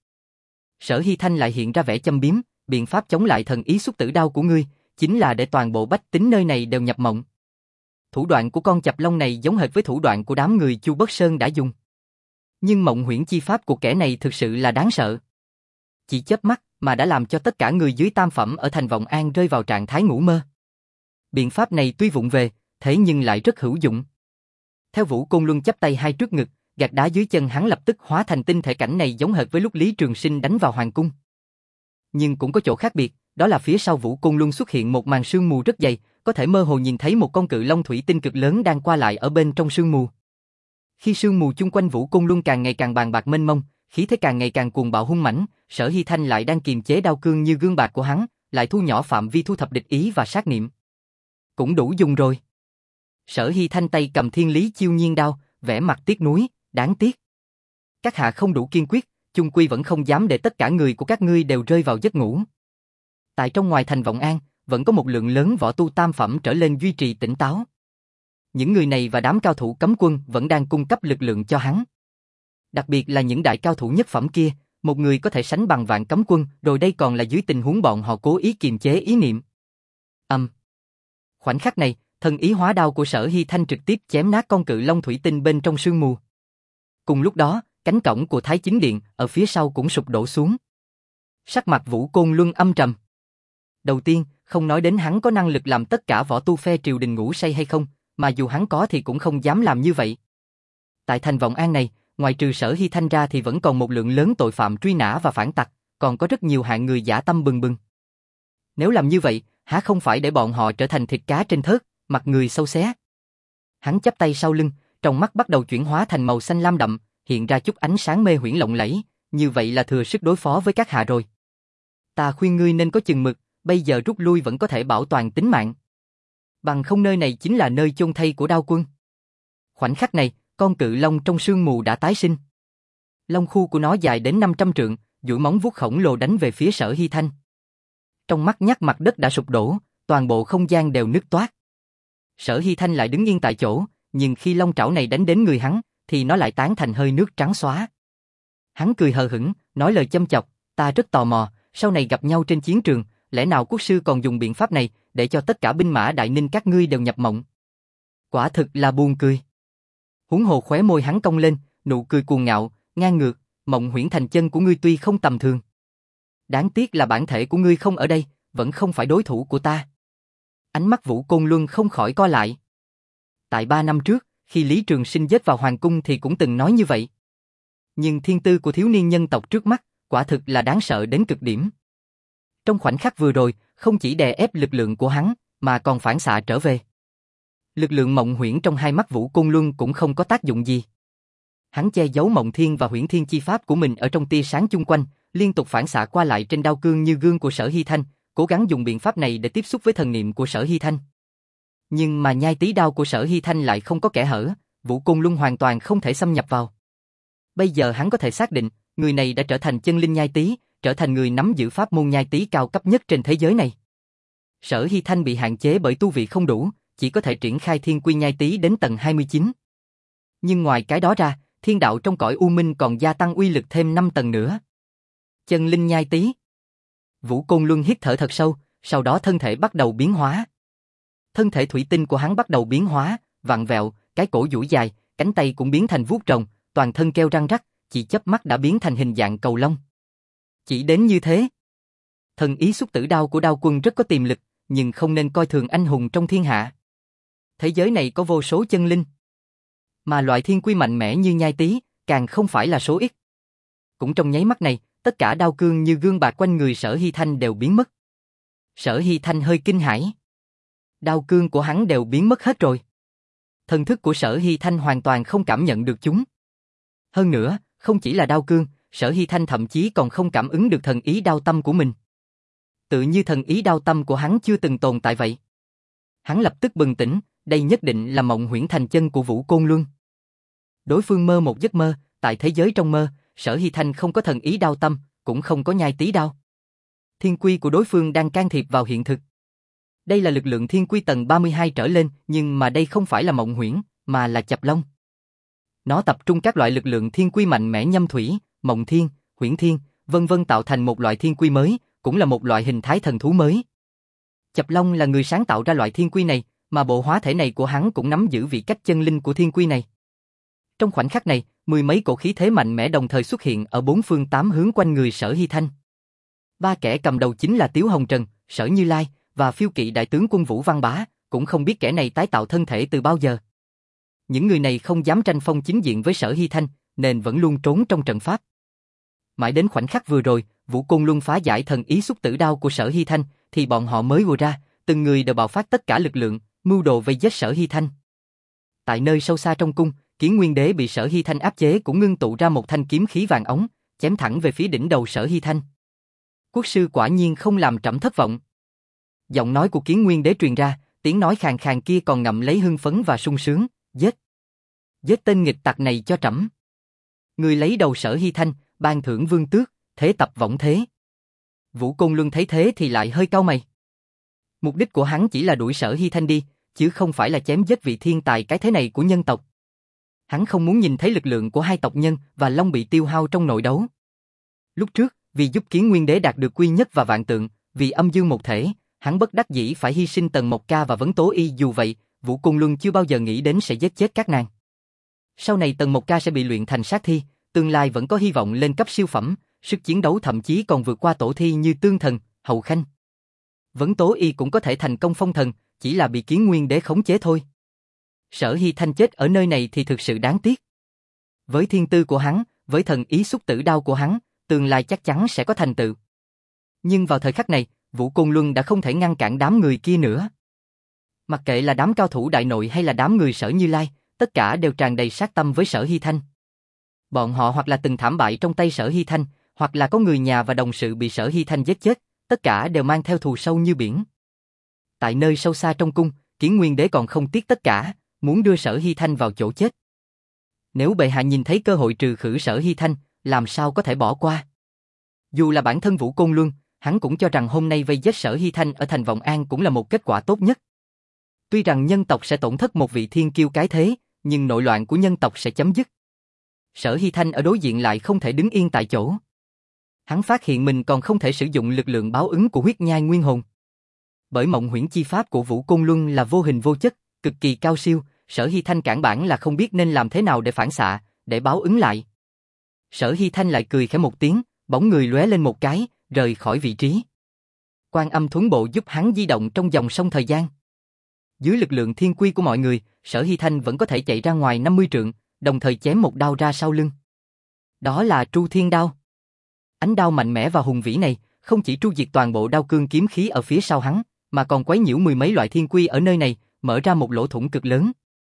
Sở Hy Thanh lại hiện ra vẻ châm biếm, biện pháp chống lại thần ý xuất tử đao của ngươi, chính là để toàn bộ bách tính nơi này đều nhập mộng. Thủ đoạn của con Chập Long này giống hệt với thủ đoạn của đám người Chu Bất Sơn đã dùng. Nhưng mộng huyễn chi pháp của kẻ này thực sự là đáng sợ. Chỉ chớp mắt mà đã làm cho tất cả người dưới tam phẩm ở thành Vọng An rơi vào trạng thái ngủ mơ. Biện pháp này tuy vụng về, thế nhưng lại rất hữu dụng. Theo Vũ Côn Luân chắp tay hai trước ngực, gạch đá dưới chân hắn lập tức hóa thành tinh thể, cảnh này giống hệt với lúc Lý Trường Sinh đánh vào hoàng cung. Nhưng cũng có chỗ khác biệt, đó là phía sau Vũ Côn Luân xuất hiện một màn sương mù rất dày, có thể mơ hồ nhìn thấy một con cự long thủy tinh cực lớn đang qua lại ở bên trong sương mù. Khi sương mù chung quanh Vũ Côn Luân càng ngày càng bàn bạc mênh mông, khí thế càng ngày càng cuồng bạo hung mãnh, Sở Hy Thanh lại đang kiềm chế đao cương như gương bạc của hắn, lại thu nhỏ phạm vi thu thập địch ý và sát niệm. Cũng đủ dùng rồi. Sở Hy Thanh tay cầm thiên lý chiêu nhiên đao, vẻ mặt tiếc nuối, đáng tiếc. Các hạ không đủ kiên quyết, chung quy vẫn không dám để tất cả người của các ngươi đều rơi vào giấc ngủ. Tại trong ngoài thành Vọng An, vẫn có một lượng lớn võ tu tam phẩm trở lên duy trì tỉnh táo. Những người này và đám cao thủ cấm quân vẫn đang cung cấp lực lượng cho hắn. Đặc biệt là những đại cao thủ nhất phẩm kia, một người có thể sánh bằng vạn cấm quân, rồi đây còn là dưới tình huống bọn họ cố ý kiềm chế ý niệm. Âm. Um. Khoảnh khắc này, thần ý hóa đao của Sở Hy Thanh trực tiếp chém nát con cự long thủy tinh bên trong sương mù. Cùng lúc đó, cánh cổng của Thái Chính Điện ở phía sau cũng sụp đổ xuống. Sắc mặt Vũ Côn Luân âm trầm. Đầu tiên, không nói đến hắn có năng lực làm tất cả võ tu phe triều đình ngủ say hay không, mà dù hắn có thì cũng không dám làm như vậy. Tại thành Vọng An này, ngoài trừ Sở Hy Thanh ra thì vẫn còn một lượng lớn tội phạm truy nã và phản tặc, còn có rất nhiều hạng người dã tâm bừng bừng. Nếu làm như vậy, há không phải để bọn họ trở thành thịt cá trên thớt, mặt người xâu xé. Hắn chắp tay sau lưng, trong mắt bắt đầu chuyển hóa thành màu xanh lam đậm, hiện ra chút ánh sáng mê huyễn lộng lẫy, như vậy là thừa sức đối phó với các hạ rồi. Ta khuyên ngươi nên có chừng mực, bây giờ rút lui vẫn có thể bảo toàn tính mạng. Bằng không nơi này chính là nơi chôn thây của Đao Quân. Khoảnh khắc này, con cự long trong sương mù đã tái sinh. Long khu của nó dài đến năm trăm trượng, duỗi móng vuốt khổng lồ đánh về phía Sở Hy Thanh. Trong mắt nhắc mặt đất đã sụp đổ, toàn bộ không gian đều nứt toác. Sở Hy Thanh lại đứng yên tại chỗ, nhưng khi long trảo này đánh đến người hắn, thì nó lại tán thành hơi nước trắng xóa. Hắn cười hờ hững, nói lời châm chọc, ta rất tò mò, sau này gặp nhau trên chiến trường, lẽ nào quốc sư còn dùng biện pháp này, để cho tất cả binh mã Đại Ninh các ngươi đều nhập mộng. Quả thực là buồn cười. Huống hồ khóe môi hắn cong lên, nụ cười cuồng ngạo, ngang ngược, mộng huyễn thành chân của ngươi tuy không tầm thường. Đáng tiếc là bản thể của ngươi không ở đây, vẫn không phải đối thủ của ta. Ánh mắt Vũ Côn Luân không khỏi co lại. Tại ba năm trước, khi Lý Trường Sinh giết vào hoàng cung thì cũng từng nói như vậy. Nhưng thiên tư của thiếu niên nhân tộc trước mắt, quả thực là đáng sợ đến cực điểm. Trong khoảnh khắc vừa rồi, không chỉ đè ép lực lượng của hắn, mà còn phản xạ trở về. Lực lượng mộng huyễn trong hai mắt Vũ Côn Luân cũng không có tác dụng gì. Hắn che giấu mộng thiên và huyễn thiên chi pháp của mình ở trong tia sáng chung quanh, liên tục phản xạ qua lại trên đao cương như gương của Sở Hy Thanh, cố gắng dùng biện pháp này để tiếp xúc với thần niệm của Sở Hy Thanh. Nhưng mà nhai tí đao của Sở Hy Thanh lại không có kẽ hở, Vũ Côn Luân hoàn toàn không thể xâm nhập vào. Bây giờ hắn có thể xác định, người này đã trở thành chân linh nhai tí, trở thành người nắm giữ pháp môn nhai tí cao cấp nhất trên thế giới này. Sở Hy Thanh bị hạn chế bởi tu vị không đủ, chỉ có thể triển khai thiên quy nhai tí đến tầng hai mươi chín. Nhưng ngoài cái đó ra, thiên đạo trong cõi u minh còn gia tăng uy lực thêm năm tầng nữa. Chân linh nhai tí. Vũ Côn Luân hít thở thật sâu, sau đó thân thể bắt đầu biến hóa. Thân thể thủy tinh của hắn bắt đầu biến hóa, vặn vẹo, cái cổ duỗi dài, cánh tay cũng biến thành vuốt rồng, toàn thân kêu răng rắc, chỉ chớp mắt đã biến thành hình dạng cầu long. Chỉ đến như thế. Thần ý xuất tử đao của Đao Quân rất có tiềm lực, nhưng không nên coi thường anh hùng trong thiên hạ. Thế giới này có vô số chân linh, mà loại thiên quy mạnh mẽ như nhai tí, càng không phải là số ít. cũng trong nháy mắt này, tất cả đao cương như gương bạc quanh người Sở Hy Thanh đều biến mất. Sở Hy Thanh hơi kinh hãi. Đao cương của hắn đều biến mất hết rồi. Thần thức của Sở Hy Thanh hoàn toàn không cảm nhận được chúng. Hơn nữa, không chỉ là đao cương, Sở Hy Thanh thậm chí còn không cảm ứng được thần ý đao tâm của mình. Tự như thần ý đao tâm của hắn chưa từng tồn tại vậy. Hắn lập tức bừng tỉnh, đây nhất định là mộng huyễn thành chân của Vũ Côn Luân. Đối phương mơ một giấc mơ, tại thế giới trong mơ, Sở Hy Thanh không có thần ý đao tâm, cũng không có nhai tí đao. Thiên quy của đối phương đang can thiệp vào hiện thực. Đây là lực lượng thiên quy tầng ba mươi hai trở lên, nhưng mà đây không phải là mộng huyễn, mà là chập long. Nó tập trung các loại lực lượng thiên quy mạnh mẽ nhâm thủy, mộng thiên, huyễn thiên, vân vân tạo thành một loại thiên quy mới, cũng là một loại hình thái thần thú mới. Chập long là người sáng tạo ra loại thiên quy này, mà bộ hóa thể này của hắn cũng nắm giữ vị cách chân linh của thiên quy này. Trong khoảnh khắc này, mười mấy cổ khí thế mạnh mẽ đồng thời xuất hiện ở bốn phương tám hướng quanh người Sở Hy Thanh. Ba kẻ cầm đầu chính là Tiếu Hồng Trần, Sở Như Lai và phiêu kỵ đại tướng quân Vũ Văn Bá, cũng không biết kẻ này tái tạo thân thể từ bao giờ. Những người này không dám tranh phong chính diện với Sở Hy Thanh, nên vẫn luôn trốn trong trận pháp. Mãi đến khoảnh khắc vừa rồi, Vũ Côn Luân phá giải thần ý xúc tử đao của Sở Hy Thanh, thì bọn họ mới ùa ra, từng người đều bạo phát tất cả lực lượng, mưu đồ vây giết Sở Hy Thanh. Tại nơi sâu xa trong cung, Kiến Nguyên Đế bị Sở Hy Thanh áp chế cũng ngưng tụ ra một thanh kiếm khí vàng ống, chém thẳng về phía đỉnh đầu Sở Hy Thanh. Quốc sư quả nhiên không làm trẫm thất vọng. Giọng nói của Kiến Nguyên Đế truyền ra, tiếng nói khàn khàn kia còn ngậm lấy hưng phấn và sung sướng, giết. Giết tên nghịch tặc này cho trẫm. Người lấy đầu Sở Hy Thanh, ban thưởng vương tước, thế tập võng thế. Vũ Côn Luân thấy thế thì lại hơi cau mày. Mục đích của hắn chỉ là đuổi Sở Hy Thanh đi, chứ không phải là chém giết vị thiên tài cái thế này của nhân tộc. Hắn không muốn nhìn thấy lực lượng của hai tộc Nhân và Long bị tiêu hao trong nội đấu. Lúc trước, vì giúp Kiến Nguyên Đế đạt được quy nhất và vạn tượng, vì âm dương một thể, hắn bất đắc dĩ phải hy sinh Tần Mộc Ca và Vấn Tố Y, dù vậy, Vũ Côn Luân chưa bao giờ nghĩ đến sẽ giết chết các nàng. Sau này Tần Mộc Ca sẽ bị luyện thành sát thi, tương lai vẫn có hy vọng lên cấp siêu phẩm, sức chiến đấu thậm chí còn vượt qua tổ thi như Tương Thần, Hậu Khanh. Vấn Tố Y cũng có thể thành công phong thần, chỉ là bị Kiến Nguyên Đế khống chế thôi. Sở Hy Thanh chết ở nơi này thì thực sự đáng tiếc. Với thiên tư của hắn, với thần ý xúc tử đao của hắn, tương lai chắc chắn sẽ có thành tựu. Nhưng vào thời khắc này, Vũ Côn Luân đã không thể ngăn cản đám người kia nữa. Mặc kệ là đám cao thủ đại nội hay là đám người Sở Như Lai, tất cả đều tràn đầy sát tâm với Sở Hy Thanh. Bọn họ hoặc là từng thảm bại trong tay Sở Hy Thanh, hoặc là có người nhà và đồng sự bị Sở Hy Thanh giết chết, tất cả đều mang theo thù sâu như biển. Tại nơi sâu xa trong cung, Kiến Nguyên Đế còn không tiếc tất cả, muốn đưa Sở Hy Thanh vào chỗ chết. Nếu bệ hạ nhìn thấy cơ hội trừ khử Sở Hy Thanh, làm sao có thể bỏ qua? Dù là bản thân Vũ Côn Luân, hắn cũng cho rằng hôm nay vây giết Sở Hy Thanh ở thành Vọng An cũng là một kết quả tốt nhất. Tuy rằng nhân tộc sẽ tổn thất một vị thiên kiêu cái thế, nhưng nội loạn của nhân tộc sẽ chấm dứt. Sở Hy Thanh ở đối diện lại không thể đứng yên tại chỗ. Hắn phát hiện mình còn không thể sử dụng lực lượng báo ứng của huyết nhai nguyên hồn. Bởi mộng huyễn chi pháp của Vũ Côn Luân là vô hình vô chất, cực kỳ cao siêu, Sở Hy Thanh cản bản là không biết nên làm thế nào để phản xạ, để báo ứng lại. Sở Hy Thanh lại cười khẽ một tiếng, bóng người lóe lên một cái, rời khỏi vị trí. Quan Âm Thuấn Bộ giúp hắn di động trong dòng sông thời gian. Dưới lực lượng thiên quy của mọi người, Sở Hy Thanh vẫn có thể chạy ra ngoài năm mươi trượng, đồng thời chém một đao ra sau lưng. Đó là Tru Thiên Đao. Ánh đao mạnh mẽ và hùng vĩ này, không chỉ tru diệt toàn bộ đao cương kiếm khí ở phía sau hắn, mà còn quấy nhiễu mười mấy loại thiên quy ở nơi này, mở ra một lỗ thủng cực lớn.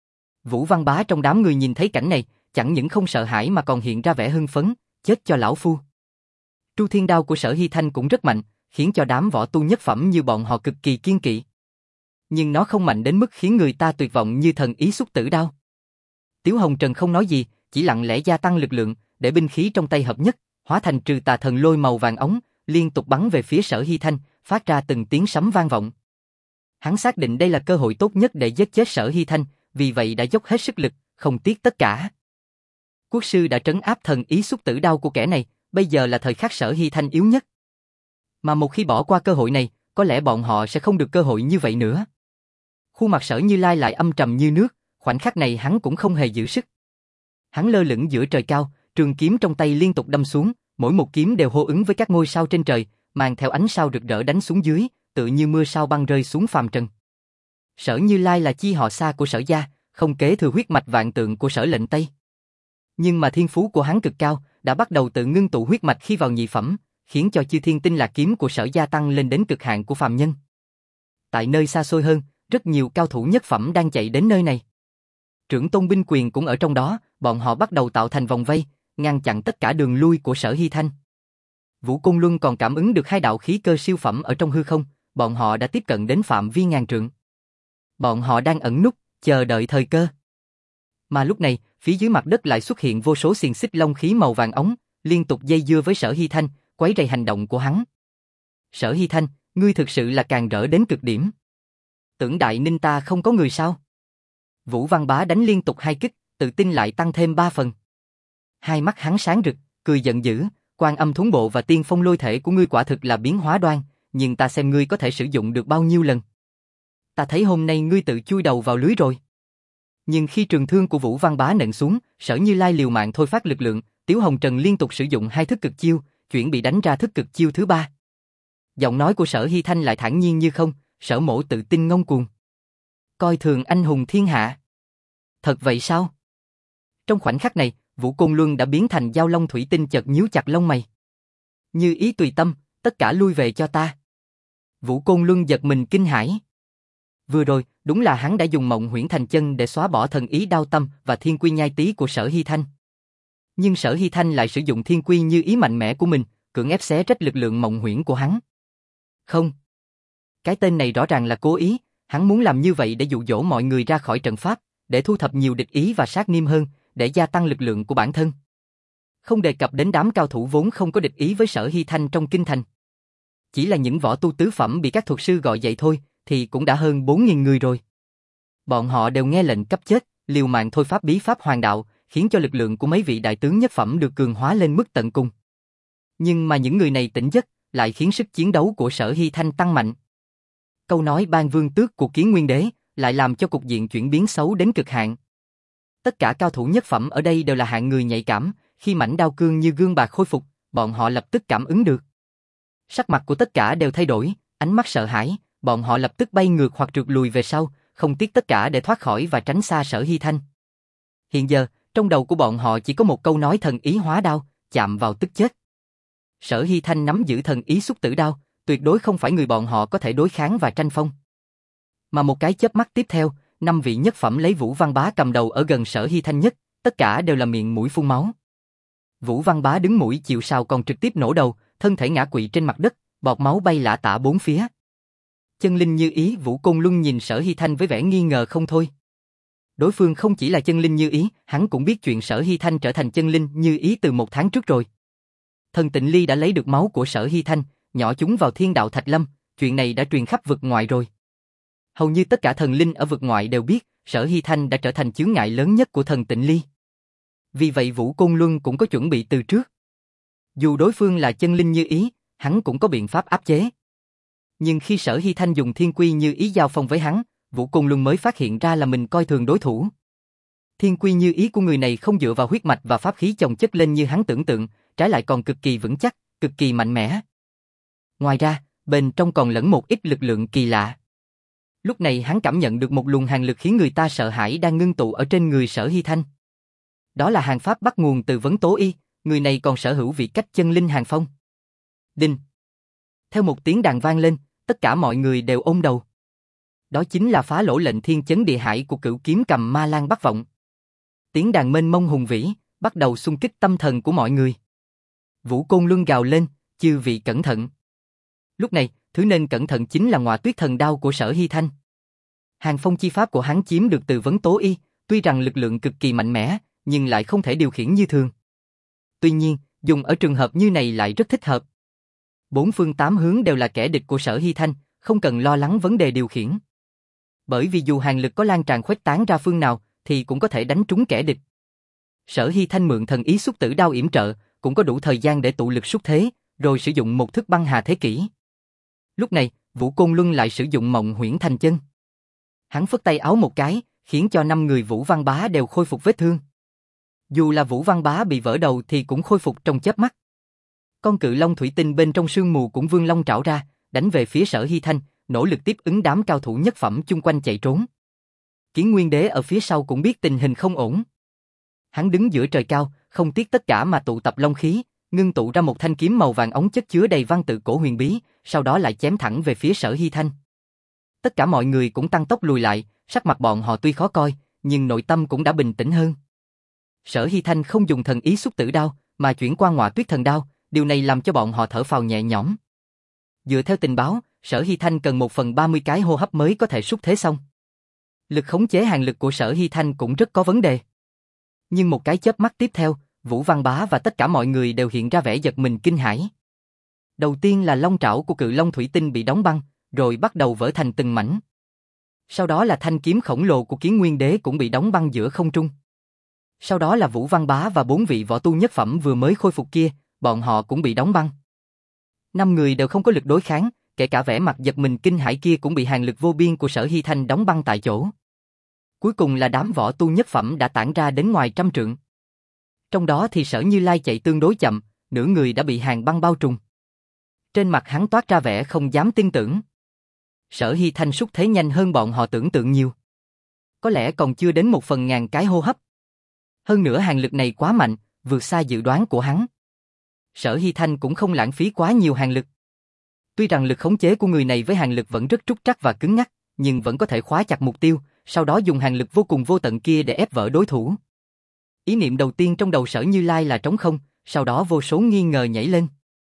Vũ Văn Bá trong đám người nhìn thấy cảnh này, chẳng những không sợ hãi mà còn hiện ra vẻ hưng phấn, chết cho lão phu. Tru Thiên Đao của Sở Hy Thanh cũng rất mạnh, khiến cho đám võ tu nhất phẩm như bọn họ cực kỳ kiên kỵ. Nhưng nó không mạnh đến mức khiến người ta tuyệt vọng như thần ý xúc tử đao. Tiếu Hồng Trần không nói gì, chỉ lặng lẽ gia tăng lực lượng, để binh khí trong tay hợp nhất, hóa thành trừ tà thần lôi màu vàng ống, liên tục bắn về phía Sở Hy Thanh, phát ra từng tiếng sấm vang vọng. Hắn xác định đây là cơ hội tốt nhất để giết chết Sở Hy Thanh, vì vậy đã dốc hết sức lực, không tiếc tất cả. Quốc sư đã trấn áp thần ý xúc tử đao của kẻ này, bây giờ là thời khắc Sở Hy Thanh yếu nhất. Mà một khi bỏ qua cơ hội này, có lẽ bọn họ sẽ không được cơ hội như vậy nữa. Khuôn mặt Sở Như Lai lại âm trầm như nước, khoảnh khắc này hắn cũng không hề giữ sức. Hắn lơ lửng giữa trời cao, trường kiếm trong tay liên tục đâm xuống, mỗi một kiếm đều hô ứng với các ngôi sao trên trời, mang theo ánh sao rực rỡ đánh xuống dưới, tự như mưa sao băng rơi xuống phàm trần. Sở Như Lai là chi họ xa của Sở gia, không kế thừa huyết mạch vạn tượng của Sở Lệnh Tây. Nhưng mà thiên phú của hắn cực cao, đã bắt đầu tự ngưng tụ huyết mạch khi vào nhị phẩm, khiến cho Chư Thiên Tinh Lạc kiếm của Sở gia tăng lên đến cực hạn của phàm nhân. Tại nơi xa xôi hơn, rất nhiều cao thủ nhất phẩm đang chạy đến nơi này. Trưởng tôn binh quyền cũng ở trong đó, bọn họ bắt đầu tạo thành vòng vây, ngăn chặn tất cả đường lui của Sở Hy Thanh. Vũ Côn Luân còn cảm ứng được hai đạo khí cơ siêu phẩm ở trong hư không, bọn họ đã tiếp cận đến phạm vi ngàn trượng. Bọn họ đang ẩn núp, chờ đợi thời cơ. Mà lúc này, phía dưới mặt đất lại xuất hiện vô số xiềng xích long khí màu vàng ống, liên tục dây dưa với Sở Hy Thanh, quấy rầy hành động của hắn. Sở Hy Thanh, ngươi thực sự là càng rỡ đến cực điểm. Tưởng Đại Ninh ta không có người sao? Vũ Văn Bá đánh liên tục hai kích, tự tin lại tăng thêm ba phần. Hai mắt hắn sáng rực, cười giận dữ, Quan Âm Thốn Bộ và Tiên Phong Lôi Thể của ngươi quả thực là biến hóa đoan, nhưng ta xem ngươi có thể sử dụng được bao nhiêu lần. Ta thấy hôm nay ngươi tự chui đầu vào lưới rồi. Nhưng khi trường thương của Vũ Văn Bá nện xuống, Sở Như Lai liều mạng thôi phát lực lượng, Tiếu Hồng Trần liên tục sử dụng hai thức cực chiêu, chuẩn bị đánh ra thức cực chiêu thứ ba. Giọng nói của Sở Hy Thanh lại thản nhiên như không, Sở Mỗ tự tin ngông cuồng. Coi thường anh hùng thiên hạ. Thật vậy sao? Trong khoảnh khắc này, Vũ Côn Luân đã biến thành dao long thủy tinh, chợt nhíu chặt lông mày. Như ý tùy tâm, tất cả lui về cho ta. Vũ Côn Luân giật mình kinh hãi. Vừa rồi, đúng là hắn đã dùng Mộng Huyễn Thành Chân để xóa bỏ thần ý đao tâm và thiên quy nhai tí của Sở Hy Thanh. Nhưng Sở Hy Thanh lại sử dụng thiên quy như ý mạnh mẽ của mình, cưỡng ép xé rách lực lượng mộng huyễn của hắn. Không. Cái tên này rõ ràng là cố ý, hắn muốn làm như vậy để dụ dỗ mọi người ra khỏi trận pháp, để thu thập nhiều địch ý và sát nghiêm hơn, để gia tăng lực lượng của bản thân. Không đề cập đến đám cao thủ vốn không có địch ý với Sở Hy Thanh trong kinh thành. Chỉ là những võ tu tứ phẩm bị các thuật sư gọi dậy thôi, thì cũng đã hơn bốn nghìn người rồi. Bọn họ đều nghe lệnh cấp chết, liều mạng thôi pháp bí pháp hoàng đạo, khiến cho lực lượng của mấy vị đại tướng nhất phẩm được cường hóa lên mức tận cùng. Nhưng mà những người này tỉnh giấc, lại khiến sức chiến đấu của Sở Hy Thanh tăng mạnh. Câu nói ban vương tước của Kiến Nguyên Đế, lại làm cho cục diện chuyển biến xấu đến cực hạn. Tất cả cao thủ nhất phẩm ở đây đều là hạng người nhạy cảm, khi mảnh đao cương như gương bạc khôi phục, bọn họ lập tức cảm ứng được. Sắc mặt của tất cả đều thay đổi, ánh mắt sợ hãi, bọn họ lập tức bay ngược hoặc trượt lùi về sau, không tiếc tất cả để thoát khỏi và tránh xa Sở Hy Thanh. Hiện giờ, trong đầu của bọn họ chỉ có một câu nói thần ý hóa đao, chạm vào tức chết. Sở Hy Thanh nắm giữ thần ý xúc tử đao, tuyệt đối không phải người bọn họ có thể đối kháng và tranh phong. Mà một cái chớp mắt tiếp theo, năm vị nhất phẩm lấy Vũ Văn Bá cầm đầu ở gần Sở Hy Thanh nhất, tất cả đều là miệng mũi phun máu. Vũ Văn Bá đứng mũi chịu sào còn trực tiếp nổ đầu, thân thể ngã quỵ trên mặt đất, bọt máu bay lả tả bốn phía. Chân linh như ý Vũ Côn Luân nhìn Sở Hy Thanh với vẻ nghi ngờ không thôi. Đối phương không chỉ là chân linh như ý, hắn cũng biết chuyện Sở Hy Thanh trở thành chân linh như ý từ một tháng trước rồi. Thần Tịnh Ly đã lấy được máu của Sở Hy Thanh, nhỏ chúng vào Thiên Đạo Thạch Lâm, chuyện này đã truyền khắp vực ngoại rồi. Hầu như tất cả thần linh ở vực ngoại đều biết, Sở Hy Thanh đã trở thành chướng ngại lớn nhất của Thần Tịnh Ly. Vì vậy Vũ Côn Luân cũng có chuẩn bị từ trước. Dù đối phương là chân linh như ý, hắn cũng có biện pháp áp chế. Nhưng khi Sở Hy Thanh dùng thiên quy như ý giao phong với hắn, Vũ Côn Luân mới phát hiện ra là mình coi thường đối thủ. Thiên quy như ý của người này không dựa vào huyết mạch và pháp khí chồng chất lên như hắn tưởng tượng, trái lại còn cực kỳ vững chắc, cực kỳ mạnh mẽ. Ngoài ra, bên trong còn lẫn một ít lực lượng kỳ lạ. Lúc này hắn cảm nhận được một luồng hàn lực khiến người ta sợ hãi đang ngưng tụ ở trên người Sở Hy Thanh. Đó là hàn pháp bắt nguồn từ Vấn Tố Y, người này còn sở hữu vị cách chân linh hàn phong. Đinh. Theo một tiếng đàn vang lên, tất cả mọi người đều ôm đầu. Đó chính là phá lỗ lệnh thiên chấn địa hải của Cửu Kiếm Cầm Ma Lan Bắc vọng. Tiếng đàn mênh mông hùng vĩ, bắt đầu xung kích tâm thần của mọi người. Vũ Côn Luân gào lên, chư vị cẩn thận. Lúc này, thứ nên cẩn thận chính là Ngọa Tuyết Thần Đao của Sở Hy Thanh. Hàn phong chi pháp của hắn chiếm được từ Vấn Tố Y, tuy rằng lực lượng cực kỳ mạnh mẽ, nhưng lại không thể điều khiển như thường. Tuy nhiên, dùng ở trường hợp như này lại rất thích hợp. Bốn phương tám hướng đều là kẻ địch của Sở Hy Thanh, không cần lo lắng vấn đề điều khiển. Bởi vì dù hàn lực có lan tràn khuếch tán ra phương nào, thì cũng có thể đánh trúng kẻ địch. Sở Hy Thanh mượn thần ý xúc tử đao yểm trợ, cũng có đủ thời gian để tụ lực xúc thế, rồi sử dụng một thức băng hà thế kỷ. Lúc này, Vũ Côn Luân lại sử dụng Mộng Huyễn Thành Chân. Hắn phất tay áo một cái, khiến cho năm người Vũ Văn Bá đều khôi phục vết thương. Dù là Vũ Văn Bá bị vỡ đầu thì cũng khôi phục trong chớp mắt. Con cự long thủy tinh bên trong sương mù cũng vươn long trảo ra, đánh về phía Sở Hy Thanh, nỗ lực tiếp ứng đám cao thủ nhất phẩm chung quanh chạy trốn. Kiến Nguyên Đế ở phía sau cũng biết tình hình không ổn. Hắn đứng giữa trời cao, không tiếc tất cả mà tụ tập long khí, ngưng tụ ra một thanh kiếm màu vàng ống chất chứa đầy văn tự cổ huyền bí, sau đó lại chém thẳng về phía Sở Hy Thanh. Tất cả mọi người cũng tăng tốc lùi lại, sắc mặt bọn họ tuy khó coi, nhưng nội tâm cũng đã bình tĩnh hơn. Sở Hy Thanh không dùng thần ý xúc tử đao, mà chuyển qua Ngọa Tuyết thần đao, điều này làm cho bọn họ thở phào nhẹ nhõm. Dựa theo tình báo, Sở Hy Thanh cần một phần ba mươi cái hô hấp mới có thể xúc thế xong. Lực khống chế hàng lực của Sở Hy Thanh cũng rất có vấn đề. Nhưng một cái chớp mắt tiếp theo, Vũ Văn Bá và tất cả mọi người đều hiện ra vẻ giật mình kinh hãi. Đầu tiên là long trảo của cự long thủy tinh bị đóng băng, rồi bắt đầu vỡ thành từng mảnh. Sau đó là thanh kiếm khổng lồ của Kiến Nguyên Đế cũng bị đóng băng giữa không trung. Sau đó là Vũ Văn Bá và bốn vị võ tu nhất phẩm vừa mới khôi phục kia, bọn họ cũng bị đóng băng. Năm người đều không có lực đối kháng, kể cả vẻ mặt giật mình kinh hãi kia cũng bị hàng lực vô biên của Sở Hy Thanh đóng băng tại chỗ. Cuối cùng là đám võ tu nhất phẩm đã tản ra đến ngoài trăm trượng. Trong đó thì Sở Như Lai chạy tương đối chậm, nửa người đã bị hàng băng bao trùm. Trên mặt hắn toát ra vẻ không dám tin tưởng. Sở Hy Thanh xúc thế nhanh hơn bọn họ tưởng tượng nhiều. Có lẽ còn chưa đến một phần ngàn cái hô hấp. Hơn nữa hàng lực này quá mạnh, vượt xa dự đoán của hắn. Sở Hy Thanh cũng không lãng phí quá nhiều hàng lực. Tuy rằng lực khống chế của người này với hàng lực vẫn rất trúc trắc và cứng ngắc, nhưng vẫn có thể khóa chặt mục tiêu, sau đó dùng hàng lực vô cùng vô tận kia để ép vỡ đối thủ. Ý niệm đầu tiên trong đầu Sở Như Lai là trống không, sau đó vô số nghi ngờ nhảy lên.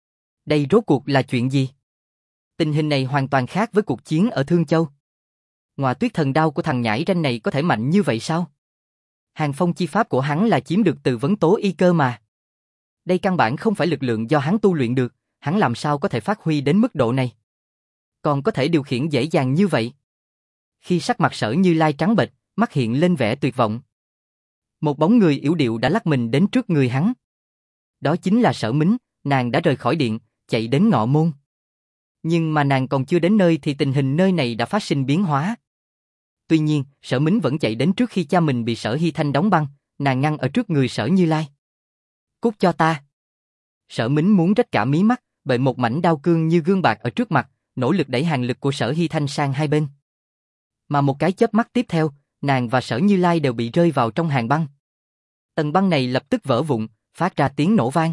Đây rốt cuộc là chuyện gì? Tình hình này hoàn toàn khác với cuộc chiến ở Thương Châu. Ngọa Tuyết thần đao của thằng nhãi ranh này có thể mạnh như vậy sao? Hàng phong chi pháp của hắn là chiếm được từ vấn tố y cơ mà. Đây căn bản không phải lực lượng do hắn tu luyện được, hắn làm sao có thể phát huy đến mức độ này? Còn có thể điều khiển dễ dàng như vậy? Khi sắc mặt Sở Như Lai trắng bệch, mắt hiện lên vẻ tuyệt vọng. Một bóng người yểu điệu đã lắc mình đến trước người hắn. Đó chính là Sở Mính, nàng đã rời khỏi điện, chạy đến Ngọ Môn. Nhưng mà nàng còn chưa đến nơi thì tình hình nơi này đã phát sinh biến hóa. Tuy nhiên, Sở Mính vẫn chạy đến trước khi cha mình bị Sở Hy Thanh đóng băng, nàng ngăn ở trước người Sở Như Lai. Cút cho ta. Sở Mính muốn rách cả mí mắt, bệ một mảnh đao cương như gương bạc ở trước mặt, nỗ lực đẩy hàng lực của Sở Hy Thanh sang hai bên. Mà một cái chớp mắt tiếp theo, nàng và Sở Như Lai đều bị rơi vào trong hàng băng. Tầng băng này lập tức vỡ vụn, phát ra tiếng nổ vang.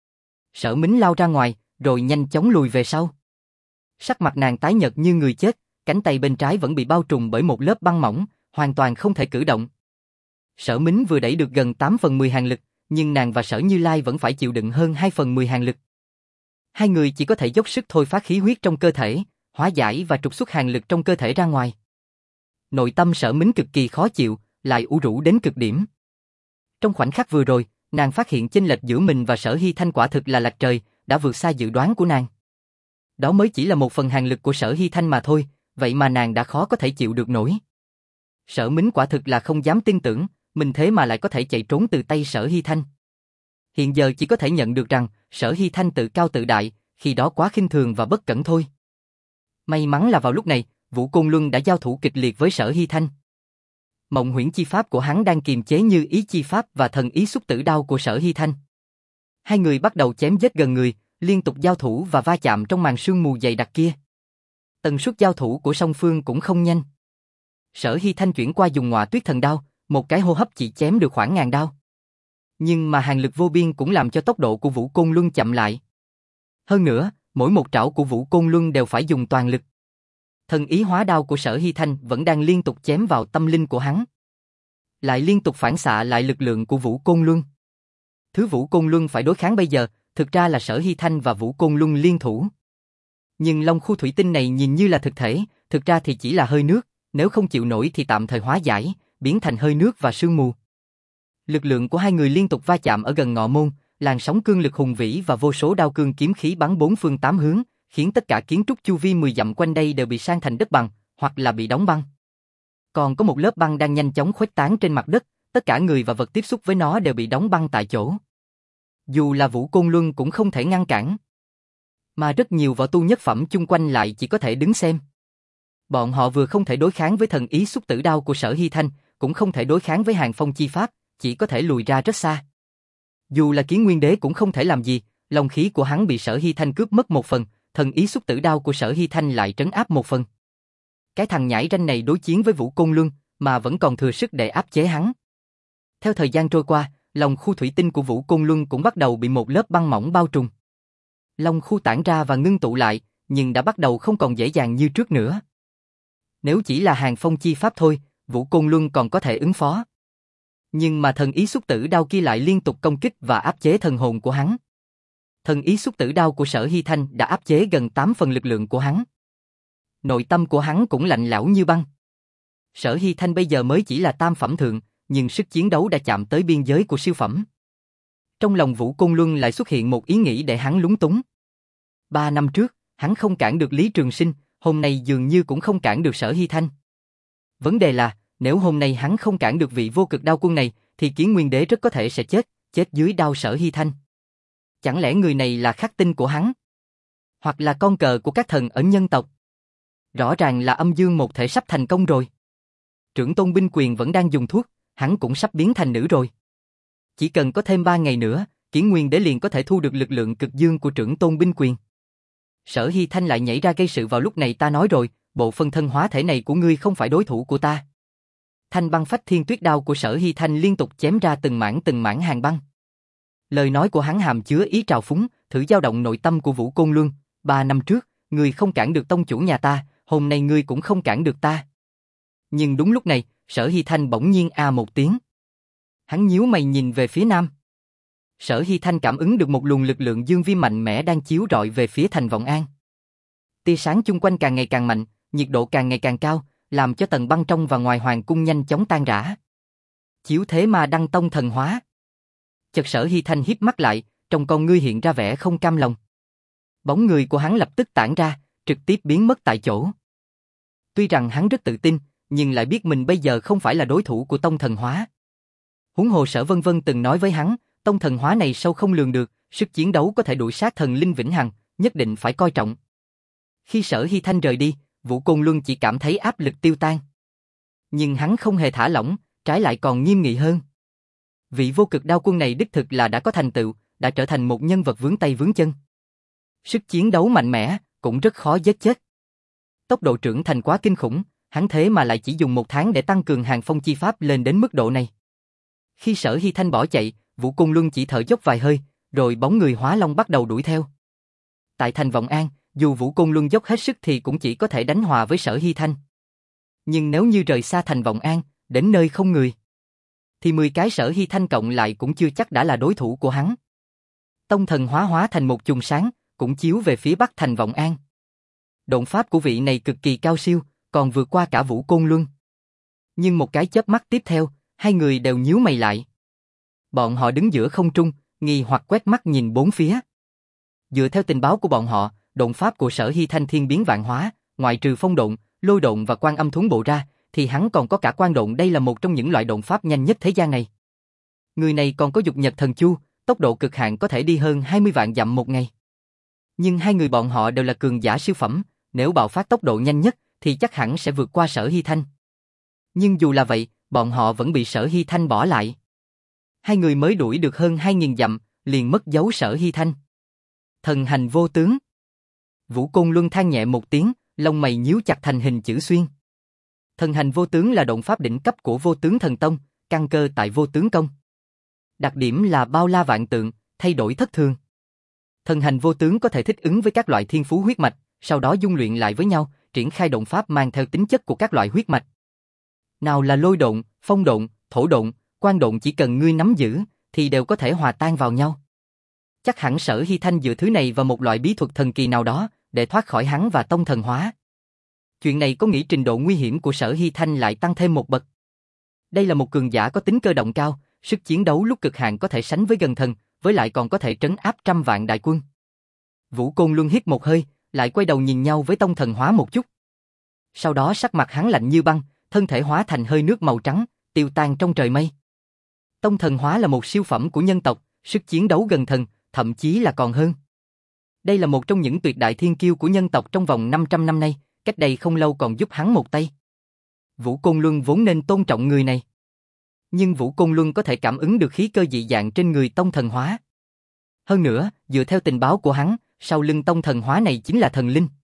Sở Mính lao ra ngoài, rồi nhanh chóng lùi về sau. Sắc mặt nàng tái nhợt như người chết, cánh tay bên trái vẫn bị bao trùm bởi một lớp băng mỏng, hoàn toàn không thể cử động. Sở Mính vừa đẩy được gần tám phần mười hàng lực, nhưng nàng và Sở Như Lai vẫn phải chịu đựng hơn hai phần mười hàng lực. Hai người chỉ có thể dốc sức thôi phát khí huyết trong cơ thể, hóa giải và trục xuất hàng lực trong cơ thể ra ngoài. Nội tâm Sở Mính cực kỳ khó chịu, lại u rũ đến cực điểm. Trong khoảnh khắc vừa rồi, nàng phát hiện chênh lệch giữa mình và Sở Hy Thanh quả thực là lệch trời, đã vượt xa dự đoán của nàng. Đó mới chỉ là một phần hàng lực của Sở Hy Thanh mà thôi, vậy mà nàng đã khó có thể chịu được nổi. Sở Mính quả thực là không dám tin tưởng, mình thế mà lại có thể chạy trốn từ tay Sở Hy Thanh. Hiện giờ chỉ có thể nhận được rằng, Sở Hy Thanh tự cao tự đại, khi đó quá khinh thường và bất cẩn thôi. May mắn là vào lúc này, Vũ Côn Luân đã giao thủ kịch liệt với Sở Hy Thanh. Mộng huyễn chi pháp của hắn đang kiềm chế như ý chi pháp và thần ý xúc tử đao của Sở Hy Thanh. Hai người bắt đầu chém giết gần người, liên tục giao thủ và va chạm trong màn sương mù dày đặc kia. Tần suất giao thủ của song phương cũng không nhanh. Sở Hy Thanh chuyển qua dùng Ngọa Tuyết thần đao, một cái hô hấp chỉ chém được khoảng ngàn đao. Nhưng mà hàng lực vô biên cũng làm cho tốc độ của Vũ Côn Luân chậm lại. Hơn nữa, mỗi một trảo của Vũ Côn Luân đều phải dùng toàn lực. Thần ý hóa đao của Sở Hy Thanh vẫn đang liên tục chém vào tâm linh của hắn. Lại liên tục phản xạ lại lực lượng của Vũ Côn Luân. Thứ Vũ Côn Luân phải đối kháng bây giờ, thực ra là Sở Hy Thanh và Vũ Côn Luân liên thủ. Nhưng Long Khu thủy tinh này nhìn như là thực thể, thực ra thì chỉ là hơi nước, nếu không chịu nổi thì tạm thời hóa giải, biến thành hơi nước và sương mù. Lực lượng của hai người liên tục va chạm ở gần Ngọ Môn, làn sóng cương lực hùng vĩ và vô số đao cương kiếm khí bắn bốn phương tám hướng, khiến tất cả kiến trúc chu vi mười dặm quanh đây đều bị san thành đất bằng, hoặc là bị đóng băng. Còn có một lớp băng đang nhanh chóng khuếch tán trên mặt đất, tất cả người và vật tiếp xúc với nó đều bị đóng băng tại chỗ. Dù là Vũ Côn Luân cũng không thể ngăn cản. Mà rất nhiều võ tu nhất phẩm chung quanh lại chỉ có thể đứng xem. Bọn họ vừa không thể đối kháng với thần ý xúc tử đao của Sở Hy Thanh, cũng không thể đối kháng với hàng phong chi pháp, chỉ có thể lùi ra rất xa. Dù là Kiến Nguyên Đế cũng không thể làm gì, long khí của hắn bị Sở Hy Thanh cướp mất một phần, thần ý xúc tử đao của Sở Hy Thanh lại trấn áp một phần. Cái thằng nhãi ranh này đối chiến với Vũ Côn Luân, mà vẫn còn thừa sức để áp chế hắn. Theo thời gian trôi qua, lòng khu thủy tinh của Vũ Côn Luân cũng bắt đầu bị một lớp băng mỏng bao trùm. Long khu tản ra và ngưng tụ lại, nhưng đã bắt đầu không còn dễ dàng như trước nữa. Nếu chỉ là hàng phong chi pháp thôi, Vũ Côn Luân còn có thể ứng phó. Nhưng mà thần ý xúc tử đao kia lại liên tục công kích và áp chế thần hồn của hắn. Thần ý xúc tử đao của Sở Hy Thanh đã áp chế gần tám phần lực lượng của hắn. Nội tâm của hắn cũng lạnh lẽo như băng. Sở Hy Thanh bây giờ mới chỉ là tam phẩm thượng, nhưng sức chiến đấu đã chạm tới biên giới của siêu phẩm. Trong lòng Vũ Côn Luân lại xuất hiện một ý nghĩ để hắn lúng túng. Ba năm trước, hắn không cản được Lý Trường Sinh, hôm nay dường như cũng không cản được Sở Hy Thanh. Vấn đề là, nếu hôm nay hắn không cản được vị vô cực đao quân này, thì Kiến Nguyên Đế rất có thể sẽ chết, chết dưới đao Sở Hy Thanh. Chẳng lẽ người này là khắc tinh của hắn? Hoặc là con cờ của các thần ở nhân tộc? Rõ ràng là âm dương một thể sắp thành công rồi. Trưởng tôn binh quyền vẫn đang dùng thuốc, hắn cũng sắp biến thành nữ rồi. Chỉ cần có thêm ba ngày nữa, Kiến Nguyên Đế liền có thể thu được lực lượng cực dương của trưởng tôn binh quyền. Sở Hy Thanh lại nhảy ra gây sự vào lúc này. Ta nói rồi, bộ phân thân hóa thể này của ngươi không phải đối thủ của ta. Thanh băng phách thiên tuyết đao của Sở Hy Thanh liên tục chém ra từng mảng từng mảng hàng băng. Lời nói của hắn hàm chứa ý trào phúng, thử dao động nội tâm của Vũ Côn Luân. Ba năm trước, ngươi không cản được tông chủ nhà ta, hôm nay ngươi cũng không cản được ta. Nhưng đúng lúc này, Sở Hy Thanh bỗng nhiên a một tiếng. Hắn nhíu mày nhìn về phía nam. Sở Hy Thanh cảm ứng được một luồng lực lượng dương vi mạnh mẽ đang chiếu rọi về phía thành Vọng An. Tia sáng chung quanh càng ngày càng mạnh, nhiệt độ càng ngày càng cao, làm cho tầng băng trong và ngoài hoàng cung nhanh chóng tan rã. Chiếu thế mà đăng tông thần hóa. Chợt Sở Hy Thanh híp mắt lại, trong con ngươi hiện ra vẻ không cam lòng. Bóng người của hắn lập tức tản ra, trực tiếp biến mất tại chỗ. Tuy rằng hắn rất tự tin, nhưng lại biết mình bây giờ không phải là đối thủ của tông thần hóa. Huống hồ Sở Vân Vân từng nói với hắn, tông thần hóa này sâu không lường được, sức chiến đấu có thể đuổi sát thần linh vĩnh hằng, nhất định phải coi trọng. Khi Sở Hy Thanh rời đi, Vũ Côn Luân chỉ cảm thấy áp lực tiêu tan. Nhưng hắn không hề thả lỏng, trái lại còn nghiêm nghị hơn. Vị vô cực đao quân này đích thực là đã có thành tựu, đã trở thành một nhân vật vướng tay vướng chân. Sức chiến đấu mạnh mẽ, cũng rất khó giết chết. Tốc độ trưởng thành quá kinh khủng, hắn thế mà lại chỉ dùng một tháng để tăng cường hàng phong chi pháp lên đến mức độ này. Khi Sở Hy Thanh bỏ chạy, Vũ Côn Luân chỉ thở dốc vài hơi, rồi bóng người hóa long bắt đầu đuổi theo. Tại thành Vọng An, dù Vũ Côn Luân dốc hết sức thì cũng chỉ có thể đánh hòa với Sở Hy Thanh. Nhưng nếu như rời xa thành Vọng An, đến nơi không người, thì mười cái Sở Hy Thanh cộng lại cũng chưa chắc đã là đối thủ của hắn. Tông thần hóa hóa thành một chùm sáng, cũng chiếu về phía bắc thành Vọng An. Độn pháp của vị này cực kỳ cao siêu, còn vượt qua cả Vũ Côn Luân. Nhưng một cái chớp mắt tiếp theo, hai người đều nhíu mày lại. Bọn họ đứng giữa không trung, nghi hoặc quét mắt nhìn bốn phía. Dựa theo tình báo của bọn họ, độn pháp của Sở Hy Thanh thiên biến vạn hóa, ngoại trừ phong độn, lôi độn và quan âm thuấn bộ ra, thì hắn còn có cả quan độn. Đây là một trong những loại độn pháp nhanh nhất thế gian này. Người này còn có dục nhật thần chu, tốc độ cực hạn có thể đi hơn hai mươi vạn dặm một ngày. Nhưng hai người bọn họ đều là cường giả siêu phẩm, nếu bạo phát tốc độ nhanh nhất thì chắc hẳn sẽ vượt qua Sở Hy Thanh. Nhưng dù là vậy, bọn họ vẫn bị Sở Hy Thanh bỏ lại. Hai người mới đuổi được hơn hai nghìn dặm, liền mất dấu Sở Hy Thanh. Thần hành vô tướng. Vũ Côn Luân than nhẹ một tiếng, lông mày nhíu chặt thành hình chữ xuyên. Thần hành vô tướng là độn pháp đỉnh cấp của Vô Tướng Thần Tông, căn cơ tại Vô Tướng Công. Đặc điểm là bao la vạn tượng, thay đổi thất thường. Thần hành vô tướng có thể thích ứng với các loại thiên phú huyết mạch, sau đó dung luyện lại với nhau, triển khai độn pháp mang theo tính chất của các loại huyết mạch. Nào là lôi độn, phong độn, thổ độn, quan độn, chỉ cần ngươi nắm giữ thì đều có thể hòa tan vào nhau. Chắc hẳn Sở Hy Thanh dựa thứ này vào một loại bí thuật thần kỳ nào đó để thoát khỏi hắn và tông thần hóa. Chuyện này có nghĩ trình độ nguy hiểm của Sở Hy Thanh lại tăng thêm một bậc. Đây là một cường giả có tính cơ động cao, sức chiến đấu lúc cực hạn có thể sánh với gần thần, với lại còn có thể trấn áp trăm vạn đại quân. Vũ Côn Luân hít một hơi, lại quay đầu nhìn nhau với tông thần hóa một chút. Sau đó sắc mặt hắn lạnh như băng, thân thể hóa thành hơi nước màu trắng, tiêu tan trong trời mây. Tông thần hóa là một siêu phẩm của nhân tộc, sức chiến đấu gần thần, thậm chí là còn hơn. Đây là một trong những tuyệt đại thiên kiêu của nhân tộc trong vòng năm trăm năm nay, cách đây không lâu còn giúp hắn một tay. Vũ Côn Luân vốn nên tôn trọng người này. Nhưng Vũ Côn Luân có thể cảm ứng được khí cơ dị dạng trên người tông thần hóa. Hơn nữa, dựa theo tình báo của hắn, sau lưng tông thần hóa này chính là thần linh.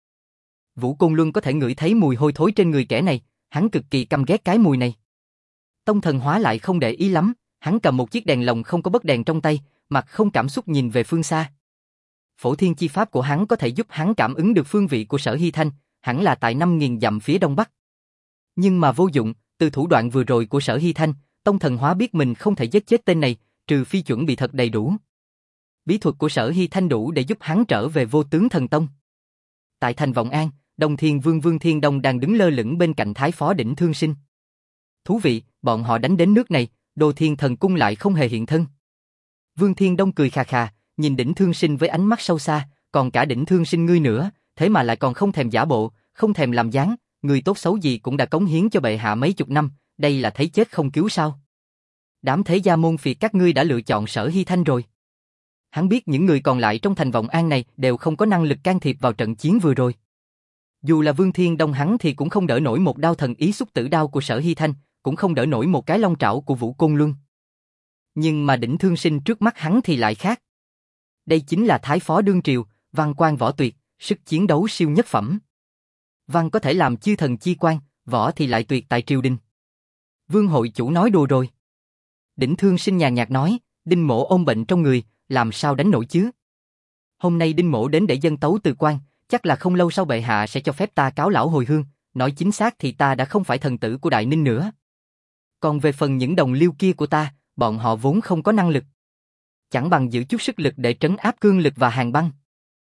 Vũ Côn Luân có thể ngửi thấy mùi hôi thối trên người kẻ này, hắn cực kỳ căm ghét cái mùi này. Tông thần hóa lại không để ý lắm, Hắn cầm một chiếc đèn lồng không có bất đèn trong tay, mặt không cảm xúc nhìn về phương xa. Phổ thiên chi pháp của hắn có thể giúp hắn cảm ứng được phương vị của Sở Hy Thanh, hẳn là tại năm nghìn dặm phía đông bắc. Nhưng mà vô dụng, từ thủ đoạn vừa rồi của Sở Hy Thanh, Tông Thần Hóa biết mình không thể giết chết tên này, trừ phi chuẩn bị thật đầy đủ. Bí thuật của Sở Hy Thanh đủ để giúp hắn trở về Vô Tướng Thần Tông. Tại thành Vọng An, Đông Thiên Vương Vương Thiên Đông đang đứng lơ lửng bên cạnh Thái Phó Đỉnh Thương Sinh. Thú vị, bọn họ đánh đến nước này, Đô Thiên Thần Cung lại không hề hiện thân. Vương Thiên Đông cười khà khà, nhìn Đỉnh Thương Sinh với ánh mắt sâu xa, còn cả Đỉnh Thương Sinh ngươi nữa, thế mà lại còn không thèm giả bộ, không thèm làm dáng, người tốt xấu gì cũng đã cống hiến cho bệ hạ mấy chục năm, đây là thấy chết không cứu sao? Đám thế gia môn phiệt các ngươi đã lựa chọn Sở Hy Thanh rồi. Hắn biết những người còn lại trong thành Vọng An này đều không có năng lực can thiệp vào trận chiến vừa rồi. Dù là Vương Thiên Đông hắn thì cũng không đỡ nổi một đao thần ý xúc tử đao của Sở Hy Thanh, cũng không đỡ nổi một cái long trảo của Vũ Côn Luân. Nhưng mà Đỉnh Thương Sinh trước mắt hắn thì lại khác. Đây chính là Thái Phó Đương Triều, văn quan võ tuyệt, sức chiến đấu siêu nhất phẩm. Văn có thể làm chư thần chi quan, võ thì lại tuyệt tại triều đình. Vương hội chủ nói đùa rồi. Đỉnh Thương Sinh nhàn nhạt nói, Đinh Mỗ ôm bệnh trong người, làm sao đánh nổi chứ? Hôm nay Đinh Mỗ đến để dâng tấu từ quan, chắc là không lâu sau bệ hạ sẽ cho phép ta cáo lão hồi hương, nói chính xác thì ta đã không phải thần tử của Đại Ninh nữa. Còn về phần những đồng liêu kia của ta, bọn họ vốn không có năng lực. Chẳng bằng giữ chút sức lực để trấn áp cương lực và hàng băng.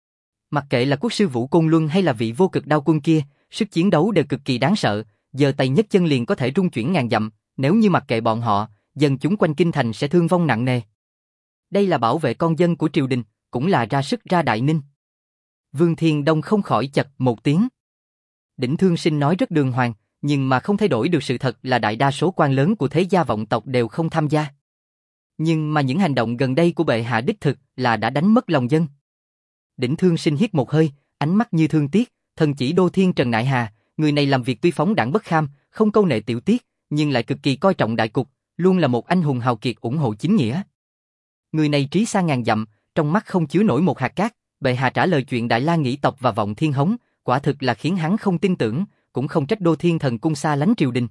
Mặc kệ là quốc sư Vũ Côn Luân hay là vị vô cực đao quân kia, sức chiến đấu đều cực kỳ đáng sợ, giờ tay nhất chân liền có thể rung chuyển ngàn dặm, nếu như mặc kệ bọn họ, dân chúng quanh kinh thành sẽ thương vong nặng nề. Đây là bảo vệ con dân của triều đình, cũng là ra sức ra Đại Ninh. Vương Thiên Đông không khỏi chật một tiếng. Đỉnh Thương Sinh nói rất đường hoàng, nhưng mà không thay đổi được sự thật là đại đa số quan lớn của thế gia vọng tộc đều không tham gia. Nhưng mà những hành động gần đây của bệ hạ đích thực là đã đánh mất lòng dân. Đỉnh Thương Sinh hít một hơi, ánh mắt như thương tiếc, thần chỉ Đô Thiên Trần Nại Hà, người này làm việc tuy phóng đãng bất kham, không câu nệ tiểu tiết, nhưng lại cực kỳ coi trọng đại cục, luôn là một anh hùng hào kiệt ủng hộ chính nghĩa. Người này trí xa ngàn dặm, trong mắt không chứa nổi một hạt cát, bệ hạ trả lời chuyện Đại La Nghĩ tộc và Vọng Thiên Hống, quả thực là khiến hắn không tin tưởng, cũng không trách Đô Thiên Thần Cung xa lánh triều đình.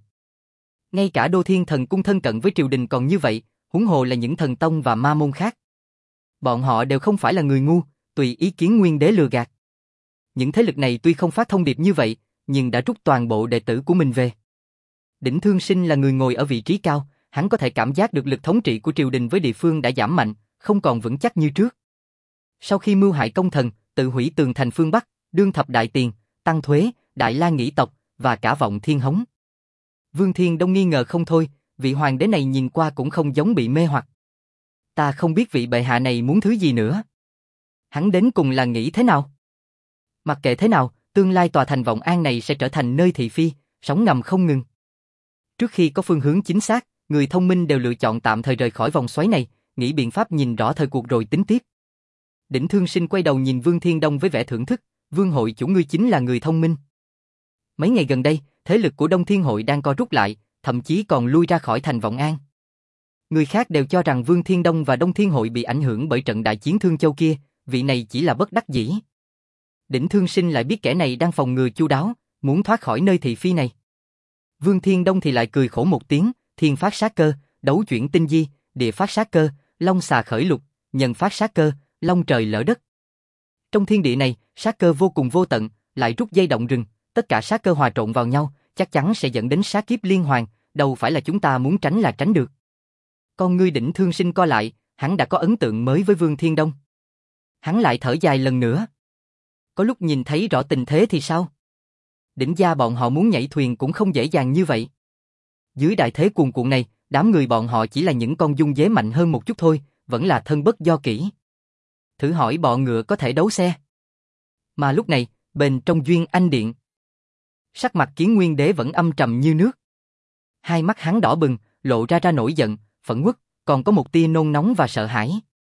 Ngay cả Đô Thiên Thần Cung thân cận với triều đình còn như vậy, huống hồ là những thần tông và ma môn khác. Bọn họ đều không phải là người ngu, tùy ý kiến nguyên đế lừa gạt. Những thế lực này tuy không phát thông điệp như vậy, nhưng đã rút toàn bộ đệ tử của mình về. Đỉnh Thương Sinh là người ngồi ở vị trí cao, hắn có thể cảm giác được lực thống trị của triều đình với địa phương đã giảm mạnh, không còn vững chắc như trước. Sau khi mưu hại công thần, tự hủy tường thành phương Bắc, đương thập đại tiền, tăng thuế, Đại La Nghĩ tộc và cả Vọng Thiên Hống. Vương Thiên Đông nghi ngờ không thôi, vị hoàng đế này nhìn qua cũng không giống bị mê hoặc. Ta không biết vị bệ hạ này muốn thứ gì nữa. Hắn đến cùng là nghĩ thế nào? Mặc kệ thế nào, tương lai tòa thành Vọng An này sẽ trở thành nơi thị phi, sóng ngầm không ngừng. Trước khi có phương hướng chính xác, người thông minh đều lựa chọn tạm thời rời khỏi vòng xoáy này, nghĩ biện pháp nhìn rõ thời cuộc rồi tính tiếp. Đỉnh Thương Sinh quay đầu nhìn Vương Thiên Đông với vẻ thưởng thức, Vương hội chủ ngươi chính là người thông minh. Mấy ngày gần đây, thế lực của Đông Thiên hội đang co rút lại, thậm chí còn lui ra khỏi thành Vọng An. Người khác đều cho rằng Vương Thiên Đông và Đông Thiên hội bị ảnh hưởng bởi trận đại chiến Thương Châu kia, vị này chỉ là bất đắc dĩ. Đỉnh Thương Sinh lại biết kẻ này đang phòng ngừa chu đáo, muốn thoát khỏi nơi thị phi này. Vương Thiên Đông thì lại cười khổ một tiếng, thiên phát sát cơ, đấu chuyển tinh di, địa phát sát cơ, long xà khởi lục, nhân phát sát cơ, long trời lỡ đất. Trong thiên địa này, sát cơ vô cùng vô tận, lại rút dây động rừng, tất cả sát cơ hòa trộn vào nhau, chắc chắn sẽ dẫn đến sát kiếp liên hoàn, đâu phải là chúng ta muốn tránh là tránh được. Con ngươi Đỉnh Thương Sinh co lại, hắn đã có ấn tượng mới với Vương Thiên Đông. Hắn lại thở dài lần nữa. Có lúc nhìn thấy rõ tình thế thì sao? Đỉnh gia bọn họ muốn nhảy thuyền cũng không dễ dàng như vậy. Dưới đại thế cuồn cuộn này, đám người bọn họ chỉ là những con dung dế mạnh hơn một chút thôi, vẫn là thân bất do kỷ. Thử hỏi bọ ngựa có thể đấu xe. Mà lúc này, bên trong Duyên Anh Điện, sắc mặt Kiến Nguyên Đế vẫn âm trầm như nước. Hai mắt hắn đỏ bừng, lộ ra ra nổi giận, phẫn uất, còn có một tia nôn nóng và sợ hãi.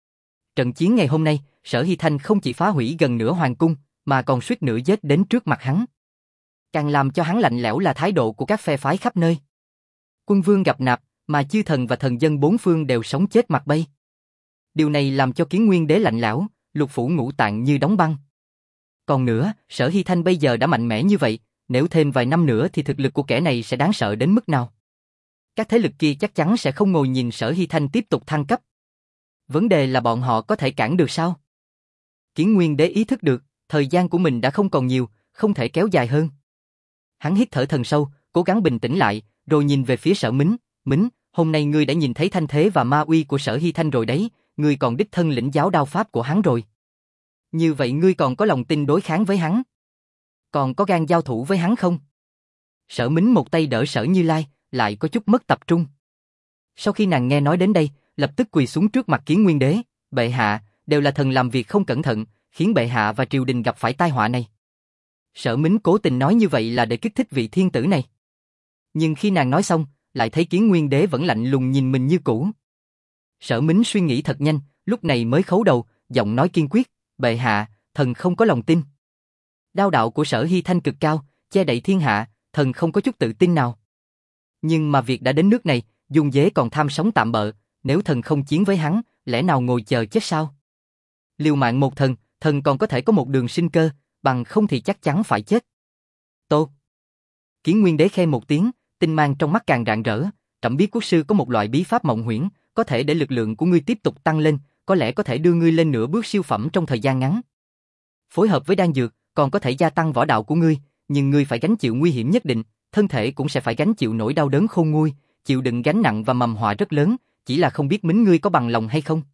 Trận chiến ngày hôm nay, Sở Hy Thanh không chỉ phá hủy gần nửa hoàng cung, mà còn suýt nữa giết đến trước mặt hắn. Càng làm cho hắn lạnh lẽo là thái độ của các phe phái khắp nơi. Quân vương gặp nạp, mà chư thần và thần dân bốn phương đều sống chết mặt bay. Điều này làm cho Kiến Nguyên Đế lạnh lẽo, lục phủ ngũ tạng như đóng băng. Còn nữa, Sở Hy Thanh bây giờ đã mạnh mẽ như vậy, nếu thêm vài năm nữa thì thực lực của kẻ này sẽ đáng sợ đến mức nào? Các thế lực kia chắc chắn sẽ không ngồi nhìn Sở Hy Thanh tiếp tục thăng cấp. Vấn đề là bọn họ có thể cản được sao? Kiến Nguyên Đế ý thức được, thời gian của mình đã không còn nhiều, không thể kéo dài hơn. Hắn hít thở thần sâu, cố gắng bình tĩnh lại, rồi nhìn về phía Sở Mính. Mính, hôm nay ngươi đã nhìn thấy thanh thế và ma uy của Sở Hy Thanh rồi đấy, ngươi còn đích thân lĩnh giáo đao pháp của hắn rồi. Như vậy ngươi còn có lòng tin đối kháng với hắn? Còn có gan giao thủ với hắn không? Sở Mính một tay đỡ Sở Như Lai, lại có chút mất tập trung. Sau khi nàng nghe nói đến đây, lập tức quỳ xuống trước mặt Kiến Nguyên Đế. Bệ hạ, đều là thần làm việc không cẩn thận, khiến bệ hạ và triều đình gặp phải tai họa này. Sở Mính cố tình nói như vậy là để kích thích vị thiên tử này. Nhưng khi nàng nói xong, lại thấy Kiến Nguyên Đế vẫn lạnh lùng nhìn mình như cũ. Sở Mính suy nghĩ thật nhanh, lúc này mới khấu đầu, giọng nói kiên quyết, bệ hạ, thần không có lòng tin. Đao đạo của Sở Hy Thanh cực cao, che đậy thiên hạ, thần không có chút tự tin nào. Nhưng mà việc đã đến nước này, Dung Dế còn tham sống tạm bợ, nếu thần không chiến với hắn, lẽ nào ngồi chờ chết sao? Liều mạng một thần, thần còn có thể có một đường sinh cơ, bằng không thì chắc chắn phải chết. Tốt. Kiến Nguyên Đế khen một tiếng, tinh mang trong mắt càng rạng rỡ, trẫm biết quốc sư có một loại bí pháp mộng huyễn, có thể để lực lượng của ngươi tiếp tục tăng lên, có lẽ có thể đưa ngươi lên nửa bước siêu phẩm trong thời gian ngắn. Phối hợp với đan dược, còn có thể gia tăng võ đạo của ngươi, nhưng ngươi phải gánh chịu nguy hiểm nhất định, thân thể cũng sẽ phải gánh chịu nỗi đau đớn khôn nguôi, chịu đựng gánh nặng và mầm họa rất lớn, chỉ là không biết Mính ngươi có bằng lòng hay không.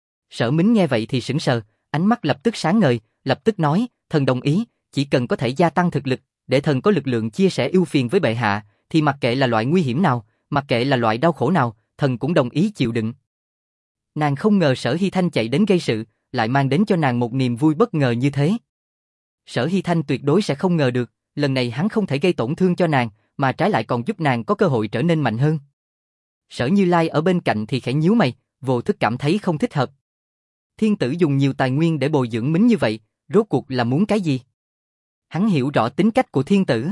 Sở Mính nghe vậy thì sững sờ, ánh mắt lập tức sáng ngời, lập tức nói, thần đồng ý, chỉ cần có thể gia tăng thực lực, để thần có lực lượng chia sẻ ưu phiền với bệ hạ, thì mặc kệ là loại nguy hiểm nào, mặc kệ là loại đau khổ nào, thần cũng đồng ý chịu đựng. Nàng không ngờ Sở Hy Thanh chạy đến gây sự, lại mang đến cho nàng một niềm vui bất ngờ như thế. Sở Hy Thanh tuyệt đối sẽ không ngờ được, lần này hắn không thể gây tổn thương cho nàng, mà trái lại còn giúp nàng có cơ hội trở nên mạnh hơn. Sở Như Lai ở bên cạnh thì khẽ nhíu mày, vô thức cảm thấy không thích hợp. Thiên tử dùng nhiều tài nguyên để bồi dưỡng Mính như vậy, rốt cuộc là muốn cái gì? Hắn hiểu rõ tính cách của thiên tử.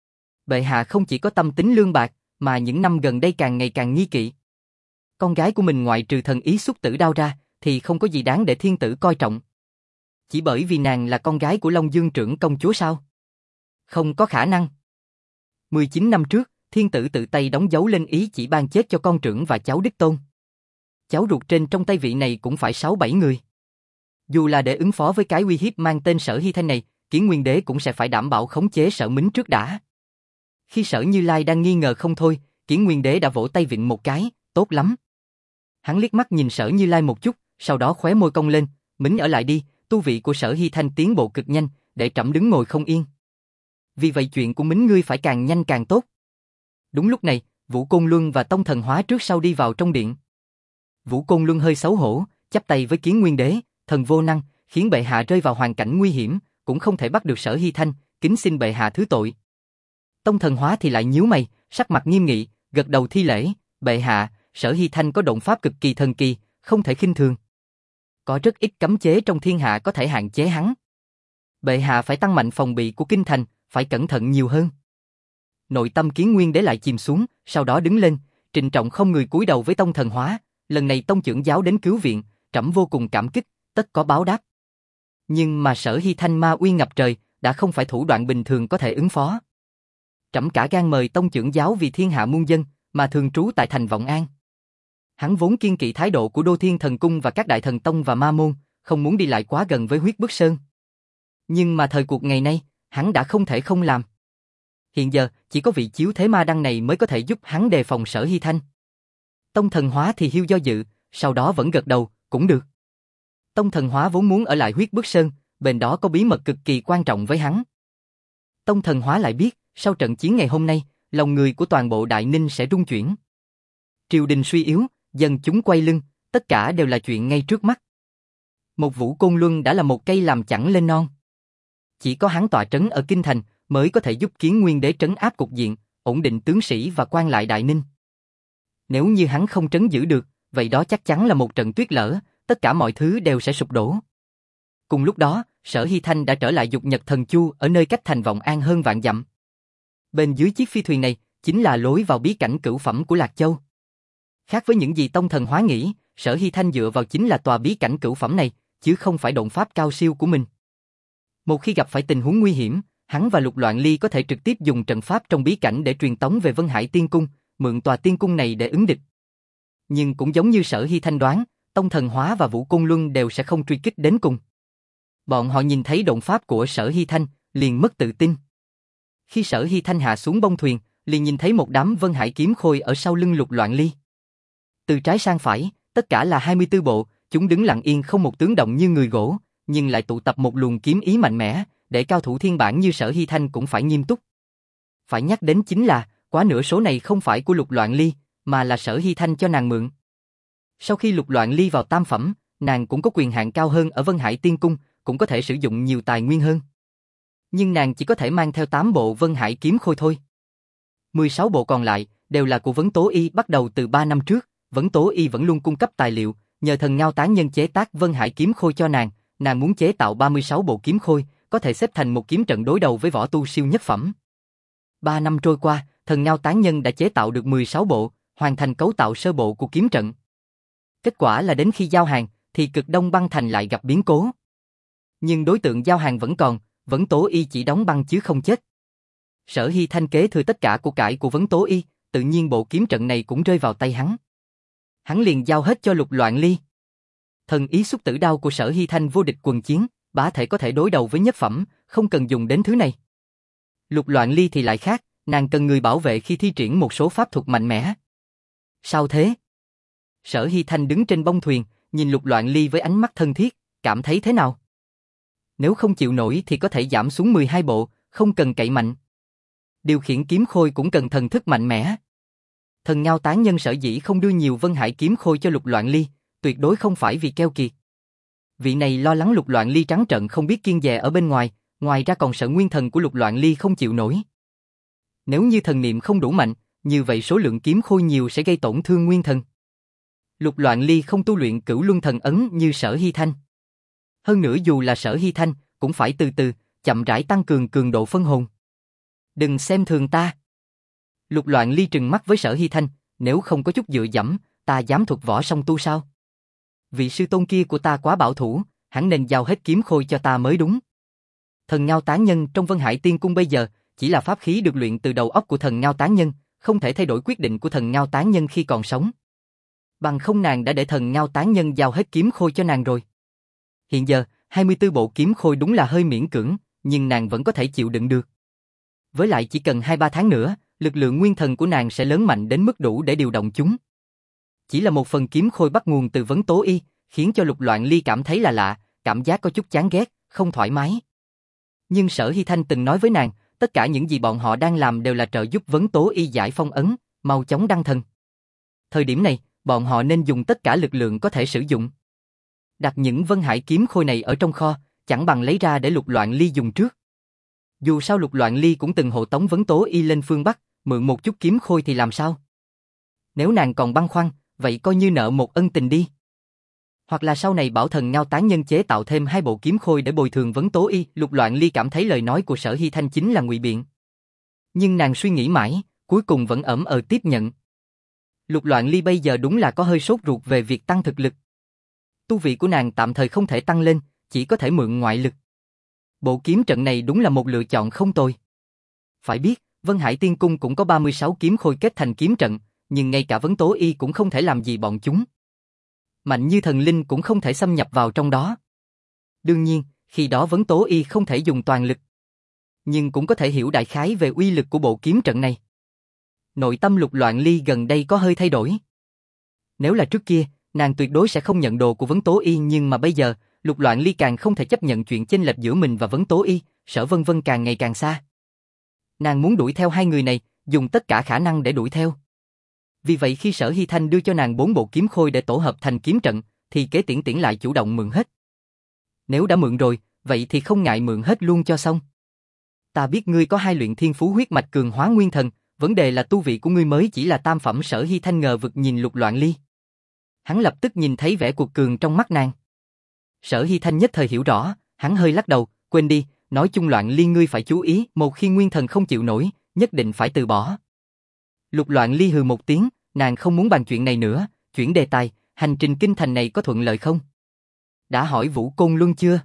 Bệ hạ không chỉ có tâm tính lương bạc, mà những năm gần đây càng ngày càng nghi kỵ. Con gái của mình ngoại trừ thần ý xuất tử đao ra, thì không có gì đáng để thiên tử coi trọng. Chỉ bởi vì nàng là con gái của Long Dương trưởng công chúa sao? Không có khả năng. mười chín năm trước, thiên tử tự tay đóng dấu lên ý chỉ ban chết cho con trưởng và cháu đích tôn. Cháu ruột trên trong tay vị này cũng phải sáu bảy người. Dù là để ứng phó với cái uy hiếp mang tên Sở Hy Thanh này, Kiến Nguyên Đế cũng sẽ phải đảm bảo khống chế Sở Mính trước đã. Khi Sở Như Lai đang nghi ngờ không thôi, Kiến Nguyên Đế đã vỗ tay vịn một cái, tốt lắm. Hắn liếc mắt nhìn Sở Như Lai một chút, sau đó khóe môi cong lên, Mính ở lại đi, tu vị của Sở Hy Thanh tiến bộ cực nhanh, để trẫm đứng ngồi không yên. Vì vậy chuyện của Mính ngươi phải càng nhanh càng tốt. Đúng lúc này, Vũ Côn Luân và Tông Thần Hóa trước sau đi vào trong điện. Vũ Côn Luân hơi xấu hổ, chắp tay với Kiến Nguyên Đế, thần vô năng, khiến bệ hạ rơi vào hoàn cảnh nguy hiểm, cũng không thể bắt được Sở Hy Thanh, kính xin bệ hạ thứ tội. Tông Thần Hóa thì lại nhíu mày, sắc mặt nghiêm nghị, gật đầu thi lễ, bệ hạ, Sở Hy Thanh có độn pháp cực kỳ thần kỳ, không thể khinh thường. Có rất ít cấm chế trong thiên hạ có thể hạn chế hắn. Bệ hạ phải tăng mạnh phòng bị của kinh thành, phải cẩn thận nhiều hơn. Nội tâm Kiến Nguyên Đế lại chìm xuống, sau đó đứng lên, trịnh trọng không người cúi đầu với Tông Thần Hóa, lần này Tông trưởng giáo đến cứu viện, trẫm vô cùng cảm kích, tất có báo đáp. Nhưng mà Sở Hy Thanh ma uy ngập trời, đã không phải thủ đoạn bình thường có thể ứng phó. Trẫm cả gan mời Tông trưởng giáo vì thiên hạ muôn dân, mà thường trú tại thành Vọng An. Hắn vốn kiên kỵ thái độ của Đô Thiên Thần Cung và các đại thần tông và ma môn, không muốn đi lại quá gần với Huyết Bức Sơn. Nhưng mà thời cuộc ngày nay, hắn đã không thể không làm. Hiện giờ, chỉ có vị chiếu thế ma đăng này mới có thể giúp hắn đề phòng Sở Hy Thanh. Tông Thần Hóa thì hiu do dự, sau đó vẫn gật đầu, cũng được. Tông Thần Hóa vốn muốn ở lại Huyết Bức Sơn, bên đó có bí mật cực kỳ quan trọng với hắn. Tông Thần Hóa lại biết, sau trận chiến ngày hôm nay, lòng người của toàn bộ Đại Ninh sẽ rung chuyển. Triều đình suy yếu, dân chúng quay lưng, tất cả đều là chuyện ngay trước mắt. Một Vũ Côn Luân đã là một cây làm chẳng lên non. Chỉ có hắn tọa trấn ở Kinh Thành mới có thể giúp Kiến Nguyên Đế trấn áp cục diện, ổn định tướng sĩ và quan lại Đại Ninh. Nếu như hắn không trấn giữ được, vậy đó chắc chắn là một trận tuyết lở, tất cả mọi thứ đều sẽ sụp đổ. Cùng lúc đó, Sở Hy Thanh đã trở lại Dục Nhật Thần Chu ở nơi cách thành Vọng An hơn vạn dặm. Bên dưới chiếc phi thuyền này chính là lối vào bí cảnh cửu phẩm của Lạc Châu. Khác với những gì Tông Thần Hóa nghĩ, Sở Hy Thanh dựa vào chính là tòa bí cảnh cửu phẩm này, chứ không phải độn pháp cao siêu của mình. Một khi gặp phải tình huống nguy hiểm, hắn và Lục Loạn Ly có thể trực tiếp dùng trận pháp trong bí cảnh để truyền tống về Vân Hải Tiên Cung, mượn tòa tiên cung này để ứng địch. Nhưng cũng giống như Sở Hy Thanh đoán, Tông Thần Hóa và Vũ Côn Luân đều sẽ không truy kích đến cùng. Bọn họ nhìn thấy động pháp của Sở Hy Thanh, liền mất tự tin. Khi Sở Hy Thanh hạ xuống bông thuyền, liền nhìn thấy một đám Vân Hải kiếm khôi ở sau lưng Lục Loạn Ly. Từ trái sang phải, tất cả là hai mươi tư bộ, chúng đứng lặng yên không một tiếng động như người gỗ, nhưng lại tụ tập một luồng kiếm ý mạnh mẽ, để cao thủ thiên bản như Sở Hy Thanh cũng phải nghiêm túc. Phải nhắc đến chính là, quá nửa số này không phải của Lục Loạn Ly, mà là Sở Hy Thanh cho nàng mượn. Sau khi Lục Loạn Ly vào tam phẩm, nàng cũng có quyền hạn cao hơn ở Vân Hải Tiên Cung, cũng có thể sử dụng nhiều tài nguyên hơn. Nhưng nàng chỉ có thể mang theo tám bộ Vân Hải kiếm khôi thôi. mười sáu bộ còn lại đều là của Vấn Tố Y bắt đầu từ ba năm trước, Vấn Tố Y vẫn luôn cung cấp tài liệu, nhờ Thần Ngao Tán Nhân chế tác Vân Hải kiếm khôi cho nàng, nàng muốn chế tạo ba mươi sáu bộ kiếm khôi, có thể xếp thành một kiếm trận đối đầu với võ tu siêu nhất phẩm. Ba năm trôi qua, Thần Ngao Tán Nhân đã chế tạo được mười sáu bộ, hoàn thành cấu tạo sơ bộ của kiếm trận. Kết quả là đến khi giao hàng, thì Cực Đông băng thành lại gặp biến cố. Nhưng đối tượng giao hàng vẫn còn, Vấn Tố Y chỉ đóng băng chứ không chết. Sở Hy Thanh kế thừa tất cả của cải của Vấn Tố Y, tự nhiên bộ kiếm trận này cũng rơi vào tay hắn. Hắn liền giao hết cho Lục Loạn Ly. Thần ý xúc tử đao của Sở Hy Thanh vô địch quần chiến, bá thể có thể đối đầu với nhất phẩm, không cần dùng đến thứ này. Lục Loạn Ly thì lại khác, nàng cần người bảo vệ khi thi triển một số pháp thuật mạnh mẽ. Sao thế? Sở Hy Thanh đứng trên bông thuyền, nhìn Lục Loạn Ly với ánh mắt thân thiết, cảm thấy thế nào? Nếu không chịu nổi thì có thể giảm xuống mười hai bộ, không cần cậy mạnh. Điều khiển kiếm khôi cũng cần thần thức mạnh mẽ. Thần Ngao Tán Nhân sở dĩ không đưa nhiều Vân Hải kiếm khôi cho Lục Loạn Ly, tuyệt đối không phải vì keo kiệt. Vị này lo lắng Lục Loạn Ly trắng trợn không biết kiêng dè ở bên ngoài, ngoài ra còn sợ nguyên thần của Lục Loạn Ly không chịu nổi. Nếu như thần niệm không đủ mạnh, như vậy số lượng kiếm khôi nhiều sẽ gây tổn thương nguyên thần. Lục Loạn Ly không tu luyện Cửu Luân Thần Ấn như Sở Hy Thanh. Hơn nữa dù là Sở Hy Thanh, cũng phải từ từ, chậm rãi tăng cường cường độ phân hồn. Đừng xem thường ta. Lục Loạn Ly trừng mắt với Sở Hy Thanh, nếu không có chút dựa dẫm, ta dám thuật võ song tu sao? Vị sư tôn kia của ta quá bảo thủ, hắn nên giao hết kiếm khôi cho ta mới đúng. Thần Ngao Tán Nhân trong Vân Hải Tiên Cung bây giờ, chỉ là pháp khí được luyện từ đầu óc của Thần Ngao Tán Nhân, không thể thay đổi quyết định của Thần Ngao Tán Nhân khi còn sống. Bằng không nàng đã để Thần Ngao Tán Nhân giao hết kiếm khôi cho nàng rồi. Hiện giờ, hai mươi tư bộ kiếm khôi đúng là hơi miễn cưỡng, nhưng nàng vẫn có thể chịu đựng được. Với lại chỉ cần hai ba tháng nữa, lực lượng nguyên thần của nàng sẽ lớn mạnh đến mức đủ để điều động chúng. Chỉ là một phần kiếm khôi bắt nguồn từ Vấn Tố Y, khiến cho Lục Loạn Ly cảm thấy là lạ, cảm giác có chút chán ghét, không thoải mái. Nhưng Sở Hy Thanh từng nói với nàng, tất cả những gì bọn họ đang làm đều là trợ giúp Vấn Tố Y giải phong ấn, mau chóng đăng thần. Thời điểm này, bọn họ nên dùng tất cả lực lượng có thể sử dụng. Đặt những Vân Hải kiếm khôi này ở trong kho, chẳng bằng lấy ra để Lục Loạn Ly dùng trước. Dù sao Lục Loạn Ly cũng từng hộ tống Vấn Tố Y lên phương Bắc, mượn một chút kiếm khôi thì làm sao? Nếu nàng còn băn khoăn, vậy coi như nợ một ân tình đi. Hoặc là sau này bảo Thần Ngao Tán Nhân chế tạo thêm hai bộ kiếm khôi để bồi thường Vấn Tố Y. Lục Loạn Ly cảm thấy lời nói của Sở Hy Thanh chính là ngụy biện. Nhưng nàng suy nghĩ mãi, cuối cùng vẫn ẩm ờ tiếp nhận. Lục Loạn Ly bây giờ đúng là có hơi sốt ruột về việc tăng thực lực. Tu vị của nàng tạm thời không thể tăng lên, chỉ có thể mượn ngoại lực. Bộ kiếm trận này đúng là một lựa chọn không tồi. Phải biết, Vân Hải Tiên Cung cũng có ba mươi sáu kiếm khôi kết thành kiếm trận, nhưng ngay cả Vấn Tố Y cũng không thể làm gì bọn chúng. Mạnh như thần linh cũng không thể xâm nhập vào trong đó. Đương nhiên, khi đó Vấn Tố Y không thể dùng toàn lực. Nhưng cũng có thể hiểu đại khái về uy lực của bộ kiếm trận này. Nội tâm Lục Loạn Ly gần đây có hơi thay đổi. Nếu là trước kia, nàng tuyệt đối sẽ không nhận đồ của Vấn Tố Y, nhưng mà bây giờ, Lục Loạn Ly càng không thể chấp nhận chuyện chênh lệch giữa mình và Vấn Tố Y, Sở Vân Vân càng ngày càng xa. Nàng muốn đuổi theo hai người này, dùng tất cả khả năng để đuổi theo. Vì vậy khi Sở Hy Thanh đưa cho nàng bốn bộ kiếm khôi để tổ hợp thành kiếm trận, thì Kế Tiễn Tiễn lại chủ động mượn hết. Nếu đã mượn rồi, vậy thì không ngại mượn hết luôn cho xong. Ta biết ngươi có hai luyện thiên phú huyết mạch cường hóa nguyên thần, vấn đề là tu vị của ngươi mới chỉ là tam phẩm. Sở Hy Thanh ngờ vực nhìn Lục Loạn Ly. Hắn lập tức nhìn thấy vẻ cuột cường trong mắt nàng. Sở Hy Thanh nhất thời hiểu rõ, hắn hơi lắc đầu, quên đi, nói chung Loạn Ly ngươi phải chú ý, một khi nguyên thần không chịu nổi, nhất định phải từ bỏ. Lục Loạn Ly hừ một tiếng, nàng không muốn bàn chuyện này nữa, chuyển đề tài, hành trình kinh thành này có thuận lợi không? Đã hỏi Vũ Côn Luân chưa?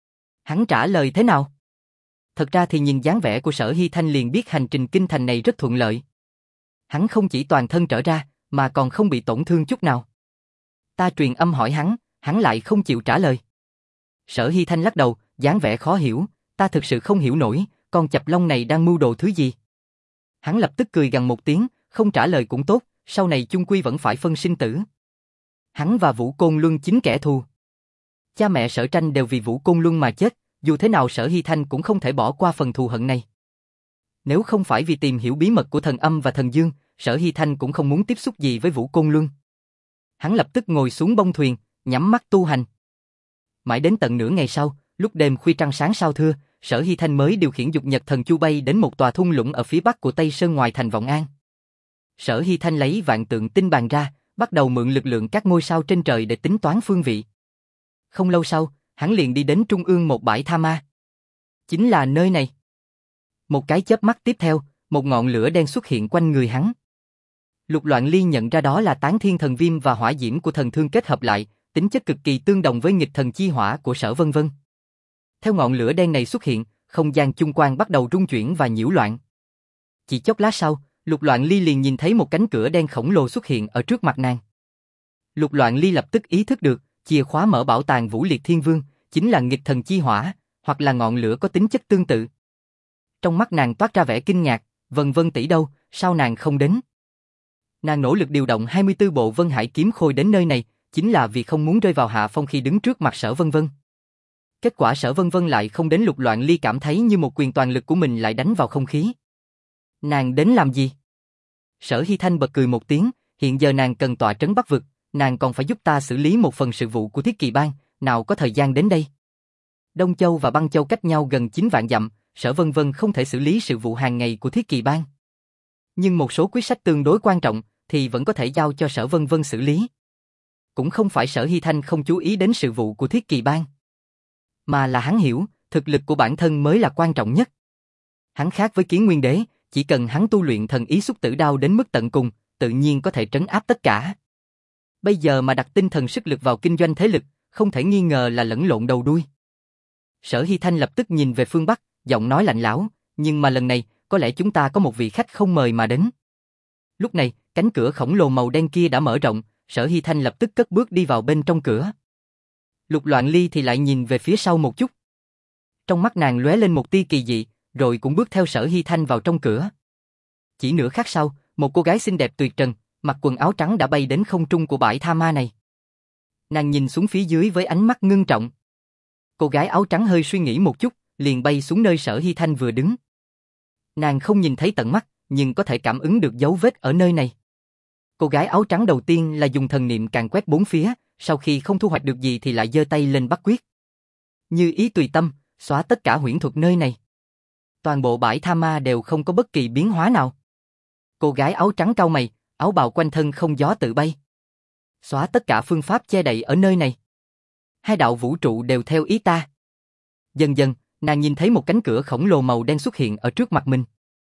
Hắn trả lời thế nào? Thật ra thì nhìn dáng vẻ của Sở Hy Thanh liền biết hành trình kinh thành này rất thuận lợi. Hắn không chỉ toàn thân trở ra, mà còn không bị tổn thương chút nào. Ta truyền âm hỏi hắn, hắn lại không chịu trả lời. Sở Hy Thanh lắc đầu, dáng vẻ khó hiểu, ta thực sự không hiểu nổi, con chập long này đang mưu đồ thứ gì. Hắn lập tức cười gằn một tiếng, không trả lời cũng tốt, sau này chung quy vẫn phải phân sinh tử. Hắn và Vũ Côn Luân chính kẻ thù. Cha mẹ Sở Tranh đều vì Vũ Côn Luân mà chết, dù thế nào Sở Hy Thanh cũng không thể bỏ qua phần thù hận này. Nếu không phải vì tìm hiểu bí mật của thần âm và thần dương, Sở Hy Thanh cũng không muốn tiếp xúc gì với Vũ Côn Luân. Hắn lập tức ngồi xuống bông thuyền, nhắm mắt tu hành. Mãi đến tận nửa ngày sau, lúc đêm khuya trăng sáng sao thưa, Sở Hy Thanh mới điều khiển dục nhật thần chu bay đến một tòa thung lũng ở phía bắc của Tây Sơn ngoài thành Vọng An. Sở Hy Thanh lấy vạn tượng tinh bàn ra, bắt đầu mượn lực lượng các ngôi sao trên trời để tính toán phương vị. Không lâu sau, hắn liền đi đến trung ương một bãi tha ma. Chính là nơi này. Một cái chớp mắt tiếp theo, một ngọn lửa đen xuất hiện quanh người hắn. Lục Loạn Ly nhận ra đó là Tán Thiên Thần Viêm và hỏa diễm của thần thương kết hợp lại, tính chất cực kỳ tương đồng với nghịch thần chi hỏa của Sở Vân Vân. Theo ngọn lửa đen này xuất hiện, không gian chung quanh bắt đầu rung chuyển và nhiễu loạn. Chỉ chốc lát sau, Lục Loạn Ly liền nhìn thấy một cánh cửa đen khổng lồ xuất hiện ở trước mặt nàng. Lục Loạn Ly lập tức ý thức được, chìa khóa mở bảo tàng Vũ Liệt Thiên Vương chính là nghịch thần chi hỏa, hoặc là ngọn lửa có tính chất tương tự. Trong mắt nàng toát ra vẻ kinh ngạc, Vân Vân tỷ đâu, sao nàng không đến? Nàng nỗ lực điều động hai mươi tư bộ Vân Hải kiếm khôi đến nơi này, chính là vì không muốn rơi vào hạ phong khi đứng trước mặt Sở Vân Vân. Kết quả Sở Vân Vân lại không đến, Lục Loạn Ly cảm thấy như một quyền toàn lực của mình lại đánh vào không khí. Nàng đến làm gì? Sở Hy Thanh bật cười một tiếng, hiện giờ nàng cần tọa trấn Bắc Vực, nàng còn phải giúp ta xử lý một phần sự vụ của Thiết Kỳ Bang, nào có thời gian đến đây. Đông Châu và Băng Châu cách nhau gần chín vạn dặm, Sở Vân Vân không thể xử lý sự vụ hàng ngày của Thiết Kỳ Bang. Nhưng một số quyết sách tương đối quan trọng thì vẫn có thể giao cho Sở Vân Vân xử lý. Cũng không phải Sở Hy Thanh không chú ý đến sự vụ của Thiết Kỳ Bang, mà là hắn hiểu, thực lực của bản thân mới là quan trọng nhất. Hắn khác với Kiến Nguyên Đế, chỉ cần hắn tu luyện thần ý xúc tử đao đến mức tận cùng, tự nhiên có thể trấn áp tất cả. Bây giờ mà đặt tinh thần sức lực vào kinh doanh thế lực, không thể nghi ngờ là lẫn lộn đầu đuôi. Sở Hy Thanh lập tức nhìn về phương Bắc, giọng nói lạnh lẽo, nhưng mà lần này, có lẽ chúng ta có một vị khách không mời mà đến. Lúc này, cánh cửa khổng lồ màu đen kia đã mở rộng, Sở Hy Thanh lập tức cất bước đi vào bên trong cửa. Lục Loạn Ly thì lại nhìn về phía sau một chút. Trong mắt nàng lóe lên một tia kỳ dị, rồi cũng bước theo Sở Hy Thanh vào trong cửa. Chỉ nửa khắc sau, một cô gái xinh đẹp tuyệt trần, mặc quần áo trắng đã bay đến không trung của bãi tha ma này. Nàng nhìn xuống phía dưới với ánh mắt ngưng trọng. Cô gái áo trắng hơi suy nghĩ một chút, liền bay xuống nơi Sở Hy Thanh vừa đứng. Nàng không nhìn thấy tận mắt, nhưng có thể cảm ứng được dấu vết ở nơi này. Cô gái áo trắng đầu tiên là dùng thần niệm càn quét bốn phía, sau khi không thu hoạch được gì thì lại giơ tay lên bắt quyết. Như ý tùy tâm, xóa tất cả huyễn thuật nơi này. Toàn bộ bãi tha ma đều không có bất kỳ biến hóa nào. Cô gái áo trắng cau mày, áo bào quanh thân không gió tự bay. Xóa tất cả phương pháp che đậy ở nơi này. Hai đạo vũ trụ đều theo ý ta. Dần dần, nàng nhìn thấy một cánh cửa khổng lồ màu đen xuất hiện ở trước mặt mình.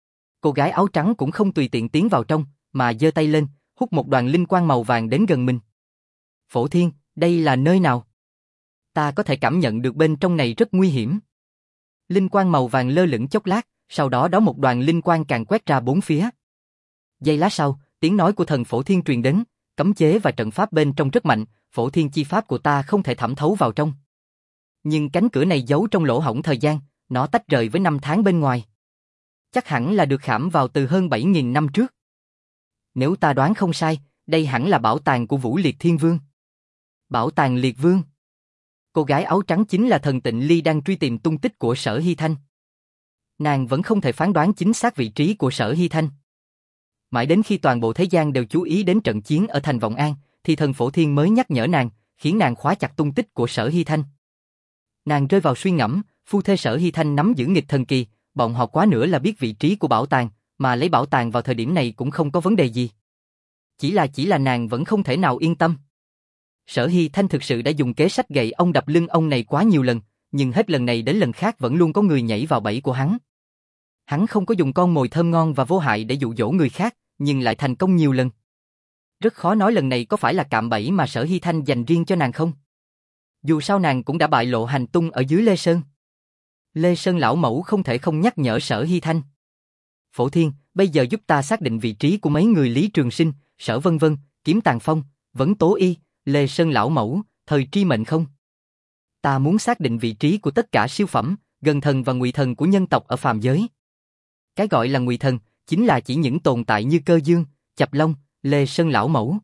Cô gái áo trắng cũng không tùy tiện tiến vào trong, mà giơ tay lên, hút một đoàn linh quang màu vàng đến gần mình. Phổ Thiên, đây là nơi nào? Ta có thể cảm nhận được bên trong này rất nguy hiểm. Linh quang màu vàng lơ lửng chốc lát, sau đó đó một đoàn linh quang càng quét ra bốn phía. Giây lát sau, tiếng nói của thần Phổ Thiên truyền đến, cấm chế và trận pháp bên trong rất mạnh, Phổ Thiên chi pháp của ta không thể thẩm thấu vào trong. Nhưng cánh cửa này giấu trong lỗ hổng thời gian, nó tách rời với năm tháng bên ngoài. Chắc hẳn là được khảm vào từ hơn bảy nghìn năm trước. Nếu ta đoán không sai, đây hẳn là bảo tàng của Vũ Liệt Thiên Vương. Bảo tàng Liệt Vương. Cô gái áo trắng chính là thần Tịnh Ly đang truy tìm tung tích của Sở Hy Thanh. Nàng vẫn không thể phán đoán chính xác vị trí của Sở Hy Thanh. Mãi đến khi toàn bộ thế gian đều chú ý đến trận chiến ở thành Vọng An, thì thần Phổ Thiên mới nhắc nhở nàng, khiến nàng khóa chặt tung tích của Sở Hy Thanh. Nàng rơi vào suy ngẫm, phu thê Sở Hy Thanh nắm giữ nghịch thần kỳ, bọn họ quá nữa là biết vị trí của bảo tàng, mà lấy bảo tàng vào thời điểm này cũng không có vấn đề gì. Chỉ là chỉ là nàng vẫn không thể nào yên tâm. Sở Hy Thanh thực sự đã dùng kế sách gậy ông đập lưng ông này quá nhiều lần, nhưng hết lần này đến lần khác vẫn luôn có người nhảy vào bẫy của hắn. Hắn không có dùng con mồi thơm ngon và vô hại để dụ dỗ người khác, nhưng lại thành công nhiều lần. Rất khó nói lần này có phải là cạm bẫy mà Sở Hy Thanh dành riêng cho nàng không? Dù sao nàng cũng đã bại lộ hành tung ở dưới Lê Sơn. Lê Sơn lão mẫu không thể không nhắc nhở Sở Hy Thanh. Phổ Thiên, bây giờ giúp ta xác định vị trí của mấy người Lý Trường Sinh, Sở Vân Vân, Kiếm Tàng Phong, Vấn Tố Y, Lê Sơn Lão Mẫu, Thời Tri Mệnh không? Ta muốn xác định vị trí của tất cả siêu phẩm, gần thần và ngụy thần của nhân tộc ở phàm giới. Cái gọi là ngụy thần, chính là chỉ những tồn tại như Cơ Dương, Chập Long, Lê Sơn Lão Mẫu.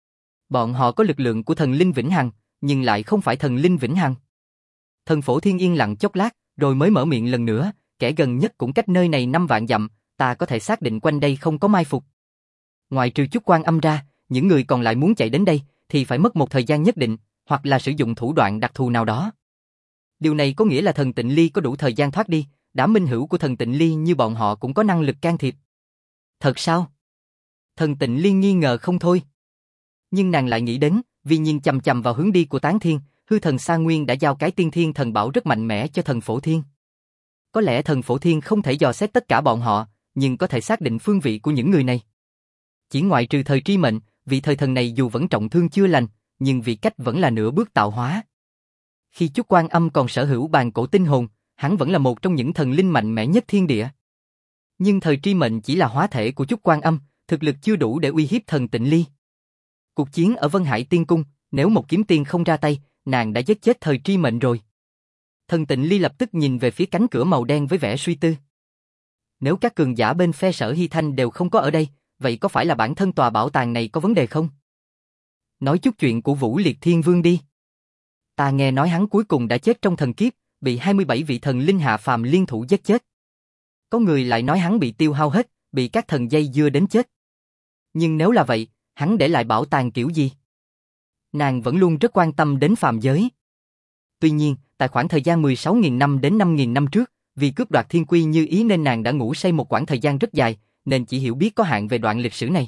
Bọn họ có lực lượng của thần linh vĩnh hằng, nhưng lại không phải thần linh vĩnh hằng. Thần Phổ Thiên yên lặng chốc lát, rồi mới mở miệng lần nữa, kẻ gần nhất cũng cách nơi này năm vạn dặm, ta có thể xác định quanh đây không có mai phục. Ngoài trừ chút Quan Âm ra, những người còn lại muốn chạy đến đây, thì phải mất một thời gian nhất định, hoặc là sử dụng thủ đoạn đặc thù nào đó. Điều này có nghĩa là thần Tịnh Ly có đủ thời gian thoát đi, đám minh hữu của thần Tịnh Ly như bọn họ cũng có năng lực can thiệp. Thật sao? Thần Tịnh Ly nghi ngờ không thôi. Nhưng nàng lại nghĩ đến, vì nhìn chằm chằm vào hướng đi của Tán Thiên, hư thần Sa Nguyên đã giao cái tiên thiên thần bảo rất mạnh mẽ cho thần Phổ Thiên. Có lẽ thần Phổ Thiên không thể dò xét tất cả bọn họ, nhưng có thể xác định phương vị của những người này. Chỉ ngoại trừ Thời Tri Mệnh, vị thời thần này dù vẫn trọng thương chưa lành, nhưng vị cách vẫn là nửa bước tạo hóa. Khi chút Quan Âm còn sở hữu bàn cổ tinh hồn, hắn vẫn là một trong những thần linh mạnh mẽ nhất thiên địa. Nhưng Thời Tri Mệnh chỉ là hóa thể của chút Quan Âm, thực lực chưa đủ để uy hiếp thần Tịnh Ly. Cuộc chiến ở Vân Hải Tiên Cung, nếu một kiếm tiên không ra tay, nàng đã giết chết Thời Tri Mệnh rồi. Thần Tịnh Ly lập tức nhìn về phía cánh cửa màu đen với vẻ suy tư. Nếu các cường giả bên phe Sở Hy Thanh đều không có ở đây, vậy có phải là bản thân tòa bảo tàng này có vấn đề không? Nói chút chuyện của Vũ Liệt Thiên Vương đi. Ta nghe nói hắn cuối cùng đã chết trong thần kiếp, bị hai mươi bảy vị thần linh hạ phàm liên thủ giết chết. Có người lại nói hắn bị tiêu hao hết, bị các thần dây dưa đến chết. Nhưng nếu là vậy, hắn để lại bảo tàng kiểu gì? Nàng vẫn luôn rất quan tâm đến phàm giới. Tuy nhiên, tại khoảng thời gian mười sáu nghìn năm đến năm nghìn năm trước, vì cướp đoạt thiên quy như ý nên nàng đã ngủ say một quãng thời gian rất dài, nên chỉ hiểu biết có hạn về đoạn lịch sử này.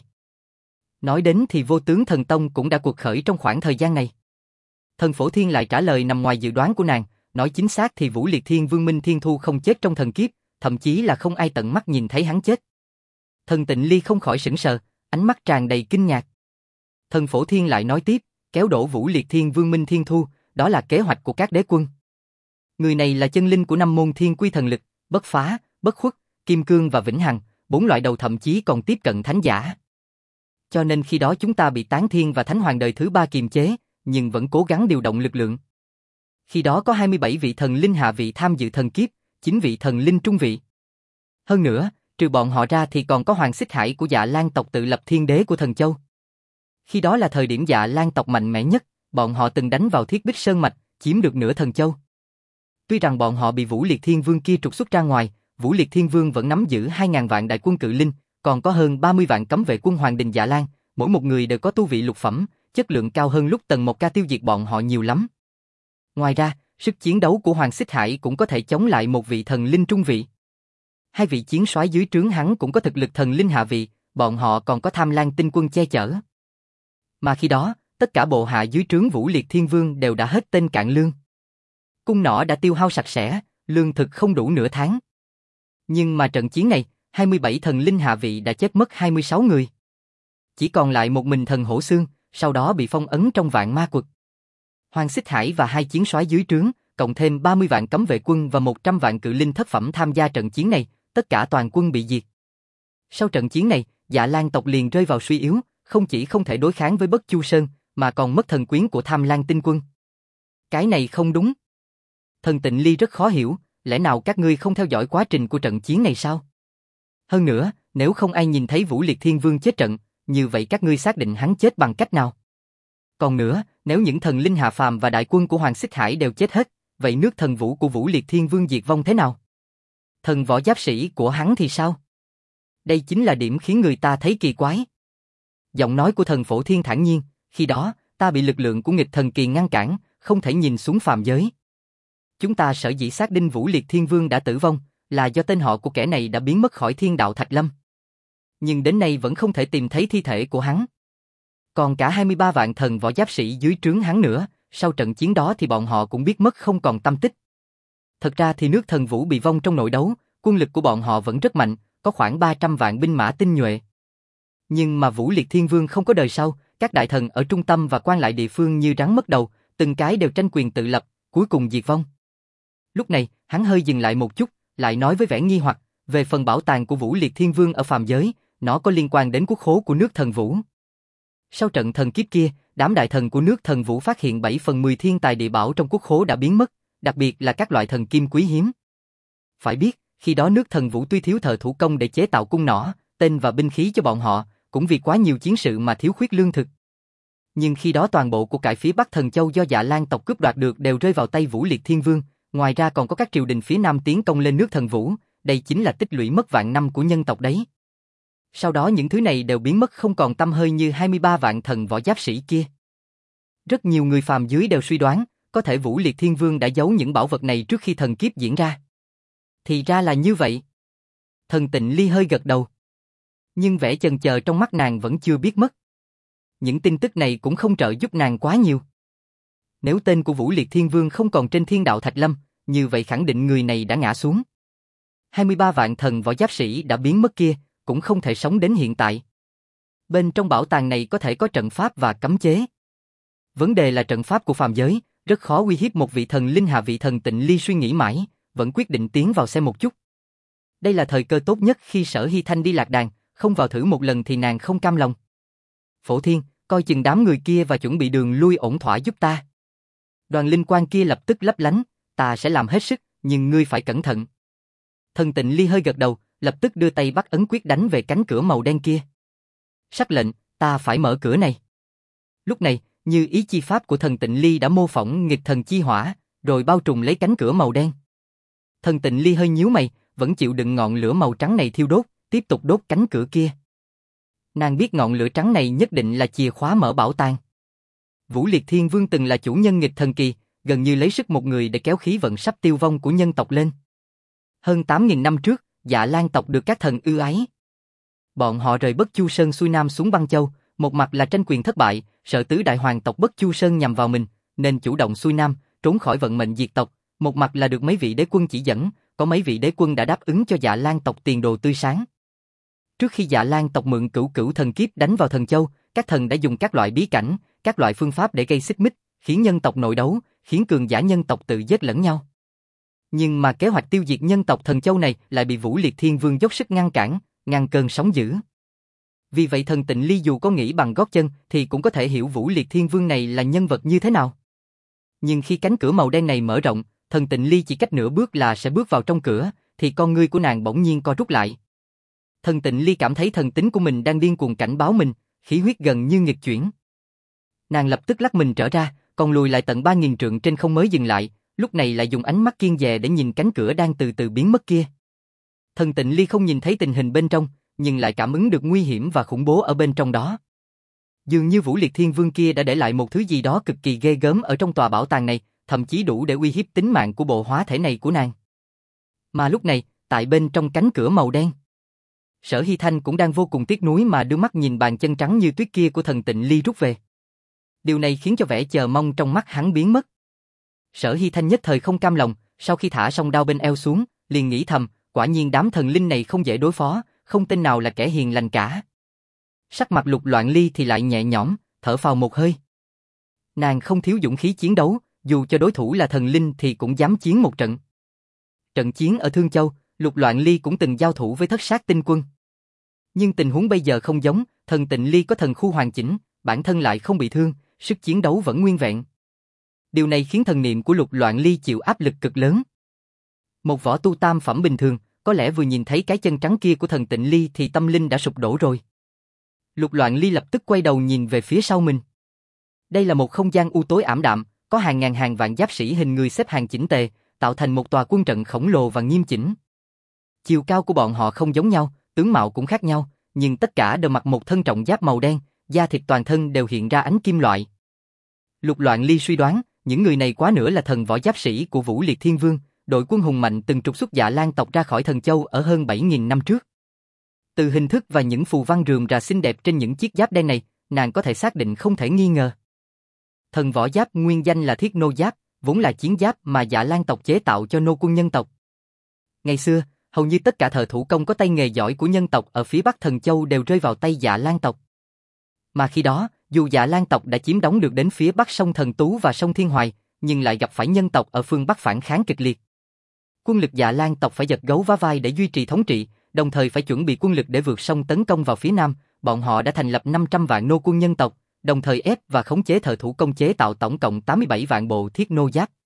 Nói đến thì Vô Tướng Thần Tông cũng đã cuộc khởi trong khoảng thời gian này. Thần Phổ Thiên lại trả lời nằm ngoài dự đoán của nàng, nói chính xác thì Vũ Liệt Thiên Vương Minh Thiên Thu không chết trong thần kiếp, thậm chí là không ai tận mắt nhìn thấy hắn chết. Thần Tịnh Ly không khỏi sững sờ, ánh mắt tràn đầy kinh ngạc. Thần Phổ Thiên lại nói tiếp, kéo đổ Vũ Liệt Thiên Vương Minh Thiên Thu, đó là kế hoạch của các đế quân. Người này là chân linh của năm môn thiên quy thần lực, bất phá, bất khuất, kim cương và vĩnh hằng, bốn loại đầu thậm chí còn tiếp cận thánh giả. Cho nên khi đó chúng ta bị Tán Thiên và Thánh Hoàng đời thứ ba kiềm chế, nhưng vẫn cố gắng điều động lực lượng. Khi đó có hai mươi bảy vị thần linh hạ vị tham dự thần kiếp, chín vị thần linh trung vị. Hơn nữa, trừ bọn họ ra thì còn có Hoàng Xích Hải của Dạ Lan tộc tự lập thiên đế của Thần Châu. Khi đó là thời điểm Dạ Lan tộc mạnh mẽ nhất, bọn họ từng đánh vào Thiết Bích Sơn Mạch, chiếm được nửa Thần Châu. Tuy rằng bọn họ bị Vũ Liệt Thiên Vương kia trục xuất ra ngoài, Vũ Liệt Thiên Vương vẫn nắm giữ hai nghìn vạn đại quân cự linh, còn có hơn ba mươi vạn cấm vệ quân Hoàng đình Dạ Lan, mỗi một người đều có tu vị lục phẩm, chất lượng cao hơn lúc Tần Mộc Ca tiêu diệt bọn họ nhiều lắm. Ngoài ra, sức chiến đấu của Hoàng Xích Hải cũng có thể chống lại một vị thần linh trung vị. Hai vị chiến soái dưới trướng hắn cũng có thực lực thần linh hạ vị, bọn họ còn có Tham Lang tinh quân che chở. Mà khi đó, tất cả bộ hạ dưới trướng Vũ Liệt Thiên Vương đều đã hết tên cạn lương. Cung nỏ đã tiêu hao sạch sẽ, lương thực không đủ nửa tháng. Nhưng mà trận chiến này, hai mươi bảy thần linh hạ vị đã chết mất hai mươi sáu người. Chỉ còn lại một mình thần Hổ Xương, sau đó bị phong ấn trong vạn ma quật. Hoàng Xích Hải và hai chiến soái dưới trướng, cộng thêm ba mươi vạn cấm vệ quân và một trăm vạn cự linh thất phẩm tham gia trận chiến này, tất cả toàn quân bị diệt. Sau trận chiến này, Dạ Lan tộc liền rơi vào suy yếu, không chỉ không thể đối kháng với Bất Chu Sơn, mà còn mất thần quyến của Tham Lang tinh quân. Cái này không đúng. Thần Tịnh Ly rất khó hiểu, lẽ nào các ngươi không theo dõi quá trình của trận chiến này sao? Hơn nữa, nếu không ai nhìn thấy Vũ Liệt Thiên Vương chết trận, như vậy các ngươi xác định hắn chết bằng cách nào? Còn nữa, nếu những thần linh hạ phàm và đại quân của Hoàng Xích Hải đều chết hết, vậy nước thần vũ của Vũ Liệt Thiên Vương diệt vong thế nào? Thần võ giáp sĩ của hắn thì sao? Đây chính là điểm khiến người ta thấy kỳ quái. Giọng nói của thần Phổ Thiên thản nhiên, khi đó, ta bị lực lượng của nghịch thần kỳ ngăn cản, không thể nhìn xuống phàm giới. Chúng ta sở dĩ xác định Vũ Liệt Thiên Vương đã tử vong, là do tên họ của kẻ này đã biến mất khỏi Thiên Đạo Thạch Lâm. Nhưng đến nay vẫn không thể tìm thấy thi thể của hắn. Còn cả hai mươi ba vạn thần võ giáp sĩ dưới trướng hắn nữa, sau trận chiến đó thì bọn họ cũng biết mất không còn tâm tích. Thật ra thì nước thần vũ bị vong trong nội đấu, quân lực của bọn họ vẫn rất mạnh, có khoảng ba trăm vạn binh mã tinh nhuệ. Nhưng mà Vũ Liệt Thiên Vương không có đời sau, các đại thần ở trung tâm và quan lại địa phương như rắn mất đầu, từng cái đều tranh quyền tự lập, cuối cùng diệt vong. Lúc này, hắn hơi dừng lại một chút, lại nói với vẻ nghi hoặc, Về phần bảo tàng của Vũ Liệt Thiên Vương ở phàm giới, nó có liên quan đến quốc khố của nước thần Vũ. Sau trận thần kiếp kia, đám đại thần của nước thần Vũ phát hiện bảy phần mười thiên tài địa bảo trong quốc khố đã biến mất, đặc biệt là các loại thần kim quý hiếm. Phải biết, khi đó nước thần Vũ tuy thiếu thợ thủ công để chế tạo cung nỏ, tên và binh khí cho bọn họ, cũng vì quá nhiều chiến sự mà thiếu khuyết lương thực. Nhưng khi đó toàn bộ của cải phía Bắc Thần Châu do Dạ Lan tộc cướp đoạt được đều rơi vào tay Vũ Liệt Thiên Vương, ngoài ra còn có các triều đình phía Nam tiến công lên nước thần Vũ, đây chính là tích lũy mất vạn năm của nhân tộc đấy. Sau đó những thứ này đều biến mất không còn tăm hơi như hai mươi ba vạn thần võ giáp sĩ kia. Rất nhiều người phàm dưới đều suy đoán, có thể Vũ Liệt Thiên Vương đã giấu những bảo vật này trước khi thần kiếp diễn ra. Thì ra là như vậy. Thần Tịnh Ly hơi gật đầu. Nhưng vẻ chần chờ trong mắt nàng vẫn chưa biết mất. Những tin tức này cũng không trợ giúp nàng quá nhiều. Nếu tên của Vũ Liệt Thiên Vương không còn trên Thiên Đạo Thạch Lâm, như vậy khẳng định người này đã ngã xuống. hai mươi ba vạn thần võ giáp sĩ đã biến mất kia, cũng không thể sống đến hiện tại. Bên trong bảo tàng này có thể có trận pháp và cấm chế. Vấn đề là trận pháp của phàm giới, rất khó uy hiếp một vị thần linh hạ vị. Thần Tịnh Ly suy nghĩ mãi, vẫn quyết định tiến vào xem một chút. Đây là thời cơ tốt nhất khi Sở Hy Thanh đi lạc đàn, không vào thử một lần thì nàng không cam lòng. Phổ Thiên, coi chừng đám người kia và chuẩn bị đường lui ổn thỏa giúp ta. Đoàn linh quan kia lập tức lấp lánh, ta sẽ làm hết sức, nhưng ngươi phải cẩn thận. Thần Tịnh Ly hơi gật đầu, lập tức đưa tay bắt ấn quyết đánh về cánh cửa màu đen kia. Sắc lệnh, ta phải mở cửa này. Lúc này, như ý chi pháp của thần Tịnh Ly đã mô phỏng nghịch thần chi hỏa, rồi bao trùm lấy cánh cửa màu đen. Thần Tịnh Ly hơi nhíu mày, vẫn chịu đựng ngọn lửa màu trắng này thiêu đốt, tiếp tục đốt cánh cửa kia. Nàng biết ngọn lửa trắng này nhất định là chìa khóa mở bảo tàng. Vũ Liệt Thiên Vương từng là chủ nhân nghịch thần kỳ, gần như lấy sức một người để kéo khí vận sắp tiêu vong của nhân tộc lên. Hơn tám nghìn năm trước, Dạ Lan tộc được các thần ưu ái. Bọn họ rời Bất Chu Sơn xuôi nam xuống Băng Châu, một mặt là tranh quyền thất bại, sợ tứ đại hoàng tộc Bất Chu Sơn nhằm vào mình, nên chủ động xuôi nam, trốn khỏi vận mệnh diệt tộc, một mặt là được mấy vị đế quân chỉ dẫn, có mấy vị đế quân đã đáp ứng cho Dạ Lan tộc tiền đồ tươi sáng. Trước khi Dạ Lan tộc mượn cửu cửu thần kiếp đánh vào Thần Châu, các thần đã dùng các loại bí cảnh, các loại phương pháp để gây xích mích, khiến nhân tộc nội đấu, khiến cường giả nhân tộc tự giết lẫn nhau. Nhưng mà kế hoạch tiêu diệt nhân tộc Thần Châu này lại bị Vũ Liệt Thiên Vương dốc sức ngăn cản, ngăn cơn sóng dữ. Vì vậy thần Tịnh Ly dù có nghĩ bằng gót chân thì cũng có thể hiểu Vũ Liệt Thiên Vương này là nhân vật như thế nào. Nhưng khi cánh cửa màu đen này mở rộng, thần Tịnh Ly chỉ cách nửa bước là sẽ bước vào trong cửa, thì con ngươi của nàng bỗng nhiên co rút lại. Thần Tịnh Ly cảm thấy thần tính của mình đang điên cuồng cảnh báo mình, khí huyết gần như nghịch chuyển. Nàng lập tức lắc mình trở ra, còn lùi lại tận ba nghìn trượng trên không mới dừng lại, lúc này lại dùng ánh mắt kiên dè để nhìn cánh cửa đang từ từ biến mất kia. Thần Tịnh Ly không nhìn thấy tình hình bên trong, nhưng lại cảm ứng được nguy hiểm và khủng bố ở bên trong đó. Dường như Vũ Liệt Thiên Vương kia đã để lại một thứ gì đó cực kỳ ghê gớm ở trong tòa bảo tàng này, thậm chí đủ để uy hiếp tính mạng của bộ hóa thể này của nàng. Mà lúc này, tại bên trong cánh cửa màu đen, Sở Hy Thanh cũng đang vô cùng tiếc nuối mà đưa mắt nhìn bàn chân trắng như tuyết kia của thần Tịnh Ly rút về. Điều này khiến cho vẻ chờ mong trong mắt hắn biến mất. Sở Hy Thanh nhất thời không cam lòng, sau khi thả song đao bên eo xuống, liền nghĩ thầm, quả nhiên đám thần linh này không dễ đối phó, không tên nào là kẻ hiền lành cả. Sắc mặt Lục Loạn Ly thì lại nhẹ nhõm, thở phào một hơi. Nàng không thiếu dũng khí chiến đấu, dù cho đối thủ là thần linh thì cũng dám chiến một trận. Trận chiến ở Thương Châu, Lục Loạn Ly cũng từng giao thủ với Thất Sát Tinh Quân. Nhưng tình huống bây giờ không giống, thần Tịnh Ly có thần khu hoàn chỉnh, bản thân lại không bị thương, sức chiến đấu vẫn nguyên vẹn. Điều này khiến thần niệm của Lục Loạn Ly chịu áp lực cực lớn. Một võ tu tam phẩm bình thường, có lẽ vừa nhìn thấy cái chân trắng kia của thần Tịnh Ly thì tâm linh đã sụp đổ rồi. Lục Loạn Ly lập tức quay đầu nhìn về phía sau mình. Đây là một không gian u tối ảm đạm, có hàng ngàn hàng vạn giáp sĩ hình người xếp hàng chỉnh tề, tạo thành một tòa quân trận khổng lồ và nghiêm chỉnh. Chiều cao của bọn họ không giống nhau, tướng mạo cũng khác nhau, nhưng tất cả đều mặc một thân trọng giáp màu đen, da thịt toàn thân đều hiện ra ánh kim loại. Lục Loạn Ly suy đoán, những người này quá nữa là thần võ giáp sĩ của Vũ Liệt Thiên Vương, đội quân hùng mạnh từng trục xuất Dạ Lan tộc ra khỏi Thần Châu ở hơn bảy nghìn năm trước. Từ hình thức và những phù văn rườm rà xinh đẹp trên những chiếc giáp đen này, nàng có thể xác định không thể nghi ngờ. Thần võ giáp nguyên danh là Thiết Nô Giáp, vốn là chiến giáp mà Dạ Lan tộc chế tạo cho nô quân nhân tộc. Ngày xưa, hầu như tất cả thợ thủ công có tay nghề giỏi của nhân tộc ở phía Bắc Thần Châu đều rơi vào tay Dạ Lan tộc. Mà khi đó, dù Dạ Lan tộc đã chiếm đóng được đến phía Bắc sông Thần Tú và sông Thiên Hoài, nhưng lại gặp phải nhân tộc ở phương Bắc phản kháng kịch liệt. Quân lực Dạ Lan tộc phải giật gấu vá vai để duy trì thống trị, đồng thời phải chuẩn bị quân lực để vượt sông tấn công vào phía nam. Bọn họ đã thành lập năm trăm vạn nô quân nhân tộc, đồng thời ép và khống chế thợ thủ công chế tạo tổng cộng tám mươi bảy vạn bộ thiết nô giáp.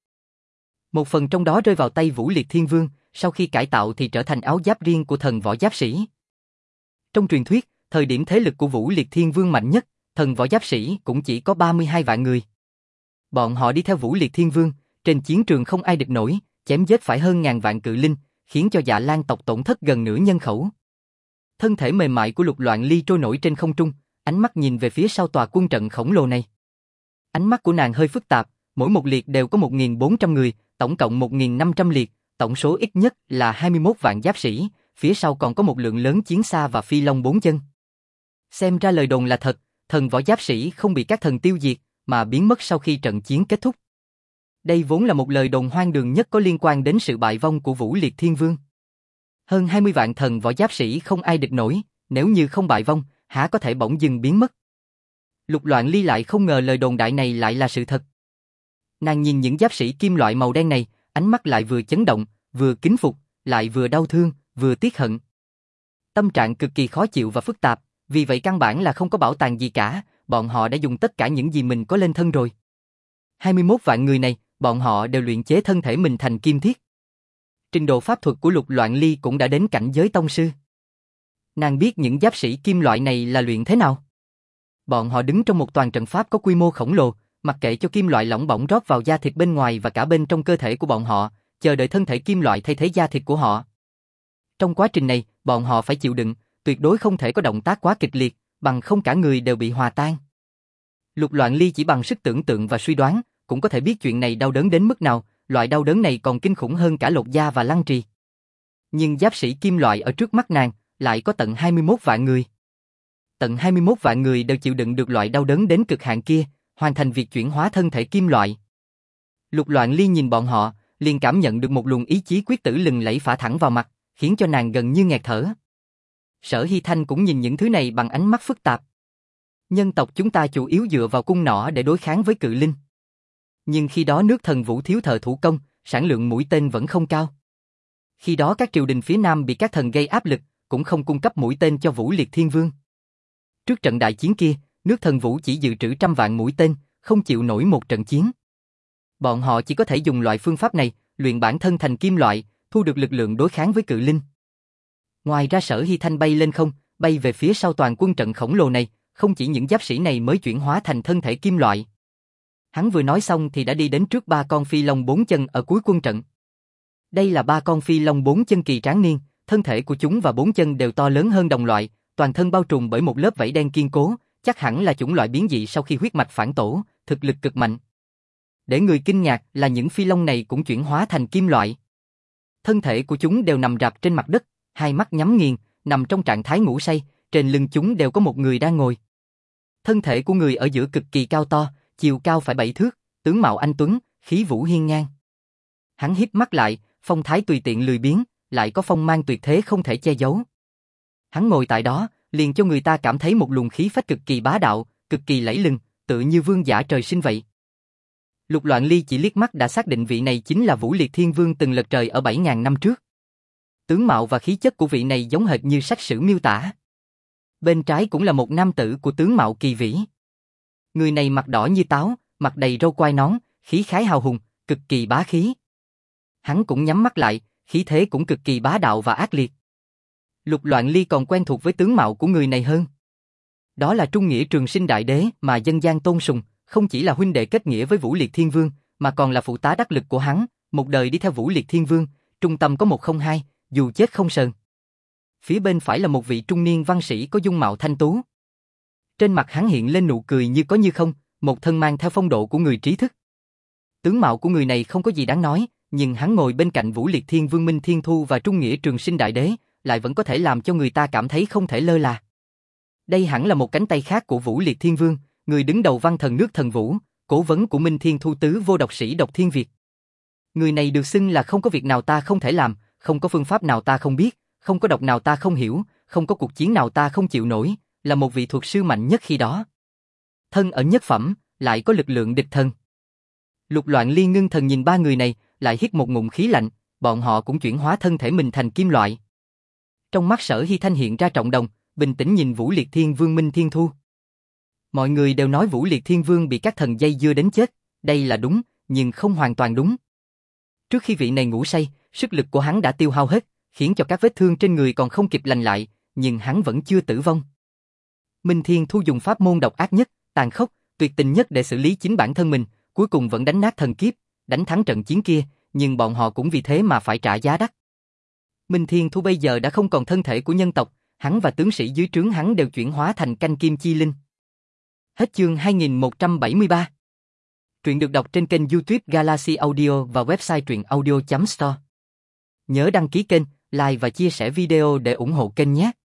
Một phần trong đó rơi vào tay Vũ Liệt Thiên Vương, sau khi cải tạo thì trở thành áo giáp riêng của thần võ giáp sĩ. Trong truyền thuyết, thời điểm thế lực của Vũ Liệt Thiên Vương mạnh nhất, thần võ giáp sĩ cũng chỉ có ba mươi hai vạn người. Bọn họ đi theo Vũ Liệt Thiên Vương, trên chiến trường không ai địch nổi, chém giết phải hơn ngàn vạn cự linh, khiến cho Dạ Lan tộc tổn thất gần nửa nhân khẩu. Thân thể mềm mại của Lục Loạn Ly trôi nổi trên không trung, ánh mắt nhìn về phía sau tòa quân trận khổng lồ này. Ánh mắt của nàng hơi phức tạp, mỗi một liệt đều có một nghìn bốn trăm người, tổng cộng một nghìn năm trăm liệt, tổng số ít nhất là hai mươi mốt vạn giáp sĩ, phía sau còn có một lượng lớn chiến xa và phi long bốn chân. Xem ra lời đồn là thật, thần võ giáp sĩ không bị các thần tiêu diệt, mà biến mất sau khi trận chiến kết thúc. Đây vốn là một lời đồn hoang đường nhất có liên quan đến sự bại vong của Vũ Liệt Thiên Vương. Hơn hai mươi vạn thần võ giáp sĩ không ai địch nổi, nếu như không bại vong, há có thể bỗng dưng biến mất. Lục Loạn Ly lại không ngờ lời đồn đại này lại là sự thật. Nàng nhìn những giáp sĩ kim loại màu đen này, ánh mắt lại vừa chấn động, vừa kính phục, lại vừa đau thương, vừa tiếc hận. Tâm trạng cực kỳ khó chịu và phức tạp, vì vậy căn bản là không có bảo tàng gì cả, bọn họ đã dùng tất cả những gì mình có lên thân rồi. hai mươi mốt vạn người này, bọn họ đều luyện chế thân thể mình thành kim thiết. Trình độ pháp thuật của Lục Loạn Ly cũng đã đến cảnh giới tông sư. Nàng biết những giáp sĩ kim loại này là luyện thế nào. Bọn họ đứng trong một toàn trận pháp có quy mô khổng lồ, mặc kệ cho kim loại lỏng bỏng rót vào da thịt bên ngoài và cả bên trong cơ thể của bọn họ, chờ đợi thân thể kim loại thay thế da thịt của họ. Trong quá trình này, bọn họ phải chịu đựng, tuyệt đối không thể có động tác quá kịch liệt, bằng không cả người đều bị hòa tan. Lục Loạn Ly chỉ bằng sức tưởng tượng và suy đoán, cũng có thể biết chuyện này đau đớn đến mức nào, loại đau đớn này còn kinh khủng hơn cả lột da và lăng trì. Nhưng giáp sĩ kim loại ở trước mắt nàng, lại có tận hai mươi mốt vạn người. Tận hai mươi mốt vạn người đều chịu đựng được loại đau đớn đến cực hạn kia, hoàn thành việc chuyển hóa thân thể kim loại. Lục Loạn Ly nhìn bọn họ, liền cảm nhận được một luồng ý chí quyết tử lừng lẫy phả thẳng vào mặt, khiến cho nàng gần như nghẹt thở. Sở Hy Thanh cũng nhìn những thứ này bằng ánh mắt phức tạp. Nhân tộc chúng ta chủ yếu dựa vào cung nỏ để đối kháng với cự linh. Nhưng khi đó nước Thần Vũ thiếu thợ thủ công, sản lượng mũi tên vẫn không cao. Khi đó các triều đình phía Nam bị các thần gây áp lực, cũng không cung cấp mũi tên cho Vũ Liệt Thiên Vương. Trước trận đại chiến kia, nước Thần Vũ chỉ dự trữ trăm vạn mũi tên, không chịu nổi một trận chiến. Bọn họ chỉ có thể dùng loại phương pháp này, luyện bản thân thành kim loại, thu được lực lượng đối kháng với cự linh. Ngoài ra Sở Hy Thanh bay lên không, bay về phía sau toàn quân trận khổng lồ này, không chỉ những giáp sĩ này mới chuyển hóa thành thân thể kim loại. Hắn vừa nói xong thì đã đi đến trước ba con phi long bốn chân ở cuối quân trận. Đây là ba con phi long bốn chân kỳ tráng niên, thân thể của chúng và bốn chân đều to lớn hơn đồng loại, toàn thân bao trùm bởi một lớp vảy đen kiên cố, chắc hẳn là chủng loại biến dị sau khi huyết mạch phản tổ, thực lực cực mạnh. Để người kinh ngạc là những phi long này cũng chuyển hóa thành kim loại. Thân thể của chúng đều nằm rạp trên mặt đất, hai mắt nhắm nghiền, nằm trong trạng thái ngủ say, trên lưng chúng đều có một người đang ngồi. Thân thể của người ở giữa cực kỳ cao to, chiều cao phải bảy thước, tướng mạo anh tuấn, khí vũ hiên ngang. Hắn híp mắt lại, phong thái tùy tiện lười biếng, lại có phong mang tuyệt thế không thể che giấu. Hắn ngồi tại đó, liền cho người ta cảm thấy một luồng khí phách cực kỳ bá đạo, cực kỳ lẫy lừng, tự như vương giả trời sinh vậy. Lục Loạn Ly chỉ liếc mắt đã xác định vị này chính là Vũ Liệt Thiên Vương từng lật trời ở bảy ngàn năm trước. Tướng mạo và khí chất của vị này giống hệt như sách sử miêu tả. Bên trái cũng là một nam tử của tướng mạo kỳ vĩ. Người này mặt đỏ như táo, mặt đầy râu quai nón, khí khái hào hùng, cực kỳ bá khí. Hắn cũng nhắm mắt lại, khí thế cũng cực kỳ bá đạo và ác liệt. Lục Loạn Ly còn quen thuộc với tướng mạo của người này hơn. Đó là trung nghĩa trường sinh đại đế mà dân gian tôn sùng, không chỉ là huynh đệ kết nghĩa với Vũ Liệt Thiên Vương, mà còn là phụ tá đắc lực của hắn, một đời đi theo Vũ Liệt Thiên Vương, trung tâm có một không hai, dù chết không sờn. Phía bên phải là một vị trung niên văn sĩ có dung mạo thanh tú. Trên mặt hắn hiện lên nụ cười như có như không, một thân mang theo phong độ của người trí thức. Tướng mạo của người này không có gì đáng nói, nhưng hắn ngồi bên cạnh Vũ Liệt Thiên Vương Minh Thiên Thu và trung nghĩa trường sinh đại đế, lại vẫn có thể làm cho người ta cảm thấy không thể lơ là. Đây hẳn là một cánh tay khác của Vũ Liệt Thiên Vương, người đứng đầu văn thần nước Thần Vũ, cố vấn của Minh Thiên Thu tứ vô độc sĩ độc thiên Việt. Người này được xưng là không có việc nào ta không thể làm, không có phương pháp nào ta không biết, không có độc nào ta không hiểu, không có cuộc chiến nào ta không chịu nổi, là một vị thuật sư mạnh nhất khi đó. Thân ở nhất phẩm, lại có lực lượng địch thần. Lục Loạn Ly ngưng thần nhìn ba người này, lại hít một ngụm khí lạnh, bọn họ cũng chuyển hóa thân thể mình thành kim loại. Trong mắt Sở Hy Thanh hiện ra trọng đồng, bình tĩnh nhìn Vũ Liệt Thiên Vương Minh Thiên Thu. Mọi người đều nói Vũ Liệt Thiên Vương bị các thần dây dưa đến chết, đây là đúng, nhưng không hoàn toàn đúng. Trước khi vị này ngủ say, sức lực của hắn đã tiêu hao hết, khiến cho các vết thương trên người còn không kịp lành lại, nhưng hắn vẫn chưa tử vong. Minh Thiên Thu dùng pháp môn độc ác nhất, tàn khốc, tuyệt tình nhất để xử lý chính bản thân mình, cuối cùng vẫn đánh nát thần kiếp, đánh thắng trận chiến kia, nhưng bọn họ cũng vì thế mà phải trả giá đắt. Minh Thiên Thu bây giờ đã không còn thân thể của nhân tộc, hắn và tướng sĩ dưới trướng hắn đều chuyển hóa thành canh kim chi linh. Hết chương hai nghìn một trăm bảy mươi ba. Truyện được đọc trên kênh YouTube Galaxy Audio và website truyện audio chấm store. Nhớ đăng ký kênh, like và chia sẻ video để ủng hộ kênh nhé.